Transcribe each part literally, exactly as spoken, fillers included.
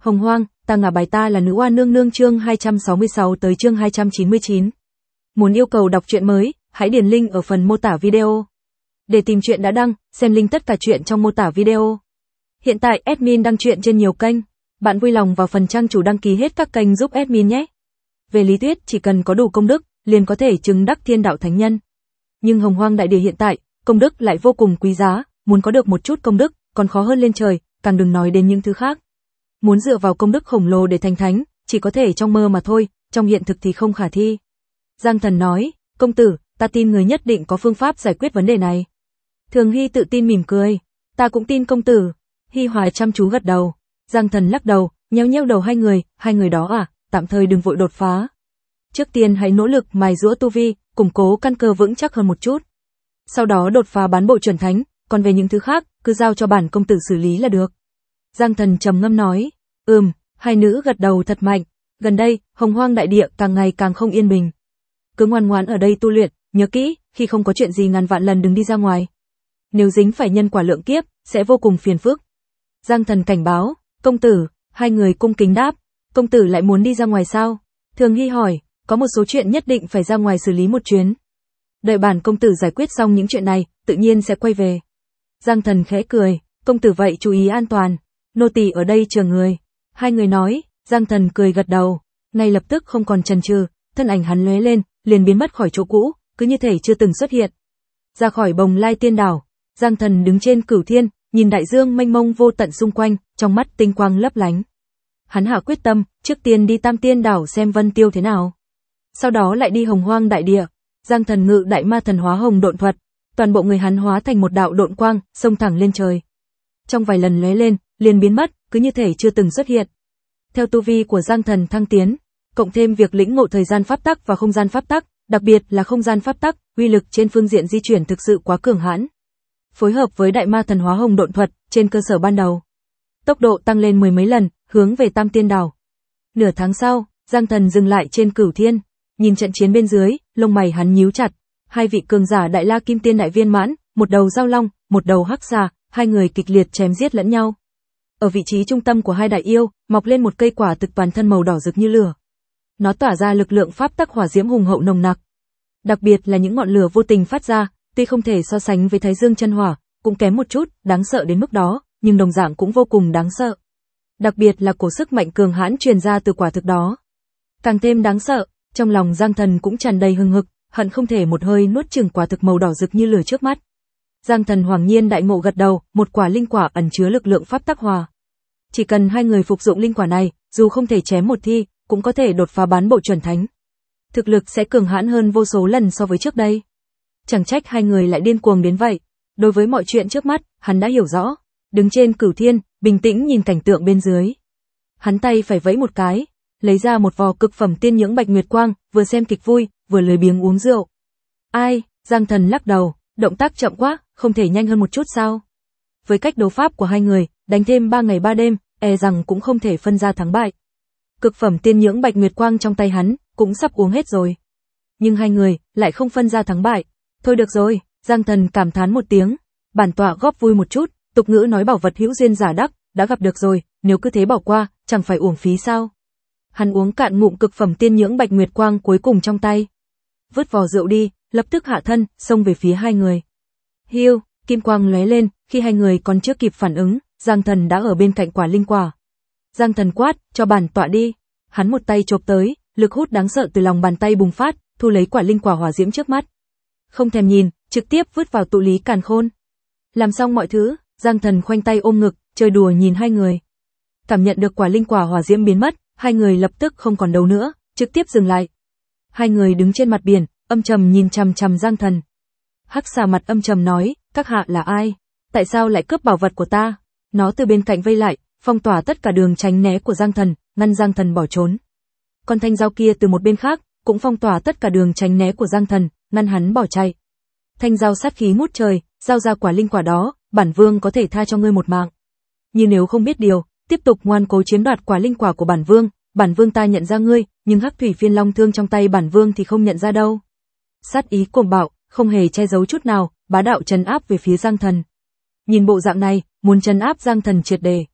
Hồng Hoang, ta ngả bài ta là nữ oa nương nương chương hai trăm sáu mươi sáu tới chương hai trăm chín mươi chín. Muốn yêu cầu đọc truyện mới, hãy điền link ở phần mô tả video. Để tìm truyện đã đăng, xem link tất cả truyện trong mô tả video. Hiện tại admin đăng truyện trên nhiều kênh, bạn vui lòng vào phần trang chủ đăng ký hết các kênh giúp admin nhé. Về lý thuyết chỉ cần có đủ công đức, liền có thể chứng đắc thiên đạo thánh nhân. Nhưng Hồng Hoang đại địa hiện tại, công đức lại vô cùng quý giá, muốn có được một chút công đức, còn khó hơn lên trời, càng đừng nói đến những thứ khác. Muốn dựa vào công đức khổng lồ để thành thánh, chỉ có thể trong mơ mà thôi, trong hiện thực thì không khả thi. Giang Thần nói, công tử, ta tin người nhất định có phương pháp giải quyết vấn đề này. Thường Hy tự tin mỉm cười, ta cũng tin công tử. Hi Hòa chăm chú gật đầu, Giang Thần lắc đầu, nhéo nhéo đầu hai người, hai người đó à, tạm thời đừng vội đột phá. Trước tiên hãy nỗ lực mài giũa tu vi, củng cố căn cơ vững chắc hơn một chút. Sau đó đột phá bán bộ chuẩn thánh, còn về những thứ khác, cứ giao cho bản công tử xử lý là được. Giang Thần trầm ngâm nói, ừm, hai nữ gật đầu thật mạnh, gần đây, Hồng Hoang đại địa càng ngày càng không yên bình. Cứ ngoan ngoãn ở đây tu luyện, nhớ kỹ, khi không có chuyện gì ngàn vạn lần đừng đi ra ngoài. Nếu dính phải nhân quả lượng kiếp, sẽ vô cùng phiền phức. Giang Thần cảnh báo, công tử, hai người cung kính đáp, công tử lại muốn đi ra ngoài sao? Thường Hy hỏi, có một số chuyện nhất định phải ra ngoài xử lý một chuyến. Đợi bản công tử giải quyết xong những chuyện này, tự nhiên sẽ quay về. Giang Thần khẽ cười, công tử vậy chú ý an toàn, nô tỳ ở đây chờ người. Hai người nói, Giang Thần cười gật đầu, ngay lập tức không còn chần chừ, thân ảnh hắn lóe lên, liền biến mất khỏi chỗ cũ, cứ như thể chưa từng xuất hiện. Ra khỏi Bồng Lai Tiên Đảo, Giang Thần đứng trên Cửu Thiên, nhìn đại dương mênh mông vô tận xung quanh, trong mắt tinh quang lấp lánh. Hắn hạ quyết tâm, trước tiên đi Tam Tiên Đảo xem Vân Tiêu thế nào. Sau đó lại đi Hồng Hoang đại địa. Giang Thần ngự đại ma thần hóa hồng độn thuật, toàn bộ người hắn hóa thành một đạo độn quang, xông thẳng lên trời. Trong vài lần lóe lên, liền biến mất, cứ như thể chưa từng xuất hiện. Theo tu vi của Giang Thần thăng tiến, cộng thêm việc lĩnh ngộ thời gian pháp tắc và không gian pháp tắc, đặc biệt là không gian pháp tắc, uy lực trên phương diện di chuyển thực sự quá cường hãn. Phối hợp với đại ma thần hóa hồng độn thuật, trên cơ sở ban đầu, tốc độ tăng lên mười mấy lần, hướng về Tam Tiên Đảo. Nửa tháng sau, Giang Thần dừng lại trên Cửu Thiên, nhìn trận chiến bên dưới, lông mày hắn nhíu chặt. Hai vị cường giả Đại La Kim Tiên đại viên mãn, một đầu giao long, một đầu hắc xà, hai người kịch liệt chém giết lẫn nhau. Ở vị trí trung tâm của hai đại yêu, mọc lên một cây quả thực toàn thân màu đỏ rực như lửa. Nó tỏa ra lực lượng pháp tắc hỏa diễm hùng hậu nồng nặc. Đặc biệt là những ngọn lửa vô tình phát ra, tuy không thể so sánh với Thái Dương chân hỏa, cũng kém một chút, đáng sợ đến mức đó, nhưng đồng dạng cũng vô cùng đáng sợ. Đặc biệt là cổ sức mạnh cường hãn truyền ra từ quả thực đó. Càng thêm đáng sợ, trong lòng Giang Thần cũng tràn đầy hừng hực, hận không thể một hơi nuốt chửng quả thực màu đỏ rực như lửa trước mắt. Giang Thần hoàng nhiên đại ngộ gật đầu, một quả linh quả ẩn chứa lực lượng pháp tắc hòa. Chỉ cần hai người phục dụng linh quả này, dù không thể chém một thi, cũng có thể đột phá bán bộ chuẩn thánh. Thực lực sẽ cường hãn hơn vô số lần so với trước đây. Chẳng trách hai người lại điên cuồng đến vậy. Đối với mọi chuyện trước mắt, hắn đã hiểu rõ. Đứng trên Cửu Thiên, bình tĩnh nhìn cảnh tượng bên dưới. Hắn tay phải vẫy một cái, lấy ra một vò cực phẩm tiên nhưỡng bạch nguyệt quang, vừa xem kịch vui, vừa lười biếng uống rượu. Ai, Giang Thần lắc đầu, động tác chậm quá, không thể nhanh hơn một chút sao? Với cách đấu pháp của hai người, đánh thêm ba ngày ba đêm, e rằng cũng không thể phân ra thắng bại. Cực phẩm tiên nhưỡng bạch nguyệt quang trong tay hắn, cũng sắp uống hết rồi. Nhưng hai người, lại không phân ra thắng bại. Thôi được rồi, Giang Thần cảm thán một tiếng, bản tọa góp vui một chút, tục ngữ nói bảo vật hữu duyên giả đắc, đã gặp được rồi, nếu cứ thế bỏ qua, chẳng phải uổng phí sao? Hắn uống cạn ngụm cực phẩm tiên nhưỡng bạch nguyệt quang cuối cùng trong tay. Vứt vò rượu đi, lập tức hạ thân, xông về phía hai người. Hiu, kim quang lóe lên, khi hai người còn chưa kịp phản ứng, Giang Thần đã ở bên cạnh quả linh quả. Giang Thần quát, cho bản tọa đi. Hắn một tay chộp tới, lực hút đáng sợ từ lòng bàn tay bùng phát, thu lấy quả linh quả hỏa diễm trước mắt. Không thèm nhìn, trực tiếp vứt vào tụ lý càn khôn. Làm xong mọi thứ, Giang Thần khoanh tay ôm ngực, chơi đùa nhìn hai người. Cảm nhận được quả linh quả hỏa diễm biến mất, hai người lập tức không còn đấu nữa, trực tiếp dừng lại. Hai người đứng trên mặt biển, âm trầm nhìn chằm chằm Giang Thần. Hắc xà mặt âm trầm nói, các hạ là ai? Tại sao lại cướp bảo vật của ta? Nó từ bên cạnh vây lại, phong tỏa tất cả đường tránh né của Giang Thần, ngăn Giang Thần bỏ trốn. Còn thanh dao kia từ một bên khác, cũng phong tỏa tất cả đường tránh né của Giang Thần, ngăn hắn bỏ chạy. Thanh dao sát khí ngút trời, giao ra quả linh quả đó, bản vương có thể tha cho ngươi một mạng. Nhưng nếu không biết điều, tiếp tục ngoan cố chiếm đoạt quả linh quả của bản vương, bản vương ta nhận ra ngươi, nhưng hắc thủy phiên long thương trong tay bản vương thì không nhận ra đâu. Sát ý cuồng bạo, không hề che giấu chút nào, bá đạo trấn áp về phía Giang Thần. Nhìn bộ dạng này, muốn trấn áp Giang Thần triệt để.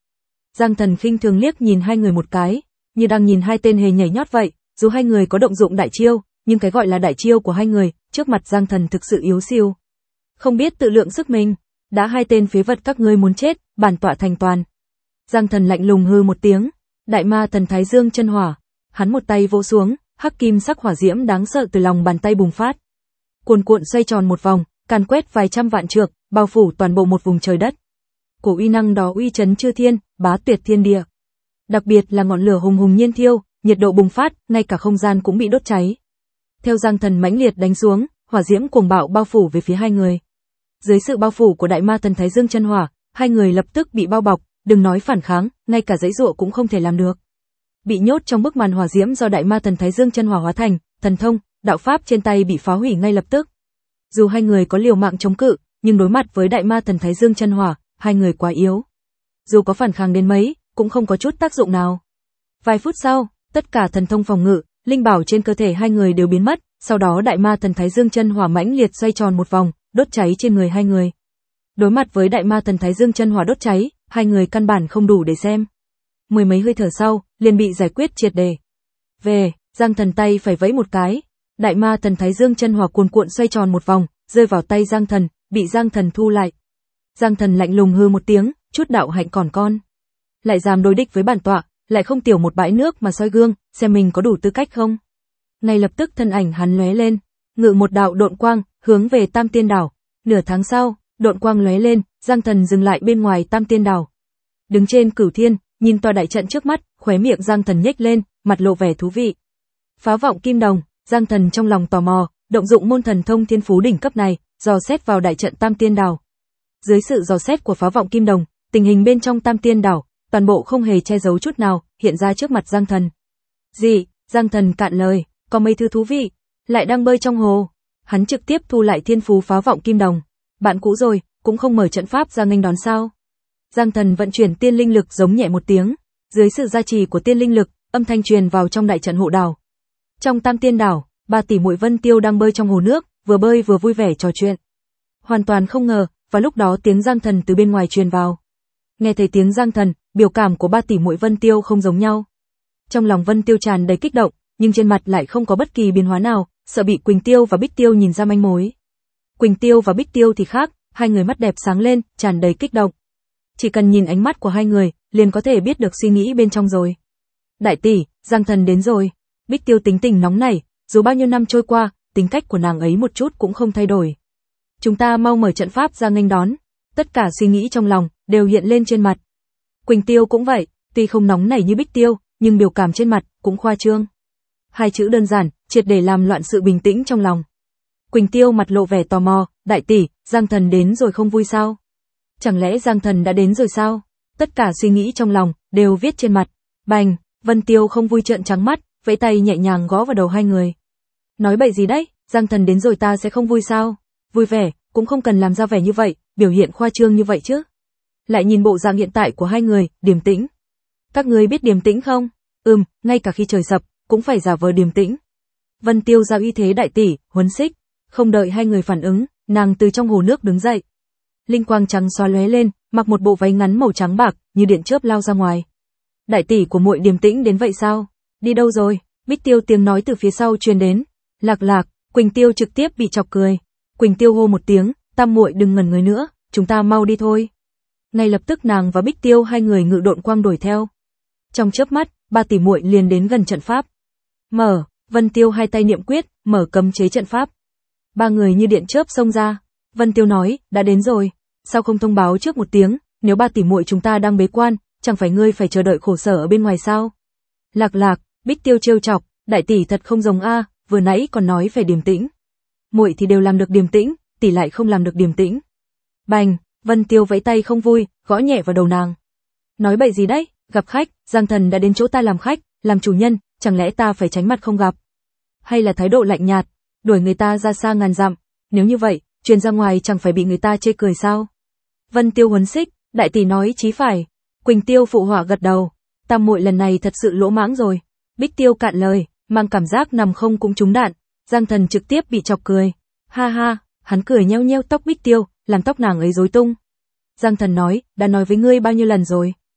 Giang Thần khinh thường liếc nhìn hai người một cái, như đang nhìn hai tên hề nhảy nhót vậy, dù hai người có động dụng đại chiêu, nhưng cái gọi là đại chiêu của hai người, trước mặt Giang Thần thực sự yếu siêu. Không biết tự lượng sức mình, đã hai tên phế vật các ngươi muốn chết, bản tọa thành toàn. Giang Thần lạnh lùng hư một tiếng, đại ma thần Thái Dương chân hỏa, hắn một tay vỗ xuống, hắc kim sắc hỏa diễm đáng sợ từ lòng bàn tay bùng phát. Cuồn cuộn xoay tròn một vòng, càn quét vài trăm vạn trượng, bao phủ toàn bộ một vùng trời đất. Cổ uy năng đó uy chấn chư thiên, bá tuyệt thiên địa. Đặc biệt là ngọn lửa hùng hùng nhiên thiêu, nhiệt độ bùng phát, ngay cả không gian cũng bị đốt cháy. Theo Giang Thần mãnh liệt đánh xuống, hỏa diễm cuồng bạo bao phủ về phía hai người. Dưới sự bao phủ của đại ma thần Thái Dương chân hỏa, hai người lập tức bị bao bọc, đừng nói phản kháng, ngay cả giãy giụa cũng không thể làm được. Bị nhốt trong bức màn hỏa diễm do đại ma thần Thái Dương chân hỏa hóa thành, thần thông, đạo pháp trên tay bị phá hủy ngay lập tức. Dù hai người có liều mạng chống cự, nhưng đối mặt với đại ma thần Thái Dương chân hỏa, hai người quá yếu. Dù có phản kháng đến mấy, cũng không có chút tác dụng nào. Vài phút sau, tất cả thần thông phòng ngự, linh bảo trên cơ thể hai người đều biến mất, sau đó đại ma thần Thái Dương chân hỏa mãnh liệt xoay tròn một vòng, đốt cháy trên người hai người. Đối mặt với đại ma thần Thái Dương chân hỏa đốt cháy, hai người căn bản không đủ để xem. Mười mấy hơi thở sau, liền bị giải quyết triệt để. Về, Giang Thần tay phải vẫy một cái, đại ma thần Thái Dương chân hỏa cuồn cuộn xoay tròn một vòng, rơi vào tay Giang Thần, bị Giang Thần thu lại. Giang Thần lạnh lùng hư một tiếng, chút đạo hạnh còn con, lại dám đối địch với bản tọa, lại không tiểu một bãi nước mà soi gương, xem mình có đủ tư cách không. Ngay lập tức thân ảnh hắn lóe lên, ngự một đạo độn quang, hướng về Tam Tiên Đảo. Nửa tháng sau, độn quang lóe lên, Giang Thần dừng lại bên ngoài Tam Tiên Đảo. Đứng trên cửu thiên, nhìn tòa đại trận trước mắt, khóe miệng Giang Thần nhếch lên, mặt lộ vẻ thú vị. Phá vọng kim đồng, Giang Thần trong lòng tò mò, động dụng môn thần thông thiên phú đỉnh cấp này, dò xét vào đại trận Tam Tiên Đảo. Dưới sự dò xét của phá vọng kim đồng, tình hình bên trong Tam Tiên Đảo, toàn bộ không hề che giấu chút nào, hiện ra trước mặt Giang Thần. Gì? Giang Thần cạn lời, có mấy thứ thú vị, lại đang bơi trong hồ. Hắn trực tiếp thu lại thiên phú phá vọng kim đồng. Bạn cũ rồi, cũng không mở trận pháp ra nghênh đón sao? Giang Thần vận chuyển tiên linh lực giống nhẹ một tiếng, dưới sự gia trì của tiên linh lực, âm thanh truyền vào trong đại trận hộ đảo. Trong Tam Tiên Đảo, ba tỷ muội Vân Tiêu đang bơi trong hồ nước, vừa bơi vừa vui vẻ trò chuyện. Hoàn toàn không ngờ, và lúc đó tiếng Giang Thần từ bên ngoài truyền vào. Nghe thấy tiếng Giang Thần, biểu cảm của ba tỷ muội Vân Tiêu không giống nhau. Trong lòng Vân Tiêu tràn đầy kích động, nhưng trên mặt lại không có bất kỳ biến hóa nào, sợ bị Quỳnh Tiêu và Bích Tiêu nhìn ra manh mối. Quỳnh Tiêu và Bích Tiêu thì khác, hai người mắt đẹp sáng lên, tràn đầy kích động. Chỉ cần nhìn ánh mắt của hai người, liền có thể biết được suy nghĩ bên trong rồi. Đại tỷ, Giang Thần đến rồi. Bích Tiêu tính tình nóng nảy, dù bao nhiêu năm trôi qua, tính cách của nàng ấy một chút cũng không thay đổi. Chúng ta mau mở trận pháp ra nghênh đón. Tất cả suy nghĩ trong lòng đều hiện lên trên mặt. Quỳnh Tiêu cũng vậy, tuy không nóng nảy như Bích Tiêu, nhưng biểu cảm trên mặt cũng khoa trương. Hai chữ đơn giản, triệt để làm loạn sự bình tĩnh trong lòng. Quỳnh Tiêu mặt lộ vẻ tò mò, đại tỷ, Giang Thần đến rồi không vui sao? Chẳng lẽ Giang Thần đã đến rồi sao? Tất cả suy nghĩ trong lòng đều viết trên mặt. Bành, Vân Tiêu không vui trợn trắng mắt, vẫy tay nhẹ nhàng gõ vào đầu hai người. Nói bậy gì đấy, Giang Thần đến rồi ta sẽ không vui sao? Vui vẻ, cũng không cần làm ra vẻ như vậy, biểu hiện khoa trương như vậy chứ. Lại nhìn bộ dạng hiện tại của hai người, điềm tĩnh. Các ngươi biết điềm tĩnh không? Ừm, ngay cả khi trời sập, cũng phải giả vờ điềm tĩnh. Vân Tiêu giao uy thế đại tỷ, huấn xích. Không đợi hai người phản ứng, nàng từ trong hồ nước đứng dậy. Linh quang trắng xóa lóe lên, mặc một bộ váy ngắn màu trắng bạc, như điện chớp lao ra ngoài. Đại tỷ của muội điềm tĩnh đến vậy sao? Đi đâu rồi? Bích Tiêu tiếng nói từ phía sau truyền đến. Lạc lạc, Quỳnh Tiêu trực tiếp bị chọc cười. Quỳnh Tiêu hô một tiếng, tam muội đừng ngẩn người nữa, chúng ta mau đi thôi. Ngay lập tức nàng và Bích Tiêu hai người ngự độn quang đuổi theo. Trong chớp mắt, ba tỷ muội liền đến gần trận pháp. Mở, Vân Tiêu hai tay niệm quyết, mở cấm chế trận pháp. Ba người như điện chớp xông ra. Vân Tiêu nói, đã đến rồi, sao không thông báo trước một tiếng, nếu ba tỷ muội chúng ta đang bế quan, chẳng phải ngươi phải chờ đợi khổ sở ở bên ngoài sao? Lạc lạc, Bích Tiêu trêu chọc, đại tỷ thật không giống a, vừa nãy còn nói phải điềm tĩnh. Muội thì đều làm được điềm tĩnh, tỷ lại không làm được điềm tĩnh. Bành, Vân Tiêu vẫy tay không vui, gõ nhẹ vào đầu nàng. Nói bậy gì đấy, gặp khách, Giang Thần đã đến chỗ ta làm khách, làm chủ nhân, chẳng lẽ ta phải tránh mặt không gặp? Hay là thái độ lạnh nhạt, đuổi người ta ra xa ngàn dặm, nếu như vậy, truyền ra ngoài chẳng phải bị người ta chê cười sao? Vân Tiêu huấn xích, đại tỷ nói chí phải. Quỳnh Tiêu phụ họa gật đầu, tam muội lần này thật sự lỗ mãng rồi. Bích Tiêu cạn lời, mang cảm giác nằm không cũng trúng đạn. Giang Thần trực tiếp bị chọc cười. Ha ha, hắn cười nheo nheo tóc Bích Tiêu, làm tóc nàng ấy rối tung. Giang Thần nói, đã nói với ngươi bao nhiêu lần rồi.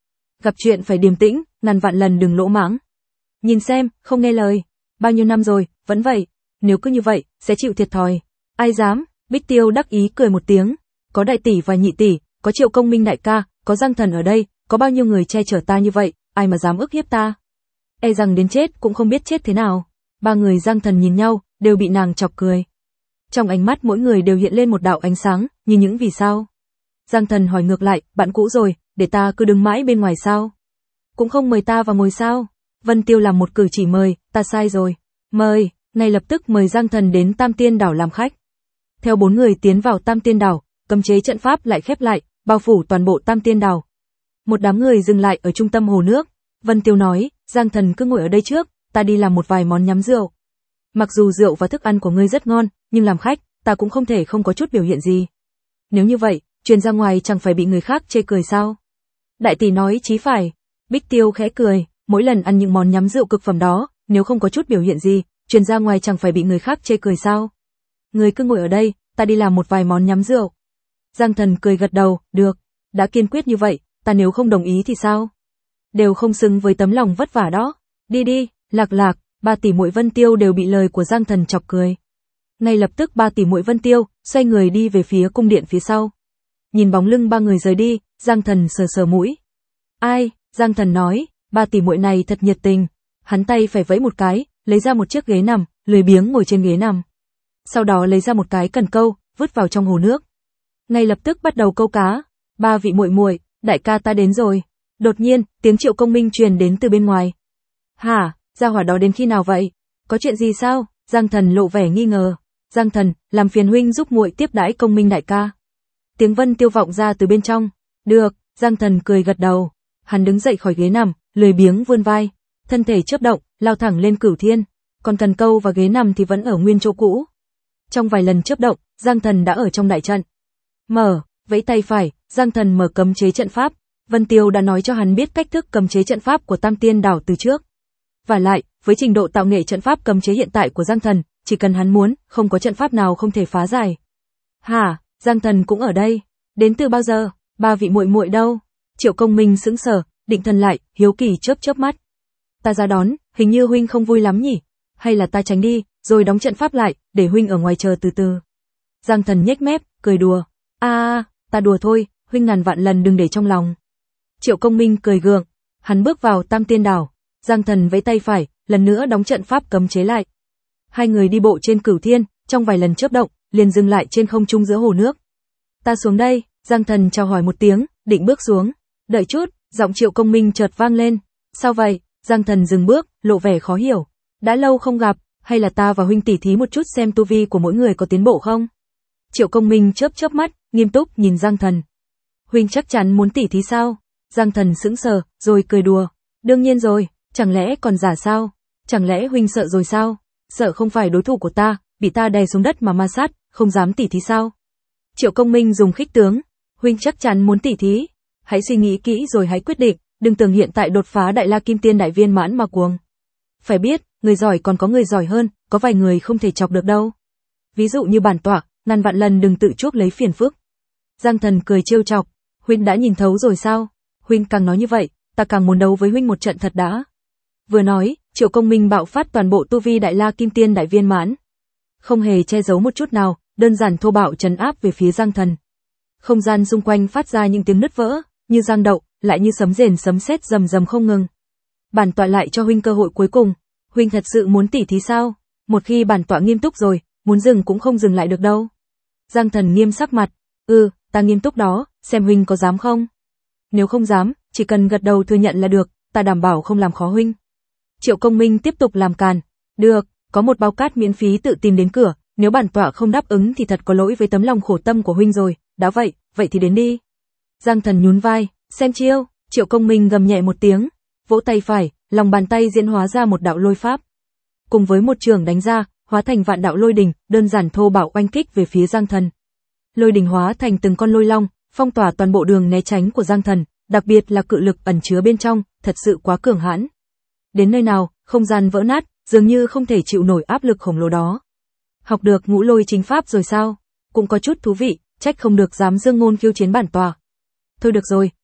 Gặp chuyện phải điềm tĩnh, ngàn vạn lần đừng lỗ mãng. Nhìn xem, không nghe lời. Bao nhiêu năm rồi, vẫn vậy. Nếu cứ như vậy, sẽ chịu thiệt thòi. Ai dám? Bích Tiêu đắc ý cười một tiếng. Có đại tỷ và nhị tỷ, có Triệu Công Minh đại ca, có Giang Thần ở đây, có bao nhiêu người che chở ta như vậy, ai mà dám ức hiếp ta. E rằng đến chết cũng không biết chết thế nào. Ba người Giang Thần nhìn nhau, đều bị nàng chọc cười. Trong ánh mắt mỗi người đều hiện lên một đạo ánh sáng, như những vì sao. Giang Thần hỏi ngược lại, bạn cũ rồi, để ta cứ đứng mãi bên ngoài sao? Cũng không mời ta vào ngồi sao? Vân Tiêu làm một cử chỉ mời, ta sai rồi. Mời, ngay lập tức mời Giang Thần đến Tam Tiên Đảo làm khách. Theo bốn người tiến vào Tam Tiên Đảo, cấm chế trận pháp lại khép lại, bao phủ toàn bộ Tam Tiên Đảo. Một đám người dừng lại ở trung tâm hồ nước. Vân Tiêu nói, Giang Thần cứ ngồi ở đây trước, ta đi làm một vài món nhắm rượu. Mặc dù rượu và thức ăn của ngươi rất ngon, nhưng làm khách, ta cũng không thể không có chút biểu hiện gì. Nếu như vậy, truyền ra ngoài chẳng phải bị người khác chê cười sao? Đại tỷ nói chí phải. Bích Tiêu khẽ cười, mỗi lần ăn những món nhắm rượu cực phẩm đó, nếu không có chút biểu hiện gì, truyền ra ngoài chẳng phải bị người khác chê cười sao? Ngươi cứ ngồi ở đây, ta đi làm một vài món nhắm rượu. Giang Thần cười gật đầu, được, đã kiên quyết như vậy, ta nếu không đồng ý thì sao? Đều không xứng với tấm lòng vất vả đó. Đi đi, Lạc Lạc, ba tỷ muội Vân Tiêu đều bị lời của Giang Thần chọc cười. Ngay lập tức ba tỷ muội Vân Tiêu xoay người đi về phía cung điện phía sau. Nhìn bóng lưng ba người rời đi, Giang Thần sờ sờ mũi. Ai? Giang Thần nói, ba tỷ muội này thật nhiệt tình. Hắn tay phải vẫy một cái, lấy ra một chiếc ghế nằm, lười biếng ngồi trên ghế nằm. Sau đó lấy ra một cái cần câu, vứt vào trong hồ nước. Ngay lập tức bắt đầu câu cá. Ba vị muội muội, đại ca ta đến rồi. Đột nhiên, tiếng Triệu Công Minh truyền đến từ bên ngoài. Hả, gia hỏa đó đến khi nào vậy? Có chuyện gì sao? Giang Thần lộ vẻ nghi ngờ. Giang Thần, làm phiền huynh giúp muội tiếp đãi Công Minh đại ca. Tiếng Vân Tiêu vọng ra từ bên trong. Được, Giang Thần cười gật đầu. Hắn đứng dậy khỏi ghế nằm, lười biếng vươn vai, thân thể chớp động, lao thẳng lên cửu thiên. Còn cần câu và ghế nằm thì vẫn ở nguyên chỗ cũ. Trong vài lần chớp động, Giang Thần đã ở trong đại trận. Mở, vẫy tay phải, Giang Thần mở cấm chế trận pháp. Vân Tiêu đã nói cho hắn biết cách thức cấm chế trận pháp của Tam Tiên Đảo từ trước. Và lại, với trình độ tạo nghệ trận pháp cấm chế hiện tại của Giang Thần, chỉ cần hắn muốn, không có trận pháp nào không thể phá giải. Hả, Giang Thần cũng ở đây? Đến từ bao giờ? Ba vị muội muội đâu? Triệu Công Minh sững sờ, định thần lại, hiếu kỳ chớp chớp mắt. Ta ra đón, hình như huynh không vui lắm nhỉ? Hay là ta tránh đi, rồi đóng trận pháp lại, để huynh ở ngoài chờ từ từ. Giang Thần nhếch mép, cười đùa. A, à, ta đùa thôi, huynh ngàn vạn lần đừng để trong lòng. Triệu Công Minh cười gượng, hắn bước vào Tam Tiên Đảo. Giang Thần vẫy tay phải, lần nữa đóng trận pháp cấm chế lại. Hai người đi bộ trên cửu thiên, trong vài lần chớp động, liền dừng lại trên không trung giữa hồ nước. Ta xuống đây, Giang Thần chào hỏi một tiếng, định bước xuống. Đợi chút, giọng Triệu Công Minh chợt vang lên. Sao vậy? Giang Thần dừng bước, lộ vẻ khó hiểu. Đã lâu không gặp, hay là ta và huynh tỉ thí một chút xem tu vi của mỗi người có tiến bộ không? Triệu Công Minh chớp chớp mắt, nghiêm túc nhìn Giang Thần. Huynh chắc chắn muốn tỉ thí sao? Giang Thần sững sờ, rồi cười đùa. Đương nhiên rồi, chẳng lẽ còn giả sao? Chẳng lẽ huynh sợ rồi sao? Sợ không phải đối thủ của ta, bị ta đè xuống đất mà ma sát, không dám tỉ thí sao? Triệu Công Minh dùng khích tướng. Huynh chắc chắn muốn tỉ thí. Hãy suy nghĩ kỹ rồi hãy quyết định, đừng tưởng hiện tại đột phá Đại La Kim Tiên đại viên mãn mà cuồng. Phải biết, người giỏi còn có người giỏi hơn, có vài người không thể chọc được đâu. Ví dụ như bản tọa, ngàn vạn lần đừng tự chuốc lấy phiền phức. Giang Thần cười trêu chọc. Huynh đã nhìn thấu rồi sao? Huynh càng nói như vậy, ta càng muốn đấu với huynh một trận thật đã. Vừa nói, Triệu Công Minh bạo phát toàn bộ tu vi Đại La Kim Tiên đại viên mãn. Không hề che giấu một chút nào, đơn giản thô bạo trấn áp về phía Giang Thần. Không gian xung quanh phát ra những tiếng nứt vỡ, như giang đậu, lại như sấm rền sấm sét rầm rầm không ngừng. Bản tọa lại cho huynh cơ hội cuối cùng. Huynh thật sự muốn tỉ thí sao? Một khi bản tọa nghiêm túc rồi, muốn dừng cũng không dừng lại được đâu. Giang Thần nghiêm sắc mặt. Ừ, ta nghiêm túc đó, xem huynh có dám không? Nếu không dám, chỉ cần gật đầu thừa nhận là được, ta đảm bảo không làm khó huynh. Triệu Công Minh tiếp tục làm càn. Được, có một bao cát miễn phí tự tìm đến cửa, nếu bản tọa không đáp ứng thì thật có lỗi với tấm lòng khổ tâm của huynh rồi, đã vậy, vậy thì đến đi. Giang Thần nhún vai, xem chiêu. Triệu Công Minh gầm nhẹ một tiếng, vỗ tay phải, lòng bàn tay diễn hóa ra một đạo lôi pháp. Cùng với một trường đánh ra, hóa thành vạn đạo lôi đình, đơn giản thô bạo oanh kích về phía Giang Thần. Lôi đình hóa thành từng con lôi long, phong tỏa toàn bộ đường né tránh của Giang Thần, đặc biệt là cự lực ẩn chứa bên trong, thật sự quá cường hãn. Đến nơi nào, không gian vỡ nát, dường như không thể chịu nổi áp lực khổng lồ đó. Học được ngũ lôi chính pháp rồi sao? Cũng có chút thú vị, trách không được dám dương ngôn khiêu chiến bản tọa. Thôi được rồi,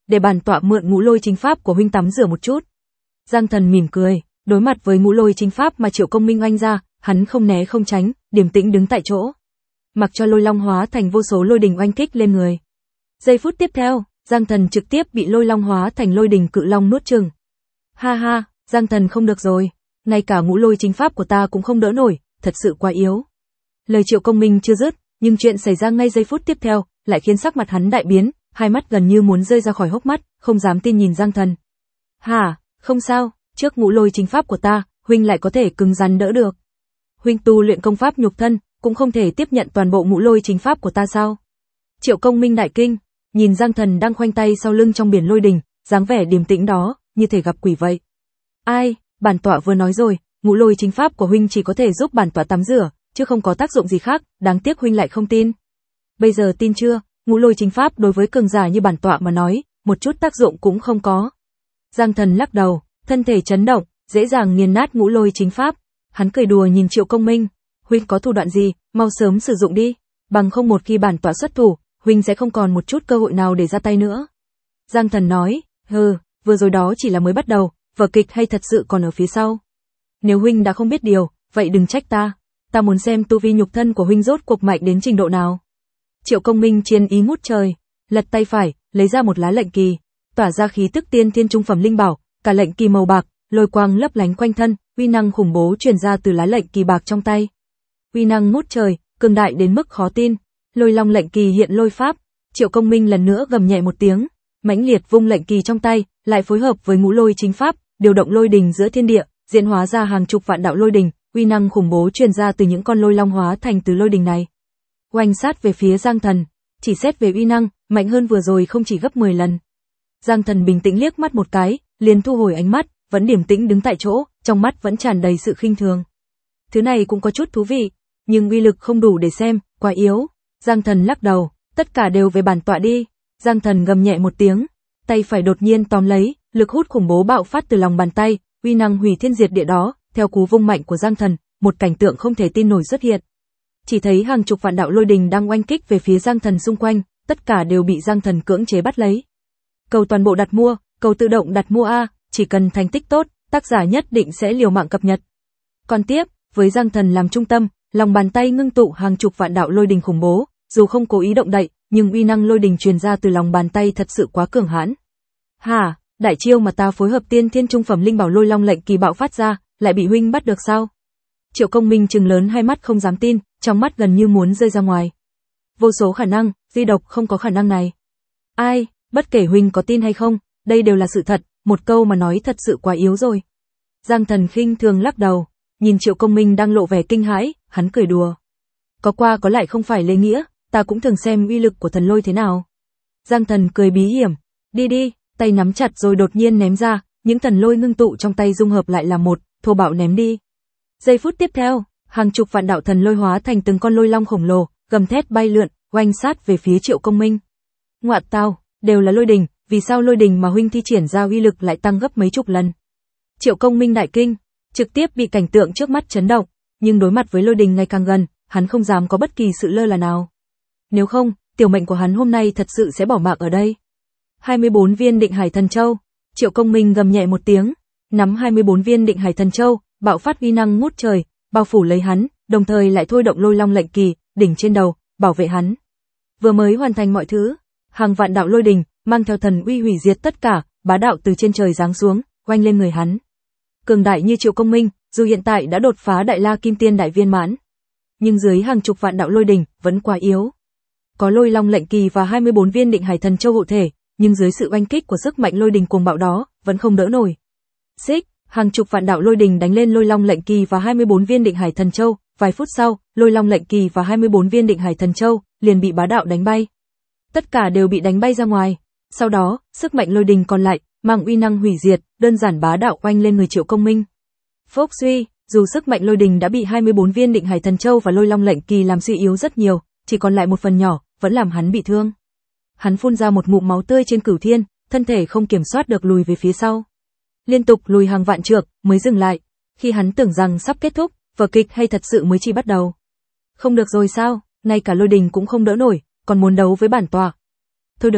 để bản tọa mượn ngũ lôi chính pháp của huynh tắm rửa một chút. Giang Thần mỉm cười, đối mặt với ngũ lôi chính pháp mà Triệu Công Minh oanh ra, hắn không né không tránh, điềm tĩnh đứng tại chỗ. Mặc cho lôi long hóa thành vô số lôi đình oanh kích lên người. Giây phút tiếp theo, Giang Thần trực tiếp bị lôi long hóa thành lôi đình cự long nuốt chửng. Ha ha, Giang Thần không được rồi, ngay cả ngũ lôi chính pháp của ta cũng không đỡ nổi, thật sự quá yếu. Lời Triệu Công Minh chưa dứt, nhưng chuyện xảy ra ngay giây phút tiếp theo, lại khiến sắc mặt hắn đại biến, hai mắt gần như muốn rơi ra khỏi hốc mắt, không dám tin nhìn Giang Thần. Hả, không sao, trước ngũ lôi chính pháp của ta, huynh lại có thể cứng rắn đỡ được. Huynh tu luyện công pháp nhục thân, cũng không thể tiếp nhận toàn bộ ngũ lôi chính pháp của ta sao? Triệu Công Minh đại kinh, nhìn Giang Thần đang khoanh tay sau lưng trong biển lôi đình, dáng vẻ điềm tĩnh đó, như thể gặp quỷ vậy. Ai, bản tọa vừa nói rồi, ngũ lôi chính pháp của huynh chỉ có thể giúp bản tọa tắm rửa, chứ không có tác dụng gì khác, đáng tiếc huynh lại không tin. Bây giờ tin chưa, ngũ lôi chính pháp đối với cường giả như bản tọa mà nói, một chút tác dụng cũng không có. Giang Thần lắc đầu, thân thể chấn động, dễ dàng nghiền nát ngũ lôi chính pháp. Hắn cười đùa nhìn Triệu Công Minh, huynh có thủ đoạn gì, mau sớm sử dụng đi, bằng không một khi bản tọa xuất thủ, huynh sẽ không còn một chút cơ hội nào để ra tay nữa. Giang Thần nói, hừ, vừa rồi đó chỉ là mới bắt đầu, vở kịch hay thật sự còn ở phía sau. Nếu huynh đã không biết điều, vậy đừng trách ta, ta muốn xem tu vi nhục thân của huynh rốt cuộc mạnh đến trình độ nào. Triệu Công Minh chiến ý ngút trời, lật tay phải, lấy ra một lá lệnh kỳ, tỏa ra khí tức tiên thiên trung phẩm linh bảo, cả lệnh kỳ màu bạc, lôi quang lấp lánh quanh thân, uy năng khủng bố truyền ra từ lá lệnh kỳ bạc trong tay. Uy năng ngút trời, cường đại đến mức khó tin. Lôi long lệnh kỳ hiện lôi pháp, Triệu Công Minh lần nữa gầm nhẹ một tiếng, mãnh liệt vung lệnh kỳ trong tay, lại phối hợp với ngũ lôi chính pháp, điều động lôi đình giữa thiên địa, diễn hóa ra hàng chục vạn đạo lôi đình, uy năng khủng bố truyền ra từ những con lôi long hóa thành từ lôi đình này. Oanh sát về phía Giang Thần, chỉ xét về uy năng, mạnh hơn vừa rồi không chỉ gấp mười lần. Giang Thần bình tĩnh liếc mắt một cái, liền thu hồi ánh mắt, vẫn điềm tĩnh đứng tại chỗ, trong mắt vẫn tràn đầy sự khinh thường. Thứ này cũng có chút thú vị, nhưng uy lực không đủ để xem, quá yếu. Giang Thần lắc đầu, tất cả đều về bản tọa đi. Giang Thần gầm nhẹ một tiếng, tay phải đột nhiên tóm lấy, lực hút khủng bố bạo phát từ lòng bàn tay, uy năng hủy thiên diệt địa đó, theo cú vung mạnh của Giang Thần, một cảnh tượng không thể tin nổi xuất hiện. Chỉ thấy hàng chục vạn đạo lôi đình đang oanh kích về phía Giang Thần xung quanh, tất cả đều bị Giang Thần cưỡng chế bắt lấy. Cầu toàn bộ đặt mua, cầu tự động đặt mua a, chỉ cần thành tích tốt, tác giả nhất định sẽ liều mạng cập nhật. Còn tiếp, với Giang Thần làm trung tâm, lòng bàn tay ngưng tụ hàng chục vạn đạo lôi đình khủng bố, dù không cố ý động đậy, nhưng uy năng lôi đình truyền ra từ lòng bàn tay thật sự quá cường hãn. Hả, đại chiêu mà ta phối hợp tiên thiên trung phẩm linh bảo lôi long lệnh kỳ bạo phát ra, lại bị huynh bắt được sao? Triệu Công Minh trừng lớn hai mắt không dám tin, trong mắt gần như muốn rơi ra ngoài. Vô số khả năng, duy độc không có khả năng này. Ai, bất kể huynh có tin hay không, đây đều là sự thật, một câu mà nói thật sự quá yếu rồi. Giang Thần khinh thường lắc đầu, nhìn Triệu Công Minh đang lộ vẻ kinh hãi, hắn cười đùa. Có qua có lại không phải lễ nghĩa, ta cũng thường xem uy lực của thần lôi thế nào. Giang Thần cười bí hiểm, đi đi, tay nắm chặt rồi đột nhiên ném ra, những thần lôi ngưng tụ trong tay dung hợp lại là một, thô bạo ném đi. Giây phút tiếp theo, hàng chục vạn đạo thần lôi hóa thành từng con lôi long khổng lồ, gầm thét bay lượn, oanh sát về phía Triệu Công Minh. Ngoạn tao, đều là lôi đình, vì sao lôi đình mà huynh thi triển ra uy lực lại tăng gấp mấy chục lần? Triệu Công Minh đại kinh, trực tiếp bị cảnh tượng trước mắt chấn động, nhưng đối mặt với lôi đình ngày càng gần, hắn không dám có bất kỳ sự lơ là nào. Nếu không, tiểu mệnh của hắn hôm nay thật sự sẽ bỏ mạng ở đây. hai mươi bốn viên Định Hải Thần Châu, Triệu Công Minh gầm nhẹ một tiếng, nắm hai mươi bốn viên Định Hải Thần Châu, bạo phát uy năng ngút trời, bao phủ lấy hắn, đồng thời lại thôi động lôi long lệnh kỳ, đỉnh trên đầu, bảo vệ hắn. Vừa mới hoàn thành mọi thứ, hàng vạn đạo lôi đình, mang theo thần uy hủy diệt tất cả, bá đạo từ trên trời giáng xuống, oanh lên người hắn. Cường đại như Triệu Công Minh, dù hiện tại đã đột phá Đại La Kim Tiên đại viên mãn, nhưng dưới hàng chục vạn đạo lôi đình, vẫn quá yếu. Có lôi long lệnh kỳ và hai mươi bốn viên Định Hải Thần Châu hộ thể, nhưng dưới sự oanh kích của sức mạnh lôi đình cuồng bạo đó, vẫn không đỡ nổi. Xích, hàng chục vạn đạo lôi đình đánh lên lôi long lệnh kỳ và hai mươi bốn viên Định Hải Thần Châu, vài phút sau, lôi long lệnh kỳ và hai mươi bốn viên Định Hải Thần Châu liền bị bá đạo đánh bay. Tất cả đều bị đánh bay ra ngoài. Sau đó, sức mạnh lôi đình còn lại, mang uy năng hủy diệt, đơn giản bá đạo oanh lên người Triệu Công Minh. Phốc suy, dù sức mạnh lôi đình đã bị hai mươi bốn viên Định Hải Thần Châu và lôi long lệnh kỳ làm suy yếu rất nhiều, chỉ còn lại một phần nhỏ, vẫn làm hắn bị thương. Hắn phun ra một ngụm máu tươi trên cửu thiên, thân thể không kiểm soát được lùi về phía sau. Liên tục lùi hàng vạn trượng, mới dừng lại. Khi hắn tưởng rằng sắp kết thúc, vở kịch hay thật sự mới chỉ bắt đầu. Không được rồi sao, ngay cả lôi đình cũng không đỡ nổi, còn muốn đấu với bản tọa. Thôi được rồi,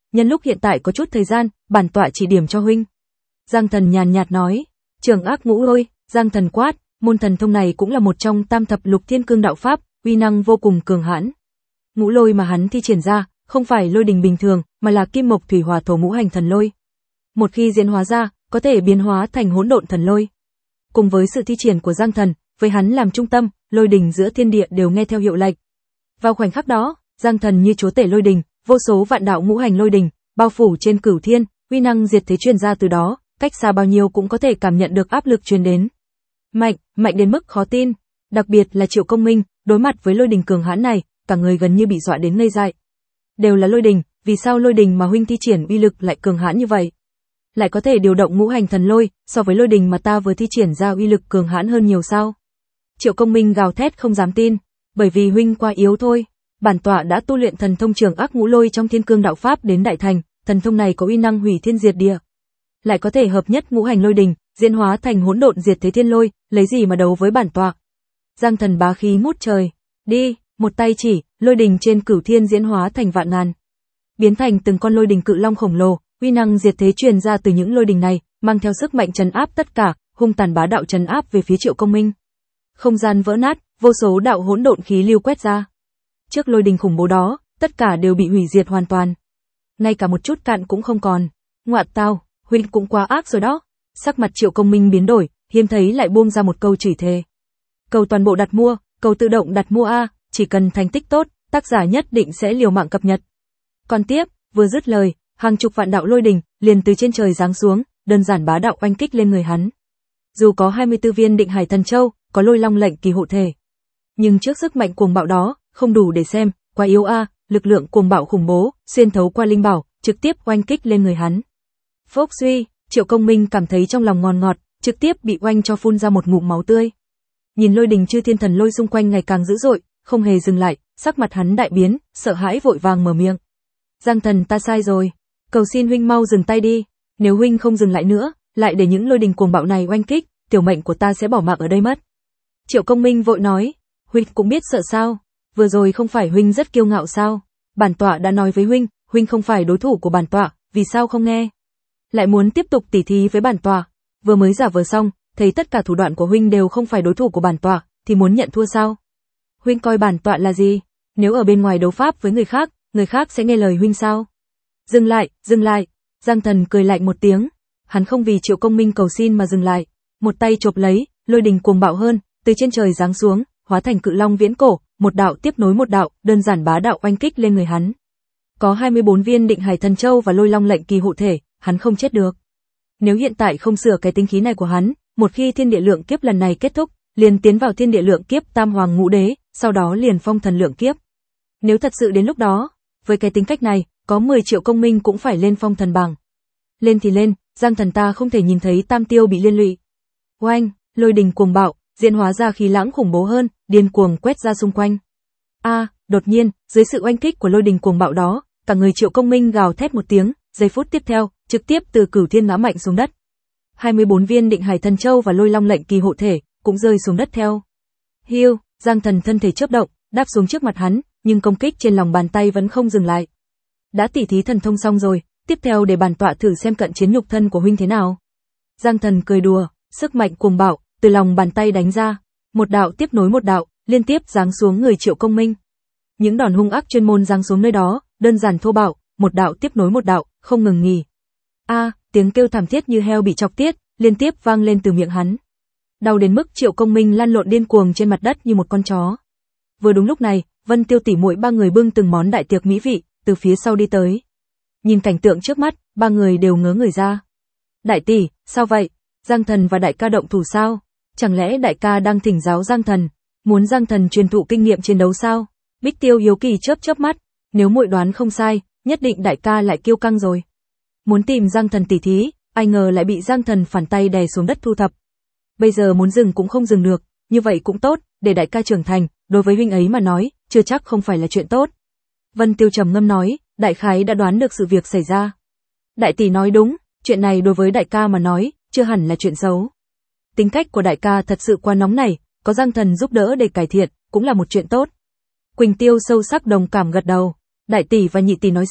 nhân lúc hiện tại có chút thời gian, bản tọa chỉ điểm cho huynh. Giang Thần nhàn nhạt nói, Trường Ác Ngũ Lôi. Giang Thần quát, môn thần thông này cũng là một trong tam thập lục thiên cương đạo pháp, uy năng vô cùng cường hãn. Ngũ lôi mà hắn thi triển ra, không phải lôi đình bình thường, mà là kim mộc thủy hỏa thổ ngũ hành thần lôi. Một khi diễn hóa ra, có thể biến hóa thành hỗn độn thần lôi. Cùng với sự thi triển của Giang Thần, với hắn làm trung tâm, lôi đình giữa thiên địa đều nghe theo hiệu lệnh. Vào khoảnh khắc đó, Giang Thần như chúa tể lôi đình, vô số vạn đạo ngũ hành lôi đình bao phủ trên cửu thiên, uy năng diệt thế truyền ra từ đó, cách xa bao nhiêu cũng có thể cảm nhận được áp lực truyền đến. Mạnh, mạnh đến mức khó tin, đặc biệt là Triệu Công Minh, đối mặt với lôi đình cường hãn này, cả người gần như bị dọa đến ngây dại. Đều là lôi đình, vì sao lôi đình mà huynh thi triển uy lực lại cường hãn như vậy? Lại có thể điều động ngũ hành thần lôi, so với lôi đình mà ta vừa thi triển ra uy lực cường hãn hơn nhiều sao? Triệu Công Minh gào thét không dám tin, bởi vì huynh quá yếu thôi. Bản tọa đã tu luyện thần thông Trường Ác Ngũ Lôi trong Thiên Cương đạo pháp đến đại thành, thần thông này có uy năng hủy thiên diệt địa, lại có thể hợp nhất ngũ hành lôi đình, diễn hóa thành hỗn độn diệt thế thiên lôi, lấy gì mà đấu với bản tọa? Giang Thần bá khí ngút trời, đi, một tay chỉ, lôi đình trên cửu thiên diễn hóa thành vạn ngàn, biến thành từng con lôi đình cự long khổng lồ, uy năng diệt thế truyền ra từ những lôi đình này, mang theo sức mạnh trấn áp tất cả, hung tàn bá đạo trấn áp về phía Triệu Công Minh. Không gian vỡ nát, vô số đạo hỗn độn khí lưu quét ra. Trước lôi đình khủng bố đó, tất cả đều bị hủy diệt hoàn toàn. Ngay cả một chút cạn cũng không còn. Ngoạn tao, huynh cũng quá ác rồi đó. Sắc mặt Triệu Công Minh biến đổi, hiếm thấy lại buông ra một câu chửi thề. Cầu toàn bộ đặt mua, cầu tự động đặt mua a, chỉ cần thành tích tốt, tác giả nhất định sẽ liều mạng cập nhật. Còn tiếp, vừa dứt lời, hàng chục vạn đạo lôi đình liền từ trên trời giáng xuống, đơn giản bá đạo oanh kích lên người hắn. Dù có hai mươi tư viên Định Hải Thần Châu, có Lôi Long lệnh kỳ hộ thể, nhưng trước sức mạnh cuồng bạo đó, không đủ để xem, quá yếu a, lực lượng cuồng bạo khủng bố, xuyên thấu qua linh bảo, trực tiếp oanh kích lên người hắn. Phốc suy, Triệu Công Minh cảm thấy trong lòng ngon ngọt, trực tiếp bị oanh cho phun ra một ngụm máu tươi. Nhìn lôi đình chư thiên thần lôi xung quanh ngày càng dữ dội, không hề dừng lại, sắc mặt hắn đại biến, sợ hãi vội vàng mở miệng. Giang Thần, ta sai rồi, cầu xin huynh mau dừng tay đi, nếu huynh không dừng lại nữa, lại để những lôi đình cuồng bạo này oanh kích, tiểu mệnh của ta sẽ bỏ mạng ở đây mất. Triệu Công Minh vội nói, huynh cũng biết sợ sao, vừa rồi không phải huynh rất kiêu ngạo sao, bản tọa đã nói với huynh, huynh không phải đối thủ của bản tọa, vì sao không nghe? Lại muốn tiếp tục tỉ thí với bản tọa, vừa mới giả vờ xong, thấy tất cả thủ đoạn của huynh đều không phải đối thủ của bản tọa, thì muốn nhận thua sao? Huynh coi bản tọa là gì? Nếu ở bên ngoài đấu pháp với người khác, người khác sẽ nghe lời huynh sao? Dừng lại, dừng lại. Giang Thần cười lạnh một tiếng, hắn không vì Triệu Công Minh cầu xin mà dừng lại, một tay chộp lấy, lôi đình cuồng bạo hơn, từ trên trời giáng xuống, hóa thành cự long viễn cổ, một đạo tiếp nối một đạo, đơn giản bá đạo oanh kích lên người hắn. Có hai mươi bốn viên Định Hải Thần Châu và Lôi Long lệnh kỳ hộ thể, hắn không chết được. Nếu hiện tại không sửa cái tính khí này của hắn, một khi thiên địa lượng kiếp lần này kết thúc, liền tiến vào thiên địa lượng kiếp tam hoàng ngũ đế, sau đó liền phong thần lượng kiếp. Nếu thật sự đến lúc đó, với cái tính cách này, có mười triệu Công Minh cũng phải lên phong thần bảng. Lên thì lên, Giang Thần ta không thể nhìn thấy tam tiêu bị liên lụy. Oanh, lôi đình cuồng bạo, diễn hóa ra khí lãng khủng bố hơn, điên cuồng quét ra xung quanh. A, à, đột nhiên, dưới sự oanh kích của lôi đình cuồng bạo đó, cả người Triệu Công Minh gào thét một tiếng, giây phút tiếp theo, trực tiếp từ cửu thiên ngã mạnh xuống đất. hai mươi bốn viên Định Hải Thần Châu và Lôi Long lệnh kỳ hộ thể cũng rơi xuống đất theo. Hiu, Giang Thần thân thể chớp động, đáp xuống trước mặt hắn, nhưng công kích trên lòng bàn tay vẫn không dừng lại. Đã tỉ thí thần thông xong rồi, tiếp theo để bản tọa thử xem cận chiến nhục thân của huynh thế nào. Giang Thần cười đùa, sức mạnh cuồng bạo từ lòng bàn tay đánh ra, một đạo tiếp nối một đạo, liên tiếp giáng xuống người Triệu Công Minh. Những đòn hung ác chuyên môn giáng xuống nơi đó, đơn giản thô bạo, một đạo tiếp nối một đạo, không ngừng nghỉ. A, à, tiếng kêu thảm thiết như heo bị chọc tiết, liên tiếp vang lên từ miệng hắn. Đau đến mức Triệu Công Minh lăn lộn điên cuồng trên mặt đất như một con chó. Vừa đúng lúc này, Vân Tiêu tỷ muội ba người bưng từng món đại tiệc mỹ vị từ phía sau đi tới. Nhìn cảnh tượng trước mắt, ba người đều ngớ người ra. Đại tỷ, sao vậy? Giang Thần và đại ca động thủ sao? Chẳng lẽ đại ca đang thỉnh giáo Giang Thần, muốn Giang Thần truyền thụ kinh nghiệm chiến đấu sao? Bích Tiêu hiếu kỳ chớp chớp mắt, nếu muội đoán không sai, nhất định đại ca lại kiêu căng rồi. Muốn tìm Giang Thần tỉ thí, ai ngờ lại bị Giang Thần phản tay đè xuống đất thu thập. Bây giờ muốn dừng cũng không dừng được, như vậy cũng tốt, để đại ca trưởng thành, đối với huynh ấy mà nói, chưa chắc không phải là chuyện tốt. Vân Tiêu trầm ngâm nói, đại khái đã đoán được sự việc xảy ra. Đại tỷ nói đúng, chuyện này đối với đại ca mà nói, chưa hẳn là chuyện xấu. Tính cách của đại ca thật sự quá nóng nảy, có Giang Thần giúp đỡ để cải thiện, cũng là một chuyện tốt. Quỳnh Tiêu sâu sắc đồng cảm gật đầu. Đại tỷ và nhị tỷ nói sao,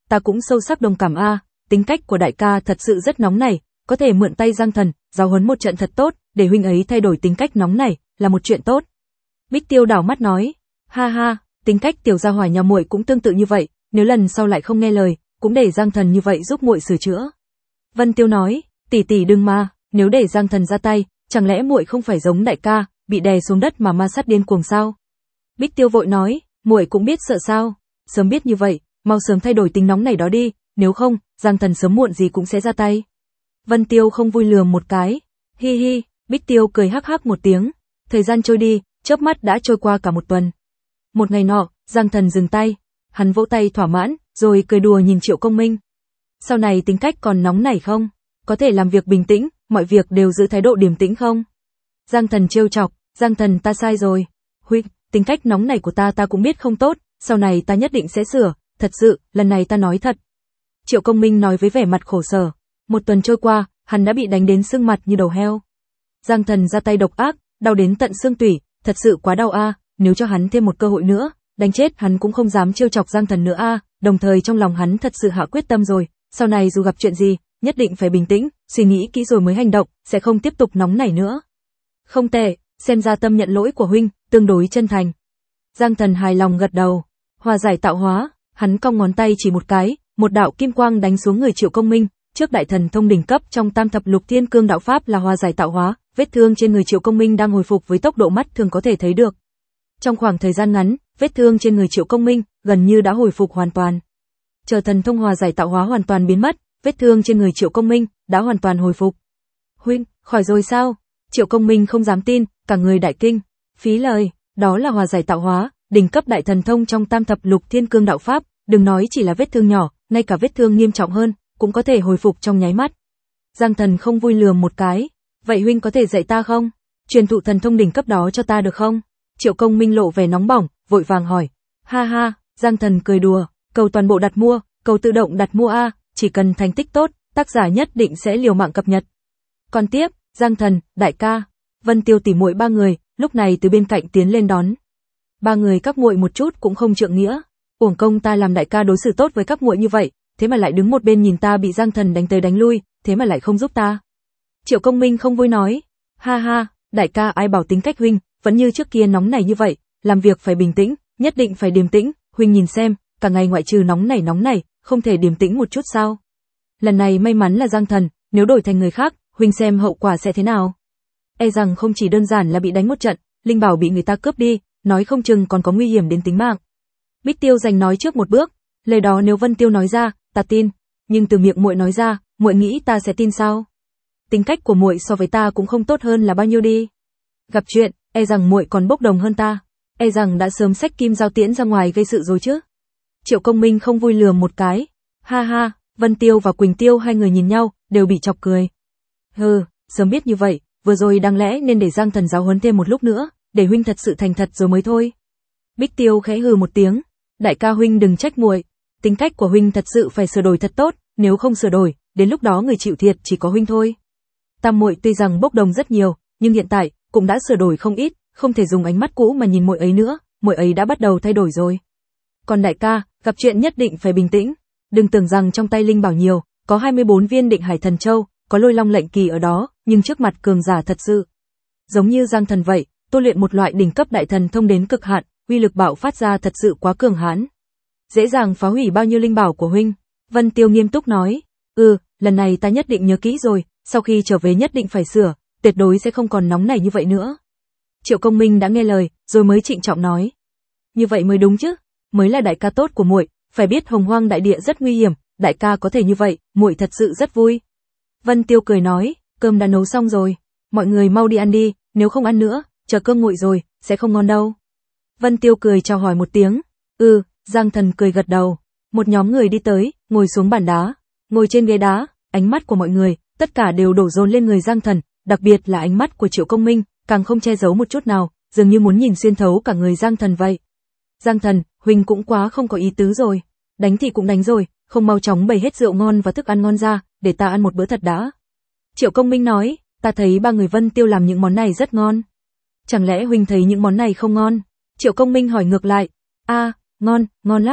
ta cũng sâu sắc đồng cảm a, tính cách của đại ca thật sự rất nóng nảy, có thể mượn tay Giang Thần, giáo huấn một trận thật tốt, để huynh ấy thay đổi tính cách nóng nảy, là một chuyện tốt. Bích Tiêu đảo mắt nói, ha ha, tính cách tiểu gia hỏa nhà muội cũng tương tự như vậy, nếu lần sau lại không nghe lời, cũng để Giang Thần như vậy giúp muội sửa chữa. Vân Tiêu nói, tỷ tỷ đừng mà, nếu để Giang Thần ra tay, chẳng lẽ muội không phải giống đại ca, bị đè xuống đất mà ma sát điên cuồng sao? Bích Tiêu vội nói, muội cũng biết sợ sao, sớm biết như vậy, mau sớm thay đổi tính nóng này đó đi, nếu không, Giang Thần sớm muộn gì cũng sẽ ra tay. Vân Tiêu không vui lườm một cái, hi hi, Bích Tiêu cười hắc hắc một tiếng, thời gian trôi đi, chớp mắt đã trôi qua cả một tuần. Một ngày nọ, Giang Thần dừng tay, hắn vỗ tay thỏa mãn, rồi cười đùa nhìn Triệu Công Minh. Sau này tính cách còn nóng nảy không? Có thể làm việc bình tĩnh, mọi việc đều giữ thái độ điềm tĩnh không? Giang Thần trêu chọc, Giang Thần ta sai rồi. Huynh, tính cách nóng nảy của ta ta cũng biết không tốt, sau này ta nhất định sẽ sửa, thật sự, lần này ta nói thật. Triệu Công Minh nói với vẻ mặt khổ sở. Một tuần trôi qua, hắn đã bị đánh đến sưng mặt như đầu heo. Giang Thần ra tay độc ác, đau đến tận xương tủy, thật sự quá đau a, nếu cho hắn thêm một cơ hội nữa, đánh chết hắn cũng không dám trêu chọc Giang Thần nữa a, đồng thời trong lòng hắn thật sự hạ quyết tâm rồi, sau này dù gặp chuyện gì, nhất định phải bình tĩnh, suy nghĩ kỹ rồi mới hành động, sẽ không tiếp tục nóng nảy nữa. Không tệ, xem ra tâm nhận lỗi của huynh, tương đối chân thành. Giang Thần hài lòng gật đầu. Hòa giải tạo hóa, hắn cong ngón tay chỉ một cái, một đạo kim quang đánh xuống người Triệu Công Minh, trước đại thần thông đỉnh cấp trong Tam thập lục thiên cương đạo pháp là hòa giải tạo hóa, vết thương trên người Triệu Công Minh đang hồi phục với tốc độ mắt thường có thể thấy được. Trong khoảng thời gian ngắn, vết thương trên người Triệu Công Minh gần như đã hồi phục hoàn toàn. Chờ thần thông hòa giải tạo hóa hoàn toàn biến mất, vết thương trên người Triệu Công Minh đã hoàn toàn hồi phục. Huynh, khỏi rồi sao? Triệu Công Minh không dám tin, cả người đại kinh. Phí lời, đó là hòa giải tạo hóa, đỉnh cấp đại thần thông trong Tam thập lục thiên cương đạo pháp, đừng nói chỉ là vết thương nhỏ, ngay cả vết thương nghiêm trọng hơn cũng có thể hồi phục trong nháy mắt. Giang Thần không vui lườm một cái, vậy huynh có thể dạy ta không? Truyền thụ thần thông đỉnh cấp đó cho ta được không? Triệu Công Minh lộ vẻ nóng bỏng, vội vàng hỏi. Ha ha, Giang Thần cười đùa, cầu toàn bộ đặt mua, cầu tự động đặt mua a, chỉ cần thành tích tốt, tác giả nhất định sẽ liều mạng cập nhật. Còn tiếp, Giang Thần, đại ca, Vân Tiêu tỉ muội ba người, lúc này từ bên cạnh tiến lên đón. Ba người các muội một chút cũng không trượng nghĩa, uổng công ta làm đại ca đối xử tốt với các muội như vậy, thế mà lại đứng một bên nhìn ta bị Giang Thần đánh tới đánh lui, thế mà lại không giúp ta. Triệu Công Minh không vui nói, ha ha, đại ca ai bảo tính cách huynh vẫn như trước kia nóng nảy như vậy, làm việc phải bình tĩnh, nhất định phải điềm tĩnh, huynh nhìn xem, cả ngày ngoại trừ nóng nảy nóng nảy, không thể điềm tĩnh một chút sao? Lần này may mắn là Giang Thần, nếu đổi thành người khác, huynh xem hậu quả sẽ thế nào? E rằng không chỉ đơn giản là bị đánh một trận, linh bảo bị người ta cướp đi, nói không chừng còn có nguy hiểm đến tính mạng. Bích Tiêu giành nói trước một bước, lời đó nếu Vân Tiêu nói ra, ta tin, nhưng từ miệng muội nói ra, muội nghĩ ta sẽ tin sao? Tính cách của muội so với ta cũng không tốt hơn là bao nhiêu đi. Gặp chuyện, e rằng muội còn bốc đồng hơn ta, e rằng đã sớm xách kim dao tiễn ra ngoài gây sự rồi chứ. Triệu Công Minh không vui lườm một cái, ha ha, Vân Tiêu và Quỳnh Tiêu hai người nhìn nhau, đều bị chọc cười. Hừ, sớm biết như vậy, vừa rồi đáng lẽ nên để Giang Thần giáo huấn thêm một lúc nữa, để huynh thật sự thành thật rồi mới thôi. Bích Tiêu khẽ hừ một tiếng, đại ca huynh đừng trách muội, tính cách của huynh thật sự phải sửa đổi thật tốt, nếu không sửa đổi, đến lúc đó người chịu thiệt chỉ có huynh thôi. Tam muội tuy rằng bốc đồng rất nhiều, nhưng hiện tại cũng đã sửa đổi không ít, không thể dùng ánh mắt cũ mà nhìn muội ấy nữa, muội ấy đã bắt đầu thay đổi rồi. Còn đại ca, gặp chuyện nhất định phải bình tĩnh, đừng tưởng rằng trong tay linh bảo nhiều, có hai mươi bốn viên Định Hải Thần Châu, có Lôi Long lệnh kỳ ở đó, nhưng trước mặt cường giả thật sự, giống như Giang Thần vậy, tu luyện một loại đỉnh cấp đại thần thông đến cực hạn, uy lực bạo phát ra thật sự quá cường hãn, dễ dàng phá hủy bao nhiêu linh bảo của huynh. Vân Tiêu nghiêm túc nói, ừ, lần này ta nhất định nhớ kỹ rồi, sau khi trở về nhất định phải sửa, tuyệt đối sẽ không còn nóng nảy như vậy nữa. Triệu Công Minh đã nghe lời, rồi mới trịnh trọng nói, như vậy mới đúng chứ, mới là đại ca tốt của muội, phải biết Hồng Hoang đại địa rất nguy hiểm, đại ca có thể như vậy, muội thật sự rất vui. Vân Tiêu cười nói, cơm đã nấu xong rồi, mọi người mau đi ăn đi, nếu không ăn nữa, chờ cơm nguội rồi, sẽ không ngon đâu. Vân Tiêu cười chào hỏi một tiếng, ừ, Giang Thần cười gật đầu, một nhóm người đi tới, ngồi xuống bàn đá, ngồi trên ghế đá, ánh mắt của mọi người, tất cả đều đổ dồn lên người Giang Thần, đặc biệt là ánh mắt của Triệu Công Minh, càng không che giấu một chút nào, dường như muốn nhìn xuyên thấu cả người Giang Thần vậy. Giang Thần, huynh cũng quá không có ý tứ rồi, đánh thì cũng đánh rồi, không mau chóng bày hết rượu ngon và thức ăn ngon ra, để ta ăn một bữa thật đã. Triệu Công Minh nói, ta thấy ba người Vân Tiêu làm những món này rất ngon. Chẳng lẽ huynh thấy những món này không ngon? Triệu Công Minh hỏi ngược lại, a, à, ngon, ngon lắm.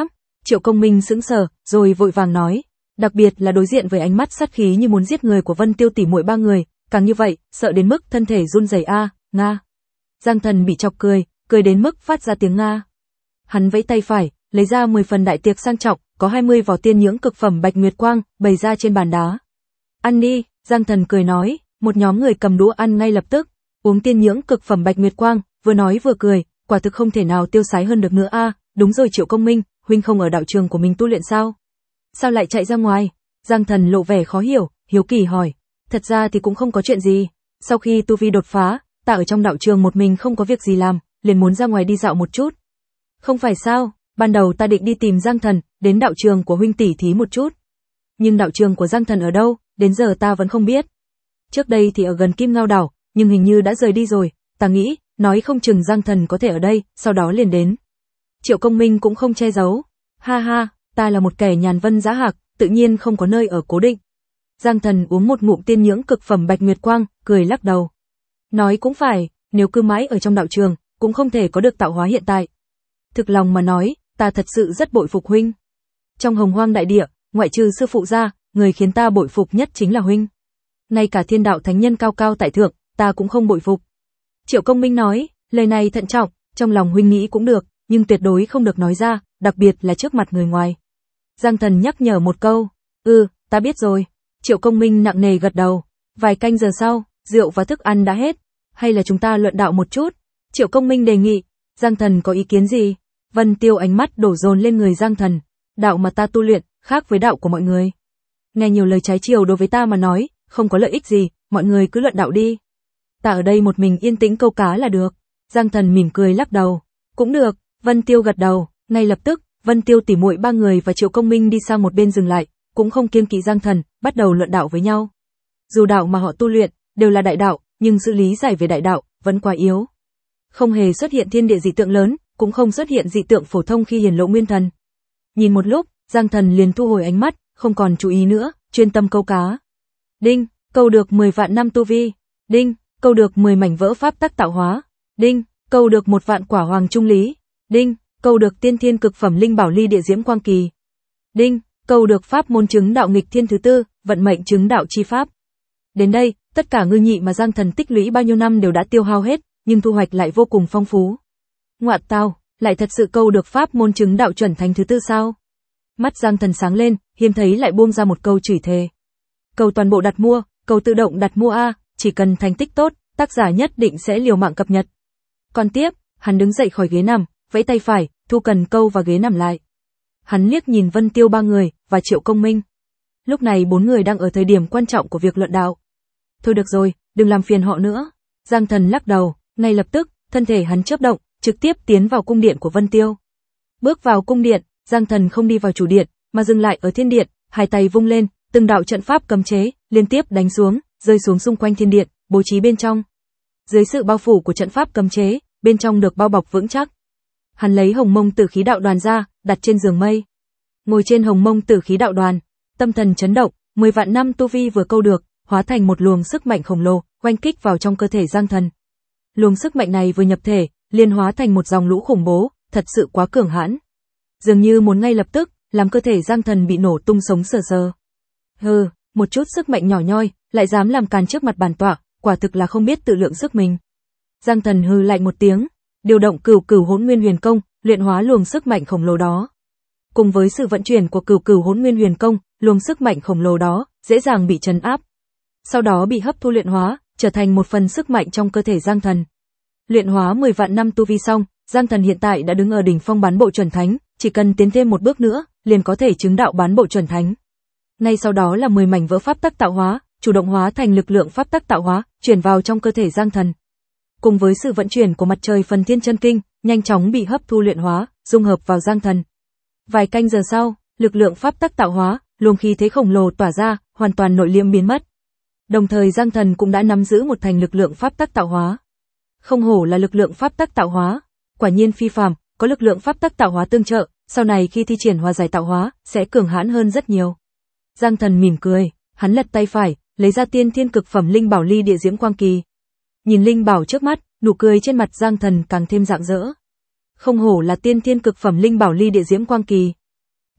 Triệu Công Minh sững sờ, rồi vội vàng nói, đặc biệt là đối diện với ánh mắt sát khí như muốn giết người của Vân Tiêu tỷ muội ba người, càng như vậy, sợ đến mức thân thể run rẩy a, nga. Giang Thần bị chọc cười, cười đến mức phát ra tiếng nga. Hắn vẫy tay phải, lấy ra mười phần đại tiệc sang trọng, có hai mươi vỏ tiên nhưỡng cực phẩm bạch nguyệt quang, bày ra trên bàn đá. Ăn đi, Giang Thần cười nói, một nhóm người cầm đũa ăn ngay lập tức, uống tiên nhưỡng cực phẩm bạch nguyệt quang, vừa nói vừa cười, quả thực không thể nào tiêu sái hơn được nữa a. Đúng rồi Triệu Công Minh, huynh không ở đạo trường của mình tu luyện sao? Sao lại chạy ra ngoài? Giang Thần lộ vẻ khó hiểu, hiếu kỳ hỏi. Thật ra thì cũng không có chuyện gì, sau khi tu vi đột phá, ta ở trong đạo trường một mình không có việc gì làm, liền muốn ra ngoài đi dạo một chút. Không phải sao, ban đầu ta định đi tìm Giang Thần, đến đạo trường của huynh tỉ thí một chút. Nhưng đạo trường của Giang Thần ở đâu, đến giờ ta vẫn không biết. Trước đây thì ở gần Kim Ngao đảo, nhưng hình như đã rời đi rồi, ta nghĩ, nói không chừng Giang Thần có thể ở đây, sau đó liền đến. Triệu Công Minh cũng không che giấu. Ha ha, ta là một kẻ nhàn vân giá hạc, tự nhiên không có nơi ở cố định. Giang Thần uống một ngụm tiên nhưỡng cực phẩm bạch nguyệt quang, cười lắc đầu. Nói cũng phải, nếu cứ mãi ở trong đạo trường, cũng không thể có được tạo hóa hiện tại. Thực lòng mà nói, ta thật sự rất bội phục huynh. Trong hồng hoang đại địa, ngoại trừ sư phụ ra, người khiến ta bội phục nhất chính là huynh. Ngay cả thiên đạo thánh nhân cao cao tại thượng, ta cũng không bội phục. Triệu Công Minh nói, lời này thận trọng, trong lòng huynh nghĩ cũng được, nhưng tuyệt đối không được nói ra, đặc biệt là trước mặt người ngoài. Giang Thần nhắc nhở một câu, ừ, ta biết rồi. Triệu Công Minh nặng nề gật đầu. Vài canh giờ sau, rượu và thức ăn đã hết, hay là chúng ta luận đạo một chút? Triệu Công Minh đề nghị. Giang Thần có ý kiến gì? Vân Tiêu ánh mắt đổ dồn lên người Giang Thần. Đạo mà ta tu luyện, khác với đạo của mọi người. Nghe nhiều lời trái chiều đối với ta mà nói, không có lợi ích gì, mọi người cứ luận đạo đi. Ta ở đây một mình yên tĩnh câu cá là được. Giang Thần mỉm cười lắc đầu. Cũng được, Vân Tiêu gật đầu. Ngay lập tức, Vân Tiêu tỉ muội ba người và Triệu Công Minh đi sang một bên dừng lại, cũng không kiêng kỵ Giang Thần, bắt đầu luận đạo với nhau. Dù đạo mà họ tu luyện đều là đại đạo, nhưng sự lý giải về đại đạo vẫn quá yếu. Không hề xuất hiện thiên địa dị tượng lớn, cũng không xuất hiện dị tượng phổ thông khi hiển lộ nguyên thần. Nhìn một lúc, Giang Thần liền thu hồi ánh mắt, không còn chú ý nữa, chuyên tâm câu cá. Đinh, câu được mười vạn năm tu vi. Đinh, câu được mười mảnh vỡ pháp tắc tạo hóa. Đinh, câu được một vạn quả hoàng trung lý. Đinh, câu được tiên thiên cực phẩm linh bảo ly địa diễm quang kỳ. Đinh, câu được pháp môn chứng đạo nghịch thiên thứ tư, vận mệnh chứng đạo chi pháp. Đến đây, tất cả ngư nhị mà Giang Thần tích lũy bao nhiêu năm đều đã tiêu hao hết, nhưng thu hoạch lại vô cùng phong phú. Ngoạn tao, lại thật sự câu được pháp môn chứng đạo chuẩn thánh thứ tư sao? Mắt Giang Thần sáng lên, hiếm thấy lại buông ra một câu chửi thề. Cầu toàn bộ đặt mua, cầu tự động đặt mua a, chỉ cần thành tích tốt, tác giả nhất định sẽ liều mạng cập nhật. Còn tiếp, hắn đứng dậy khỏi ghế nằm, vẫy tay phải, thu cần câu và ghế nằm lại. Hắn liếc nhìn Vân Tiêu ba người và Triệu Công Minh. Lúc này bốn người đang ở thời điểm quan trọng của việc luận đạo. Thôi được rồi, đừng làm phiền họ nữa. Giang Thần lắc đầu, ngay lập tức, thân thể hắn chớp động, trực tiếp tiến vào cung điện của Vân Tiêu. Bước vào cung điện, Giang Thần không đi vào chủ điện, mà dừng lại ở thiên điện, hai tay vung lên, từng đạo trận pháp cấm chế liên tiếp đánh xuống, rơi xuống xung quanh thiên điện, bố trí bên trong. Dưới sự bao phủ của trận pháp cấm chế, bên trong được bao bọc vững chắc. Hắn lấy Hồng Mông Tử Khí Đạo Đoàn ra, đặt trên giường mây. Ngồi trên Hồng Mông Tử Khí Đạo Đoàn, tâm thần chấn động, mười vạn năm tu vi vừa câu được, hóa thành một luồng sức mạnh khổng lồ, oanh kích vào trong cơ thể Giang Thần. Luồng sức mạnh này vừa nhập thể, liền hóa thành một dòng lũ khủng bố, thật sự quá cường hãn. Dường như muốn ngay lập tức, làm cơ thể Giang Thần bị nổ tung sống sờ sờ. Hừ, một chút sức mạnh nhỏ nhoi, lại dám làm càn trước mặt bản tọa, quả thực là không biết tự lượng sức mình. Giang Thần hừ lạnh một tiếng, điều động Cửu Cửu Hỗn Nguyên Huyền Công, luyện hóa luồng sức mạnh khổng lồ đó. Cùng với sự vận chuyển của Cửu Cửu Hỗn Nguyên Huyền Công, luồng sức mạnh khổng lồ đó dễ dàng bị trấn áp, sau đó bị hấp thu luyện hóa, trở thành một phần sức mạnh trong cơ thể Giang Thần. Luyện hóa mười vạn năm tu vi xong, Giang Thần hiện tại đã đứng ở đỉnh phong bán bộ chuẩn thánh, chỉ cần tiến thêm một bước nữa, liền có thể chứng đạo bán bộ chuẩn thánh. Ngay sau đó là mười mảnh vỡ pháp tắc tạo hóa, chủ động hóa thành lực lượng pháp tắc tạo hóa, chuyển vào trong cơ thể Giang Thần. Cùng với sự vận chuyển của mặt trời phần thiên chân kinh, nhanh chóng bị hấp thu luyện hóa, dung hợp vào Giang Thần. Vài canh giờ sau, lực lượng pháp tắc tạo hóa, luồng khí thế khổng lồ tỏa ra, hoàn toàn nội liễm biến mất. Đồng thời Giang Thần cũng đã nắm giữ một thành lực lượng pháp tắc tạo hóa. Không hổ là lực lượng pháp tắc tạo hóa, quả nhiên phi phàm, có lực lượng pháp tắc tạo hóa tương trợ, sau này khi thi triển hòa giải tạo hóa, sẽ cường hãn hơn rất nhiều. Giang Thần mỉm cười, hắn lật tay phải, lấy ra tiên thiên cực phẩm linh bảo ly địa diễm quang kỳ. Nhìn linh bảo trước mắt, nụ cười trên mặt Giang Thần càng thêm rạng rỡ. Không hổ là tiên thiên cực phẩm linh bảo ly địa diễm quang kỳ.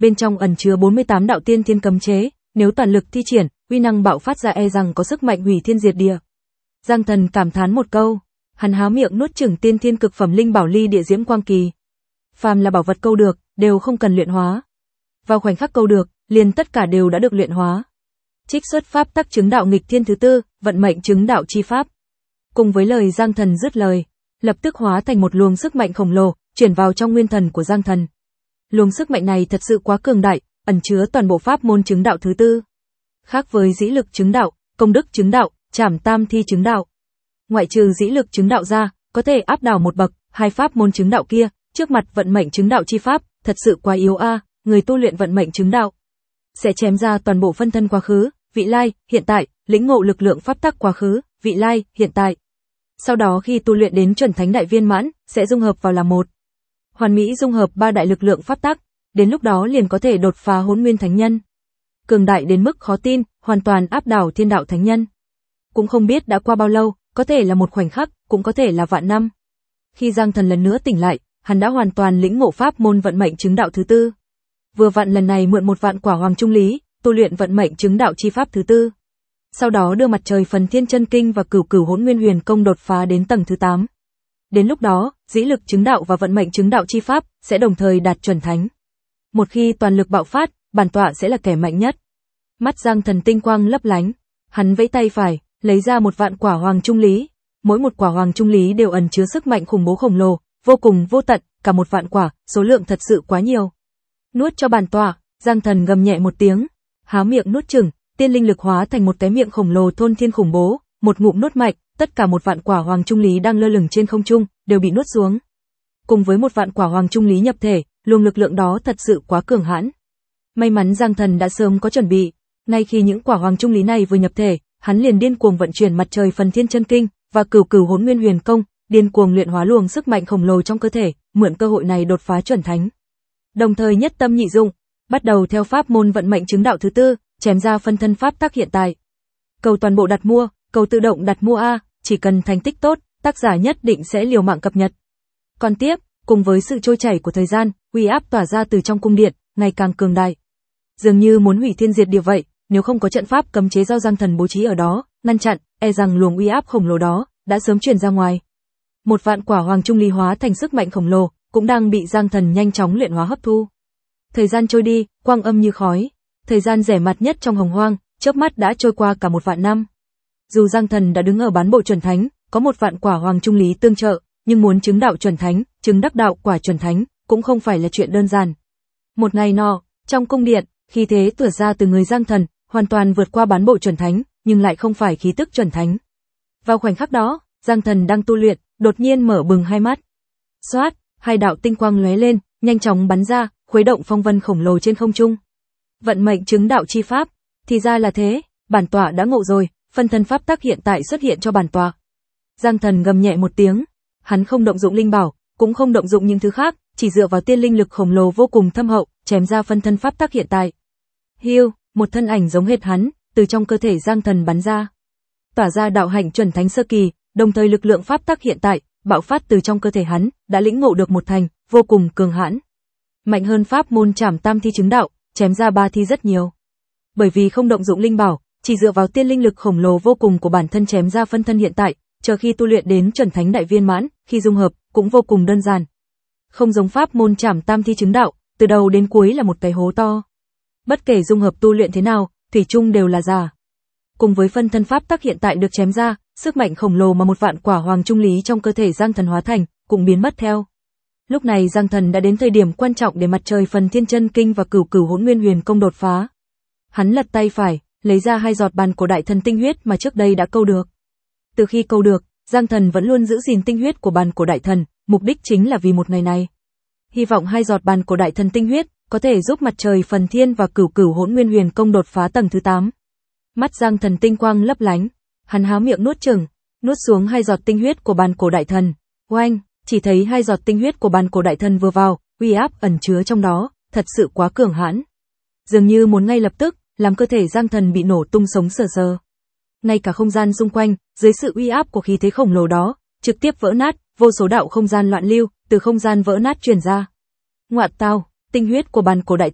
bên trong ẩn chứa bốn mươi tám đạo tiên thiên cấm chế, nếu toàn lực thi triển, uy năng bạo phát ra e rằng có sức mạnh hủy thiên diệt địa. Giang Thần cảm thán một câu, hắn há miệng nuốt chửng tiên thiên cực phẩm linh bảo ly địa diễm quang kỳ. Phàm là bảo vật câu được, đều không cần luyện hóa. Vào khoảnh khắc câu được, liền tất cả đều đã được luyện hóa. Trích xuất pháp tắc chứng đạo nghịch thiên thứ tư, vận mệnh chứng đạo chi pháp. Cùng với lời Giang Thần dứt lời, lập tức hóa thành một luồng sức mạnh khổng lồ, chuyển vào trong nguyên thần của Giang Thần. Luồng sức mạnh này thật sự quá cường đại, ẩn chứa toàn bộ pháp môn chứng đạo thứ tư. Khác với dĩ lực chứng đạo, công đức chứng đạo, trảm tam thi chứng đạo. Ngoại trừ dĩ lực chứng đạo ra, có thể áp đảo một bậc, hai pháp môn chứng đạo kia, trước mặt vận mệnh chứng đạo chi pháp, thật sự quá yếu a, à, người tu luyện vận mệnh chứng đạo sẽ chém ra toàn bộ phân thân quá khứ, vị lai, hiện tại, lĩnh ngộ lực lượng pháp tắc quá khứ, vị lai, hiện tại. Sau đó khi tu luyện đến chuẩn thánh đại viên mãn, sẽ dung hợp vào là một. Hoàn mỹ dung hợp ba đại lực lượng pháp tắc, đến lúc đó liền có thể đột phá hỗn nguyên thánh nhân. Cường đại đến mức khó tin, hoàn toàn áp đảo thiên đạo thánh nhân. Cũng không biết đã qua bao lâu, có thể là một khoảnh khắc, cũng có thể là vạn năm. Khi Giang Thần lần nữa tỉnh lại, hắn đã hoàn toàn lĩnh ngộ pháp môn vận mệnh chứng đạo thứ tư. Vừa vặn lần này mượn một vạn quả hoàng trung lý, tu luyện vận mệnh chứng đạo chi pháp thứ tư. Sau đó đưa mặt trời phần thiên chân kinh và cửu cửu hỗn nguyên huyền công đột phá đến tầng thứ tám. Đến lúc đó, dĩ lực chứng đạo và vận mệnh chứng đạo chi pháp sẽ đồng thời đạt chuẩn thánh. Một khi toàn lực bạo phát, bản tọa sẽ là kẻ mạnh nhất. Mắt Giang Thần tinh quang lấp lánh, hắn vẫy tay phải, lấy ra một vạn quả hoàng trung lý. Mỗi một quả hoàng trung lý đều ẩn chứa sức mạnh khủng bố khổng lồ, vô cùng vô tận, cả một vạn quả, số lượng thật sự quá nhiều. Nuốt cho bản tọa, Giang Thần gầm nhẹ một tiếng, há miệng nuốt chửng, tiên linh lực hóa thành một cái miệng khổng lồ thôn thiên khủng bố, một ngụm nuốt mạnh, tất cả một vạn quả hoàng trung lý đang lơ lửng trên không trung đều bị nuốt xuống. Cùng với một vạn quả hoàng trung lý nhập thể, luồng lực lượng đó thật sự quá cường hãn. May mắn Giang Thần đã sớm có chuẩn bị, ngay khi những quả hoàng trung lý này vừa nhập thể, hắn liền điên cuồng vận chuyển mặt trời phần thiên chân kinh và cửu cửu hỗn nguyên huyền công, điên cuồng luyện hóa luồng sức mạnh khổng lồ trong cơ thể, mượn cơ hội này đột phá chuẩn thánh. Đồng thời nhất tâm nhị dụng, bắt đầu theo pháp môn vận mệnh chứng đạo thứ tư, chém ra phân thân pháp tắc hiện tại. Cầu toàn bộ đặt mua, cầu tự động đặt mua a, chỉ cần thành tích tốt, tác giả nhất định sẽ liều mạng cập nhật. Còn tiếp, cùng với sự trôi chảy của thời gian, uy áp tỏa ra từ trong cung điện, ngày càng cường đại. Dường như muốn hủy thiên diệt địa vậy, nếu không có trận pháp cấm chế do Giang Thần bố trí ở đó, ngăn chặn, e rằng luồng uy áp khổng lồ đó đã sớm truyền ra ngoài. Một vạn quả hoàng trung lý hóa thành sức mạnh khổng lồ, cũng đang bị Giang Thần nhanh chóng luyện hóa hấp thu. Thời gian trôi đi, quang âm như khói, thời gian rẻ mạt nhất trong hồng hoang, chớp mắt đã trôi qua cả một vạn năm. Dù Giang Thần đã đứng ở bán bộ chuẩn thánh, có một vạn quả hoàng trung lý tương trợ, nhưng muốn chứng đạo chuẩn thánh, chứng đắc đạo quả chuẩn thánh, cũng không phải là chuyện đơn giản. Một ngày nọ, trong cung điện, khí thế tỏa ra từ người Giang Thần, hoàn toàn vượt qua bán bộ chuẩn thánh, nhưng lại không phải khí tức chuẩn thánh. Vào khoảnh khắc đó, Giang Thần đang tu luyện, đột nhiên mở bừng hai mắt. Xoát, hai đạo tinh quang lóe lên, nhanh chóng bắn ra, khuấy động phong vân khổng lồ trên không trung. Vận mệnh chứng đạo chi pháp, thì ra là thế, bản tọa đã ngộ rồi, phân thân pháp tắc hiện tại xuất hiện cho bản tọa. Giang Thần gầm nhẹ một tiếng, hắn không động dụng linh bảo, cũng không động dụng những thứ khác, chỉ dựa vào tiên linh lực khổng lồ vô cùng thâm hậu, chém ra phân thân pháp tắc hiện tại. Hiu, một thân ảnh giống hệt hắn, từ trong cơ thể Giang Thần bắn ra. Tỏa ra đạo hạnh chuẩn thánh sơ kỳ, đồng thời lực lượng pháp tắc hiện tại, bạo phát từ trong cơ thể hắn, đã lĩnh ngộ được một thành, vô cùng cường hãn. Mạnh hơn pháp môn trảm tam thi chứng đạo, chém ra ba thi rất nhiều. Bởi vì không động dụng linh bảo, chỉ dựa vào tiên linh lực khổng lồ vô cùng của bản thân chém ra phân thân hiện tại, chờ khi tu luyện đến chuẩn thánh đại viên mãn, khi dung hợp, cũng vô cùng đơn giản. Không giống pháp môn trảm tam thi chứng đạo, từ đầu đến cuối là một cái hố to. Bất kể dung hợp tu luyện thế nào, thủy chung đều là giả. Cùng với phân thân pháp tắc hiện tại được chém ra, sức mạnh khổng lồ mà một vạn quả hoàng trung lý trong cơ thể Giang Thần hóa thành, cũng biến mất theo. Lúc này Giang Thần đã đến thời điểm quan trọng để mặt trời phần thiên chân kinh và cửu cửu hỗn nguyên huyền công đột phá. Hắn lật tay phải, lấy ra hai giọt bàn cổ đại thần tinh huyết mà trước đây đã câu được. Từ khi câu được, Giang Thần vẫn luôn giữ gìn tinh huyết của bàn cổ đại thần, mục đích chính là vì một ngày này. Hy vọng hai giọt bàn cổ đại thần tinh huyết có thể giúp mặt trời phần thiên và cửu cửu hỗn nguyên huyền công đột phá tầng thứ tám. Mắt Giang Thần tinh quang lấp lánh, hắn há miệng nuốt chửng, nuốt xuống hai giọt tinh huyết của bàn cổ đại thần. Oanh, chỉ thấy hai giọt tinh huyết của bàn cổ đại thần vừa vào, uy áp ẩn chứa trong đó, thật sự quá cường hãn. Dường như muốn ngay lập tức, làm cơ thể Giang Thần bị nổ tung sống sờ sờ. Ngay cả không gian xung quanh, dưới sự uy áp của khí thế khổng lồ đó, trực tiếp vỡ nát, vô số đạo không gian loạn lưu, từ không gian vỡ nát truyền ra. Ngoạn tao, tinh huyết của bàn cổ đại thần,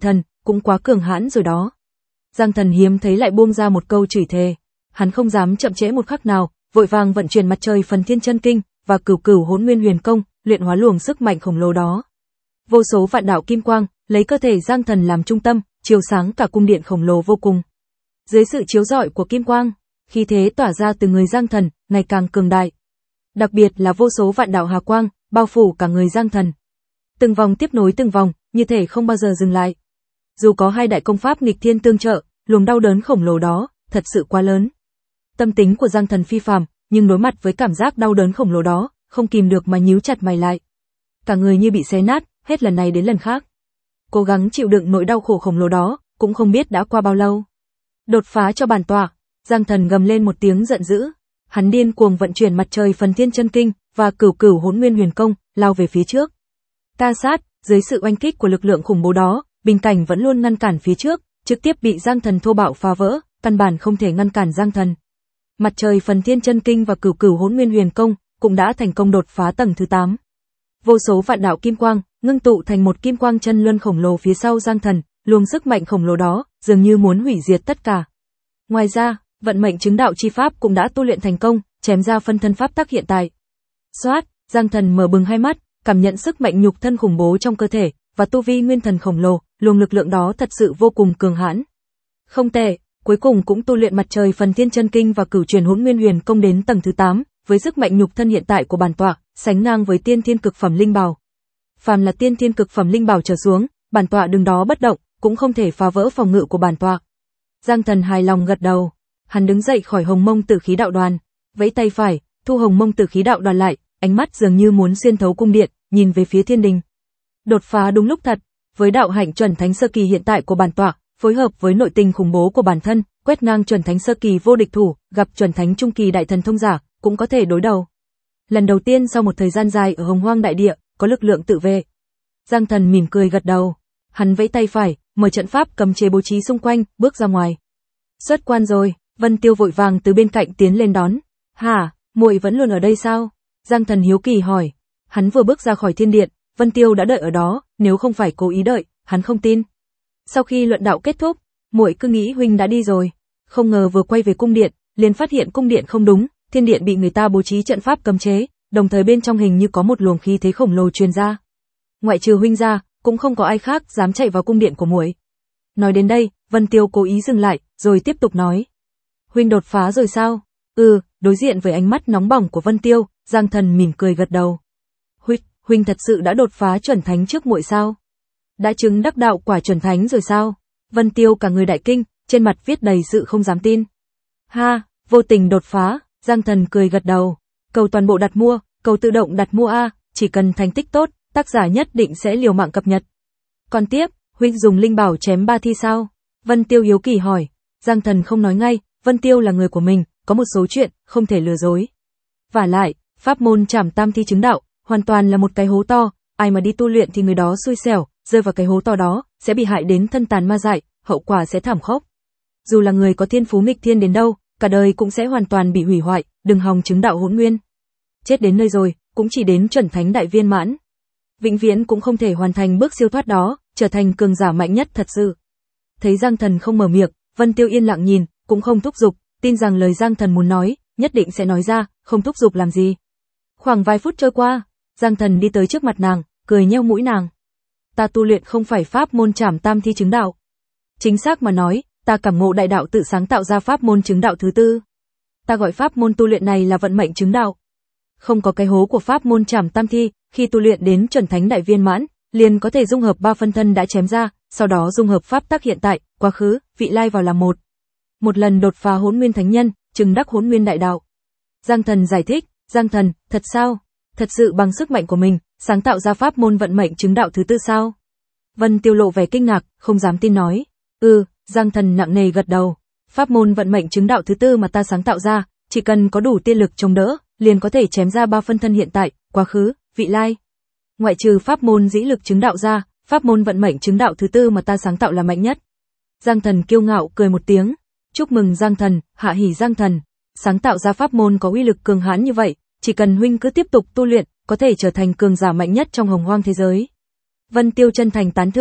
cũng quá cường hãn rồi đó. Giang Thần hiếm thấy lại buông ra một câu chửi thề. Hắn không dám chậm trễ một khắc nào, vội vàng vận chuyển mặt trời phần thiên chân kinh và cửu cửu hỗn nguyên huyền công, luyện hóa luồng sức mạnh khổng lồ đó. Vô số vạn đạo kim quang, lấy cơ thể Giang Thần làm trung tâm, chiếu sáng cả cung điện khổng lồ vô cùng. Dưới sự chiếu rọi của kim quang, khí thế tỏa ra từ người Giang Thần ngày càng cường đại. Đặc biệt là vô số vạn đạo hà quang bao phủ cả người Giang Thần. Từng vòng tiếp nối từng vòng, như thể không bao giờ dừng lại. Dù có hai đại công pháp nghịch thiên tương trợ, luồng đau đớn khổng lồ đó thật sự quá lớn. Tâm tính của Giang Thần phi phàm, nhưng đối mặt với cảm giác đau đớn khổng lồ đó, không kìm được mà nhíu chặt mày lại. Cả người như bị xé nát, hết lần này đến lần khác. Cố gắng chịu đựng nỗi đau khổ khổng lồ đó, cũng không biết đã qua bao lâu. Đột phá cho bản tọa, Giang Thần gầm lên một tiếng giận dữ. Hắn điên cuồng vận chuyển mặt trời phần thiên chân kinh và cửu cửu hỗn nguyên huyền công, lao về phía trước. Ta sát, dưới sự oanh kích của lực lượng khủng bố đó, bình cảnh vẫn luôn ngăn cản phía trước, trực tiếp bị Giang Thần thô bạo phá vỡ, căn bản không thể ngăn cản Giang Thần. Mặt trời phần thiên chân kinh và cửu cửu hỗn nguyên huyền công cũng đã thành công đột phá tầng thứ tám. Vô số vạn đạo kim quang ngưng tụ thành một kim quang chân luân khổng lồ phía sau Giang Thần, luồng sức mạnh khổng lồ đó dường như muốn hủy diệt tất cả. Ngoài ra, vận mệnh chứng đạo chi pháp cũng đã tu luyện thành công, chém ra phân thân pháp tắc hiện tại. Soát, Giang Thần mở bừng hai mắt, cảm nhận sức mạnh nhục thân khủng bố trong cơ thể và tu vi nguyên thần khổng lồ, luồng lực lượng đó thật sự vô cùng cường hãn. Không tệ, cuối cùng cũng tu luyện mặt trời phần thiên chân kinh và cửu truyền hỗn nguyên huyền công đến tầng thứ tám, với sức mạnh nhục thân hiện tại của bản tọa, sánh ngang với tiên thiên cực phẩm linh bảo. Phàm là tiên thiên cực phẩm linh bảo trở xuống, bản tọa đứng đó bất động, cũng không thể phá vỡ phòng ngự của bản tọa. Giang Thần hài lòng gật đầu, hắn đứng dậy khỏi Hồng Mông Tử Khí Đạo Đoàn, vẫy tay phải, thu Hồng Mông Tử Khí Đạo Đoàn lại, ánh mắt dường như muốn xuyên thấu cung điện, nhìn về phía thiên đình. Đột phá đúng lúc thật, với đạo hạnh chuẩn thánh sơ kỳ hiện tại của bản tọa, phối hợp với nội tình khủng bố của bản thân, quét ngang chuẩn thánh sơ kỳ vô địch thủ, gặp chuẩn thánh trung kỳ đại thần thông giả, cũng có thể đối đầu. Lần đầu tiên sau một thời gian dài ở Hồng Hoang đại địa, có lực lượng tự vệ. Giang Thần mỉm cười gật đầu, hắn vẫy tay phải, mở trận pháp cấm chế bố trí xung quanh, bước ra ngoài. Xuất quan rồi, Vân Tiêu vội vàng từ bên cạnh tiến lên đón. Hả, muội vẫn luôn ở đây sao? Giang Thần hiếu kỳ hỏi. Hắn vừa bước ra khỏi thiên điện, Vân Tiêu đã đợi ở đó, nếu không phải cố ý đợi, hắn không tin. Sau khi luận đạo kết thúc, muội cứ nghĩ huynh đã đi rồi, không ngờ vừa quay về cung điện, liền phát hiện cung điện không đúng, thiên điện bị người ta bố trí trận pháp cấm chế, đồng thời bên trong hình như có một luồng khí thế khổng lồ truyền ra. Ngoại trừ huynh ra, cũng không có ai khác dám chạy vào cung điện của muội. Nói đến đây, Vân Tiêu cố ý dừng lại, rồi tiếp tục nói. Huynh đột phá rồi sao? Ừ, đối diện với ánh mắt nóng bỏng của Vân Tiêu, Giang Thần mỉm cười gật đầu. Huynh, huynh thật sự đã đột phá chuẩn thánh trước muội sao? Đã chứng đắc đạo quả chuẩn thánh rồi sao? Vân Tiêu cả người đại kinh, trên mặt viết đầy sự không dám tin. Ha, vô tình đột phá, Giang Thần cười gật đầu. Cầu toàn bộ đặt mua, cầu tự động đặt mua a, chỉ cần thành tích tốt, tác giả nhất định sẽ liều mạng cập nhật. Còn tiếp, huynh dùng linh bảo chém ba thi sao? Vân Tiêu hiếu kỳ hỏi. Giang Thần không nói ngay, Vân Tiêu là người của mình, có một số chuyện không thể lừa dối. Vả lại, pháp môn trảm tam thi chứng đạo, hoàn toàn là một cái hố to, ai mà đi tu luyện thì người đó xui xẻo, rơi vào cái hố to đó, sẽ bị hại đến thân tàn ma dại, hậu quả sẽ thảm khốc. Dù là người có thiên phú nghịch thiên đến đâu, cả đời cũng sẽ hoàn toàn bị hủy hoại, đừng hòng chứng đạo hỗn nguyên. Chết đến nơi rồi, cũng chỉ đến chuẩn thánh đại viên mãn. Vĩnh viễn cũng không thể hoàn thành bước siêu thoát đó, trở thành cường giả mạnh nhất thật sự. Thấy Giang Thần không mở miệng, Vân Tiêu yên lặng nhìn, cũng không thúc giục, tin rằng lời Giang Thần muốn nói, nhất định sẽ nói ra, không thúc giục làm gì. Khoảng vài phút trôi qua, Giang Thần đi tới trước mặt nàng, cười nheo mũi nàng. Ta tu luyện không phải pháp môn trảm tam thi chứng đạo. Chính xác mà nói, ta cảm ngộ đại đạo tự sáng tạo ra pháp môn chứng đạo thứ tư. Ta gọi pháp môn tu luyện này là vận mệnh chứng đạo. Không có cái hố của pháp môn trảm tam thi, khi tu luyện đến chuẩn thánh đại viên mãn, liền có thể dung hợp ba phân thân đã chém ra, sau đó dung hợp pháp tắc hiện tại, quá khứ, vị lai vào làm một. Một lần đột phá hỗn nguyên thánh nhân, chứng đắc hỗn nguyên đại đạo. Giang Thần giải thích, Giang Thần, thật sao? Thật sự bằng sức mạnh của mình, sáng tạo ra pháp môn vận mệnh chứng đạo thứ tư sao? Vân Tiêu lộ vẻ kinh ngạc, không dám tin nói. Ừ, Giang Thần nặng nề gật đầu. Pháp môn vận mệnh chứng đạo thứ tư mà ta sáng tạo ra, chỉ cần có đủ tiên lực chống đỡ, liền có thể chém ra ba phân thân hiện tại, quá khứ, vị lai. Ngoại trừ pháp môn dĩ lực chứng đạo ra, pháp môn vận mệnh chứng đạo thứ tư mà ta sáng tạo là mạnh nhất. Giang Thần kiêu ngạo cười một tiếng. Chúc mừng Giang Thần, hạ hỉ Giang Thần. Sáng tạo ra pháp môn có uy lực cường hãn như vậy, chỉ cần huynh cứ tiếp tục tu luyện, có thể trở thành cường giả mạnh nhất trong hồng hoang thế giới. Vân Tiêu chân thành tán thưởng.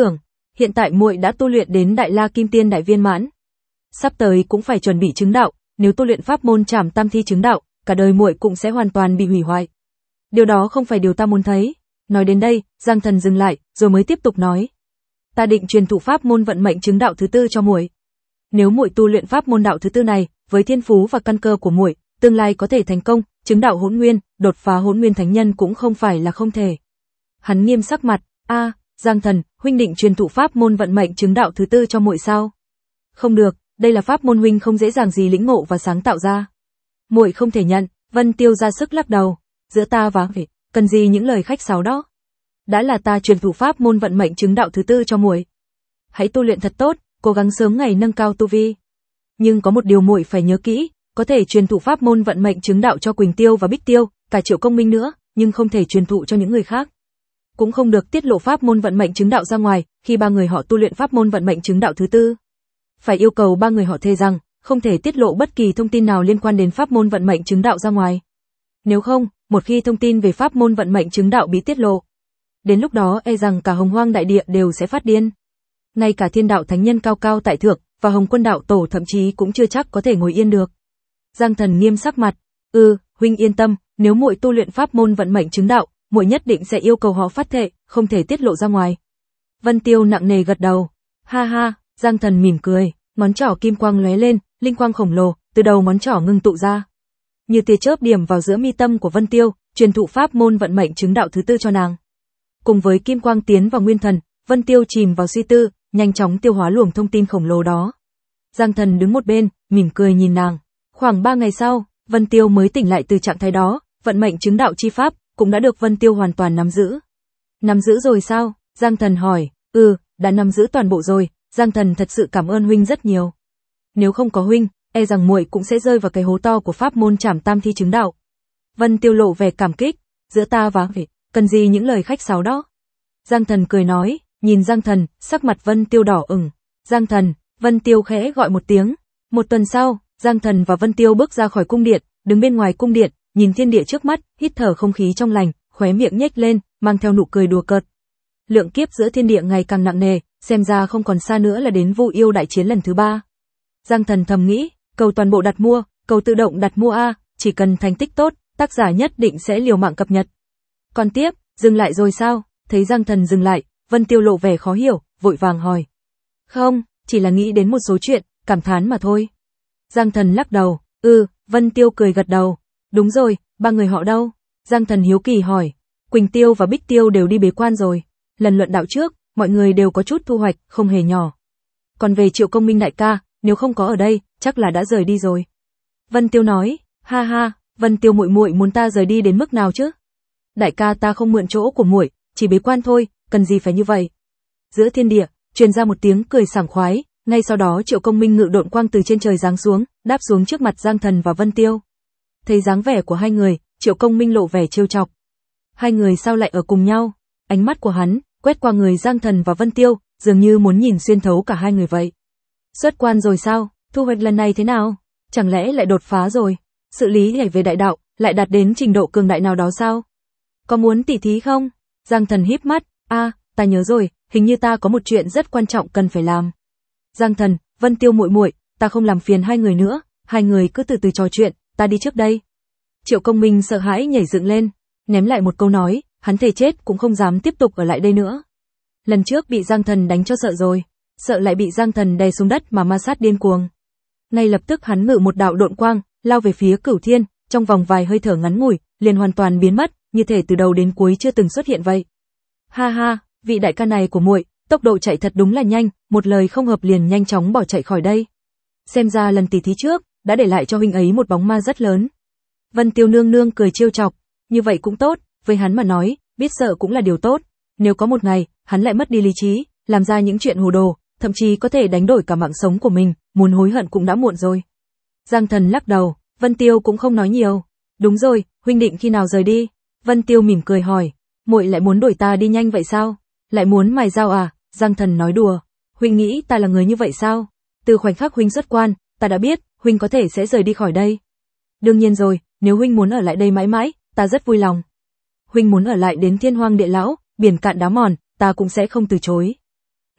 Hiện tại muội đã tu luyện đến Đại La Kim Tiên đại viên mãn, sắp tới cũng phải chuẩn bị chứng đạo, nếu tu luyện pháp môn Trảm Tam Thi chứng đạo, cả đời muội cũng sẽ hoàn toàn bị hủy hoại. Điều đó không phải điều ta muốn thấy. Nói đến đây, Giang Thần dừng lại, rồi mới tiếp tục nói: "Ta định truyền thụ pháp môn vận mệnh chứng đạo thứ tư cho muội. Nếu muội tu luyện pháp môn đạo thứ tư này, với thiên phú và căn cơ của muội, tương lai có thể thành công, chứng đạo Hỗn Nguyên, đột phá Hỗn Nguyên thánh nhân cũng không phải là không thể." Hắn nghiêm sắc mặt: "A, Giang Thần, huynh định truyền thụ pháp môn vận mệnh chứng đạo thứ tư cho muội sao?" "Không được, đây là pháp môn huynh không dễ dàng gì lĩnh ngộ và sáng tạo ra. Muội không thể nhận." Vân Tiêu ra sức lắc đầu: "Giữa ta và muội, cần gì những lời khách sáo đó? Đã là ta truyền thụ pháp môn vận mệnh chứng đạo thứ tư cho muội. Hãy tu luyện thật tốt, cố gắng sớm ngày nâng cao tu vi. Nhưng có một điều muội phải nhớ kỹ, có thể truyền thụ pháp môn vận mệnh chứng đạo cho Quỳnh Tiêu và Bích Tiêu, cả Triệu Công Minh nữa, nhưng không thể truyền thụ cho những người khác. Cũng không được tiết lộ pháp môn vận mệnh chứng đạo ra ngoài, khi ba người họ tu luyện pháp môn vận mệnh chứng đạo thứ tư. Phải yêu cầu ba người họ thề rằng, không thể tiết lộ bất kỳ thông tin nào liên quan đến pháp môn vận mệnh chứng đạo ra ngoài. Nếu không, một khi thông tin về pháp môn vận mệnh chứng đạo bị tiết lộ, đến lúc đó e rằng cả Hồng Hoang đại địa đều sẽ phát điên. Ngay cả Thiên Đạo Thánh Nhân cao cao tại thượng và Hồng Quân đạo tổ thậm chí cũng chưa chắc có thể ngồi yên được." Giang Thần nghiêm sắc mặt: "Ừ, huynh yên tâm, nếu muội tu luyện pháp môn vận mệnh chứng đạo, muội nhất định sẽ yêu cầu họ phát thệ, không thể tiết lộ ra ngoài." Vân Tiêu nặng nề gật đầu. "Ha ha." Giang Thần mỉm cười, ngón trỏ kim quang lóe lên, linh quang khổng lồ từ đầu ngón trỏ ngưng tụ ra, như tia chớp điểm vào giữa mi tâm của Vân Tiêu, truyền thụ pháp môn vận mệnh chứng đạo thứ tư cho nàng. Cùng với kim quang tiến vào nguyên thần, Vân Tiêu chìm vào suy tư, nhanh chóng tiêu hóa luồng thông tin khổng lồ đó. Giang Thần đứng một bên, mỉm cười nhìn nàng. Khoảng ba ngày sau, Vân Tiêu mới tỉnh lại từ trạng thái đó, vận mệnh chứng đạo chi pháp cũng đã được Vân Tiêu hoàn toàn nắm giữ. "Nắm giữ rồi sao?" Giang Thần hỏi. "Ừ, đã nắm giữ toàn bộ rồi, Giang Thần thật sự cảm ơn huynh rất nhiều. Nếu không có huynh, e rằng muội cũng sẽ rơi vào cái hố to của pháp môn Trảm Tam Thi chứng đạo." Vân Tiêu lộ vẻ cảm kích: "Giữa ta và muội, cần gì những lời khách sáo đó?" Giang Thần cười nói. Nhìn Giang Thần, sắc mặt Vân Tiêu đỏ ửng. "Giang Thần." Vân Tiêu khẽ gọi một tiếng. Một tuần sau, Giang Thần và Vân Tiêu bước ra khỏi cung điện, đứng bên ngoài cung điện, nhìn thiên địa trước mắt, hít thở không khí trong lành, khóe miệng nhếch lên, mang theo nụ cười đùa cợt. Lượng kiếp giữa thiên địa ngày càng nặng nề, xem ra không còn xa nữa là đến Vu Yêu đại chiến lần thứ ba. Giang Thần thầm nghĩ, cầu toàn bộ đặt mua, cầu tự động đặt mua a, chỉ cần thành tích tốt, tác giả nhất định sẽ liều mạng cập nhật. Còn tiếp, dừng lại rồi sao? Thấy Giang Thần dừng lại, Vân Tiêu lộ vẻ khó hiểu, vội vàng hỏi. Không, chỉ là nghĩ đến một số chuyện, cảm thán mà thôi. Giang Thần lắc đầu. Ừ, Vân Tiêu cười gật đầu. Đúng rồi, ba người họ đâu? Giang Thần hiếu kỳ hỏi. Quỳnh Tiêu và Bích Tiêu đều đi bế quan rồi. Lần luận đạo trước, mọi người đều có chút thu hoạch, không hề nhỏ. Còn về Triệu Công Minh đại ca, nếu không có ở đây, chắc là đã rời đi rồi. Vân Tiêu nói. Ha ha, Vân Tiêu muội muội muốn ta rời đi đến mức nào chứ? Đại ca ta không mượn chỗ của muội, chỉ bế quan thôi, cần gì phải như vậy? Giữa thiên địa, truyền ra một tiếng cười sảng khoái, ngay sau đó Triệu Công Minh ngự độn quang từ trên trời giáng xuống, đáp xuống trước mặt Giang Thần và Vân Tiêu. Thấy dáng vẻ của hai người, Triệu Công Minh lộ vẻ trêu chọc. Hai người sao lại ở cùng nhau? Ánh mắt của hắn quét qua người Giang Thần và Vân Tiêu, dường như muốn nhìn xuyên thấu cả hai người vậy. Xuất quan rồi sao? Thu hoạch lần này thế nào? Chẳng lẽ lại đột phá rồi? Sự lý nhảy về đại đạo, lại đạt đến trình độ cường đại nào đó sao? Có muốn tỉ thí không? Giang Thần híp mắt. A, à, ta nhớ rồi, hình như ta có một chuyện rất quan trọng cần phải làm. Giang Thần, Vân Tiêu muội muội, ta không làm phiền hai người nữa, hai người cứ từ từ trò chuyện, ta đi trước đây. Triệu Công Minh sợ hãi nhảy dựng lên, ném lại một câu nói, hắn thề chết cũng không dám tiếp tục ở lại đây nữa. Lần trước bị Giang Thần đánh cho sợ rồi, sợ lại bị Giang Thần đè xuống đất mà ma sát điên cuồng. Ngay lập tức hắn ngự một đạo độn quang, lao về phía Cửu Thiên, trong vòng vài hơi thở ngắn ngủi, liền hoàn toàn biến mất, như thể từ đầu đến cuối chưa từng xuất hiện vậy. Ha ha, vị đại ca này của muội, tốc độ chạy thật đúng là nhanh, một lời không hợp liền nhanh chóng bỏ chạy khỏi đây. Xem ra lần tỉ thí trước, đã để lại cho huynh ấy một bóng ma rất lớn. Vân Tiêu nương nương cười trêu chọc, như vậy cũng tốt, với hắn mà nói, biết sợ cũng là điều tốt. Nếu có một ngày, hắn lại mất đi lý trí, làm ra những chuyện hồ đồ, thậm chí có thể đánh đổi cả mạng sống của mình, muốn hối hận cũng đã muộn rồi. Giang Thần lắc đầu, Vân Tiêu cũng không nói nhiều. Đúng rồi, huynh định khi nào rời đi? Vân Tiêu mỉm cười hỏi, muội lại muốn đuổi ta đi nhanh vậy sao? Lại muốn mài dao à? Giang Thần nói đùa, huynh nghĩ ta là người như vậy sao? Từ khoảnh khắc huynh xuất quan, ta đã biết, huynh có thể sẽ rời đi khỏi đây. Đương nhiên rồi, nếu huynh muốn ở lại đây mãi mãi, ta rất vui lòng. Huynh muốn ở lại đến Thiên Hoang Địa Lão, biển cạn đá mòn, ta cũng sẽ không từ chối.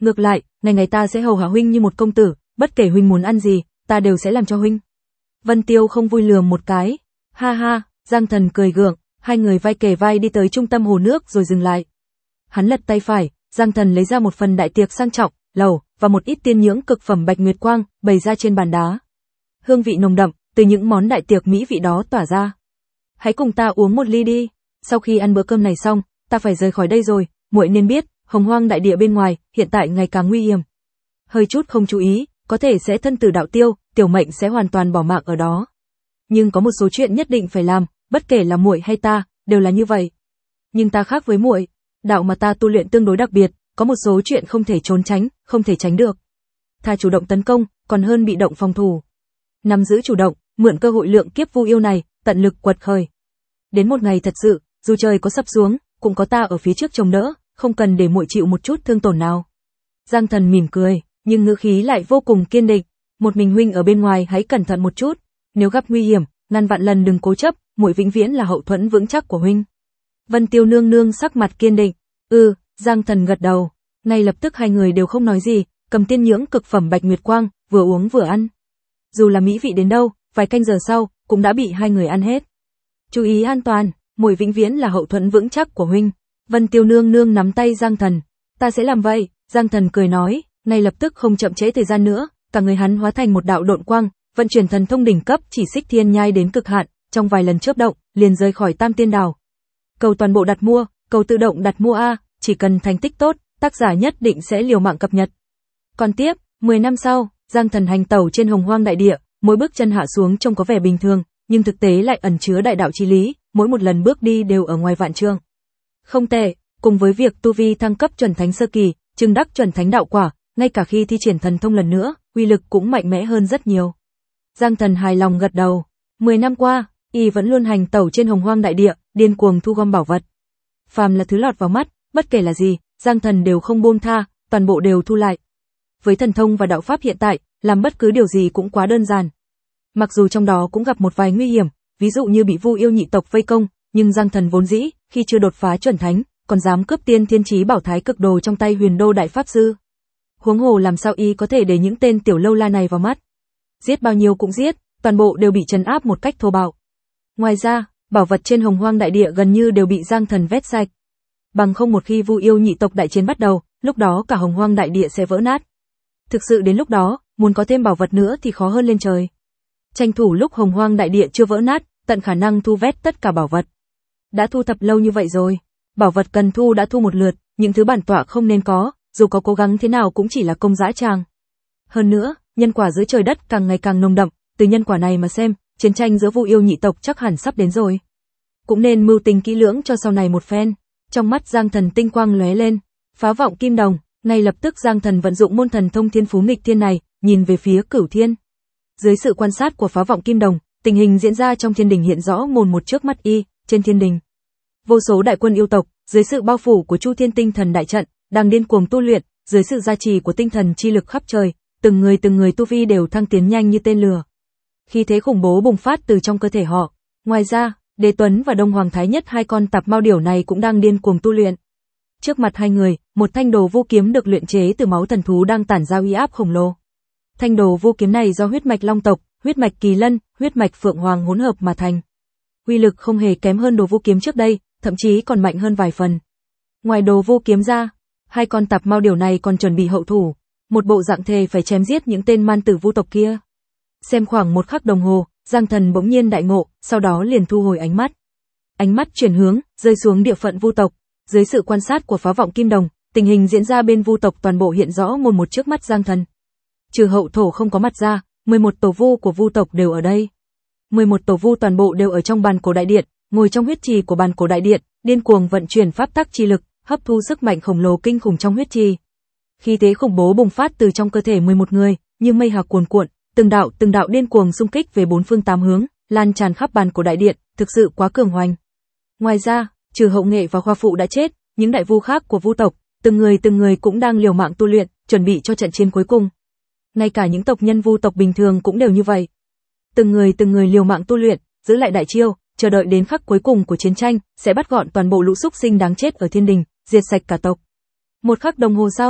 Ngược lại, ngày ngày ta sẽ hầu hạ huynh như một công tử, bất kể huynh muốn ăn gì, ta đều sẽ làm cho huynh. Vân Tiêu không vui lườm một cái. Ha ha, Giang Thần cười gượng, hai người vai kề vai đi tới trung tâm hồ nước rồi dừng lại. Hắn lật tay phải, Giang Thần lấy ra một phần đại tiệc sang trọng, lẩu và một ít tiên nhưỡng cực phẩm bạch nguyệt quang, bày ra trên bàn đá. Hương vị nồng đậm, từ những món đại tiệc mỹ vị đó tỏa ra. Hãy cùng ta uống một ly đi, sau khi ăn bữa cơm này xong, ta phải rời khỏi đây rồi, muội nên biết, hồng hoang đại địa bên ngoài, hiện tại ngày càng nguy hiểm. Hơi chút không chú ý, có thể sẽ thân tử đạo tiêu, tiểu mệnh sẽ hoàn toàn bỏ mạng ở đó. Nhưng có một số chuyện nhất định phải làm, bất kể là muội hay ta, đều là như vậy. Nhưng ta khác với muội, đạo mà ta tu luyện tương đối đặc biệt, có một số chuyện không thể trốn tránh, không thể tránh được. Thà chủ động tấn công, còn hơn bị động phòng thủ. Nắm giữ chủ động, mượn cơ hội lượng kiếp vu yêu này, tận lực quật khởi. Đến một ngày thật sự, dù trời có sập xuống, cũng có ta ở phía trước chống đỡ, không cần để muội chịu một chút thương tổn nào. Giang Thần mỉm cười, nhưng ngữ khí lại vô cùng kiên định. Một mình huynh ở bên ngoài hãy cẩn thận một chút, nếu gặp nguy hiểm, ngàn vạn lần đừng cố chấp, muội vĩnh viễn là hậu thuẫn vững chắc của huynh. Vân Tiêu nương nương sắc mặt kiên định. Ừ, Giang Thần gật đầu. Ngay lập tức hai người đều không nói gì, cầm tiên nhưỡng cực phẩm bạch nguyệt quang, vừa uống vừa ăn. Dù là mỹ vị đến đâu, vài canh giờ sau, cũng đã bị hai người ăn hết. Chú ý an toàn, muội vĩnh viễn là hậu thuẫn vững chắc của huynh. Vân Tiêu nương nương nắm tay Giang Thần. Ta sẽ làm vậy, Giang Thần cười nói, ngay lập tức không chậm trễ thời gian nữa, cả người hắn hóa thành một đạo độn quang, vận chuyển thần thông đỉnh cấp chỉ xích thiên nhai đến cực hạn, trong vài lần chớp động, liền rời khỏi Tam Tiên Đảo. Cầu toàn bộ đặt mua, cầu tự động đặt mua a, chỉ cần thành tích tốt, tác giả nhất định sẽ liều mạng cập nhật. Còn tiếp, mười năm sau, Giang Thần hành tẩu trên hồng hoang đại địa, mỗi bước chân hạ xuống trông có vẻ bình thường, nhưng thực tế lại ẩn chứa đại đạo chí lý, mỗi một lần bước đi đều ở ngoài vạn trượng. Không tệ, cùng với việc tu vi thăng cấp chuẩn thánh sơ kỳ, chứng đắc chuẩn thánh đạo quả, ngay cả khi thi triển thần thông lần nữa, uy lực cũng mạnh mẽ hơn rất nhiều. Giang Thần hài lòng gật đầu. Mười năm qua, y vẫn luôn hành tẩu trên hồng hoang đại địa, điên cuồng thu gom bảo vật. Phàm là thứ lọt vào mắt, bất kể là gì, Giang Thần đều không buông tha, toàn bộ đều thu lại. Với thần thông và đạo pháp hiện tại, làm bất cứ điều gì cũng quá đơn giản. Mặc dù trong đó cũng gặp một vài nguy hiểm, ví dụ như bị vu yêu nhị tộc vây công, nhưng Giang Thần vốn dĩ, khi chưa đột phá chuẩn thánh, còn dám cướp tiên thiên chí bảo thái cực đồ trong tay Huyền Đô đại pháp sư. Huống hồ làm sao y có thể để những tên tiểu lâu la này vào mắt. Giết bao nhiêu cũng giết, toàn bộ đều bị trấn áp một cách thô bạo. Ngoài ra, bảo vật trên hồng hoang đại địa gần như đều bị Giang Thần vét sạch. Bằng không một khi vu yêu nhị tộc đại chiến bắt đầu, lúc đó cả hồng hoang đại địa sẽ vỡ nát. Thực sự đến lúc đó, muốn có thêm bảo vật nữa thì khó hơn lên trời. Tranh thủ lúc hồng hoang đại địa chưa vỡ nát, tận khả năng thu vét tất cả bảo vật. Đã thu thập lâu như vậy rồi, bảo vật cần thu đã thu một lượt, những thứ bản tọa không nên có, dù có cố gắng thế nào cũng chỉ là công dã tràng. Hơn nữa, nhân quả giữa trời đất càng ngày càng nồng đậm, từ nhân quả này mà xem, chiến tranh giữa vu yêu nhị tộc chắc hẳn sắp đến rồi. Cũng nên mưu tính kỹ lưỡng cho sau này một phen. Trong mắt Giang Thần tinh quang lóe lên, phá vọng kim đồng, ngay lập tức Giang Thần vận dụng môn thần thông thiên phú nghịch thiên này, nhìn về phía Cửu Thiên. Dưới sự quan sát của phá vọng kim đồng, tình hình diễn ra trong thiên đình hiện rõ mồn một trước mắt y, trên thiên đình. Vô số đại quân yêu tộc, dưới sự bao phủ của Chu Thiên Tinh Thần đại trận, đang điên cuồng tu luyện, dưới sự gia trì của tinh thần chi lực khắp trời, từng người từng người tu vi đều thăng tiến nhanh như tên lửa. Khí thế khủng bố bùng phát từ trong cơ thể họ. Ngoài ra, Đế Tuấn và Đông Hoàng Thái Nhất hai con tạp mao điểu này cũng đang điên cuồng tu luyện. Trước mặt hai người, một thanh đồ vu kiếm được luyện chế từ máu thần thú đang tản ra uy áp khổng lồ. Thanh đồ vu kiếm này do huyết mạch Long tộc, huyết mạch Kỳ Lân, huyết mạch Phượng Hoàng hỗn hợp mà thành. Uy lực không hề kém hơn đồ vu kiếm trước đây, thậm chí còn mạnh hơn vài phần. Ngoài đồ vu kiếm ra, hai con tạp mao điểu này còn chuẩn bị hậu thủ, một bộ dạng thề phải chém giết những tên man tử vu tộc kia. Xem khoảng một khắc đồng hồ, Giang Thần bỗng nhiên đại ngộ, sau đó liền thu hồi ánh mắt. Ánh mắt chuyển hướng, rơi xuống địa phận vu tộc. Dưới sự quan sát của phá vọng kim đồng, tình hình diễn ra bên vu tộc toàn bộ hiện rõ mồn một trước mắt Giang Thần. Trừ hậu thổ không có mặt ra, mười một tổ vu của vu tộc đều ở đây. mười một tổ vu toàn bộ đều ở trong bàn cổ đại điện, ngồi trong huyết trì của bàn cổ đại điện, điên cuồng vận chuyển pháp tắc chi lực, hấp thu sức mạnh khổng lồ kinh khủng trong huyết trì. Khí thế khủng bố bùng phát từ trong cơ thể mười một người, như mây hạc cuồn cuộn, từng đạo từng đạo điên cuồng xung kích về bốn phương tám hướng, lan tràn khắp bàn cổ đại điện, thực sự quá cường hoành. Ngoài ra, trừ Hậu Nghệ và Khoa Phụ đã chết, những đại vu khác của vu tộc, từng người từng người cũng đang liều mạng tu luyện, chuẩn bị cho trận chiến cuối cùng. Ngay cả những tộc nhân vu tộc bình thường cũng đều như vậy. Từng người từng người liều mạng tu luyện, giữ lại đại chiêu, chờ đợi đến khắc cuối cùng của chiến tranh, sẽ bắt gọn toàn bộ lũ súc sinh đáng chết ở thiên đình, diệt sạch cả tộc. Một khắc đồng hồ sau,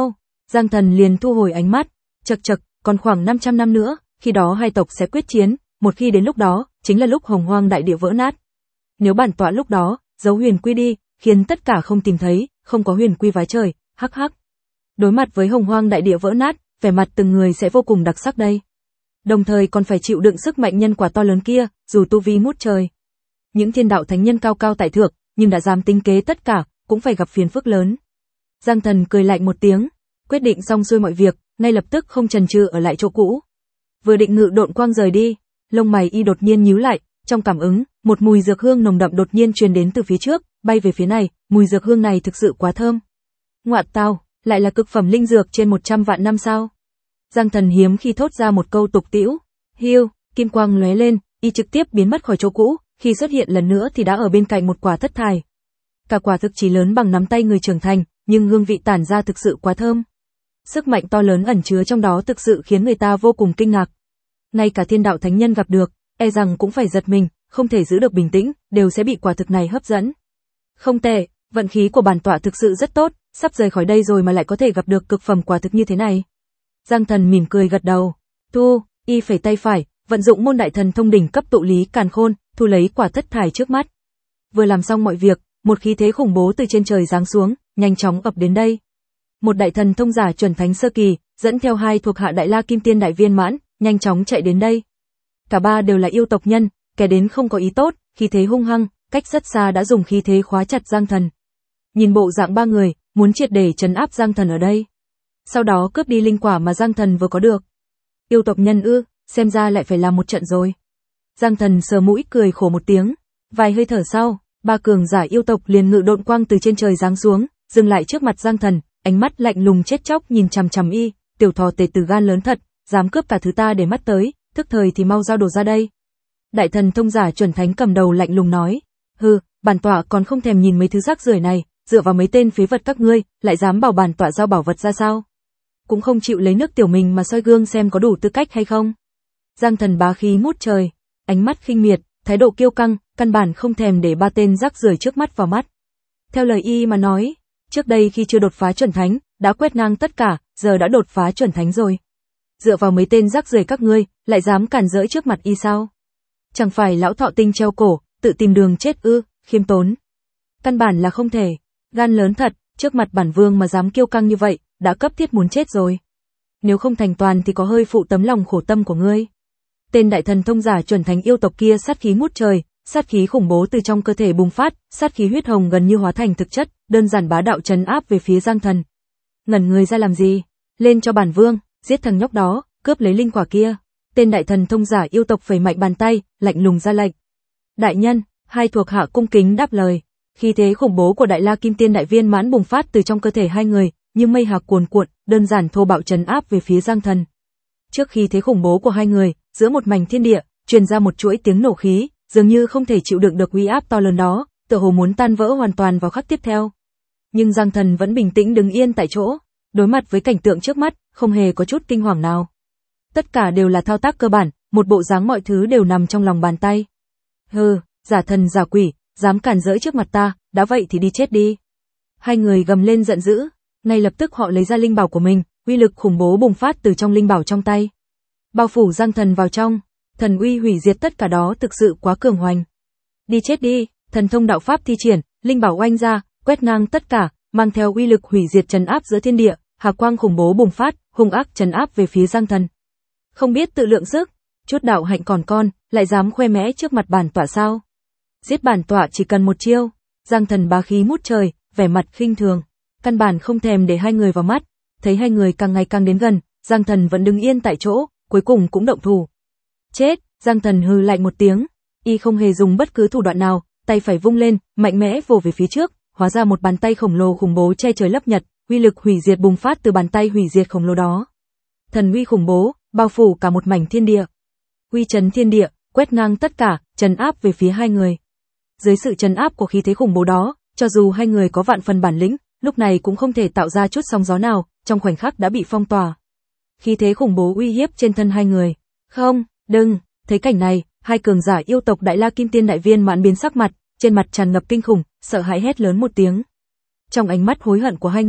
Giang Thần liền thu hồi ánh mắt, chậc chậc, còn khoảng năm trăm năm nữa, khi đó hai tộc sẽ quyết chiến, một khi đến lúc đó, chính là lúc Hồng Hoang đại địa vỡ nát. Nếu bản tọa lúc đó, giấu huyền quy đi, khiến tất cả không tìm thấy, không có huyền quy vái trời, hắc hắc. Đối mặt với Hồng Hoang đại địa vỡ nát, vẻ mặt từng người sẽ vô cùng đặc sắc đây. Đồng thời còn phải chịu đựng sức mạnh nhân quả to lớn kia, dù tu vi ngút trời. Những thiên đạo thánh nhân cao cao tại thượng, nhưng đã dám tính kế tất cả, cũng phải gặp phiền phức lớn. Giang Thần cười lạnh một tiếng, quyết định xong xuôi mọi việc, ngay lập tức không chần chừ ở lại chỗ cũ. Vừa định ngự độn quang rời đi, lông mày y đột nhiên nhíu lại, trong cảm ứng, một mùi dược hương nồng đậm đột nhiên truyền đến từ phía trước, bay về phía này, mùi dược hương này thực sự quá thơm. Ngoạn tào, lại là cực phẩm linh dược trên một trăm vạn năm sao? Giang Thần hiếm khi thốt ra một câu tục tĩu. Hiu, kim quang lóe lên, y trực tiếp biến mất khỏi chỗ cũ, khi xuất hiện lần nữa thì đã ở bên cạnh một quả thất thải. Cả quả thực chỉ lớn bằng nắm tay người trưởng thành, nhưng hương vị tản ra thực sự quá thơm. Sức mạnh to lớn ẩn chứa trong đó thực sự khiến người ta vô cùng kinh ngạc. Ngay cả thiên đạo thánh nhân gặp được, e rằng cũng phải giật mình, không thể giữ được bình tĩnh, đều sẽ bị quả thực này hấp dẫn. Không tệ, vận khí của bản tọa thực sự rất tốt, sắp rời khỏi đây rồi mà lại có thể gặp được cực phẩm quả thực như thế này. Giang Thần mỉm cười gật đầu. Tu, y phẩy tay phải, vận dụng môn đại thần thông đỉnh cấp tụ lý càn khôn, thu lấy quả thất thải trước mắt. Vừa làm xong mọi việc, một khí thế khủng bố từ trên trời giáng xuống, nhanh chóng ập đến đây. Một đại thần thông giả chuẩn thánh sơ kỳ, dẫn theo hai thuộc hạ Đại La Kim Tiên đại viên mãn, nhanh chóng chạy đến đây. Cả ba đều là yêu tộc nhân, kẻ đến không có ý tốt, khí thế hung hăng, cách rất xa đã dùng khí thế khóa chặt Giang Thần. Nhìn bộ dạng ba người, muốn triệt để trấn áp Giang Thần ở đây. Sau đó cướp đi linh quả mà Giang Thần vừa có được. Yêu tộc nhân ư, xem ra lại phải làm một trận rồi. Giang Thần sờ mũi cười khổ một tiếng. Vài hơi thở sau, ba cường giả yêu tộc liền ngự độn quang từ trên trời giáng xuống, dừng lại trước mặt Giang Thần, ánh mắt lạnh lùng chết chóc nhìn chằm chằm y, tiểu thò tề tử gan lớn thật, dám cướp cả thứ ta để mắt tới, thức thời thì mau giao đồ ra đây. Đại thần thông giả chuẩn thánh cầm đầu lạnh lùng nói, hừ, bản tọa còn không thèm nhìn mấy thứ rác rưởi này, dựa vào mấy tên phế vật các ngươi, lại dám bảo bản tọa giao bảo vật ra sao? Cũng không chịu lấy nước tiểu mình mà soi gương xem có đủ tư cách hay không. Giang Thần bá khí ngút trời, ánh mắt khinh miệt, thái độ kiêu căng, căn bản không thèm để ba tên rác rưởi trước mắt vào mắt. Theo lời y mà nói, trước đây khi chưa đột phá chuẩn thánh, đã quét ngang tất cả, giờ đã đột phá chuẩn thánh rồi. Dựa vào mấy tên rác rưởi các ngươi, lại dám cản rỡ trước mặt y sao? Chẳng phải lão thọ tinh treo cổ, tự tìm đường chết ư, khiêm tốn. Căn bản là không thể, gan lớn thật, trước mặt bản vương mà dám kiêu căng như vậy, đã cấp thiết muốn chết rồi. Nếu không thành toàn thì có hơi phụ tấm lòng khổ tâm của ngươi. Tên đại thần thông giả chuẩn thánh yêu tộc kia sát khí ngút trời, sát khí khủng bố từ trong cơ thể bùng phát, sát khí huyết hồng gần như hóa thành thực chất, đơn giản bá đạo trấn áp về phía Giang Thần. Ngẩn người ra làm gì? Lên cho bản vương, giết thằng nhóc đó, cướp lấy linh quả kia. Tên đại thần thông giả yêu tộc phẩy mạnh bàn tay, lạnh lùng ra lệnh. Đại nhân, hai thuộc hạ cung kính đáp lời. Khí thế khủng bố của Đại La Kim Tiên đại viên mãn bùng phát từ trong cơ thể hai người, như mây hạc cuồn cuộn, đơn giản thô bạo trấn áp về phía Giang Thần. Trước khi thế khủng bố của hai người, giữa một mảnh thiên địa, truyền ra một chuỗi tiếng nổ khí, dường như không thể chịu đựng được uy áp to lớn đó, tựa hồ muốn tan vỡ hoàn toàn vào khắc tiếp theo. Nhưng Giang Thần vẫn bình tĩnh đứng yên tại chỗ, đối mặt với cảnh tượng trước mắt, không hề có chút kinh hoàng nào. Tất cả đều là thao tác cơ bản, một bộ dáng mọi thứ đều nằm trong lòng bàn tay. Hừ, giả thần giả quỷ, dám cản rỡ trước mặt ta, đã vậy thì đi chết đi. Hai người gầm lên giận dữ, ngay lập tức họ lấy ra linh bảo của mình, uy lực khủng bố bùng phát từ trong linh bảo trong tay. Bao phủ Giang Thần vào trong, thần uy hủy diệt tất cả đó thực sự quá cường hoành. Đi chết đi, thần thông đạo pháp thi triển, linh bảo oanh ra, quét ngang tất cả, mang theo uy lực hủy diệt trấn áp giữa thiên địa, hào quang khủng bố bùng phát, hung ác trấn áp về phía Giang Thần. Không biết tự lượng sức, chút đạo hạnh còn con, lại dám khoe mẽ trước mặt bản tọa sao? Giết bản tọa chỉ cần một chiêu. Giang Thần bá khí ngút trời, vẻ mặt khinh thường, căn bản không thèm để hai người vào mắt. Thấy hai người càng ngày càng đến gần, Giang Thần vẫn đứng yên tại chỗ, cuối cùng cũng động thủ. Chết, Giang Thần hừ lạnh một tiếng, y không hề dùng bất cứ thủ đoạn nào, tay phải vung lên, mạnh mẽ vồ về phía trước, hóa ra một bàn tay khổng lồ khủng bố che trời lấp nhật, uy lực hủy diệt bùng phát từ bàn tay hủy diệt khổng lồ đó. Thần uy khủng bố, bao phủ cả một mảnh thiên địa. Uy chấn thiên địa, quét ngang tất cả, trấn áp về phía hai người. Dưới sự trấn áp của khí thế khủng bố đó, cho dù hai người có vạn phần bản lĩnh, lúc này cũng không thể tạo ra chút sóng gió nào, trong khoảnh khắc đã bị phong tỏa. Khí thế khủng bố uy hiếp trên thân hai người. Không, đừng, thấy cảnh này, hai cường giả yêu tộc Đại La Kim Tiên đại viên mãn biến sắc mặt, trên mặt tràn ngập kinh khủng, sợ hãi hét lớn một tiếng. Trong ánh mắt hối hận của hai người,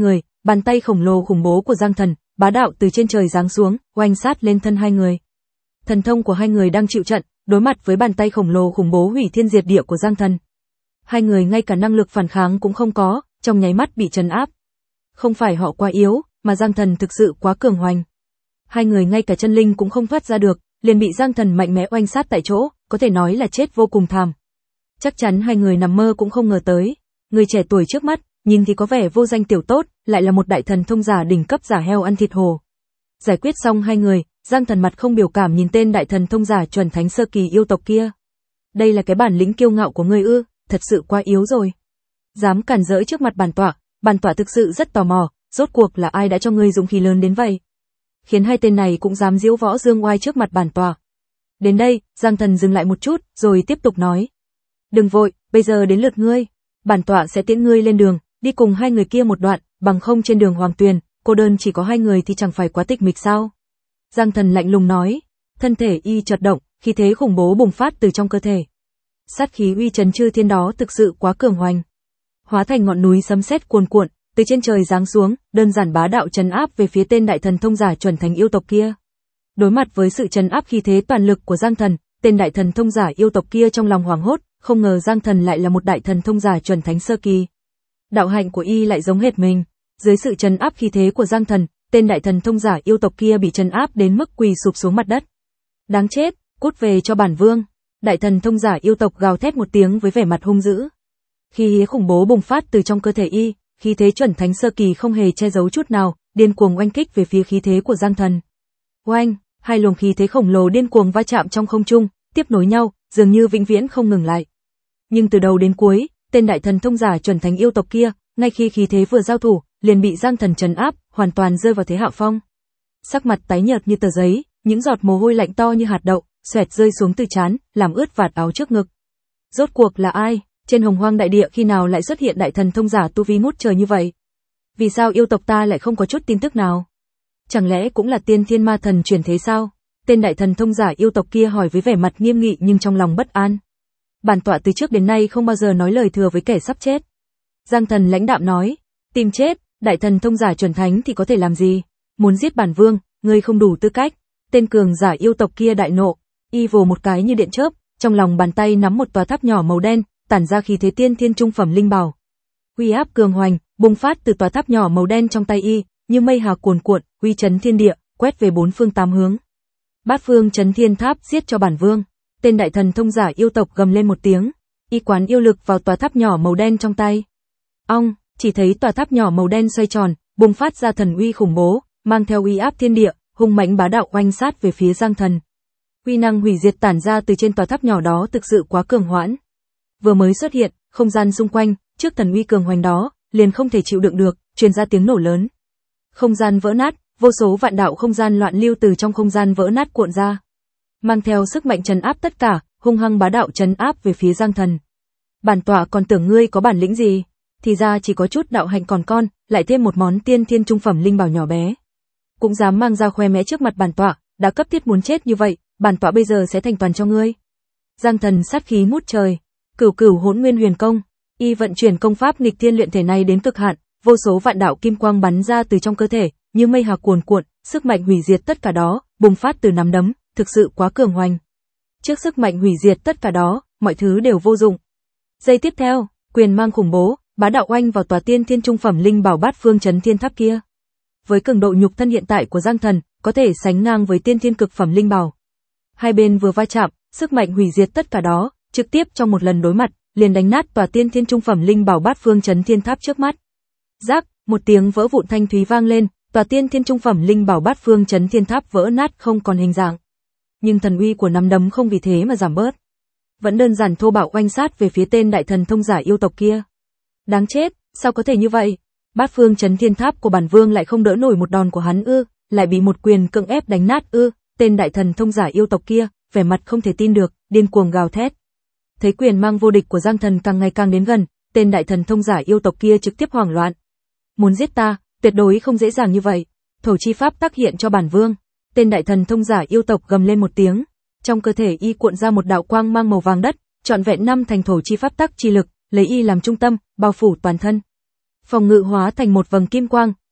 bàn tay khổng lồ khủng bố của Giang Thần, bá đạo từ trên trời giáng xuống, oanh sát lên thân hai người. Thần thông của hai người đang chịu trận, đối mặt với bàn tay khổng lồ khủng bố hủy thiên diệt địa của Giang Thần. Hai người ngay cả năng lực phản kháng cũng không có, trong nháy mắt bị trấn áp. Không phải họ quá yếu, mà Giang Thần thực sự quá cường hoành. Hai người ngay cả chân linh cũng không thoát ra được, liền bị Giang Thần mạnh mẽ oanh sát tại chỗ, có thể nói là chết vô cùng thảm. Chắc chắn hai người nằm mơ cũng không ngờ tới, người trẻ tuổi trước mắt, nhìn thì có vẻ vô danh tiểu tốt, lại là một đại thần thông giả đỉnh cấp giả heo ăn thịt hổ. Giải quyết xong hai người, Giang Thần mặt không biểu cảm nhìn tên đại thần thông giả chuẩn thánh sơ kỳ yêu tộc kia. Đây là cái bản lĩnh kiêu ngạo của ngươi ư, thật sự quá yếu rồi. Dám cản rỡ trước mặt bản tọa, bản tọa thực sự rất tò mò, rốt cuộc là ai đã cho ngươi dũng khí lớn đến vậy? Khiến hai tên này cũng dám diễu võ dương oai trước mặt bản tọa. Đến đây, Giang Thần dừng lại một chút, rồi tiếp tục nói. Đừng vội, bây giờ đến lượt ngươi. Bản tọa sẽ tiễn ngươi lên đường, đi cùng hai người kia một đoạn, bằng không trên đường Hoàng Tuyền, cô đơn chỉ có hai người thì chẳng phải quá tịch mịch sao? Giang Thần lạnh lùng nói, thân thể y chợt động, khí thế khủng bố bùng phát từ trong cơ thể. Sát khí uy trấn chư thiên đó thực sự quá cường hoành. Hóa thành ngọn núi sấm sét cuồn cuộn, từ trên trời giáng xuống, đơn giản bá đạo trấn áp về phía tên đại thần thông giả chuẩn thánh yêu tộc kia. Đối mặt với sự trấn áp khí thế toàn lực của Giang Thần, tên đại thần thông giả yêu tộc kia trong lòng hoảng hốt, không ngờ Giang Thần lại là một đại thần thông giả chuẩn thánh sơ kỳ. Đạo hạnh của y lại giống hệt mình, dưới sự trấn áp khí thế của Giang Thần, tên đại thần thông giả yêu tộc kia bị trấn áp đến mức quỳ sụp xuống mặt đất. Đáng chết, cút về cho bản vương. Đại thần thông giả yêu tộc gào thét một tiếng với vẻ mặt hung dữ. Khí thế khủng bố bùng phát từ trong cơ thể y, khí thế chuẩn thánh sơ kỳ không hề che giấu chút nào, điên cuồng oanh kích về phía khí thế của Giang Thần. Oanh, hai luồng khí thế khổng lồ điên cuồng va chạm trong không trung, tiếp nối nhau, dường như vĩnh viễn không ngừng lại. Nhưng từ đầu đến cuối, tên đại thần thông giả chuẩn thánh yêu tộc kia, ngay khi khí thế vừa giao thủ, liền bị Giang Thần trấn áp, hoàn toàn rơi vào thế hạ phong. Sắc mặt tái nhợt như tờ giấy, những giọt mồ hôi lạnh to như hạt đậu, xoẹt rơi xuống từ trán, làm ướt vạt áo trước ngực. Rốt cuộc là ai? Trên hồng hoang đại địa khi nào lại xuất hiện đại thần thông giả tu vi ngút trời như vậy? Vì sao yêu tộc ta lại không có chút tin tức nào? Chẳng lẽ cũng là tiên thiên ma thần chuyển thế sao? Tên đại thần thông giả yêu tộc kia hỏi với vẻ mặt nghiêm nghị nhưng trong lòng bất an. Bản tọa từ trước đến nay không bao giờ nói lời thừa với kẻ sắp chết. Giang Thần lãnh đạm nói, tìm chết, đại thần thông giả chuẩn thánh thì có thể làm gì? Muốn giết bản vương, ngươi không đủ tư cách. Tên cường giả yêu tộc kia đại nộ, y vồ một cái như điện chớp, trong lòng bàn tay nắm một tòa tháp nhỏ màu đen, tản ra khí thế tiên thiên trung phẩm linh bảo. Uy áp cường hoành, bùng phát từ tòa tháp nhỏ màu đen trong tay y, như mây hà cuồn cuộn, uy chấn thiên địa, quét về bốn phương tám hướng. Bát phương chấn thiên tháp giết cho bản vương. Tên đại thần thông giả yêu tộc gầm lên một tiếng, y quán yêu lực vào tòa tháp nhỏ màu đen trong tay. Ong, chỉ thấy tòa tháp nhỏ màu đen xoay tròn, bùng phát ra thần uy khủng bố, mang theo uy áp thiên địa, hung mãnh bá đạo oanh sát về phía Giang Thần. Uy năng hủy diệt tản ra từ trên tòa tháp nhỏ đó thực sự quá cường hoãn. Vừa mới xuất hiện, không gian xung quanh, trước thần uy cường hoành đó, liền không thể chịu đựng được, truyền ra tiếng nổ lớn. Không gian vỡ nát, vô số vạn đạo không gian loạn lưu từ trong không gian vỡ nát cuộn ra. Mang theo sức mạnh trấn áp tất cả, hung hăng bá đạo trấn áp về phía Giang Thần. Bản tọa còn tưởng ngươi có bản lĩnh gì, thì ra chỉ có chút đạo hạnh còn con, lại thêm một món tiên thiên trung phẩm linh bảo nhỏ bé. Cũng dám mang ra khoe mẽ trước mặt bản tọa, đã cấp thiết muốn chết như vậy, bản tọa bây giờ sẽ thành toàn cho ngươi. Giang Thần sát khí ngút trời, cửu cửu hỗn nguyên huyền công, y vận chuyển công pháp nghịch thiên luyện thể này đến cực hạn, vô số vạn đạo kim quang bắn ra từ trong cơ thể, như mây hà cuồn cuộn, sức mạnh hủy diệt tất cả đó, bùng phát từ nắm đấm, thực sự quá cường hoành. Trước sức mạnh hủy diệt tất cả đó, mọi thứ đều vô dụng. Giây tiếp theo, quyền mang khủng bố, bá đạo oanh vào tòa tiên thiên trung phẩm linh bảo bát phương chấn thiên tháp kia. Với cường độ nhục thân hiện tại của Giang Thần, có thể sánh ngang với tiên thiên cực phẩm linh bảo. Hai bên vừa va chạm, sức mạnh hủy diệt tất cả đó, trực tiếp trong một lần đối mặt, liền đánh nát tòa tiên thiên trung phẩm linh bảo bát phương chấn thiên tháp trước mắt. Rắc, một tiếng vỡ vụn thanh thúy vang lên, tòa tiên thiên trung phẩm linh bảo bát phương chấn thiên tháp vỡ nát không còn hình dạng. Nhưng thần uy của nắm đấm không vì thế mà giảm bớt. Vẫn đơn giản thô bạo oanh sát về phía tên đại thần thông giả yêu tộc kia. Đáng chết, sao có thể như vậy? Bát phương chấn thiên tháp của bản vương lại không đỡ nổi một đòn của hắn ư, lại bị một quyền cưỡng ép đánh nát ư? Tên đại thần thông giả yêu tộc kia, vẻ mặt không thể tin được, điên cuồng gào thét. Thấy quyền mang vô địch của Giang Thần càng ngày càng đến gần, tên đại thần thông giả yêu tộc kia trực tiếp hoảng loạn. Muốn giết ta, tuyệt đối không dễ dàng như vậy. Thổ chi pháp tác hiện cho bản vương. Tên đại thần thông giả yêu tộc gầm lên một tiếng, trong cơ thể y cuộn ra một đạo quang mang màu vàng đất, trọn vẹn năm thành thổ chi pháp tắc chi lực, lấy y làm trung tâm, bao phủ toàn thân. Phòng ngự hóa thành một vầng kim quang, chiếu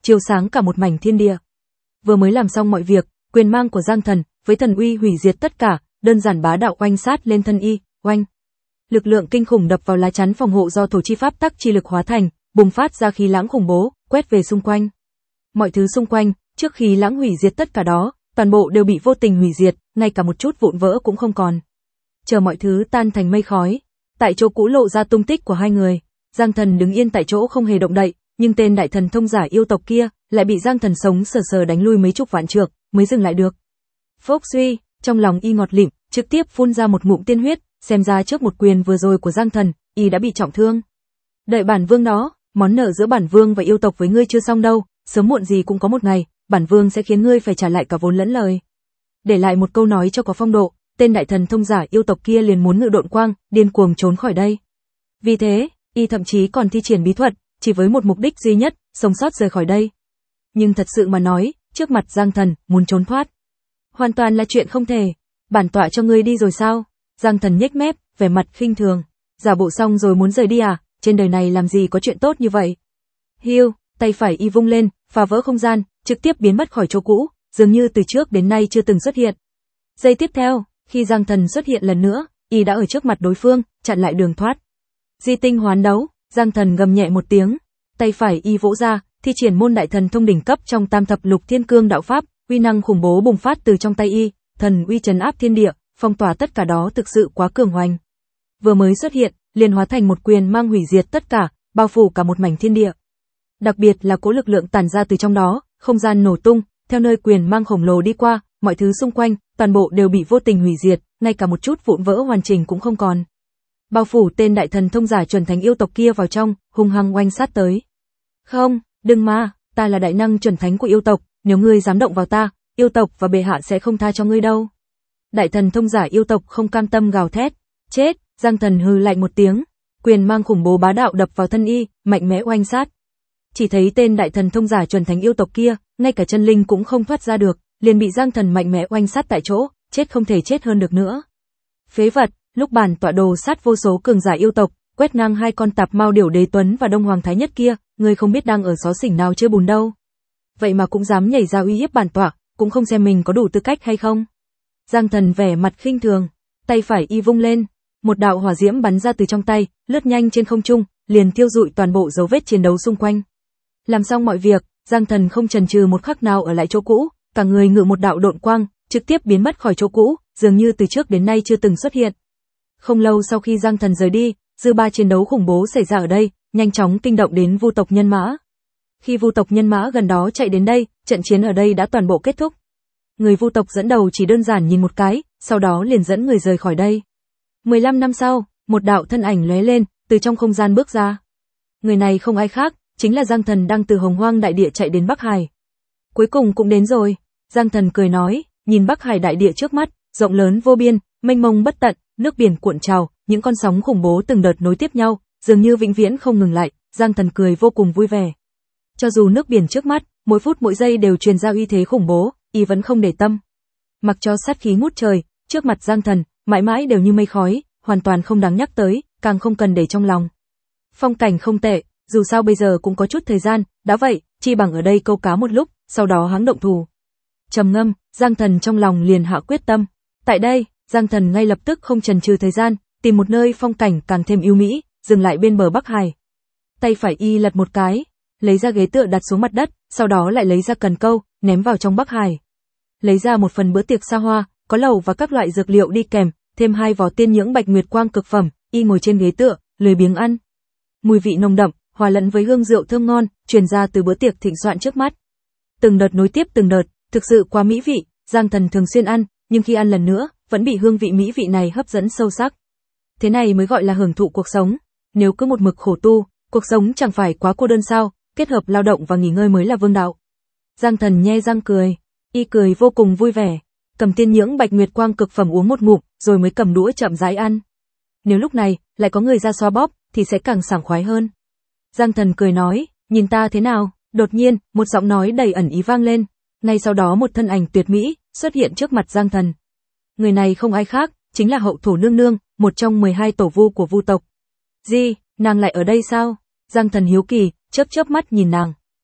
chiếu sáng cả một mảnh thiên địa. Vừa mới làm xong mọi việc, quyền mang của Giang Thần, với thần uy hủy diệt tất cả, đơn giản bá đạo oanh sát lên thân y, oanh. Lực lượng kinh khủng đập vào lá chắn phòng hộ do thổ chi pháp tắc chi lực hóa thành, bùng phát ra khí lãng khủng bố, quét về xung quanh. Mọi thứ xung quanh, trước khí lãng hủy diệt tất cả đó, toàn bộ đều bị vô tình hủy diệt, ngay cả một chút vụn vỡ cũng không còn. Chờ mọi thứ tan thành mây khói, tại chỗ cũ lộ ra tung tích của hai người. Giang Thần đứng yên tại chỗ không hề động đậy, nhưng tên đại thần thông giả yêu tộc kia lại bị Giang Thần sống sờ sờ đánh lui mấy chục vạn trượng, mới dừng lại được. Phốc suy, trong lòng y ngọt lịm, trực tiếp phun ra một ngụm tiên huyết, xem ra trước một quyền vừa rồi của Giang Thần, y đã bị trọng thương. Đợi bản vương đó, món nợ giữa bản vương và yêu tộc với ngươi chưa xong đâu, sớm muộn gì cũng có một ngày, bản vương sẽ khiến ngươi phải trả lại cả vốn lẫn lời. Để lại một câu nói cho có phong độ, tên đại thần thông giả yêu tộc kia liền muốn ngự độn quang, điên cuồng trốn khỏi đây. Vì thế, y thậm chí còn thi triển bí thuật, chỉ với một mục đích duy nhất, sống sót rời khỏi đây. Nhưng thật sự mà nói, trước mặt Giang Thần, muốn trốn thoát, hoàn toàn là chuyện không thể. Bản tọa cho ngươi đi rồi sao? Giang Thần nhếch mép, vẻ mặt khinh thường. Giả bộ xong rồi muốn rời đi à? Trên đời này làm gì có chuyện tốt như vậy? Hiu, tay phải y vung lên, phá vỡ không gian, trực tiếp biến mất khỏi chỗ cũ, dường như từ trước đến nay chưa từng xuất hiện. Giây tiếp theo, khi Giang Thần xuất hiện lần nữa, y đã ở trước mặt đối phương, chặn lại đường thoát. Di tinh hoán đấu, Giang Thần gầm nhẹ một tiếng, tay phải y vỗ ra, thi triển môn đại thần thông đỉnh cấp trong Tam thập lục thiên cương đạo pháp, uy năng khủng bố bùng phát từ trong tay y, thần uy trấn áp thiên địa, phong tỏa tất cả đó thực sự quá cường hoành. Vừa mới xuất hiện, liền hóa thành một quyền mang hủy diệt tất cả, bao phủ cả một mảnh thiên địa. Đặc biệt là cỗ lực lượng tản ra từ trong đó, không gian nổ tung, theo nơi quyền mang khổng lồ đi qua, mọi thứ xung quanh, toàn bộ đều bị vô tình hủy diệt, ngay cả một chút vụn vỡ hoàn chỉnh cũng không còn. Bao phủ tên đại thần thông giả chuẩn thánh yêu tộc kia vào trong, hung hăng oanh sát tới. Không, đừng mà, ta là đại năng chuẩn thánh của yêu tộc, nếu ngươi dám động vào ta, yêu tộc và bệ hạ sẽ không tha cho ngươi đâu. Đại thần thông giả yêu tộc không cam tâm gào thét. Chết, Giang Thần hừ lạnh một tiếng, quyền mang khủng bố bá đạo đập vào thân y, mạnh mẽ oanh sát. Chỉ thấy tên đại thần thông giả chuẩn thánh yêu tộc kia, ngay cả chân linh cũng không thoát ra được, liền bị Giang Thần mạnh mẽ oanh sát tại chỗ, chết không thể chết hơn được nữa. Phế vật, lúc bản tọa đồ sát vô số cường giả yêu tộc, quét ngang hai con tạp mao điểu đế tuấn và đông hoàng thái nhất kia, ngươi không biết đang ở xó xỉnh nào chơi bùn đâu. Vậy mà cũng dám nhảy ra uy hiếp bản tọa, cũng không xem mình có đủ tư cách hay không. Giang Thần vẻ mặt khinh thường, tay phải y vung lên, một đạo hỏa diễm bắn ra từ trong tay, lướt nhanh trên không trung, liền thiêu rụi toàn bộ dấu vết chiến đấu xung quanh. Làm xong mọi việc, Giang Thần không chần chừ một khắc nào ở lại chỗ cũ, cả người ngự một đạo độn quang, trực tiếp biến mất khỏi chỗ cũ, dường như từ trước đến nay chưa từng xuất hiện. Không lâu sau khi Giang Thần rời đi, dư ba chiến đấu khủng bố xảy ra ở đây, nhanh chóng kinh động đến Vu tộc nhân mã. Khi Vu tộc nhân mã gần đó chạy đến đây, trận chiến ở đây đã toàn bộ kết thúc. Người Vu tộc dẫn đầu chỉ đơn giản nhìn một cái, sau đó liền dẫn người rời khỏi đây. mười lăm năm sau, một đạo thân ảnh lóe lên, từ trong không gian bước ra. Người này không ai khác, chính là Giang Thần đang từ Hồng Hoang đại địa chạy đến Bắc Hải. Cuối cùng cũng đến rồi, Giang Thần cười nói, nhìn Bắc Hải đại địa trước mắt, rộng lớn vô biên, mênh mông bất tận, nước biển cuộn trào, những con sóng khủng bố từng đợt nối tiếp nhau, dường như vĩnh viễn không ngừng lại, Giang Thần cười vô cùng vui vẻ. Cho dù nước biển trước mắt, mỗi phút mỗi giây đều truyền ra uy thế khủng bố, y vẫn không để tâm. Mặc cho sát khí ngút trời, trước mặt Giang Thần, mãi mãi đều như mây khói, hoàn toàn không đáng nhắc tới, càng không cần để trong lòng. Phong cảnh không tệ, dù sao bây giờ cũng có chút thời gian, đã vậy, chi bằng ở đây câu cá một lúc, sau đó háng động thủ. Trầm ngâm, Giang Thần trong lòng liền hạ quyết tâm. Tại đây, Giang Thần ngay lập tức không chần chừ thời gian, tìm một nơi phong cảnh càng thêm yêu mỹ, dừng lại bên bờ Bắc Hải. Tay phải y lật một cái, lấy ra ghế tựa đặt xuống mặt đất, sau đó lại lấy ra cần câu, ném vào trong Bắc Hải. Lấy ra một phần bữa tiệc xa hoa, có lẩu và các loại dược liệu đi kèm, thêm hai vỏ tiên nhưỡng bạch nguyệt quang cực phẩm, y ngồi trên ghế tựa, lười biếng ăn. Mùi vị nồng đậm, hòa lẫn với hương rượu thơm ngon, truyền ra từ bữa tiệc thịnh soạn trước mắt. Từng đợt nối tiếp từng đợt, thực sự quá mỹ vị, Giang Thần thường xuyên ăn, nhưng khi ăn lần nữa, vẫn bị hương vị mỹ vị này hấp dẫn sâu sắc. Thế này mới gọi là hưởng thụ cuộc sống. Nếu cứ một mực khổ tu, cuộc sống chẳng phải quá cô đơn sao, kết hợp lao động và nghỉ ngơi mới là vương đạo. Giang Thần nhe răng cười, y cười vô cùng vui vẻ, cầm tiên nhưỡng bạch nguyệt quang cực phẩm uống một ngụm, rồi mới cầm đũa chậm rãi ăn. Nếu lúc này lại có người ra xoa bóp, thì sẽ càng sảng khoái hơn. Giang Thần cười nói, nhìn ta thế nào? Đột nhiên, một giọng nói đầy ẩn ý vang lên. Ngay sau đó một thân ảnh tuyệt mỹ xuất hiện trước mặt Giang Thần. Người này không ai khác, chính là Hậu Thổ Nương Nương, một trong mười hai tổ vu của Vu tộc. Gì, nàng lại ở đây sao? Giang Thần hiếu kỳ, chớp chớp mắt nhìn nàng.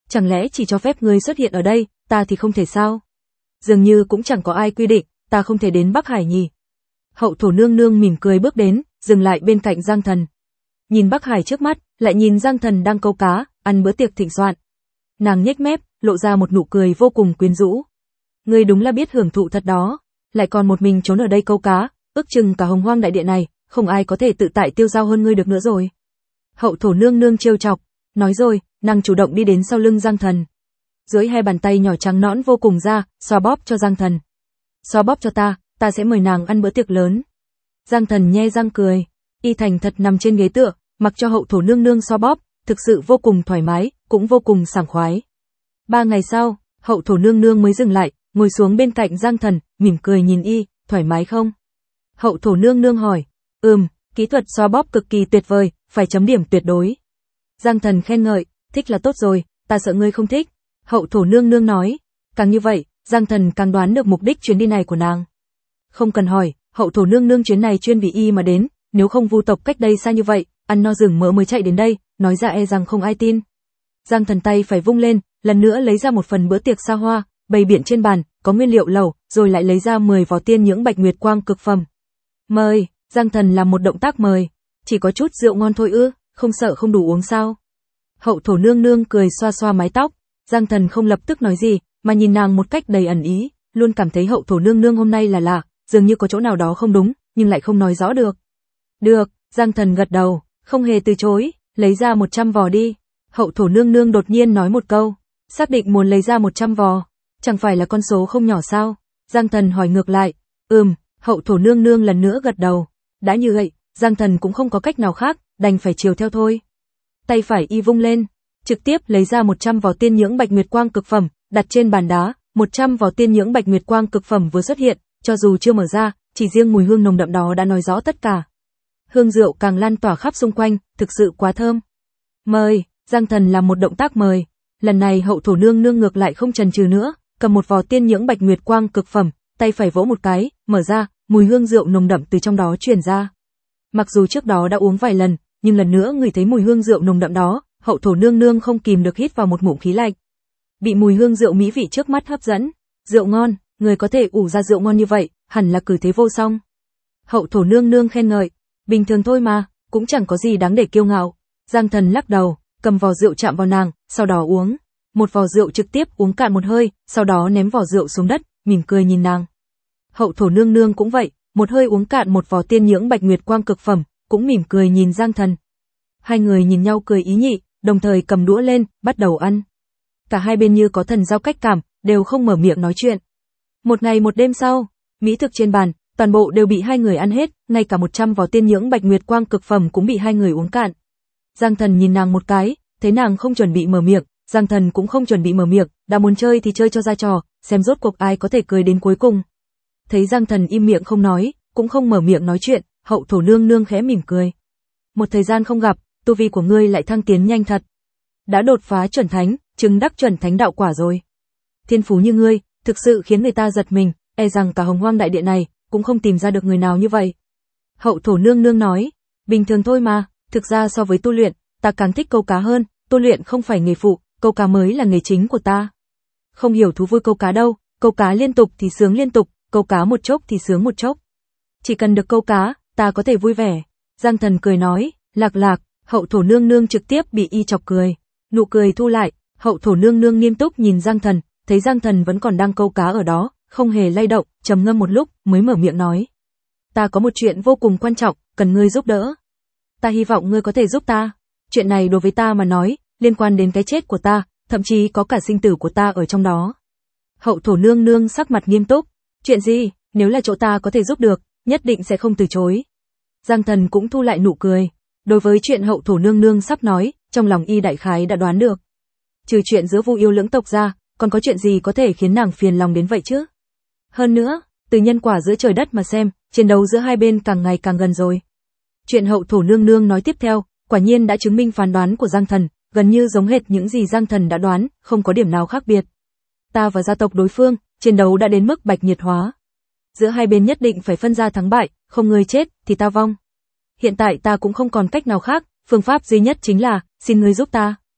Chẳng lẽ chỉ cho phép ngươi xuất hiện ở đây, ta thì không thể sao? Dường như cũng chẳng có ai quy định, ta không thể đến Bắc Hải nhỉ. Hậu thổ nương nương mỉm cười bước đến, dừng lại bên cạnh Giang Thần. Nhìn Bắc Hải trước mắt, lại nhìn Giang Thần đang câu cá, ăn bữa tiệc thịnh soạn. Nàng nhếch mép, lộ ra một nụ cười vô cùng quyến rũ. Ngươi đúng là biết hưởng thụ thật đó, lại còn một mình trốn ở đây câu cá, ước chừng cả Hồng Hoang đại địa này, không ai có thể tự tại tiêu dao hơn ngươi được nữa rồi. Hậu thổ nương nương trêu chọc, nói rồi, nàng chủ động đi đến sau lưng Giang Thần. Duỗi hai bàn tay nhỏ trắng nõn vô cùng ra, xoa bóp cho Giang Thần. Xoa bóp cho ta, ta sẽ mời nàng ăn bữa tiệc lớn. Giang Thần nhe răng cười, y thành thật nằm trên ghế tựa, mặc cho hậu thổ nương nương xoa bóp, thực sự vô cùng thoải mái, cũng vô cùng sảng khoái. Ba ngày sau, hậu thổ nương nương mới dừng lại, ngồi xuống bên cạnh Giang Thần, mỉm cười nhìn y, thoải mái không? Hậu thổ nương nương hỏi, ừm, kỹ thuật xoa bóp cực kỳ tuyệt vời, phải chấm điểm tuyệt đối. Giang Thần khen ngợi, thích là tốt rồi, ta sợ ngươi không thích. Hậu thổ nương nương nói, càng như vậy, Giang Thần càng đoán được mục đích chuyến đi này của nàng. Không cần hỏi, hậu thổ nương nương chuyến này chuyên vì y mà đến, nếu không vu tộc cách đây xa như vậy, ăn no rừng mỡ mới chạy đến đây, nói ra e rằng không ai tin. Giang Thần tay phải vung lên, lần nữa lấy ra một phần bữa tiệc xa hoa, bày biện trên bàn, có nguyên liệu lẩu, rồi lại lấy ra mười vò tiên nhưỡng bạch nguyệt quang cực phẩm. Mời, Giang Thần làm một động tác mời, chỉ có chút rượu ngon thôi ư, không sợ không đủ uống sao? Hậu thổ nương nương cười xoa xoa mái tóc, Giang Thần không lập tức nói gì, mà nhìn nàng một cách đầy ẩn ý, luôn cảm thấy hậu thổ nương nương hôm nay là lạ, dường như có chỗ nào đó không đúng, nhưng lại không nói rõ được. Được, Giang Thần gật đầu, không hề từ chối, lấy ra một trăm vò đi. Hậu thổ nương nương đột nhiên nói một câu, xác định muốn lấy ra một trăm vò, chẳng phải là con số không nhỏ sao? Giang Thần hỏi ngược lại, ừm, hậu thổ nương nương lần nữa gật đầu. Đã như vậy, Giang Thần cũng không có cách nào khác, đành phải chiều theo thôi. Tay phải y vung lên, trực tiếp lấy ra một trăm vò tiên nhưỡng bạch nguyệt quang cực phẩm, đặt trên bàn đá, một trăm vò tiên nhưỡng bạch nguyệt quang cực phẩm vừa xuất hiện, cho dù chưa mở ra, chỉ riêng mùi hương nồng đậm đó đã nói rõ tất cả. Hương rượu càng lan tỏa khắp xung quanh, thực sự quá thơm. Mời, Giang Thần làm một động tác mời. Lần này hậu thổ nương nương ngược lại không chần chừ nữa, cầm một vò tiên nhưỡng bạch nguyệt quang cực phẩm, tay phải vỗ một cái, mở ra, mùi hương rượu nồng đậm từ trong đó truyền ra. Mặc dù trước đó đã uống vài lần, nhưng lần nữa ngửi thấy mùi hương rượu nồng đậm đó, hậu thổ nương nương không kìm được hít vào một ngụm khí lạnh. Bị mùi hương rượu mỹ vị trước mắt hấp dẫn, rượu ngon, người có thể ủ ra rượu ngon như vậy, hẳn là cử thế vô song. Hậu thổ nương nương khen ngợi, bình thường thôi mà, cũng chẳng có gì đáng để kiêu ngạo. Giang Thần lắc đầu, cầm vò rượu chạm vào nàng, sau đó uống. Một vò rượu trực tiếp uống cạn một hơi, sau đó ném vò rượu xuống đất, mỉm cười nhìn nàng. Hậu thổ nương nương cũng vậy, một hơi uống cạn một vò tiên nhưỡng bạch nguyệt quang cực phẩm, cũng mỉm cười nhìn Giang Thần. Hai người nhìn nhau cười ý nhị, đồng thời cầm đũa lên, bắt đầu ăn. Cả hai bên như có thần giao cách cảm, đều không mở miệng nói chuyện. Một ngày một đêm sau, mỹ thực trên bàn, toàn bộ đều bị hai người ăn hết, ngay cả một trăm vò tiên nhưỡng bạch nguyệt quang cực phẩm cũng bị hai người uống cạn. Giang Thần nhìn nàng một cái, thấy nàng không chuẩn bị mở miệng, Giang Thần cũng không chuẩn bị mở miệng, đã muốn chơi thì chơi cho ra trò, xem rốt cuộc ai có thể cười đến cuối cùng. Thấy Giang Thần im miệng không nói, cũng không mở miệng nói chuyện, hậu thổ nương nương khẽ mỉm cười. Một thời gian không gặp, tu vi của ngươi lại thăng tiến nhanh thật. Đã đột phá chuẩn thánh, chứng đắc chuẩn thánh đạo quả rồi. Thiên phú như ngươi, thực sự khiến người ta giật mình, e rằng cả Hồng Hoang đại địa này cũng không tìm ra được người nào như vậy. Hậu thổ nương nương nói, bình thường thôi mà, thực ra so với tu luyện, ta càng thích câu cá hơn, tu luyện không phải nghề phụ, câu cá mới là nghề chính của ta. Không hiểu thú vui câu cá đâu, câu cá liên tục thì sướng liên tục, câu cá một chốc thì sướng một chốc. Chỉ cần được câu cá, ta có thể vui vẻ. Giang Thần cười nói, lạc lạc, hậu thổ nương nương trực tiếp bị y chọc cười. Nụ cười thu lại, hậu thổ nương nương nghiêm túc nhìn Giang Thần, thấy Giang Thần vẫn còn đang câu cá ở đó, không hề lay động, trầm ngâm một lúc, mới mở miệng nói. Ta có một chuyện vô cùng quan trọng, cần ngươi giúp đỡ. Ta hy vọng ngươi có thể giúp ta. Chuyện này đối với ta mà nói, liên quan đến cái chết của ta, thậm chí có cả sinh tử của ta ở trong đó. Hậu thổ nương nương sắc mặt nghiêm túc. Chuyện gì, nếu là chỗ ta có thể giúp được, nhất định sẽ không từ chối. Giang Thần cũng thu lại nụ cười. Đối với chuyện hậu thổ nương nương sắp nói, trong lòng y đại khái đã đoán được. Trừ chuyện giữa Vu Yêu lưỡng tộc ra, còn có chuyện gì có thể khiến nàng phiền lòng đến vậy chứ? Hơn nữa, từ nhân quả giữa trời đất mà xem, chiến đấu giữa hai bên càng ngày càng gần rồi. Chuyện hậu thổ nương nương nói tiếp theo, quả nhiên đã chứng minh phán đoán của Giang Thần, gần như giống hệt những gì Giang Thần đã đoán, không có điểm nào khác biệt. Ta và gia tộc đối phương, chiến đấu đã đến mức bạch nhiệt hóa. Giữa hai bên nhất định phải phân ra thắng bại, không người chết thì ta vong. Hiện tại ta cũng không còn cách nào khác, phương pháp duy nhất chính là, xin ngươi giúp ta.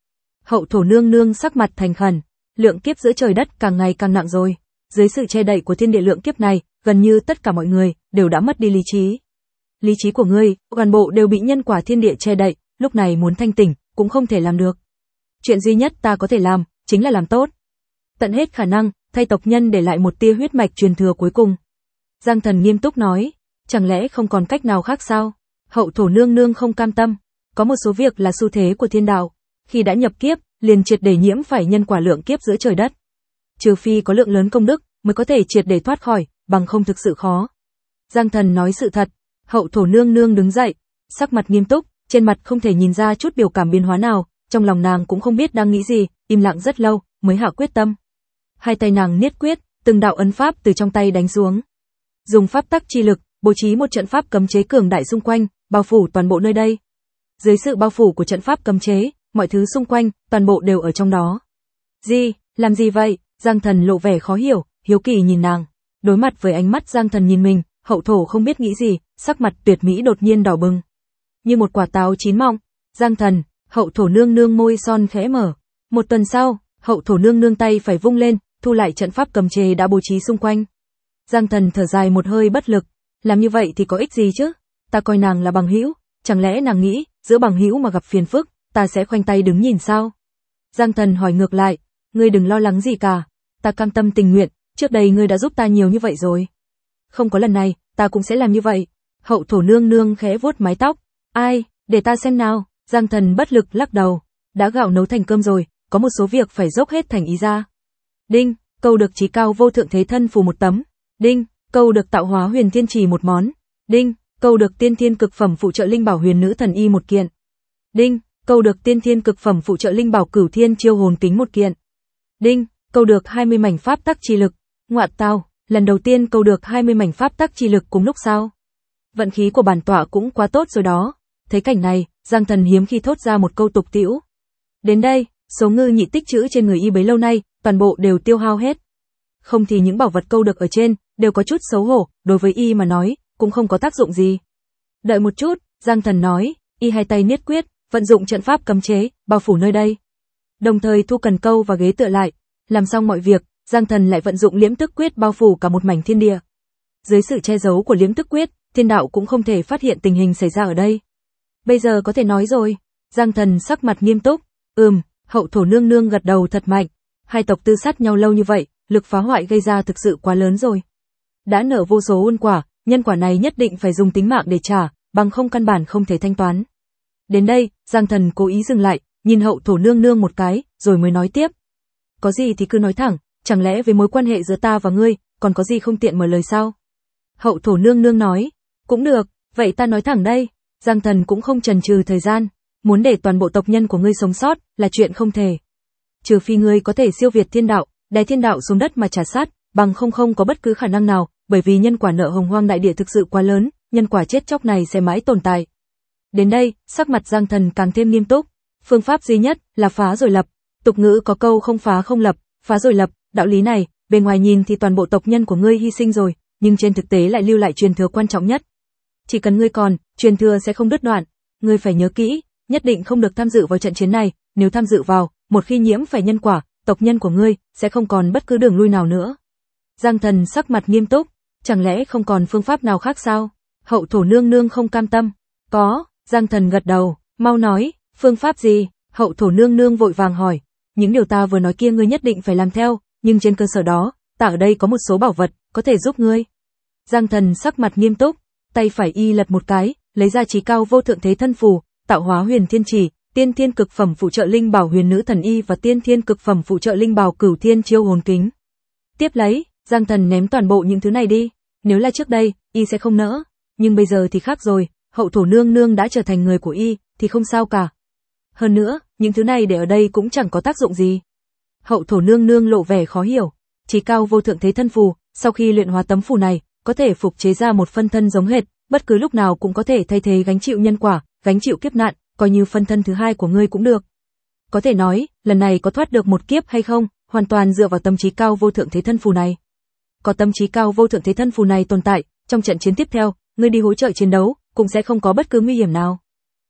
Hậu thổ nương nương sắc mặt thành khẩn, lượng kiếp giữa trời đất càng ngày càng nặng rồi. Dưới sự che đậy của thiên địa lượng kiếp này, gần như tất cả mọi người đều đã mất đi lý trí. Lý trí của ngươi, toàn bộ đều bị nhân quả thiên địa che đậy, lúc này muốn thanh tỉnh, cũng không thể làm được. Chuyện duy nhất ta có thể làm, chính là làm tốt. Tận hết khả năng, thay tộc nhân để lại một tia huyết mạch truyền thừa cuối cùng. Giang Thần nghiêm túc nói, chẳng lẽ không còn cách nào khác sao? Hậu thổ nương nương không cam tâm, có một số việc là xu thế của thiên đạo, khi đã nhập kiếp, liền triệt để nhiễm phải nhân quả lượng kiếp giữa trời đất. Trừ phi có lượng lớn công đức, mới có thể triệt để thoát khỏi, bằng không thực sự khó. Giang Thần nói sự thật. Hậu thổ nương nương đứng dậy, sắc mặt nghiêm túc, trên mặt không thể nhìn ra chút biểu cảm biến hóa nào, trong lòng nàng cũng không biết đang nghĩ gì, im lặng rất lâu, mới hạ quyết tâm. Hai tay nàng niết quyết, từng đạo ấn pháp từ trong tay đánh xuống. Dùng pháp tắc chi lực, bố trí một trận pháp cấm chế cường đại xung quanh, bao phủ toàn bộ nơi đây. Dưới sự bao phủ của trận pháp cấm chế, mọi thứ xung quanh, toàn bộ đều ở trong đó. Gì, làm gì vậy? Giang Thần lộ vẻ khó hiểu, hiếu kỳ nhìn nàng. Đối mặt với ánh mắt Giang Thần nhìn mình, hậu thổ không biết nghĩ gì, sắc mặt tuyệt mỹ đột nhiên đỏ bừng. Như một quả táo chín mọng. Giang Thần, hậu thổ nương nương môi son khẽ mở. Một tuần sau, hậu thổ nương nương tay phải vung lên, thu lại trận pháp cấm chế đã bố trí xung quanh. Giang Thần thở dài một hơi bất lực. Làm như vậy thì có ích gì chứ? Ta coi nàng là bằng hữu, chẳng lẽ nàng nghĩ, giữa bằng hữu mà gặp phiền phức, ta sẽ khoanh tay đứng nhìn sao? Giang Thần hỏi ngược lại, ngươi đừng lo lắng gì cả, ta cam tâm tình nguyện, trước đây ngươi đã giúp ta nhiều như vậy rồi. Không có lần này, ta cũng sẽ làm như vậy. Hậu thổ nương nương khẽ vuốt mái tóc. Ai, để ta xem nào. Giang Thần bất lực lắc đầu. Đã gạo nấu thành cơm rồi, có một số việc phải dốc hết thành ý ra. Đinh, câu được chí cao vô thượng thế thân phù một tấm. Đinh, câu được tạo hóa huyền thiên trì một món. Đinh, câu được tiên thiên cực phẩm phụ trợ linh bảo huyền nữ thần y một kiện. Đinh, câu được tiên thiên cực phẩm phụ trợ linh bảo cửu thiên chiêu hồn kính một kiện. Đinh, câu được hai mươi mảnh pháp tắc chi lực. Ngoạn tao, lần đầu tiên câu được hai mươi mảnh pháp tắc chi lực cùng lúc sao? Vận khí của bản tọa cũng quá tốt rồi đó. Thấy cảnh này, Giang Thần hiếm khi thốt ra một câu tục tĩu. Đến đây, số ngư nhị tích trữ trên người y bấy lâu nay, toàn bộ đều tiêu hao hết. Không thì những bảo vật câu được ở trên, đều có chút xấu hổ, đối với y mà nói, cũng không có tác dụng gì. Đợi một chút, Giang Thần nói, y hai tay niết quyết, vận dụng trận pháp cấm chế, bao phủ nơi đây. Đồng thời thu cần câu và ghế tựa lại, làm xong mọi việc, Giang Thần lại vận dụng liễm tức quyết bao phủ cả một mảnh thiên địa. Dưới sự che giấu của liễm tức quyết, thiên đạo cũng không thể phát hiện tình hình xảy ra ở đây. Bây giờ có thể nói rồi. Giang Thần sắc mặt nghiêm túc. Ừm, hậu thổ nương nương gật đầu thật mạnh. Hai tộc tư sát nhau lâu như vậy, lực phá hoại gây ra thực sự quá lớn rồi. Đã nợ vô số ôn quả, nhân quả này nhất định phải dùng tính mạng để trả, bằng không căn bản không thể thanh toán. Đến đây, Giang Thần cố ý dừng lại, nhìn hậu thổ nương nương một cái, rồi mới nói tiếp. Có gì thì cứ nói thẳng, chẳng lẽ với mối quan hệ giữa ta và ngươi, còn có gì không tiện mở lời sao? Hậu thổ nương nương nói, cũng được, vậy ta nói thẳng đây. Giang Thần cũng không chần chừ thời gian, muốn để toàn bộ tộc nhân của ngươi sống sót, là chuyện không thể. Trừ phi ngươi có thể siêu việt thiên đạo, đè thiên đạo xuống đất mà trả sát, bằng không không có bất cứ khả năng nào, bởi vì nhân quả nợ hồng hoang đại địa thực sự quá lớn, nhân quả chết chóc này sẽ mãi tồn tại. Đến đây, sắc mặt Giang Thần càng thêm nghiêm túc, phương pháp duy nhất là phá rồi lập. Tục ngữ có câu không phá không lập, phá rồi lập, đạo lý này, bề ngoài nhìn thì toàn bộ tộc nhân của ngươi hy sinh rồi, nhưng trên thực tế lại lưu lại truyền thừa quan trọng nhất. Chỉ cần ngươi còn, truyền thừa sẽ không đứt đoạn. Ngươi phải nhớ kỹ, nhất định không được tham dự vào trận chiến này, nếu tham dự vào, một khi nhiễm phải nhân quả, tộc nhân của ngươi sẽ không còn bất cứ đường lui nào nữa. Giang Thần sắc mặt nghiêm túc, chẳng lẽ không còn phương pháp nào khác sao? Hậu thổ nương nương không cam tâm. Có, Giang Thần gật đầu, mau nói, phương pháp gì? Hậu thổ nương nương vội vàng hỏi, những điều ta vừa nói kia ngươi nhất định phải làm theo, nhưng trên cơ sở đó, ta ở đây có một số bảo vật, có thể giúp ngươi. Giang Thần sắc mặt nghiêm túc, tay phải y lật một cái, lấy ra chí cao vô thượng thế thân phù, tạo hóa huyền thiên chỉ, tiên thiên cực phẩm phụ trợ linh bảo huyền nữ thần y và tiên thiên cực phẩm phụ trợ linh bảo cửu thiên chiêu hồn kính. Tiếp lấy, Giang Thần ném toàn bộ những thứ này đi, nếu là trước đây, y sẽ không nỡ, nhưng bây giờ thì khác rồi, hậu thổ nương nương đã trở thành người của y, thì không sao cả. Hơn nữa, những thứ này để ở đây cũng chẳng có tác dụng gì. Hậu thổ nương nương lộ vẻ khó hiểu, chí cao vô thượng thế thân phù, sau khi luyện hóa tấm phù này, có thể phục chế ra một phân thân giống hệt, bất cứ lúc nào cũng có thể thay thế gánh chịu nhân quả, gánh chịu kiếp nạn, coi như phân thân thứ hai của ngươi cũng được. Có thể nói, lần này có thoát được một kiếp hay không, hoàn toàn dựa vào tâm trí cao vô thượng thế thân phù này. Có tâm trí cao vô thượng thế thân phù này tồn tại, trong trận chiến tiếp theo, ngươi đi hỗ trợ chiến đấu, cũng sẽ không có bất cứ nguy hiểm nào.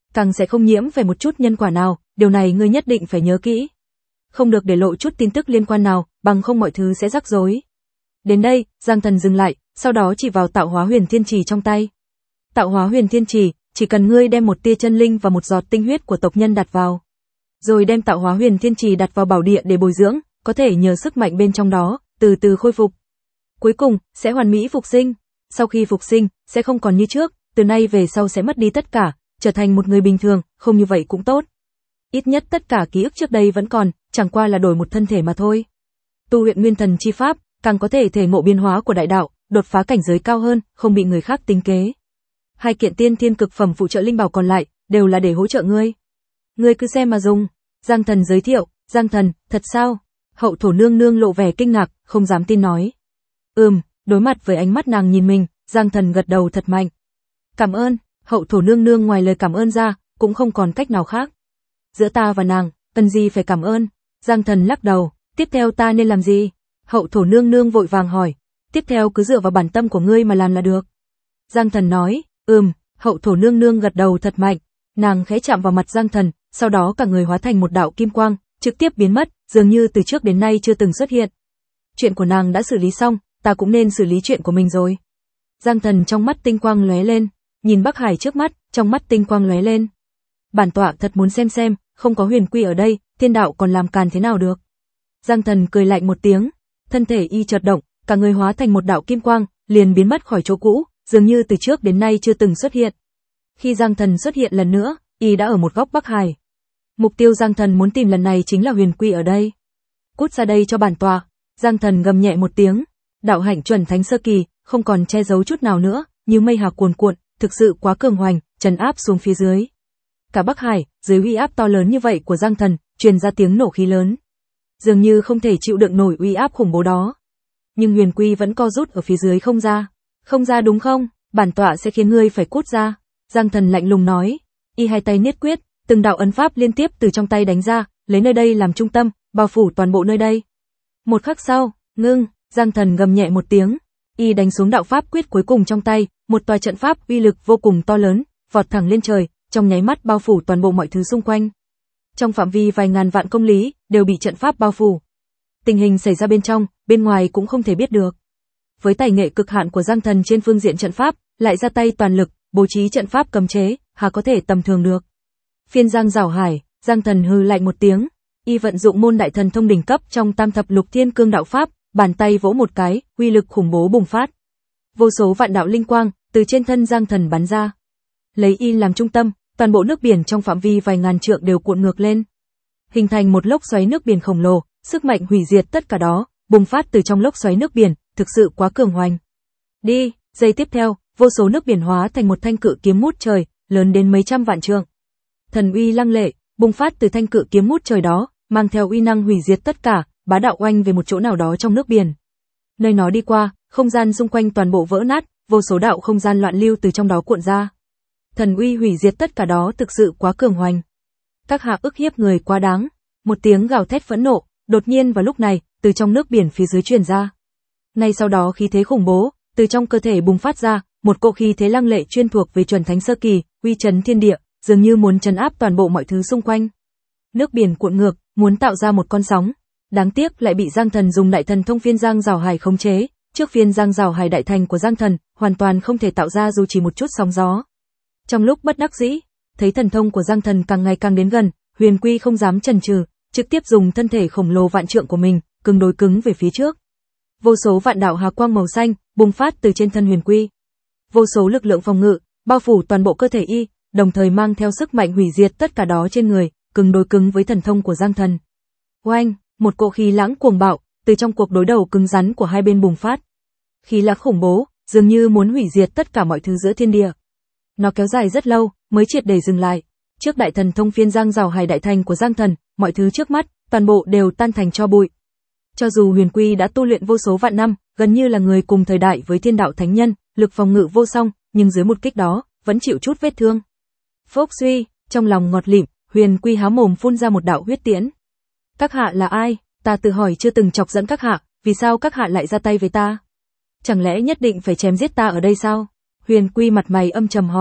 càng sẽ không nhiễm về một chút nhân quả nào, điều này ngươi nhất định phải nhớ kỹ. Không được để lộ chút tin tức liên quan nào, bằng không mọi thứ sẽ rắc rối. Đến đây, Giang Thần dừng lại, sau đó chỉ vào tạo hóa huyền thiên trì trong tay. Tạo hóa huyền thiên trì, chỉ cần ngươi đem một tia chân linh và một giọt tinh huyết của tộc nhân đặt vào, rồi đem tạo hóa huyền thiên trì đặt vào bảo địa để bồi dưỡng, có thể nhờ sức mạnh bên trong đó, từ từ khôi phục. Cuối cùng, sẽ hoàn mỹ phục sinh. Sau khi phục sinh, sẽ không còn như trước, từ nay về sau sẽ mất đi tất cả, trở thành một người bình thường, không như vậy cũng tốt. Ít nhất tất cả ký ức trước đây vẫn còn, chẳng qua là đổi một thân thể mà thôi. Tu luyện nguyên thần chi pháp, càng có thể thể ngộ biến hóa của đại đạo, đột phá cảnh giới cao hơn, không bị người khác tính kế. Hai kiện tiên thiên cực phẩm phụ trợ linh bảo còn lại, đều là để hỗ trợ ngươi. Ngươi cứ xem mà dùng. Giang Thần giới thiệu. Giang Thần, thật sao? Hậu thổ nương nương lộ vẻ kinh ngạc, không dám tin nói. Ừm, đối mặt với ánh mắt nàng nhìn mình, Giang Thần gật đầu thật mạnh. Cảm ơn. Hậu thổ nương nương ngoài lời cảm ơn ra, cũng không còn cách nào khác. Giữa ta và nàng, cần gì phải cảm ơn? Giang Thần lắc đầu. Tiếp theo ta nên làm gì? Hậu thổ nương nương vội vàng hỏi. Tiếp theo cứ dựa vào bản tâm của ngươi mà làm là được. Giang Thần nói. Ừm. Hậu thổ nương nương gật đầu thật mạnh. Nàng khẽ chạm vào mặt Giang Thần, sau đó cả người hóa thành một đạo kim quang, trực tiếp biến mất, dường như từ trước đến nay chưa từng xuất hiện. Chuyện của nàng đã xử lý xong, ta cũng nên xử lý chuyện của mình rồi. Giang Thần trong mắt tinh quang lóe lên, nhìn Bắc Hải trước mắt, trong mắt tinh quang lóe lên. Bản tọa thật muốn xem xem, không có huyền quy ở đây, thiên đạo còn làm càn thế nào được. Giang Thần cười lạnh một tiếng, thân thể y chợt động, cả người hóa thành một đạo kim quang, liền biến mất khỏi chỗ cũ, dường như từ trước đến nay chưa từng xuất hiện. Khi Giang Thần xuất hiện lần nữa, y đã ở một góc Bắc Hải. Mục tiêu Giang Thần muốn tìm lần này chính là huyền quy ở đây. Cút ra đây cho bản tọa. Giang Thần gầm nhẹ một tiếng, đạo hạnh chuẩn thánh sơ kỳ, không còn che giấu chút nào nữa, như mây hạc cuồn cuộn, thực sự quá cường hoành, trấn áp xuống phía dưới. Cả Bắc Hải, dưới uy áp to lớn như vậy của Giang Thần, truyền ra tiếng nổ khí lớn. Dường như không thể chịu đựng nổi uy áp khủng bố đó. Nhưng huyền quy vẫn co rút ở phía dưới không ra. Không ra đúng không? Bản tọa sẽ khiến ngươi phải cút ra. Giang Thần lạnh lùng nói. Y hai tay niết quyết, từng đạo ấn pháp liên tiếp từ trong tay đánh ra, lấy nơi đây làm trung tâm, bao phủ toàn bộ nơi đây. Một khắc sau, ngưng, Giang Thần gầm nhẹ một tiếng, y đánh xuống đạo pháp quyết cuối cùng trong tay, một tòa trận pháp uy lực vô cùng to lớn, vọt thẳng lên trời, trong nháy mắt bao phủ toàn bộ mọi thứ xung quanh. Trong phạm vi vài ngàn vạn công lý, đều bị trận pháp bao phủ. Tình hình xảy ra bên trong, bên ngoài cũng không thể biết được. Với tài nghệ cực hạn của Giang Thần trên phương diện trận pháp, lại ra tay toàn lực, bố trí trận pháp cấm chế, hà có thể tầm thường được. Phiên Giang Giảo Hải, Giang Thần hừ lạnh một tiếng, y vận dụng môn đại thần thông đỉnh cấp trong Tam thập lục thiên cương đạo pháp, bàn tay vỗ một cái, uy lực khủng bố bùng phát. Vô số vạn đạo linh quang từ trên thân Giang Thần bắn ra. Lấy y làm trung tâm, toàn bộ nước biển trong phạm vi vài ngàn trượng đều cuộn ngược lên, hình thành một lốc xoáy nước biển khổng lồ, sức mạnh hủy diệt tất cả đó, bùng phát từ trong lốc xoáy nước biển, thực sự quá cường hoành. Đi, giây tiếp theo, vô số nước biển hóa thành một thanh cự kiếm ngút trời, lớn đến mấy trăm vạn trượng. Thần uy lăng lệ, bùng phát từ thanh cự kiếm ngút trời đó, mang theo uy năng hủy diệt tất cả, bá đạo oanh về một chỗ nào đó trong nước biển. Nơi nó đi qua, không gian xung quanh toàn bộ vỡ nát, vô số đạo không gian loạn lưu từ trong đó cuộn ra. Thần uy hủy diệt tất cả đó thực sự quá cường hoành. Các hạ ức hiếp người quá đáng. Một tiếng gào thét phẫn nộ, đột nhiên vào lúc này, từ trong nước biển phía dưới truyền ra. Ngay sau đó khí thế khủng bố, từ trong cơ thể bùng phát ra, một cỗ khí thế lăng lệ chuyên thuộc về chuẩn thánh sơ kỳ, uy chấn thiên địa, dường như muốn trấn áp toàn bộ mọi thứ xung quanh. Nước biển cuộn ngược, muốn tạo ra một con sóng. Đáng tiếc lại bị Giang Thần dùng đại thần thông phiên Giang Giảo Hải khống chế, trước phiên Giang Giảo Hải đại thành của Giang Thần, hoàn toàn không thể tạo ra dù chỉ một chút sóng gió. Trong lúc bất đắc dĩ, thấy thần thông của Giang Thần càng ngày càng đến gần, Huyền Quy không dám chần chừ, trực tiếp dùng thân thể khổng lồ vạn trượng của mình, cứng đối cứng về phía trước. Vô số vạn đạo hà quang màu xanh bùng phát từ trên thân Huyền Quy. Vô số lực lượng phòng ngự bao phủ toàn bộ cơ thể y, đồng thời mang theo sức mạnh hủy diệt tất cả đó trên người, cứng đối cứng với thần thông của Giang Thần. Oanh, một cỗ khí lãng cuồng bạo từ trong cuộc đối đầu cứng rắn của hai bên bùng phát. Khí lãng khủng bố, dường như muốn hủy diệt tất cả mọi thứ giữa thiên địa. Nó kéo dài rất lâu, mới triệt để dừng lại. Trước đại thần thông phiên Giang Giảo Hải đại thành của Giang Thần, mọi thứ trước mắt, toàn bộ đều tan thành tro bụi. Cho dù Huyền Quy đã tu luyện vô số vạn năm, gần như là người cùng thời đại với thiên đạo thánh nhân, lực phòng ngự vô song, nhưng dưới một kích đó, vẫn chịu chút vết thương. Phốc suy, trong lòng ngọt lịm, Huyền Quy há mồm phun ra một đạo huyết tiễn. Các hạ là ai? Ta tự hỏi chưa từng chọc giận các hạ, vì sao các hạ lại ra tay với ta? Chẳng lẽ nhất định phải chém giết ta ở đây sao? Huyền Quy mặt mày âm trầm hỏi.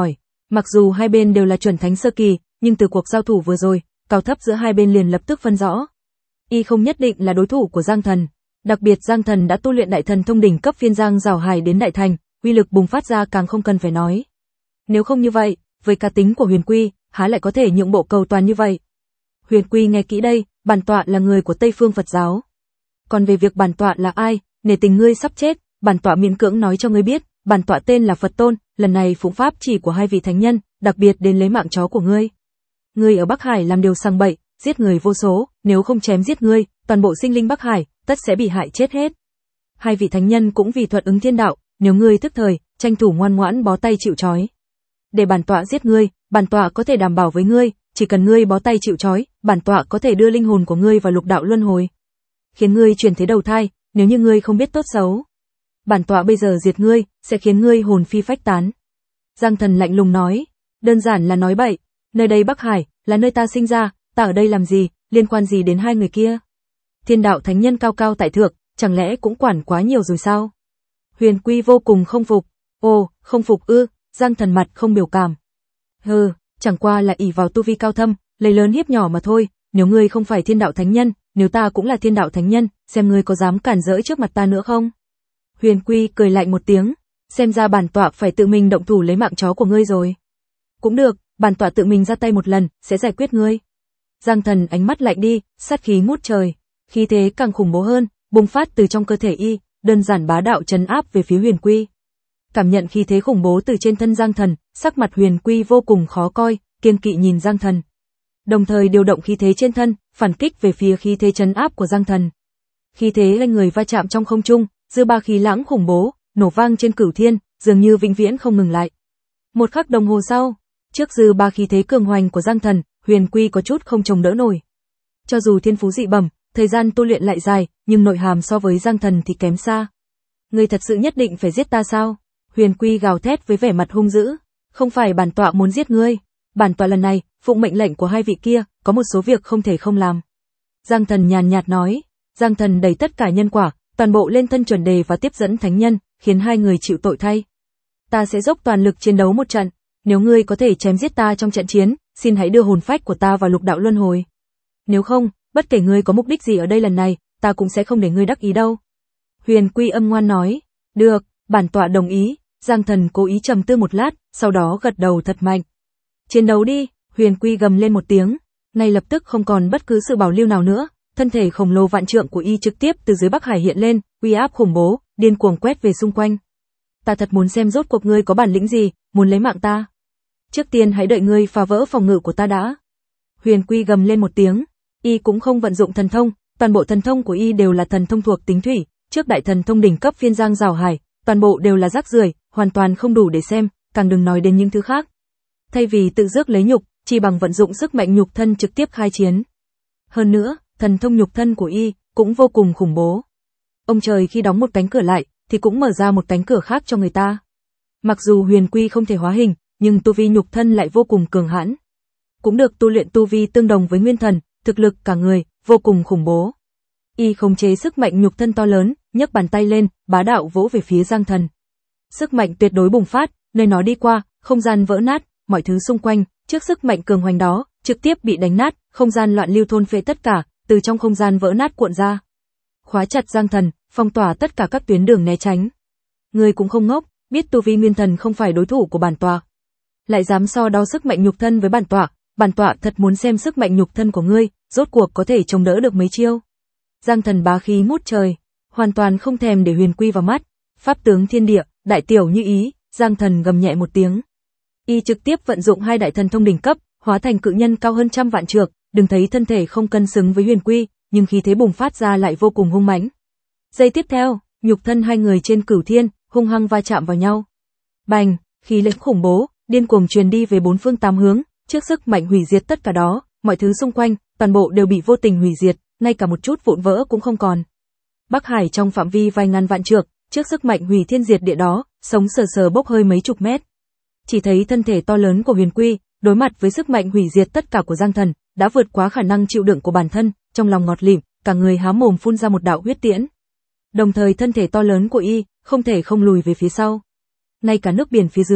Mặc dù hai bên đều là chuẩn thánh sơ kỳ, nhưng từ cuộc giao thủ vừa rồi, cao thấp giữa hai bên liền lập tức phân rõ. Y không nhất định là đối thủ của Giang Thần. Đặc biệt Giang Thần đã tu luyện đại thần thông đỉnh cấp phiên giang rào hải đến đại thành, uy lực bùng phát ra càng không cần phải nói. Nếu không như vậy, với cá tính của Huyền Quy, há lại có thể nhượng bộ cầu toàn như vậy. Huyền Quy nghe kỹ đây, bản tọa là người của Tây Phương Phật giáo. Còn về việc bản tọa là ai, nể tình ngươi sắp chết, bản tọa miễn cưỡng nói cho ngươi biết, bản tọa tên là Phật Tôn, lần này phụng pháp chỉ của hai vị thánh nhân, đặc biệt đến lấy mạng chó của ngươi. Ngươi ở Bắc Hải làm điều sang bậy, giết người vô số, nếu không chém giết ngươi, toàn bộ sinh linh Bắc Hải tất sẽ bị hại chết hết. Hai vị thánh nhân cũng vì thuận ứng thiên đạo, nếu ngươi thức thời, tranh thủ ngoan ngoãn bó tay chịu trói. Để bản tọa giết ngươi, bản tọa có thể đảm bảo với ngươi, chỉ cần ngươi bó tay chịu trói, bản tọa có thể đưa linh hồn của ngươi vào lục đạo luân hồi, khiến ngươi chuyển thế đầu thai, nếu như ngươi không biết tốt xấu. Bản tọa bây giờ diệt ngươi, sẽ khiến ngươi hồn phi phách tán. Giang Thần lạnh lùng nói, đơn giản là nói bậy, nơi đây Bắc Hải, là nơi ta sinh ra, ta ở đây làm gì, liên quan gì đến hai người kia. Thiên đạo thánh nhân cao cao tại thượng, chẳng lẽ cũng quản quá nhiều rồi sao? Huyền Quy vô cùng không phục, ồ, không phục ư, Giang Thần mặt không biểu cảm. Hừ, chẳng qua là ỷ vào tu vi cao thâm, lấy lớn hiếp nhỏ mà thôi, nếu ngươi không phải thiên đạo thánh nhân, nếu ta cũng là thiên đạo thánh nhân, xem ngươi có dám cản rỡ trước mặt ta nữa không? Huyền Quy cười lạnh một tiếng, xem ra bản tọa phải tự mình động thủ lấy mạng chó của ngươi rồi. Cũng được, bản tọa tự mình ra tay một lần, sẽ giải quyết ngươi. Giang Thần ánh mắt lạnh đi, sát khí ngút trời, khí thế càng khủng bố hơn, bùng phát từ trong cơ thể y, đơn giản bá đạo trấn áp về phía Huyền Quy. Cảm nhận khí thế khủng bố từ trên thân Giang Thần, sắc mặt Huyền Quy vô cùng khó coi, kiêng kỵ nhìn Giang Thần. Đồng thời điều động khí thế trên thân, phản kích về phía khí thế trấn áp của Giang Thần. Khí thế hai người va chạm trong không trung, dư ba khí lãng khủng bố, nổ vang trên cửu thiên, dường như vĩnh viễn không ngừng lại. Một khắc đồng hồ sau, trước dư ba khí thế cường hoành của Giang Thần, Huyền Quy có chút không chống đỡ nổi. Cho dù thiên phú dị bẩm, thời gian tu luyện lại dài, nhưng nội hàm so với Giang Thần thì kém xa. Ngươi thật sự nhất định phải giết ta sao? Huyền Quy gào thét với vẻ mặt hung dữ. Không phải bản tọa muốn giết ngươi, bản tọa lần này phụng mệnh lệnh của hai vị kia, có một số việc không thể không làm. Giang Thần nhàn nhạt nói. Giang Thần đẩy tất cả nhân quả, toàn bộ lên thân chuẩn đề và tiếp dẫn thánh nhân, khiến hai người chịu tội thay. Ta sẽ dốc toàn lực chiến đấu một trận, nếu ngươi có thể chém giết ta trong trận chiến, xin hãy đưa hồn phách của ta vào lục đạo luân hồi. Nếu không, bất kể ngươi có mục đích gì ở đây lần này, ta cũng sẽ không để ngươi đắc ý đâu. Huyền Quy âm ngoan nói, được, bản tọa đồng ý. Giang Thần cố ý trầm tư một lát, sau đó gật đầu thật mạnh. Chiến đấu đi, Huyền Quy gầm lên một tiếng, ngay lập tức không còn bất cứ sự bảo lưu nào nữa, thân thể khổng lồ vạn trượng của y trực tiếp từ dưới Bắc Hải hiện lên, uy áp khủng bố, điên cuồng quét về xung quanh. Ta thật muốn xem rốt cuộc ngươi có bản lĩnh gì, muốn lấy mạng ta. Trước tiên hãy đợi ngươi phá vỡ phòng ngự của ta đã. Huyền Quy gầm lên một tiếng, y cũng không vận dụng thần thông, toàn bộ thần thông của y đều là thần thông thuộc tính thủy, trước đại thần thông đỉnh cấp phiên giang rào hải, toàn bộ đều là rác rưởi, hoàn toàn không đủ để xem, càng đừng nói đến những thứ khác. Thay vì tự rước lấy nhục, chỉ bằng vận dụng sức mạnh nhục thân trực tiếp khai chiến. Hơn nữa, thần thông nhục thân của y cũng vô cùng khủng bố. Ông trời khi đóng một cánh cửa lại, thì cũng mở ra một cánh cửa khác cho người ta. Mặc dù Huyền Quy không thể hóa hình, nhưng tu vi nhục thân lại vô cùng cường hãn. Cũng được tu luyện tu vi tương đồng với nguyên thần, thực lực cả người vô cùng khủng bố. Y khống chế sức mạnh nhục thân to lớn, nhấc bàn tay lên, bá đạo vỗ về phía Giang Thần. Sức mạnh tuyệt đối bùng phát, nơi nó đi qua, không gian vỡ nát, mọi thứ xung quanh, trước sức mạnh cường hoành đó, trực tiếp bị đánh nát, không gian loạn lưu thôn phệ tất cả, từ trong không gian vỡ nát cuộn ra. Khóa chặt Giang Thần, phong tỏa tất cả các tuyến đường né tránh. Ngươi cũng không ngốc, biết tu vi nguyên thần không phải đối thủ của bản tọa. Lại dám so đo sức mạnh nhục thân với bản tọa, bản tọa thật muốn xem sức mạnh nhục thân của ngươi, rốt cuộc có thể chống đỡ được mấy chiêu. Giang Thần bá khí ngút trời, hoàn toàn không thèm để Huyền Quy vào mắt, pháp tướng thiên địa, đại tiểu như ý, Giang Thần gầm nhẹ một tiếng. Y trực tiếp vận dụng hai đại thần thông đỉnh cấp, hóa thành cự nhân cao hơn trăm vạn trượng, đừng thấy thân thể không cân xứng với Huyền Quy, nhưng khí thế bùng phát ra lại vô cùng hung mãnh. Giây tiếp theo, nhục thân hai người trên cửu thiên, hung hăng va chạm vào nhau. Bành, khí lực khủng bố, điên cuồng truyền đi về bốn phương tám hướng, trước sức mạnh hủy diệt tất cả đó, mọi thứ xung quanh, toàn bộ đều bị vô tình hủy diệt, ngay cả một chút vụn vỡ cũng không còn. Bắc Hải trong phạm vi vài ngàn vạn trượng, trước sức mạnh hủy thiên diệt địa đó, sống sờ sờ bốc hơi mấy chục mét. Chỉ thấy thân thể to lớn của Huyền Quy, đối mặt với sức mạnh hủy diệt tất cả của Giang Thần, đã vượt quá khả năng chịu đựng của bản thân, trong lòng ngọt lịm, cả người há mồm phun ra một đạo huyết tiễn. Đồng thời thân thể to lớn của y, không thể không lùi về phía sau. Ngay cả nước biển phía dưới,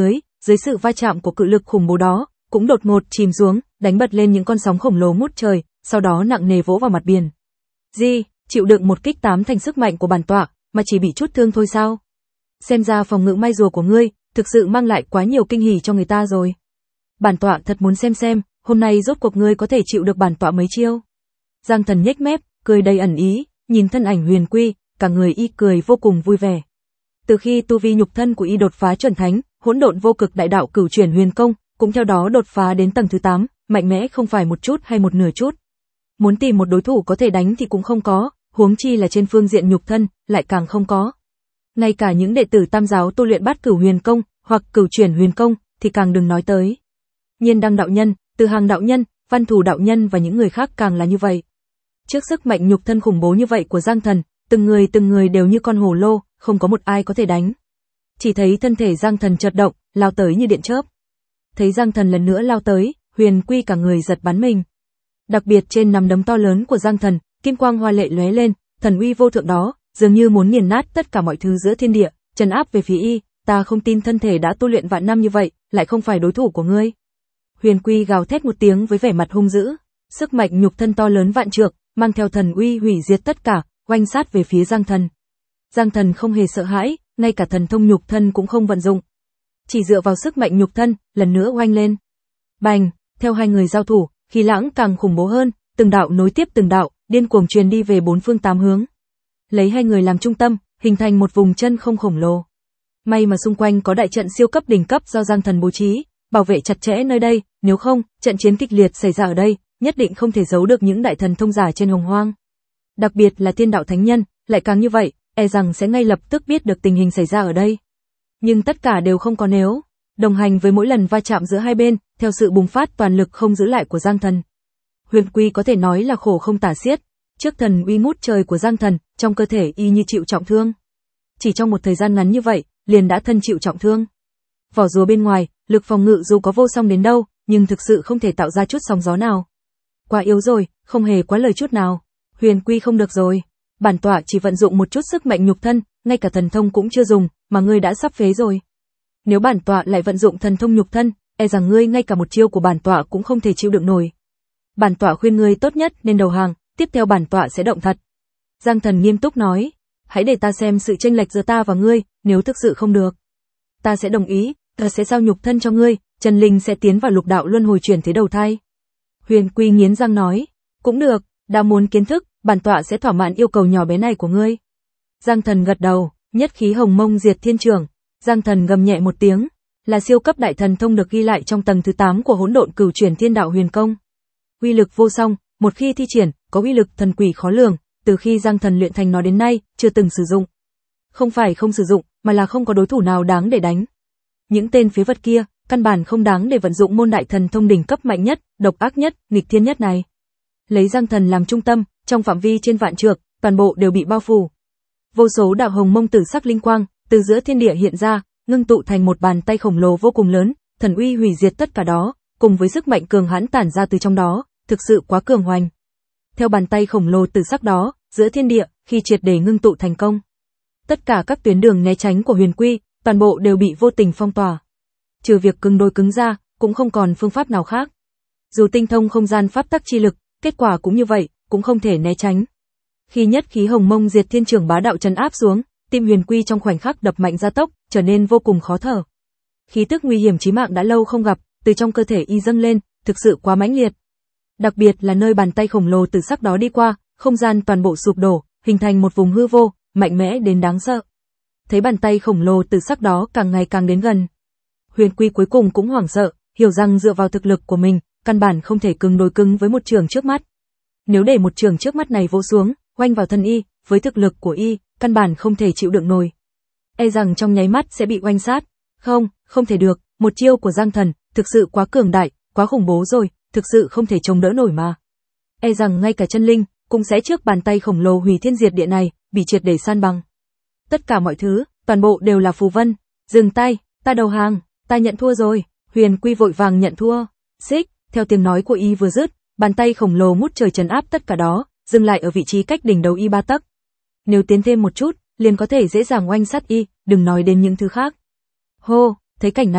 dưới sự va chạm của cự lực khủng bố đó, cũng đột ngột chìm xuống, đánh bật lên những con sóng khổng lồ ngút trời, sau đó nặng nề vỗ vào mặt biển. Di, chịu đựng một kích tám thành sức mạnh của bản tọa, mà chỉ bị chút thương thôi sao? Xem ra phòng ngự mai rùa của ngươi, thực sự mang lại quá nhiều kinh hỉ cho người ta rồi. Bản tọa thật muốn xem xem, hôm nay rốt cuộc ngươi có thể chịu được bản tọa mấy chiêu. Giang Thần nhếch mép, cười đầy ẩn ý, nhìn thân ảnh Huyền Quy, cả người y cười vô cùng vui vẻ. Từ khi tu vi nhục thân của y đột phá chuẩn thánh, hỗn độn vô cực đại đạo cửu chuyển huyền công, cũng theo đó đột phá đến tầng thứ tám, mạnh mẽ không phải một chút hay một nửa chút. Muốn tìm một đối thủ có thể đánh thì cũng không có, huống chi là trên phương diện nhục thân, lại càng không có. Ngay cả những đệ tử tam giáo tu luyện bát cửu huyền công, hoặc cửu chuyển huyền công, thì càng đừng nói tới. Nhiên Đăng đạo nhân, Từ Hàng đạo nhân, Văn Thù đạo nhân và những người khác càng là như vậy. Trước sức mạnh nhục thân khủng bố như vậy của Giang Thần, từng người từng người đều như con hổ lô, không có một ai có thể đánh. Chỉ thấy thân thể Giang Thần chợt động, lao tới như điện chớp. Thấy Giang Thần lần nữa lao tới, Huyền Quy cả người giật bắn mình. Đặc biệt trên nắm đấm to lớn của Giang Thần, kim quang hoa lệ lóe lên, thần uy vô thượng đó, dường như muốn nghiền nát tất cả mọi thứ giữa thiên địa, trấn áp về phía y. Ta không tin thân thể đã tu luyện vạn năm như vậy, lại không phải đối thủ của ngươi. Huyền Quy gào thét một tiếng với vẻ mặt hung dữ, sức mạnh nhục thân to lớn vạn trượng, mang theo thần uy hủy diệt tất cả, oanh sát về phía Giang Thần. Giang Thần không hề sợ hãi, ngay cả thần thông nhục thân cũng không vận dụng, chỉ dựa vào sức mạnh nhục thân, lần nữa oanh lên. Bành, theo hai người giao thủ, khí lãng càng khủng bố hơn, từng đạo nối tiếp từng đạo, điên cuồng truyền đi về bốn phương tám hướng. Lấy hai người làm trung tâm, hình thành một vùng chân không khổng lồ. May mà xung quanh có đại trận siêu cấp đỉnh cấp do Giang Thần bố trí, bảo vệ chặt chẽ nơi đây, nếu không, trận chiến kịch liệt xảy ra ở đây, nhất định không thể giấu được những đại thần thông giả trên hồng hoang. Đặc biệt là Thiên Đạo Thánh Nhân, lại càng như vậy, e rằng sẽ ngay lập tức biết được tình hình xảy ra ở đây. Nhưng tất cả đều không có nếu, đồng hành với mỗi lần va chạm giữa hai bên, theo sự bùng phát toàn lực không giữ lại của Giang Thần. Huyền Quy có thể nói là khổ không tả xiết, trước thần uy ngút trời của Giang Thần, trong cơ thể y như chịu trọng thương. Chỉ trong một thời gian ngắn như vậy, liền đã thân chịu trọng thương. Vỏ rùa bên ngoài, lực phòng ngự dù có vô song đến đâu, nhưng thực sự không thể tạo ra chút sóng gió nào. Quá yếu rồi, không hề quá lời chút nào. Huyền Quy không được rồi. Bản tọa chỉ vận dụng một chút sức mạnh nhục thân, ngay cả thần thông cũng chưa dùng, mà ngươi đã sắp phế rồi. Nếu bản tọa lại vận dụng thần thông nhục thân, e rằng ngươi ngay cả một chiêu của bản tọa cũng không thể chịu đựng nổi. Bản tọa khuyên ngươi tốt nhất nên đầu hàng, tiếp theo bản tọa sẽ động thật. Giang Thần nghiêm túc nói, hãy để ta xem sự chênh lệch giữa ta và ngươi, nếu thực sự không được, ta sẽ đồng ý, ta sẽ giao nhục thân cho ngươi, chân linh sẽ tiến vào lục đạo luân hồi chuyển thế đầu thai. Huyền Quy nghiến răng nói, cũng được, đã muốn kiến thức, bản tọa sẽ thỏa mãn yêu cầu nhỏ bé này của ngươi. Giang Thần gật đầu, nhất khí hồng mông diệt thiên trưởng. Giang Thần gầm nhẹ một tiếng, là siêu cấp đại thần thông được ghi lại trong tầng thứ tám của hỗn độn cửu chuyển thiên đạo huyền công. Uy lực vô song, một khi thi triển, có uy lực thần quỷ khó lường, từ khi Giang Thần luyện thành nó đến nay, chưa từng sử dụng. Không phải không sử dụng, mà là không có đối thủ nào đáng để đánh. Những tên phế vật kia, căn bản không đáng để vận dụng môn đại thần thông đỉnh cấp mạnh nhất, độc ác nhất, nghịch thiên nhất này. Lấy Giang Thần làm trung tâm, trong phạm vi trên vạn trượng, toàn bộ đều bị bao phủ. Vô số đạo hồng mông tử sắc linh quang, từ giữa thiên địa hiện ra, ngưng tụ thành một bàn tay khổng lồ vô cùng lớn, thần uy hủy diệt tất cả đó, cùng với sức mạnh cường hãn tản ra từ trong đó, thực sự quá cường hoành. Theo bàn tay khổng lồ tử sắc đó, giữa thiên địa, khi triệt để ngưng tụ thành công, tất cả các tuyến đường né tránh của Huyền Quy, toàn bộ đều bị vô tình phong tỏa. Trừ việc cứng đôi cứng ra, cũng không còn phương pháp nào khác. Dù tinh thông không gian pháp tắc chi lực, kết quả cũng như vậy, cũng không thể né tránh. Khi nhất khí hồng mông diệt thiên trưởng bá đạo trấn áp xuống, tim Huyền Quy trong khoảnh khắc đập mạnh gia tốc, trở nên vô cùng khó thở. Khí tức nguy hiểm chí mạng đã lâu không gặp, từ trong cơ thể y dâng lên, thực sự quá mãnh liệt. Đặc biệt là nơi bàn tay khổng lồ tử sắc đó đi qua, không gian toàn bộ sụp đổ, hình thành một vùng hư vô, mạnh mẽ đến đáng sợ. Thấy bàn tay khổng lồ tử sắc đó càng ngày càng đến gần, Huyền Quy cuối cùng cũng hoảng sợ, hiểu rằng dựa vào thực lực của mình, căn bản không thể cứng đối cứng với một trường trước mắt. Nếu để một trường trước mắt này vỗ xuống, oanh vào thân y, với thực lực của y, căn bản không thể chịu đựng nổi. E rằng trong nháy mắt sẽ bị oanh sát. Không, không thể được, một chiêu của Giang Thần, thực sự quá cường đại, quá khủng bố rồi, thực sự không thể chống đỡ nổi mà. E rằng ngay cả chân linh, cũng sẽ trước bàn tay khổng lồ hủy thiên diệt địa này, bị triệt để san bằng. Tất cả mọi thứ, toàn bộ đều là phù vân. Dừng tay, ta đầu hàng, ta nhận thua rồi. Huyền Quy vội vàng nhận thua. Xích, theo tiếng nói của y vừa dứt, bàn tay khổng lồ ngút trời trấn áp tất cả đó, dừng lại ở vị trí cách đỉnh đầu y ba tấc. Nếu tiến thêm một chút, liền có thể dễ dàng oanh sát y, đừng nói đến những thứ khác. Hô, thấy cảnh này,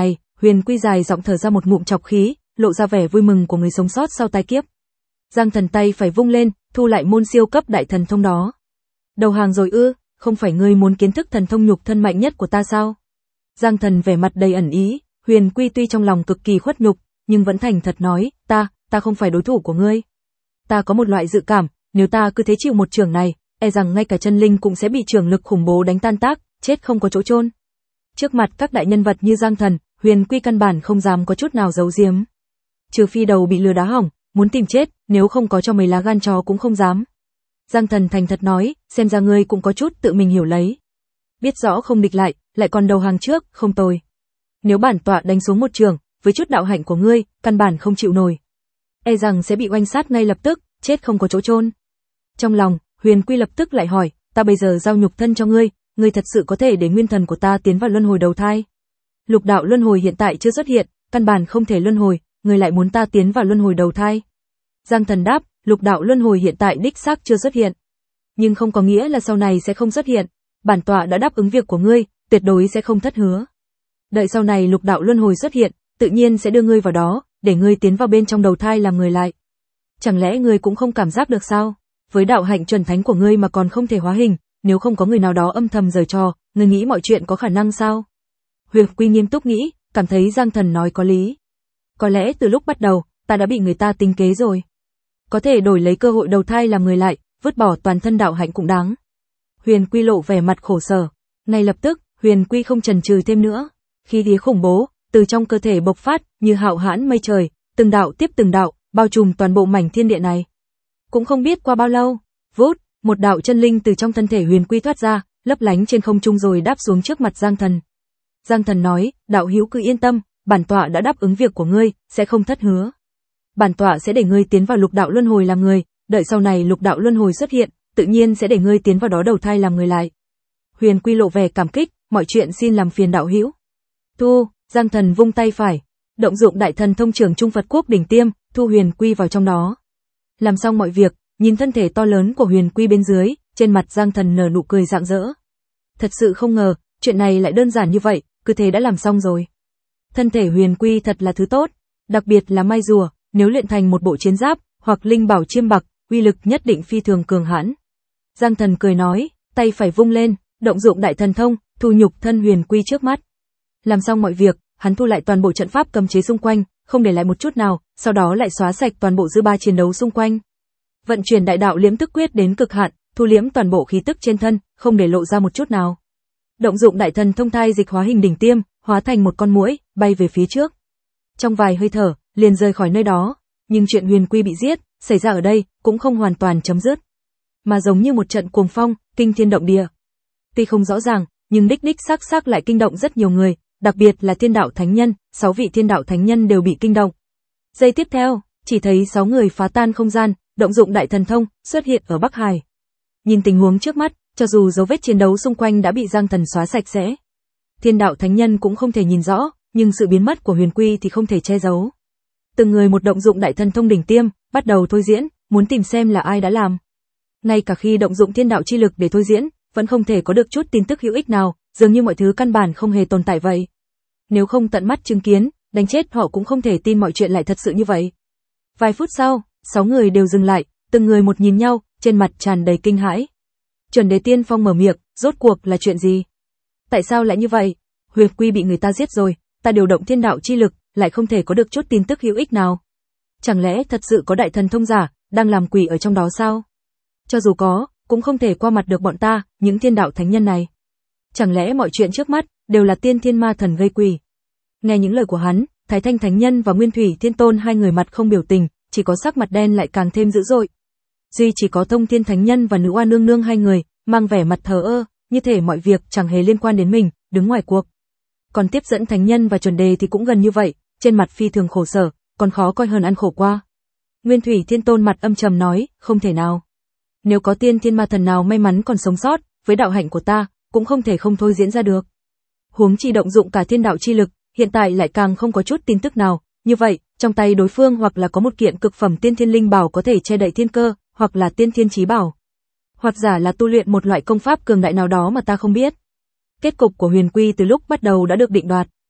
Huyền Quy dài giọng thở ra một ngụm trọc khí, lộ ra vẻ vui mừng của người sống sót sau tai kiếp. Giang Thần tay phải vung lên, thu lại môn siêu cấp đại thần thông đó. Đầu hàng rồi ư, không phải ngươi muốn kiến thức thần thông nhục thân mạnh nhất của ta sao? Giang Thần vẻ mặt đầy ẩn ý, Huyền Quy tuy trong lòng cực kỳ khuất nhục, nhưng vẫn thành thật nói, ta, ta không phải đối thủ của ngươi. Ta có một loại dự cảm, nếu ta cứ thế chịu một trường này, e rằng ngay cả chân linh cũng sẽ bị trường lực khủng bố đánh tan tác, chết không có chỗ chôn. Trước mặt các đại nhân vật như Giang Thần, Huyền Quy căn bản không dám có chút nào giấu giếm. Trừ phi đầu bị lừa đá hỏng, muốn tìm chết, nếu không có cho mấy lá gan chó cũng không dám. Giang Thần thành thật nói, xem ra ngươi cũng có chút tự mình hiểu lấy. Biết rõ không địch lại, lại còn đầu hàng trước, không tồi. Nếu bản tọa đánh xuống một trường, với chút đạo hạnh của ngươi, căn bản không chịu nổi. E rằng sẽ bị oanh sát ngay lập tức, chết không có chỗ chôn. Trong lòng, Huyền Quy lập tức lại hỏi, ta bây giờ giao nhục thân cho ngươi, ngươi thật sự có thể để nguyên thần của ta tiến vào luân hồi đầu thai? Lục đạo luân hồi hiện tại chưa xuất hiện, căn bản không thể luân hồi, ngươi lại muốn ta tiến vào luân hồi đầu thai? Giang Thần đáp, lục đạo luân hồi hiện tại đích xác chưa xuất hiện, nhưng không có nghĩa là sau này sẽ không xuất hiện. Bản tọa đã đáp ứng việc của ngươi, tuyệt đối sẽ không thất hứa. Đợi sau này lục đạo luân hồi xuất hiện, tự nhiên sẽ đưa ngươi vào đó, để ngươi tiến vào bên trong đầu thai làm người lại. Chẳng lẽ ngươi cũng không cảm giác được sao? Với đạo hạnh chuẩn thánh của ngươi mà còn không thể hóa hình, nếu không có người nào đó âm thầm giở trò, ngươi nghĩ mọi chuyện có khả năng sao? Huyền Quy nghiêm túc nghĩ, cảm thấy Giang Thần nói có lý. Có lẽ từ lúc bắt đầu, ta đã bị người ta tính kế rồi. Có thể đổi lấy cơ hội đầu thai làm người lại, vứt bỏ toàn thân đạo hạnh cũng đáng. Huyền Quy lộ vẻ mặt khổ sở. Ngay lập tức, Huyền Quy không chần chừ thêm nữa. Khí thế khủng bố, từ trong cơ thể bộc phát, như hạo hãn mây trời, từng đạo tiếp từng đạo, bao trùm toàn bộ mảnh thiên địa này. Cũng không biết qua bao lâu, vút, một đạo chân linh từ trong thân thể Huyền Quy thoát ra, lấp lánh trên không trung rồi đáp xuống trước mặt Giang Thần. Giang Thần nói, đạo hữu cứ yên tâm, bản tọa đã đáp ứng việc của ngươi, sẽ không thất hứa. Bản tọa sẽ để ngươi tiến vào lục đạo luân hồi làm người, đợi sau này lục đạo luân hồi xuất hiện, tự nhiên sẽ để ngươi tiến vào đó đầu thai làm người lại. Huyền Quy lộ vẻ cảm kích, mọi chuyện xin làm phiền đạo hữu. Thu, Giang Thần vung tay phải, động dụng đại thần thông trưởng Trung Phật Quốc đỉnh tiêm, thu Huyền Quy vào trong đó. Làm xong mọi việc, nhìn thân thể to lớn của Huyền Quy bên dưới, trên mặt Giang Thần nở nụ cười rạng rỡ. Thật sự không ngờ, chuyện này lại đơn giản như vậy, cứ thế đã làm xong rồi. Thân thể Huyền Quy thật là thứ tốt, đặc biệt là mai rùa, nếu luyện thành một bộ chiến giáp, hoặc linh bảo chiêm bạc, uy lực nhất định phi thường cường hãn. Giang Thần cười nói, tay phải vung lên, động dụng đại thần thông, thu nhục thân Huyền Quy trước mắt. Làm xong mọi việc, hắn thu lại toàn bộ trận pháp cấm chế xung quanh, không để lại một chút nào, sau đó lại xóa sạch toàn bộ dư ba chiến đấu xung quanh. Vận chuyển đại đạo liễm tức quyết đến cực hạn, thu liễm toàn bộ khí tức trên thân, không để lộ ra một chút nào. Động dụng đại thần thông thai dịch hóa hình đỉnh tiêm, hóa thành một con muỗi, bay về phía trước. Trong vài hơi thở, liền rời khỏi nơi đó, nhưng chuyện Huyền Quy bị giết, xảy ra ở đây, cũng không hoàn toàn chấm dứt, mà giống như một trận cuồng phong, kinh thiên động địa. Tuy không rõ ràng, nhưng đích đích xác xác lại kinh động rất nhiều người, đặc biệt là thiên đạo thánh nhân, sáu vị thiên đạo thánh nhân đều bị kinh động. Giây tiếp theo, chỉ thấy sáu người phá tan không gian, động dụng đại thần thông, xuất hiện ở Bắc Hải. Nhìn tình huống trước mắt, cho dù dấu vết chiến đấu xung quanh đã bị Giang Thần xóa sạch sẽ, thiên đạo thánh nhân cũng không thể nhìn rõ, nhưng sự biến mất của Huyền Quy thì không thể che giấu. Từng người một động dụng đại thần thông đỉnh tiêm, bắt đầu thôi diễn, muốn tìm xem là ai đã làm. Ngay cả khi động dụng thiên đạo chi lực để thôi diễn, vẫn không thể có được chút tin tức hữu ích nào, dường như mọi thứ căn bản không hề tồn tại vậy. Nếu không tận mắt chứng kiến, đánh chết họ cũng không thể tin mọi chuyện lại thật sự như vậy. Vài phút sau, sáu người đều dừng lại, từng người một nhìn nhau, trên mặt tràn đầy kinh hãi. Chuẩn Đế Tiên Phong mở miệng, rốt cuộc là chuyện gì? Tại sao lại như vậy? Huyền Quy bị người ta giết rồi, ta điều động thiên đạo chi lực, lại không thể có được chút tin tức hữu ích nào. Chẳng lẽ thật sự có đại thần thông giả, đang làm quỷ ở trong đó sao? Cho dù có, cũng không thể qua mặt được bọn ta, những thiên đạo thánh nhân này. Chẳng lẽ mọi chuyện trước mắt, đều là tiên thiên ma thần gây quỷ? Nghe những lời của hắn, Thái Thanh Thánh Nhân và Nguyên Thủy Thiên Tôn hai người mặt không biểu tình, chỉ có sắc mặt đen lại càng thêm dữ dội. Duy chỉ có Thông Thiên Thánh Nhân và Nữ Oa Nương Nương hai người, mang vẻ mặt thờ ơ, như thể mọi việc chẳng hề liên quan đến mình, đứng ngoài cuộc. Còn tiếp dẫn Thánh Nhân và Chuẩn Đề thì cũng gần như vậy, trên mặt phi thường khổ sở, còn khó coi hơn ăn khổ qua. Nguyên Thủy Thiên Tôn mặt âm trầm nói, không thể nào. Nếu có tiên thiên ma thần nào may mắn còn sống sót, với đạo hạnh của ta, cũng không thể không thôi diễn ra được. Huống chi động dụng cả thiên đạo chi lực, hiện tại lại càng không có chút tin tức nào, như vậy, trong tay đối phương hoặc là có một kiện cực phẩm tiên thiên linh bảo có thể che đậy thiên cơ, hoặc là tiên thiên chí bảo, hoặc giả là tu luyện một loại công pháp cường đại nào đó mà ta không biết. Kết cục của Huyền Quy từ lúc bắt đầu đã được định đoạt.